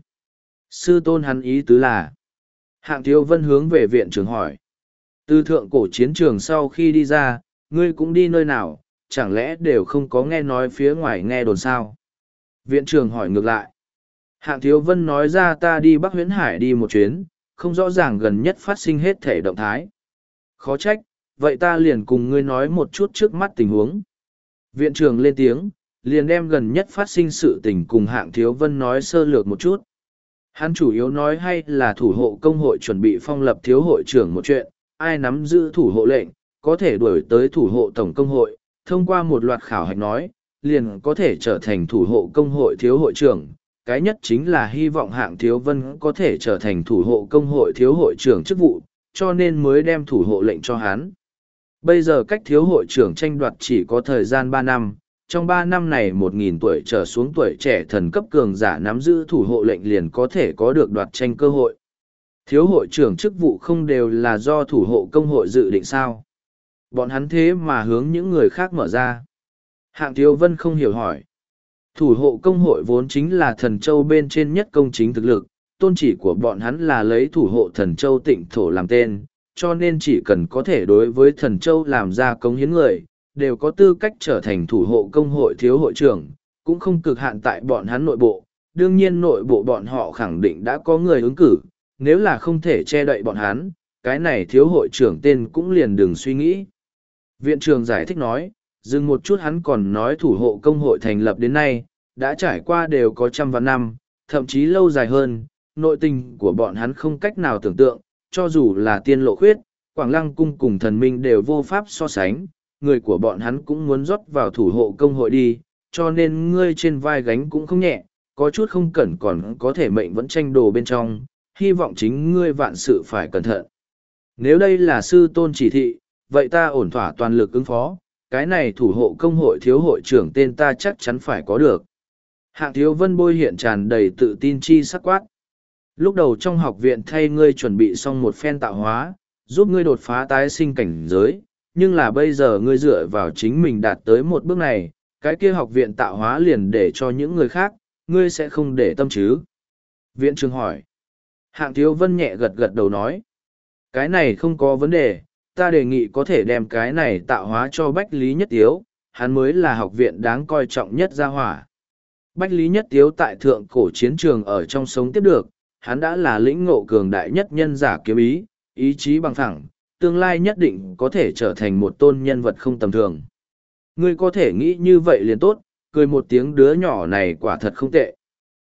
Sư tôn hắn ý tứ là. Hạng Thiếu Vân hướng về viện trưởng hỏi. Từ thượng cổ chiến trường sau khi đi ra, ngươi cũng đi nơi nào, chẳng lẽ đều không có nghe nói phía ngoài nghe đồn sao? Viện trưởng hỏi ngược lại. Hạng Thiếu Vân nói ra ta đi Bắc Huyễn Hải đi một chuyến, không rõ ràng gần nhất phát sinh hết thể động thái. Khó trách, vậy ta liền cùng ngươi nói một chút trước mắt tình huống. Viện trưởng lên tiếng, liền đem gần nhất phát sinh sự tình cùng Hạng Thiếu Vân nói sơ lược một chút. Hắn chủ yếu nói hay là thủ hộ công hội chuẩn bị phong lập thiếu hội trưởng một chuyện, ai nắm giữ thủ hộ lệnh, có thể đuổi tới thủ hộ tổng công hội, thông qua một loạt khảo hạch nói, liền có thể trở thành thủ hộ công hội thiếu hội trưởng. Cái nhất chính là hy vọng Hạng Thiếu Vân có thể trở thành thủ hộ công hội thiếu hội trưởng chức vụ, cho nên mới đem thủ hộ lệnh cho hắn. Bây giờ cách thiếu hội trưởng tranh đoạt chỉ có thời gian 3 năm, trong 3 năm này 1.000 tuổi trở xuống tuổi trẻ thần cấp cường giả nắm giữ thủ hộ lệnh liền có thể có được đoạt tranh cơ hội. Thiếu hội trưởng chức vụ không đều là do thủ hộ công hội dự định sao? Bọn hắn thế mà hướng những người khác mở ra. Hạng Thiếu Vân không hiểu hỏi. Thủ hộ công hội vốn chính là thần châu bên trên nhất công chính thực lực, tôn chỉ của bọn hắn là lấy thủ hộ thần châu tịnh thổ làm tên, cho nên chỉ cần có thể đối với thần châu làm ra cống hiến người, đều có tư cách trở thành thủ hộ công hội thiếu hội trưởng, cũng không cực hạn tại bọn hắn nội bộ. Đương nhiên nội bộ bọn họ khẳng định đã có người ứng cử, nếu là không thể che đậy bọn hắn, cái này thiếu hội trưởng tên cũng liền đừng suy nghĩ. Viện trưởng giải thích nói, dừng một chút hắn còn nói thủ hộ công hội thành lập đến nay, đã trải qua đều có trăm vạn năm, thậm chí lâu dài hơn, nội tình của bọn hắn không cách nào tưởng tượng, cho dù là tiên lộ khuyết, Quảng Lăng cung cùng thần minh đều vô pháp so sánh, người của bọn hắn cũng muốn rót vào thủ hộ công hội đi, cho nên ngươi trên vai gánh cũng không nhẹ, có chút không cẩn còn có thể mệnh vẫn tranh đồ bên trong, hy vọng chính ngươi vạn sự phải cẩn thận. Nếu đây là sư tôn chỉ thị, vậy ta ổn thỏa toàn lực ứng phó, cái này thủ hộ công hội thiếu hội trưởng tên ta chắc chắn phải có được. Hạng Thiếu Vân bôi hiện tràn đầy tự tin chi sắc quát. Lúc đầu trong học viện thay ngươi chuẩn bị xong một phen tạo hóa, giúp ngươi đột phá tái sinh cảnh giới, nhưng là bây giờ ngươi dựa vào chính mình đạt tới một bước này, cái kia học viện tạo hóa liền để cho những người khác, ngươi sẽ không để tâm chứ? Viện trưởng hỏi. Hạng Thiếu Vân nhẹ gật gật đầu nói. Cái này không có vấn đề, ta đề nghị có thể đem cái này tạo hóa cho Bách Lý Nhất Tiếu, hắn mới là học viện đáng coi trọng nhất gia hỏa. Bách Lý Nhất Tiếu tại thượng cổ chiến trường ở trong sống tiếp được, hắn đã là lĩnh ngộ cường đại nhất nhân giả kiếm ý, ý chí bằng thẳng, tương lai nhất định có thể trở thành một tôn nhân vật không tầm thường. Ngươi có thể nghĩ như vậy liền tốt, cười một tiếng đứa nhỏ này quả thật không tệ.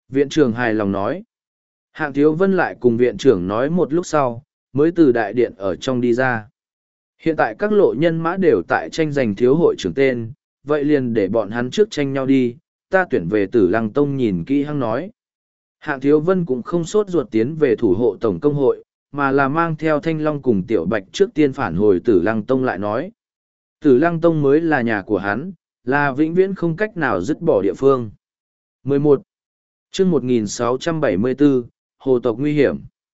Viện trưởng hài lòng nói. Hạng Thiếu Vân lại cùng viện trưởng nói một lúc sau, mới từ đại điện ở trong đi ra. Hiện tại các lộ nhân mã đều tại tranh giành thiếu hội trưởng tên, vậy liền để bọn hắn trước tranh nhau đi, ta tuyển về Tử Lăng Tông nhìn kỹ hăng nói. Hạng Thiếu Vân cũng không sốt ruột tiến về thủ hộ tổng công hội, mà là mang theo Thanh Long cùng Tiểu Bạch trước tiên phản hồi Tử Lăng Tông lại nói. Tử Lăng Tông mới là nhà của hắn, là vĩnh viễn không cách nào dứt bỏ địa phương. 11. chương 1674, Hồ tộc nguy hiểm.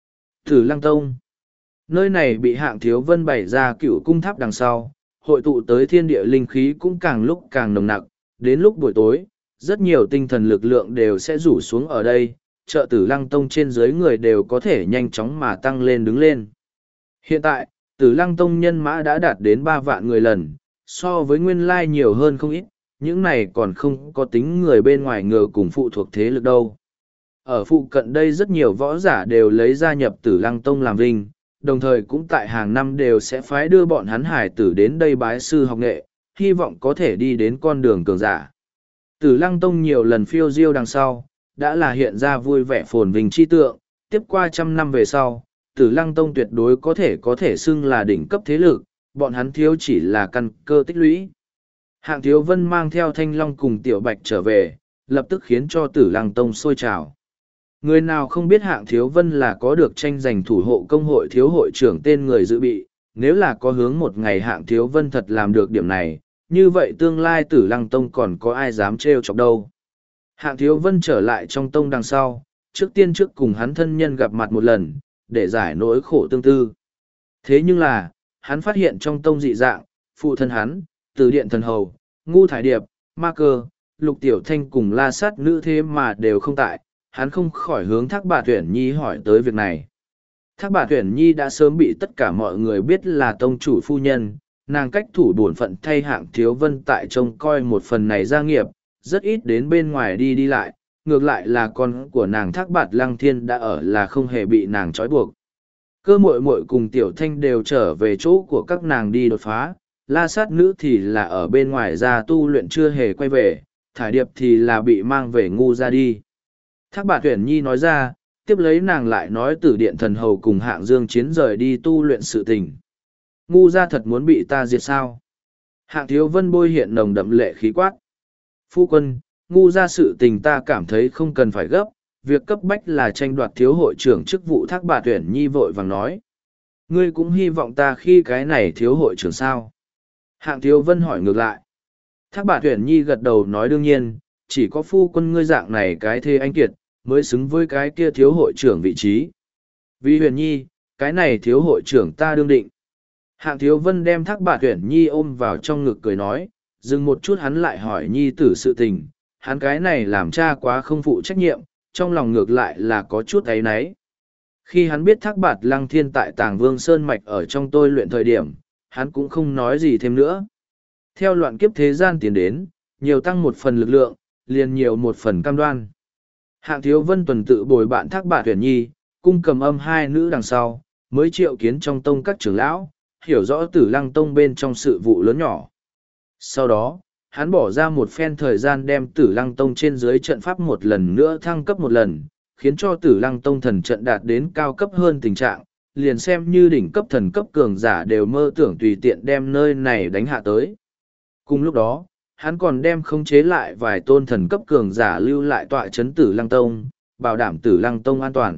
Tử Lăng Tông. Nơi này bị Hạng Thiếu Vân bày ra cựu cung tháp đằng sau, hội tụ tới thiên địa linh khí cũng càng lúc càng nồng nặc, đến lúc buổi tối, rất nhiều tinh thần lực lượng đều sẽ rủ xuống ở đây, trợ Tử Lăng Tông trên dưới người đều có thể nhanh chóng mà tăng lên đứng lên. Hiện tại, Tử Lăng Tông nhân mã đã đạt đến 3 vạn người lần, so với nguyên lai nhiều hơn không ít, những này còn không có tính người bên ngoài ngờ cùng phụ thuộc thế lực đâu. Ở phụ cận đây rất nhiều võ giả đều lấy gia nhập Tử Lăng Tông làm vinh, đồng thời cũng tại hàng năm đều sẽ phái đưa bọn hắn hải tử đến đây bái sư học nghệ, hy vọng có thể đi đến con đường cường giả. Tử Lăng Tông nhiều lần phiêu diêu đằng sau, đã là hiện ra vui vẻ phồn vinh chi tượng, tiếp qua 100 năm về sau, Tử Lăng Tông tuyệt đối có thể xưng là đỉnh cấp thế lực, bọn hắn thiếu chỉ là căn cơ tích lũy. Hạng Thiếu Vân mang theo Thanh Long cùng Tiểu Bạch trở về, lập tức khiến cho Tử Lăng Tông sôi trào. Người nào không biết Hạng Thiếu Vân là có được tranh giành thủ hộ công hội thiếu hội trưởng tên người dự bị, nếu là có hướng một ngày Hạng Thiếu Vân thật làm được điểm này, như vậy tương lai Tử Lăng Tông còn có ai dám trêu chọc đâu. Hạng Thiếu Vân trở lại trong tông đằng sau, trước tiên trước cùng hắn thân nhân gặp mặt một lần, để giải nỗi khổ tương tư. Thế nhưng là, hắn phát hiện trong tông dị dạng, phụ thân hắn, Từ Điện Thần Hầu, Ngu Thải Điệp, Ma Cơ, Lục Tiểu Thanh cùng La Sát Nữ thế mà đều không tại, hắn không khỏi hướng Thác Bà Tuyển Nhi hỏi tới việc này. Thác Bà Tuyển Nhi đã sớm bị tất cả mọi người biết là tông chủ phu nhân, nàng cách thủ bổn phận thay Hạng Thiếu Vân tại trông coi một phần này gia nghiệp, rất ít đến bên ngoài đi lại, ngược lại là con của nàng Thác Bạt Lăng Thiên đã ở là không hề bị nàng trói buộc. Cơ muội muội cùng Tiểu Thanh đều trở về chỗ của các nàng đi đột phá, La Sát Nữ thì là ở bên ngoài ra tu luyện chưa hề quay về, Thải Điệp thì là bị mang về Ngu ra đi. Thác Bà Tuyển Nhi nói ra, tiếp lấy nàng lại nói Tử Điện Thần Hầu cùng Hạng Dương Chiến rời đi tu luyện sự tình. Ngu ra thật muốn bị ta diệt sao? Hạng Thiếu Vân bôi hiện nồng đậm lệ khí quát. Phu quân, Ngu ra sự tình ta cảm thấy không cần phải gấp, việc cấp bách là tranh đoạt thiếu hội trưởng chức vụ. Thác Bà Tuyển Nhi vội vàng nói. Ngươi cũng hy vọng ta khi cái này thiếu hội trưởng sao? Hạng Thiếu Vân hỏi ngược lại. Thác Bà Tuyển Nhi gật đầu nói đương nhiên, chỉ có phu quân ngươi dạng này cái thê anh kiệt, mới xứng với cái kia thiếu hội trưởng vị trí. Vì Huyền Nhi, cái này thiếu hội trưởng ta đương định. Hạng Thiếu Vân đem Thác Bà Tuyển Nhi ôm vào trong ngực cười nói, dừng một chút hắn lại hỏi Nhi tử sự tình, hắn cái này làm cha quá không phụ trách nhiệm, trong lòng ngược lại là có chút áy náy. Khi hắn biết Thác Bạt Lăng Thiên tại Tàng Vương Sơn Mạch ở trong tôi luyện thời điểm, hắn cũng không nói gì thêm nữa. Theo loạn kiếp thế gian tiến đến, nhiều tăng một phần lực lượng, liền nhiều một phần cam đoan. Hạng Thiếu Vân tuần tự bồi bạn Thác Bà Tuyển Nhi, cung cầm âm hai nữ đằng sau, mới triệu kiến trong tông các trưởng lão, hiểu rõ Tử Lăng Tông bên trong sự vụ lớn nhỏ. Sau đó, hắn bỏ ra một phen thời gian đem Tử Lăng Tông trên dưới trận pháp một lần nữa thăng cấp một lần, khiến cho Tử Lăng Tông thần trận đạt đến cao cấp hơn tình trạng, liền xem như đỉnh cấp thần cấp cường giả đều mơ tưởng tùy tiện đem nơi này đánh hạ tới. Cùng lúc đó, hắn còn đem khống chế lại vài tôn thần cấp cường giả lưu lại tọa chấn Tử Lăng Tông, bảo đảm Tử Lăng Tông an toàn.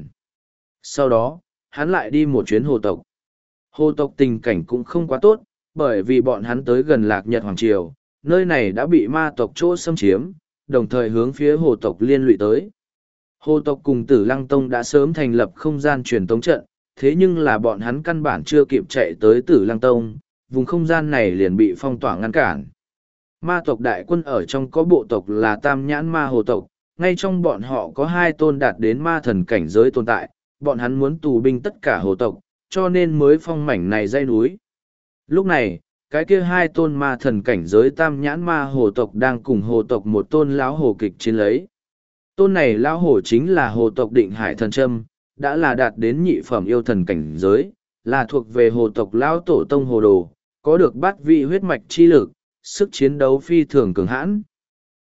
Sau đó, hắn lại đi một chuyến hồ tộc. Hồ tộc tình cảnh cũng không quá tốt, bởi vì bọn hắn tới gần Lạc Nhật Hoàng Triều, nơi này đã bị ma tộc chỗ xâm chiếm, đồng thời hướng phía hồ tộc liên lụy tới. Hồ tộc cùng Tử Lăng Tông đã sớm thành lập không gian truyền tống trận, thế nhưng là bọn hắn căn bản chưa kịp chạy tới Tử Lăng Tông, vùng không gian này liền bị phong tỏa ngăn cản. Ma tộc đại quân ở trong có bộ tộc là Tam Nhãn Ma Hồ tộc, ngay trong bọn họ có hai tôn đạt đến ma thần cảnh giới tồn tại, bọn hắn muốn tù binh tất cả hồ tộc, cho nên mới phong mảnh này dãy núi. Lúc này, cái kia hai tôn ma thần cảnh giới Tam Nhãn Ma Hồ tộc đang cùng hồ tộc một tôn lão hồ kịch chiến lấy. Tôn này lão hồ chính là hồ tộc Định Hải Thần Trâm, đã là đạt đến nhị phẩm yêu thần cảnh giới, là thuộc về hồ tộc lão tổ tông hồ đồ, có được bát vị huyết mạch chi lực, sức chiến đấu phi thường cường hãn.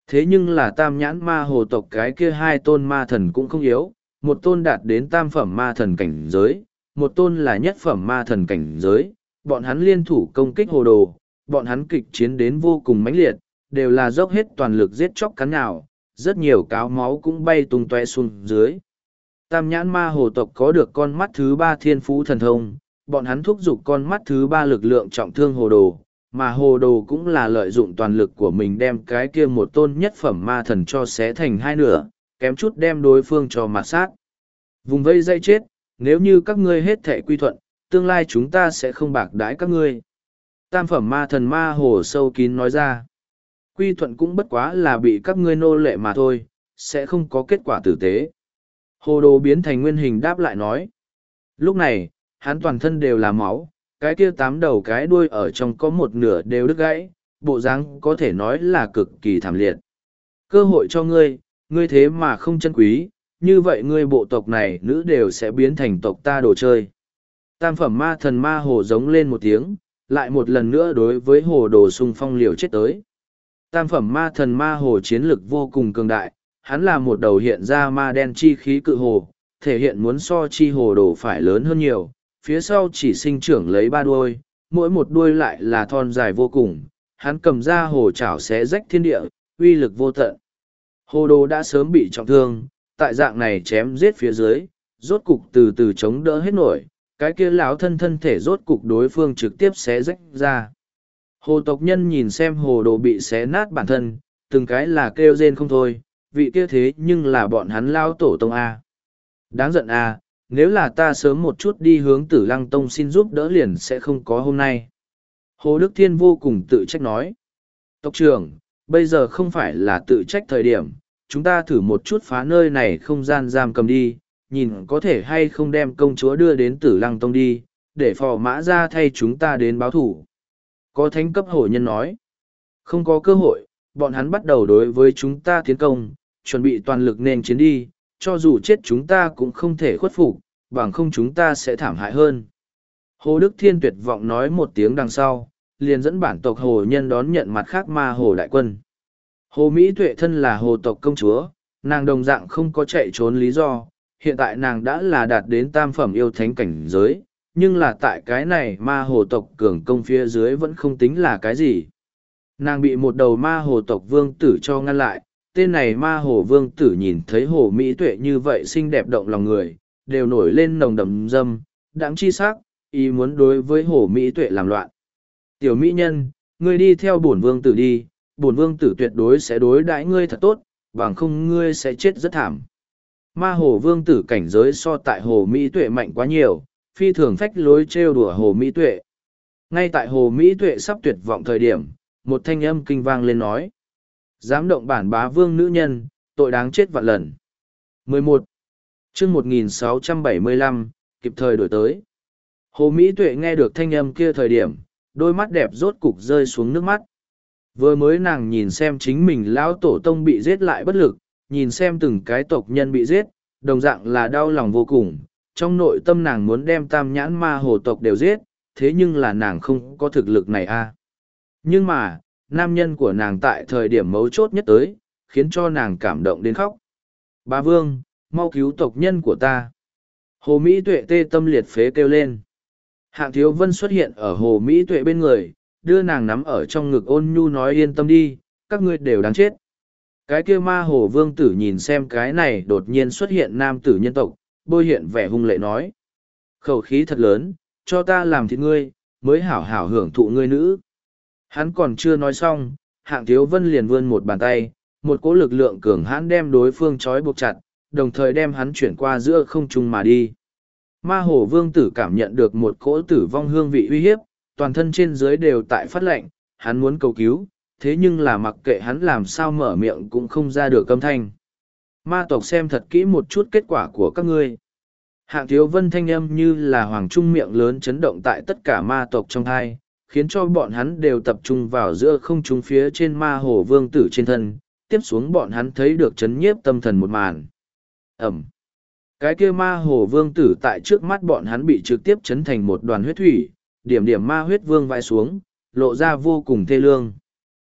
Thế nhưng là tam nhãn ma hồ tộc cái kia hai tôn ma thần cũng không yếu, một tôn đạt đến tam phẩm ma thần cảnh giới, một tôn là nhất phẩm ma thần cảnh giới, bọn hắn liên thủ công kích hồ đồ, bọn hắn kịch chiến đến vô cùng mãnh liệt, đều là dốc hết toàn lực giết chóc cắn nào, rất nhiều cáo máu cũng bay tung toe xuống dưới. Tam nhãn ma hồ tộc có được con mắt thứ ba thiên phú thần thông, bọn hắn thúc giục con mắt thứ ba lực lượng trọng thương hồ đồ, mà hồ đồ cũng là lợi dụng toàn lực của mình đem cái kia một tôn nhất phẩm ma thần cho xé thành hai nửa, kém chút đem đối phương cho mặt sát. Vùng vây dây chết, nếu như các ngươi hết thể quy thuận, tương lai chúng ta sẽ không bạc đãi các ngươi. Tam phẩm ma thần ma hồ sâu kín nói ra. Quy thuận cũng bất quá là bị các ngươi nô lệ mà thôi, sẽ không có kết quả tử tế. Hồ đồ biến thành nguyên hình đáp lại nói. Lúc này, hắn toàn thân đều là máu, cái kia tám đầu cái đuôi ở trong có một nửa đều đứt gãy, bộ dáng có thể nói là cực kỳ thảm liệt. Cơ hội cho ngươi, ngươi thế mà không chân quý, như vậy ngươi bộ tộc này nữ đều sẽ biến thành tộc ta đồ chơi. Tam phẩm ma thần ma hồ giống lên một tiếng, lại một lần nữa đối với hồ đồ xung phong liều chết tới. Tam phẩm ma thần ma hồ chiến lực vô cùng cường đại, hắn là một đầu hiện ra ma đen chi khí cự hồ, thể hiện muốn so chi hồ đồ phải lớn hơn nhiều, phía sau chỉ sinh trưởng lấy ba đuôi, mỗi một đuôi lại là thon dài vô cùng, hắn cầm ra hồ chảo xé rách thiên địa, uy lực vô tận. Hồ đồ đã sớm bị trọng thương, tại dạng này chém giết phía dưới, rốt cục từ từ chống đỡ hết nổi, cái kia lão thân thể rốt cục đối phương trực tiếp xé rách ra. Hồ tộc nhân nhìn xem hồ đồ bị xé nát bản thân, từng cái là kêu rên không thôi, vị kia thế nhưng là bọn hắn lao tổ tông A. Đáng giận A, nếu là ta sớm một chút đi hướng Tử Lăng Tông xin giúp đỡ liền sẽ không có hôm nay. Hồ Đức Thiên vô cùng tự trách nói. Tộc trưởng, bây giờ không phải là tự trách thời điểm, chúng ta thử một chút phá nơi này không gian giam cầm đi, nhìn có thể hay không đem công chúa đưa đến Tử Lăng Tông đi, để phò mã ra thay chúng ta đến báo thủ. Có thánh cấp hổ nhân nói. Không có cơ hội, bọn hắn bắt đầu đối với chúng ta tiến công, chuẩn bị toàn lực nên chiến đi, cho dù chết chúng ta cũng không thể khuất phục, bằng không chúng ta sẽ thảm hại hơn. Hồ Đức Thiên tuyệt vọng nói một tiếng đằng sau, liền dẫn bản tộc hồ nhân đón nhận mặt khác ma hồ đại quân. Hồ Mỹ Tuệ thân là hồ tộc công chúa, nàng đồng dạng không có chạy trốn lý do, hiện tại nàng đã là đạt đến tam phẩm yêu thánh cảnh giới, nhưng là tại cái này ma hồ tộc cường công phía dưới vẫn không tính là cái gì. Nàng bị một đầu ma hồ tộc vương tử cho ngăn lại, tên này ma hồ vương tử nhìn thấy hồ Mỹ Tuệ như vậy xinh đẹp động lòng người, đều nổi lên nồng đậm dâm, đáng chi sắc, ý muốn đối với hồ Mỹ Tuệ làm loạn. Tiểu mỹ nhân, ngươi đi theo bổn vương tử đi, bổn vương tử tuyệt đối sẽ đối đãi ngươi thật tốt, bằng không ngươi sẽ chết rất thảm. Ma hồ vương tử cảnh giới so tại hồ Mỹ Tuệ mạnh quá nhiều, phi thường phách lối trêu đùa hồ Mỹ Tuệ. Ngay tại hồ Mỹ Tuệ sắp tuyệt vọng thời điểm, một thanh âm kinh vang lên nói. Dám động bản bá vương nữ nhân, tội đáng chết vạn lần. 11. chương 1675, kịp thời đổi tới. Hồ Mỹ Tuệ nghe được thanh âm kia thời điểm, đôi mắt đẹp rốt cục rơi xuống nước mắt. Vừa mới nàng nhìn xem chính mình lão tổ tông bị giết lại bất lực, nhìn xem từng cái tộc nhân bị giết, đồng dạng là đau lòng vô cùng. Trong nội tâm nàng muốn đem tam nhãn ma hồ tộc đều giết, thế nhưng là nàng không có thực lực này a. Nhưng mà, nam nhân của nàng tại thời điểm mấu chốt nhất tới, khiến cho nàng cảm động đến khóc. Bá vương, mau cứu tộc nhân của ta. Hồ Mỹ Tuệ tê tâm liệt phế kêu lên. Hạng Thiếu Vân xuất hiện ở Hồ Mỹ Tuệ bên người, đưa nàng nắm ở trong ngực ôn nhu nói yên tâm đi, các ngươi đều đáng chết. Cái kia ma hồ vương tử nhìn xem cái này đột nhiên xuất hiện nam tử nhân tộc, bôi hiện vẻ hung lệ nói. Khẩu khí thật lớn, cho ta làm thịt ngươi, mới hảo hảo hưởng thụ ngươi nữ. Hắn còn chưa nói xong, Hạng Thiếu Vân liền vươn một bàn tay, một cỗ lực lượng cường hãn đem đối phương trói buộc chặt, đồng thời đem hắn chuyển qua giữa không trung mà đi. Ma hồ vương tử cảm nhận được một cỗ tử vong hương vị uy hiếp, toàn thân trên dưới đều tại phát lệnh, hắn muốn cầu cứu, thế nhưng là mặc kệ hắn làm sao mở miệng cũng không ra được âm thanh. Ma tộc xem thật kỹ một chút kết quả của các ngươi. Hạng Thiếu Vân thanh âm như là hoàng trung miệng lớn chấn động tại tất cả ma tộc trong thai, khiến cho bọn hắn đều tập trung vào giữa không trung phía trên ma hồ vương tử trên thân, tiếp xuống bọn hắn thấy được chấn nhiếp tâm thần một màn. Ẩm. Cái kia ma hồ vương tử tại trước mắt bọn hắn bị trực tiếp chấn thành một đoàn huyết thủy, điểm điểm ma huyết vương vãi xuống, lộ ra vô cùng thê lương.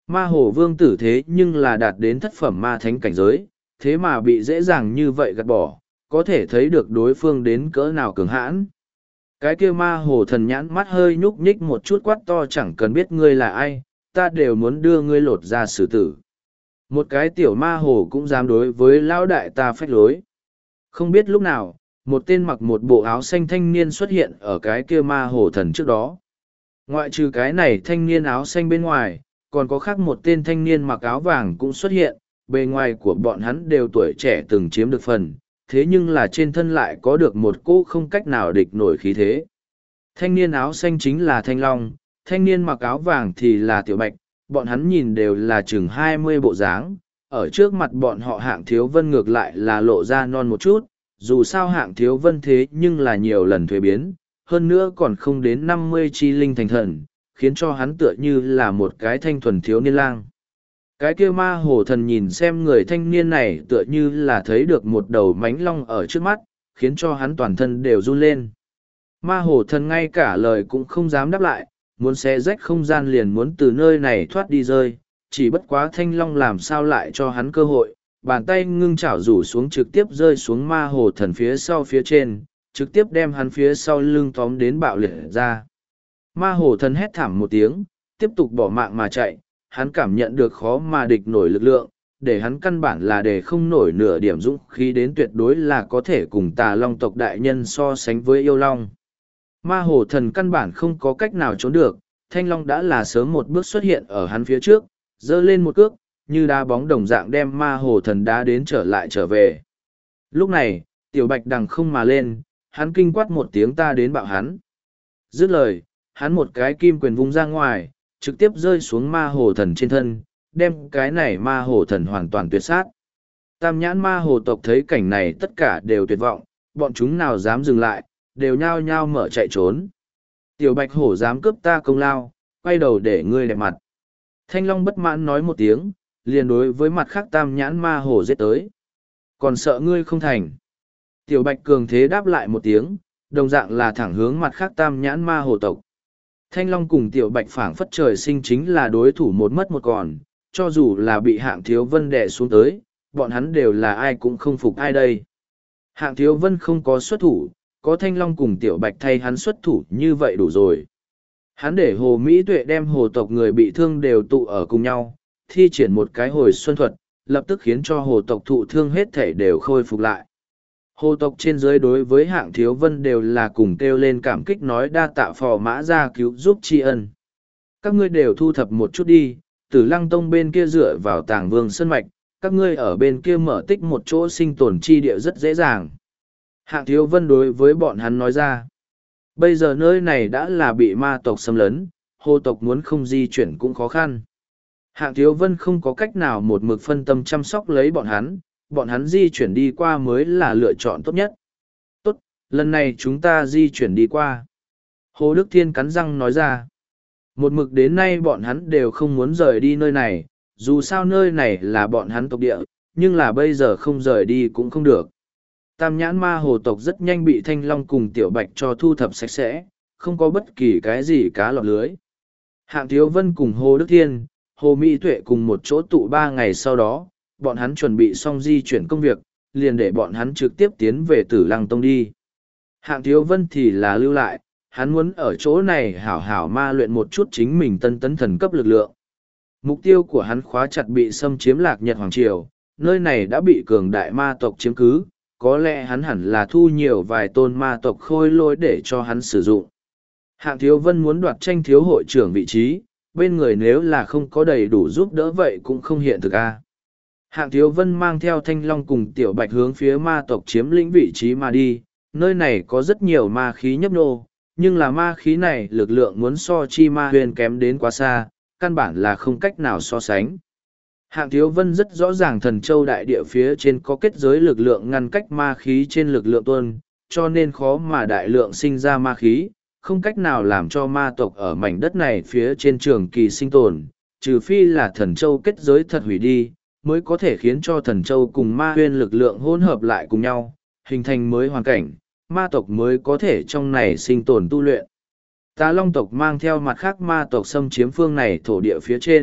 Ma hồ vương tử thế nhưng là đạt đến thất phẩm ma thánh cảnh giới, thế mà bị dễ dàng như vậy gạt bỏ, có thể thấy được đối phương đến cỡ nào cường hãn. Cái kia ma hồ thần nhãn mắt hơi nhúc nhích một chút quát to, chẳng cần biết ngươi là ai, ta đều muốn đưa ngươi lột ra xử tử. Một cái tiểu ma hồ cũng dám đối với lão đại ta phách lối. Không biết lúc nào, một tên mặc một bộ áo xanh thanh niên xuất hiện ở cái kia ma hồ thần trước đó. Ngoại trừ cái này thanh niên áo xanh bên ngoài, còn có khác một tên thanh niên mặc áo vàng cũng xuất hiện, bề ngoài của bọn hắn đều tuổi trẻ từng chiếm được phần, thế nhưng là trên thân lại có được một cỗ không cách nào địch nổi khí thế. Thanh niên áo xanh chính là Thanh Long, thanh niên mặc áo vàng thì là Tiểu Bạch, bọn hắn nhìn đều là chừng 20 bộ dáng, ở trước mặt bọn họ Hạng Thiếu Vân ngược lại là lộ ra non một chút, dù sao Hạng Thiếu Vân thế nhưng là nhiều lần thuế biến, hơn nữa còn không đến 50 chi linh thành thần, khiến cho hắn tựa như là một cái thanh thuần thiếu niên lang. Cái kia ma hồ thần nhìn xem người thanh niên này tựa như là thấy được một đầu mánh long ở trước mắt, khiến cho hắn toàn thân đều run lên. Ma hồ thần ngay cả lời cũng không dám đáp lại, muốn xé rách không gian liền muốn từ nơi này thoát đi rơi, chỉ bất quá thanh long làm sao lại cho hắn cơ hội, bàn tay ngưng chảo rủ xuống trực tiếp rơi xuống ma hồ thần phía sau phía trên, trực tiếp đem hắn phía sau lưng tóm đến bạo liệt ra. Ma hồ thần hét thảm một tiếng, tiếp tục bỏ mạng mà chạy, hắn cảm nhận được khó mà địch nổi lực lượng, để hắn căn bản là để không nổi nửa điểm dũng khí đến tuyệt đối là có thể cùng tà long tộc đại nhân so sánh với yêu long. Ma hồ thần căn bản không có cách nào trốn được, thanh long đã là sớm một bước xuất hiện ở hắn phía trước, giơ lên một cước, như đá bóng đồng dạng đem ma hồ thần đá đến trở về. Lúc này, Tiểu Bạch đằng không mà lên, hắn kinh quát một tiếng ta đến bạo hắn. Dứt lời, hắn một cái kim quyền vung ra ngoài, trực tiếp rơi xuống ma hồ thần trên thân, đem cái này ma hồ thần hoàn toàn tuyệt sát. Tam nhãn ma hồ tộc thấy cảnh này tất cả đều tuyệt vọng, bọn chúng nào dám dừng lại, đều nhao nhao mở chạy trốn. Tiểu Bạch hổ dám cướp ta công lao, quay đầu để ngươi đẹp mặt. Thanh Long bất mãn nói một tiếng, liền đối với mặt khác tam nhãn ma hồ giết tới. Còn sợ ngươi không thành. Tiểu Bạch cường thế đáp lại một tiếng, đồng dạng là thẳng hướng mặt khác tam nhãn ma hồ tộc. Thanh Long cùng Tiểu Bạch phảng phất trời sinh chính là đối thủ một mất một còn, cho dù là bị Hạng Thiếu Vân đè xuống tới, bọn hắn đều là ai cũng không phục ai đây. Hạng Thiếu Vân không có xuất thủ, có Thanh Long cùng Tiểu Bạch thay hắn xuất thủ như vậy đủ rồi. Hắn để Hồ Mỹ Tuệ đem hồ tộc người bị thương đều tụ ở cùng nhau, thi triển một cái hồi xuân thuật, lập tức khiến cho hồ tộc thụ thương hết thể đều khôi phục lại. Hồ tộc trên dưới đối với Hạng Thiếu Vân đều là cùng kêu lên cảm kích nói đa tạ phò mã ra cứu giúp tri ân. Các ngươi đều thu thập một chút đi, Tử Lăng Tông bên kia dựa vào Tàng Vương Sơn Mạch, các ngươi ở bên kia mở tích một chỗ sinh tồn chi địa rất dễ dàng. Hạng Thiếu Vân đối với bọn hắn nói ra, bây giờ nơi này đã là bị ma tộc xâm lấn, hồ tộc muốn không di chuyển cũng khó khăn. Hạng Thiếu Vân không có cách nào một mực phân tâm chăm sóc lấy bọn hắn di chuyển đi qua mới là lựa chọn tốt nhất. Tốt, lần này chúng ta di chuyển đi qua. Hồ Đức Thiên cắn răng nói ra, một mực đến nay bọn hắn đều không muốn rời đi nơi này, dù sao nơi này là bọn hắn tộc địa, nhưng là bây giờ không rời đi cũng không được. Tam nhãn ma hồ tộc rất nhanh bị Thanh Long cùng Tiểu Bạch cho thu thập sạch sẽ, không có bất kỳ cái gì cá lọt lưới. Hạng Thiếu Vân cùng Hồ Đức Thiên, Hồ Mỹ Tuệ cùng một chỗ tụ 3 ngày sau đó, bọn hắn chuẩn bị xong di chuyển công việc, liền để bọn hắn trực tiếp tiến về Tử Lăng Tông đi. Hạng Thiếu Vân thì là lưu lại, hắn muốn ở chỗ này hảo hảo ma luyện một chút chính mình tân tấn thần cấp lực lượng. Mục tiêu của hắn khóa chặt bị xâm chiếm Lạc Nhật Hoàng Triều, nơi này đã bị cường đại ma tộc chiếm cứ, có lẽ hắn hẳn là thu nhiều vài tôn ma tộc khôi lỗi để cho hắn sử dụng. Hạng Thiếu Vân muốn đoạt tranh thiếu hội trưởng vị trí, bên người nếu là không có đầy đủ giúp đỡ vậy cũng không hiện thực a. Hạng Thiếu Vân mang theo Thanh Long cùng Tiểu Bạch hướng phía ma tộc chiếm lĩnh vị trí mà đi, nơi này có rất nhiều ma khí nhấp nô, nhưng là ma khí này lực lượng muốn so chi ma huyền kém đến quá xa, căn bản là không cách nào so sánh. Hạng Thiếu Vân rất rõ ràng Thần Châu đại địa phía trên có kết giới lực lượng ngăn cách ma khí trên lực lượng tuôn, cho nên khó mà đại lượng sinh ra ma khí, không cách nào làm cho ma tộc ở mảnh đất này phía trên trường kỳ sinh tồn, trừ phi là Thần Châu kết giới thật hủy đi, mới có thể khiến cho Thần Châu cùng ma huyên lực lượng hỗn hợp lại cùng nhau, hình thành mới hoàn cảnh, ma tộc mới có thể trong này sinh tồn tu luyện. Tà Long tộc mang theo mặt khác ma tộc xâm chiếm phương này thổ địa phía trên,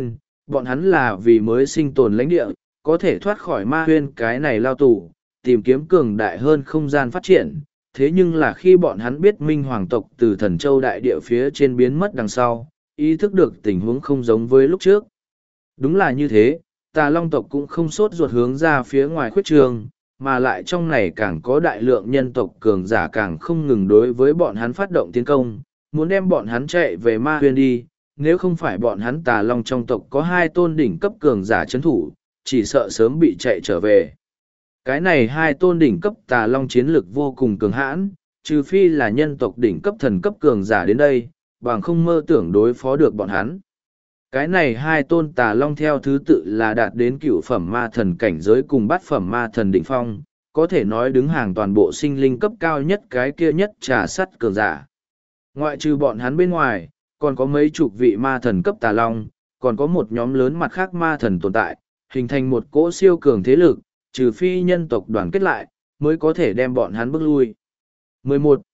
Bọn hắn là vì mới sinh tồn lãnh địa, có thể thoát khỏi ma huyên cái này lao tù, tìm kiếm cường đại hơn không gian phát triển. Thế nhưng là khi bọn hắn biết Minh Hoàng tộc từ Thần Châu đại địa phía trên biến mất đằng sau, ý thức được tình huống không giống với lúc trước. Đúng là như thế, Tà Long tộc cũng không sốt ruột hướng ra phía ngoài khuyết trường, mà lại trong này càng có đại lượng nhân tộc cường giả càng không ngừng đối với bọn hắn phát động tiến công, muốn đem bọn hắn chạy về ma huyên đi. Nếu không phải bọn hắn Tà Long trong tộc có 2 tôn đỉnh cấp cường giả chấn thủ, chỉ sợ sớm bị chạy trở về. Cái này 2 tôn đỉnh cấp Tà Long chiến lực vô cùng cường hãn, trừ phi là nhân tộc đỉnh cấp thần cấp cường giả đến đây, bằng không mơ tưởng đối phó được bọn hắn. Cái này 2 tôn Tà Long theo thứ tự là đạt đến cửu phẩm ma thần cảnh giới cùng bát phẩm ma thần đỉnh phong, có thể nói đứng hàng toàn bộ sinh linh cấp cao nhất cái kia nhất trà sắt cường giả. Ngoại trừ bọn hắn bên ngoài, còn có mấy chục vị ma thần cấp Tà Long, còn có một nhóm lớn mặt khác ma thần tồn tại, hình thành một cỗ siêu cường thế lực, trừ phi nhân tộc đoàn kết lại, mới có thể đem bọn hắn bước lui. 11.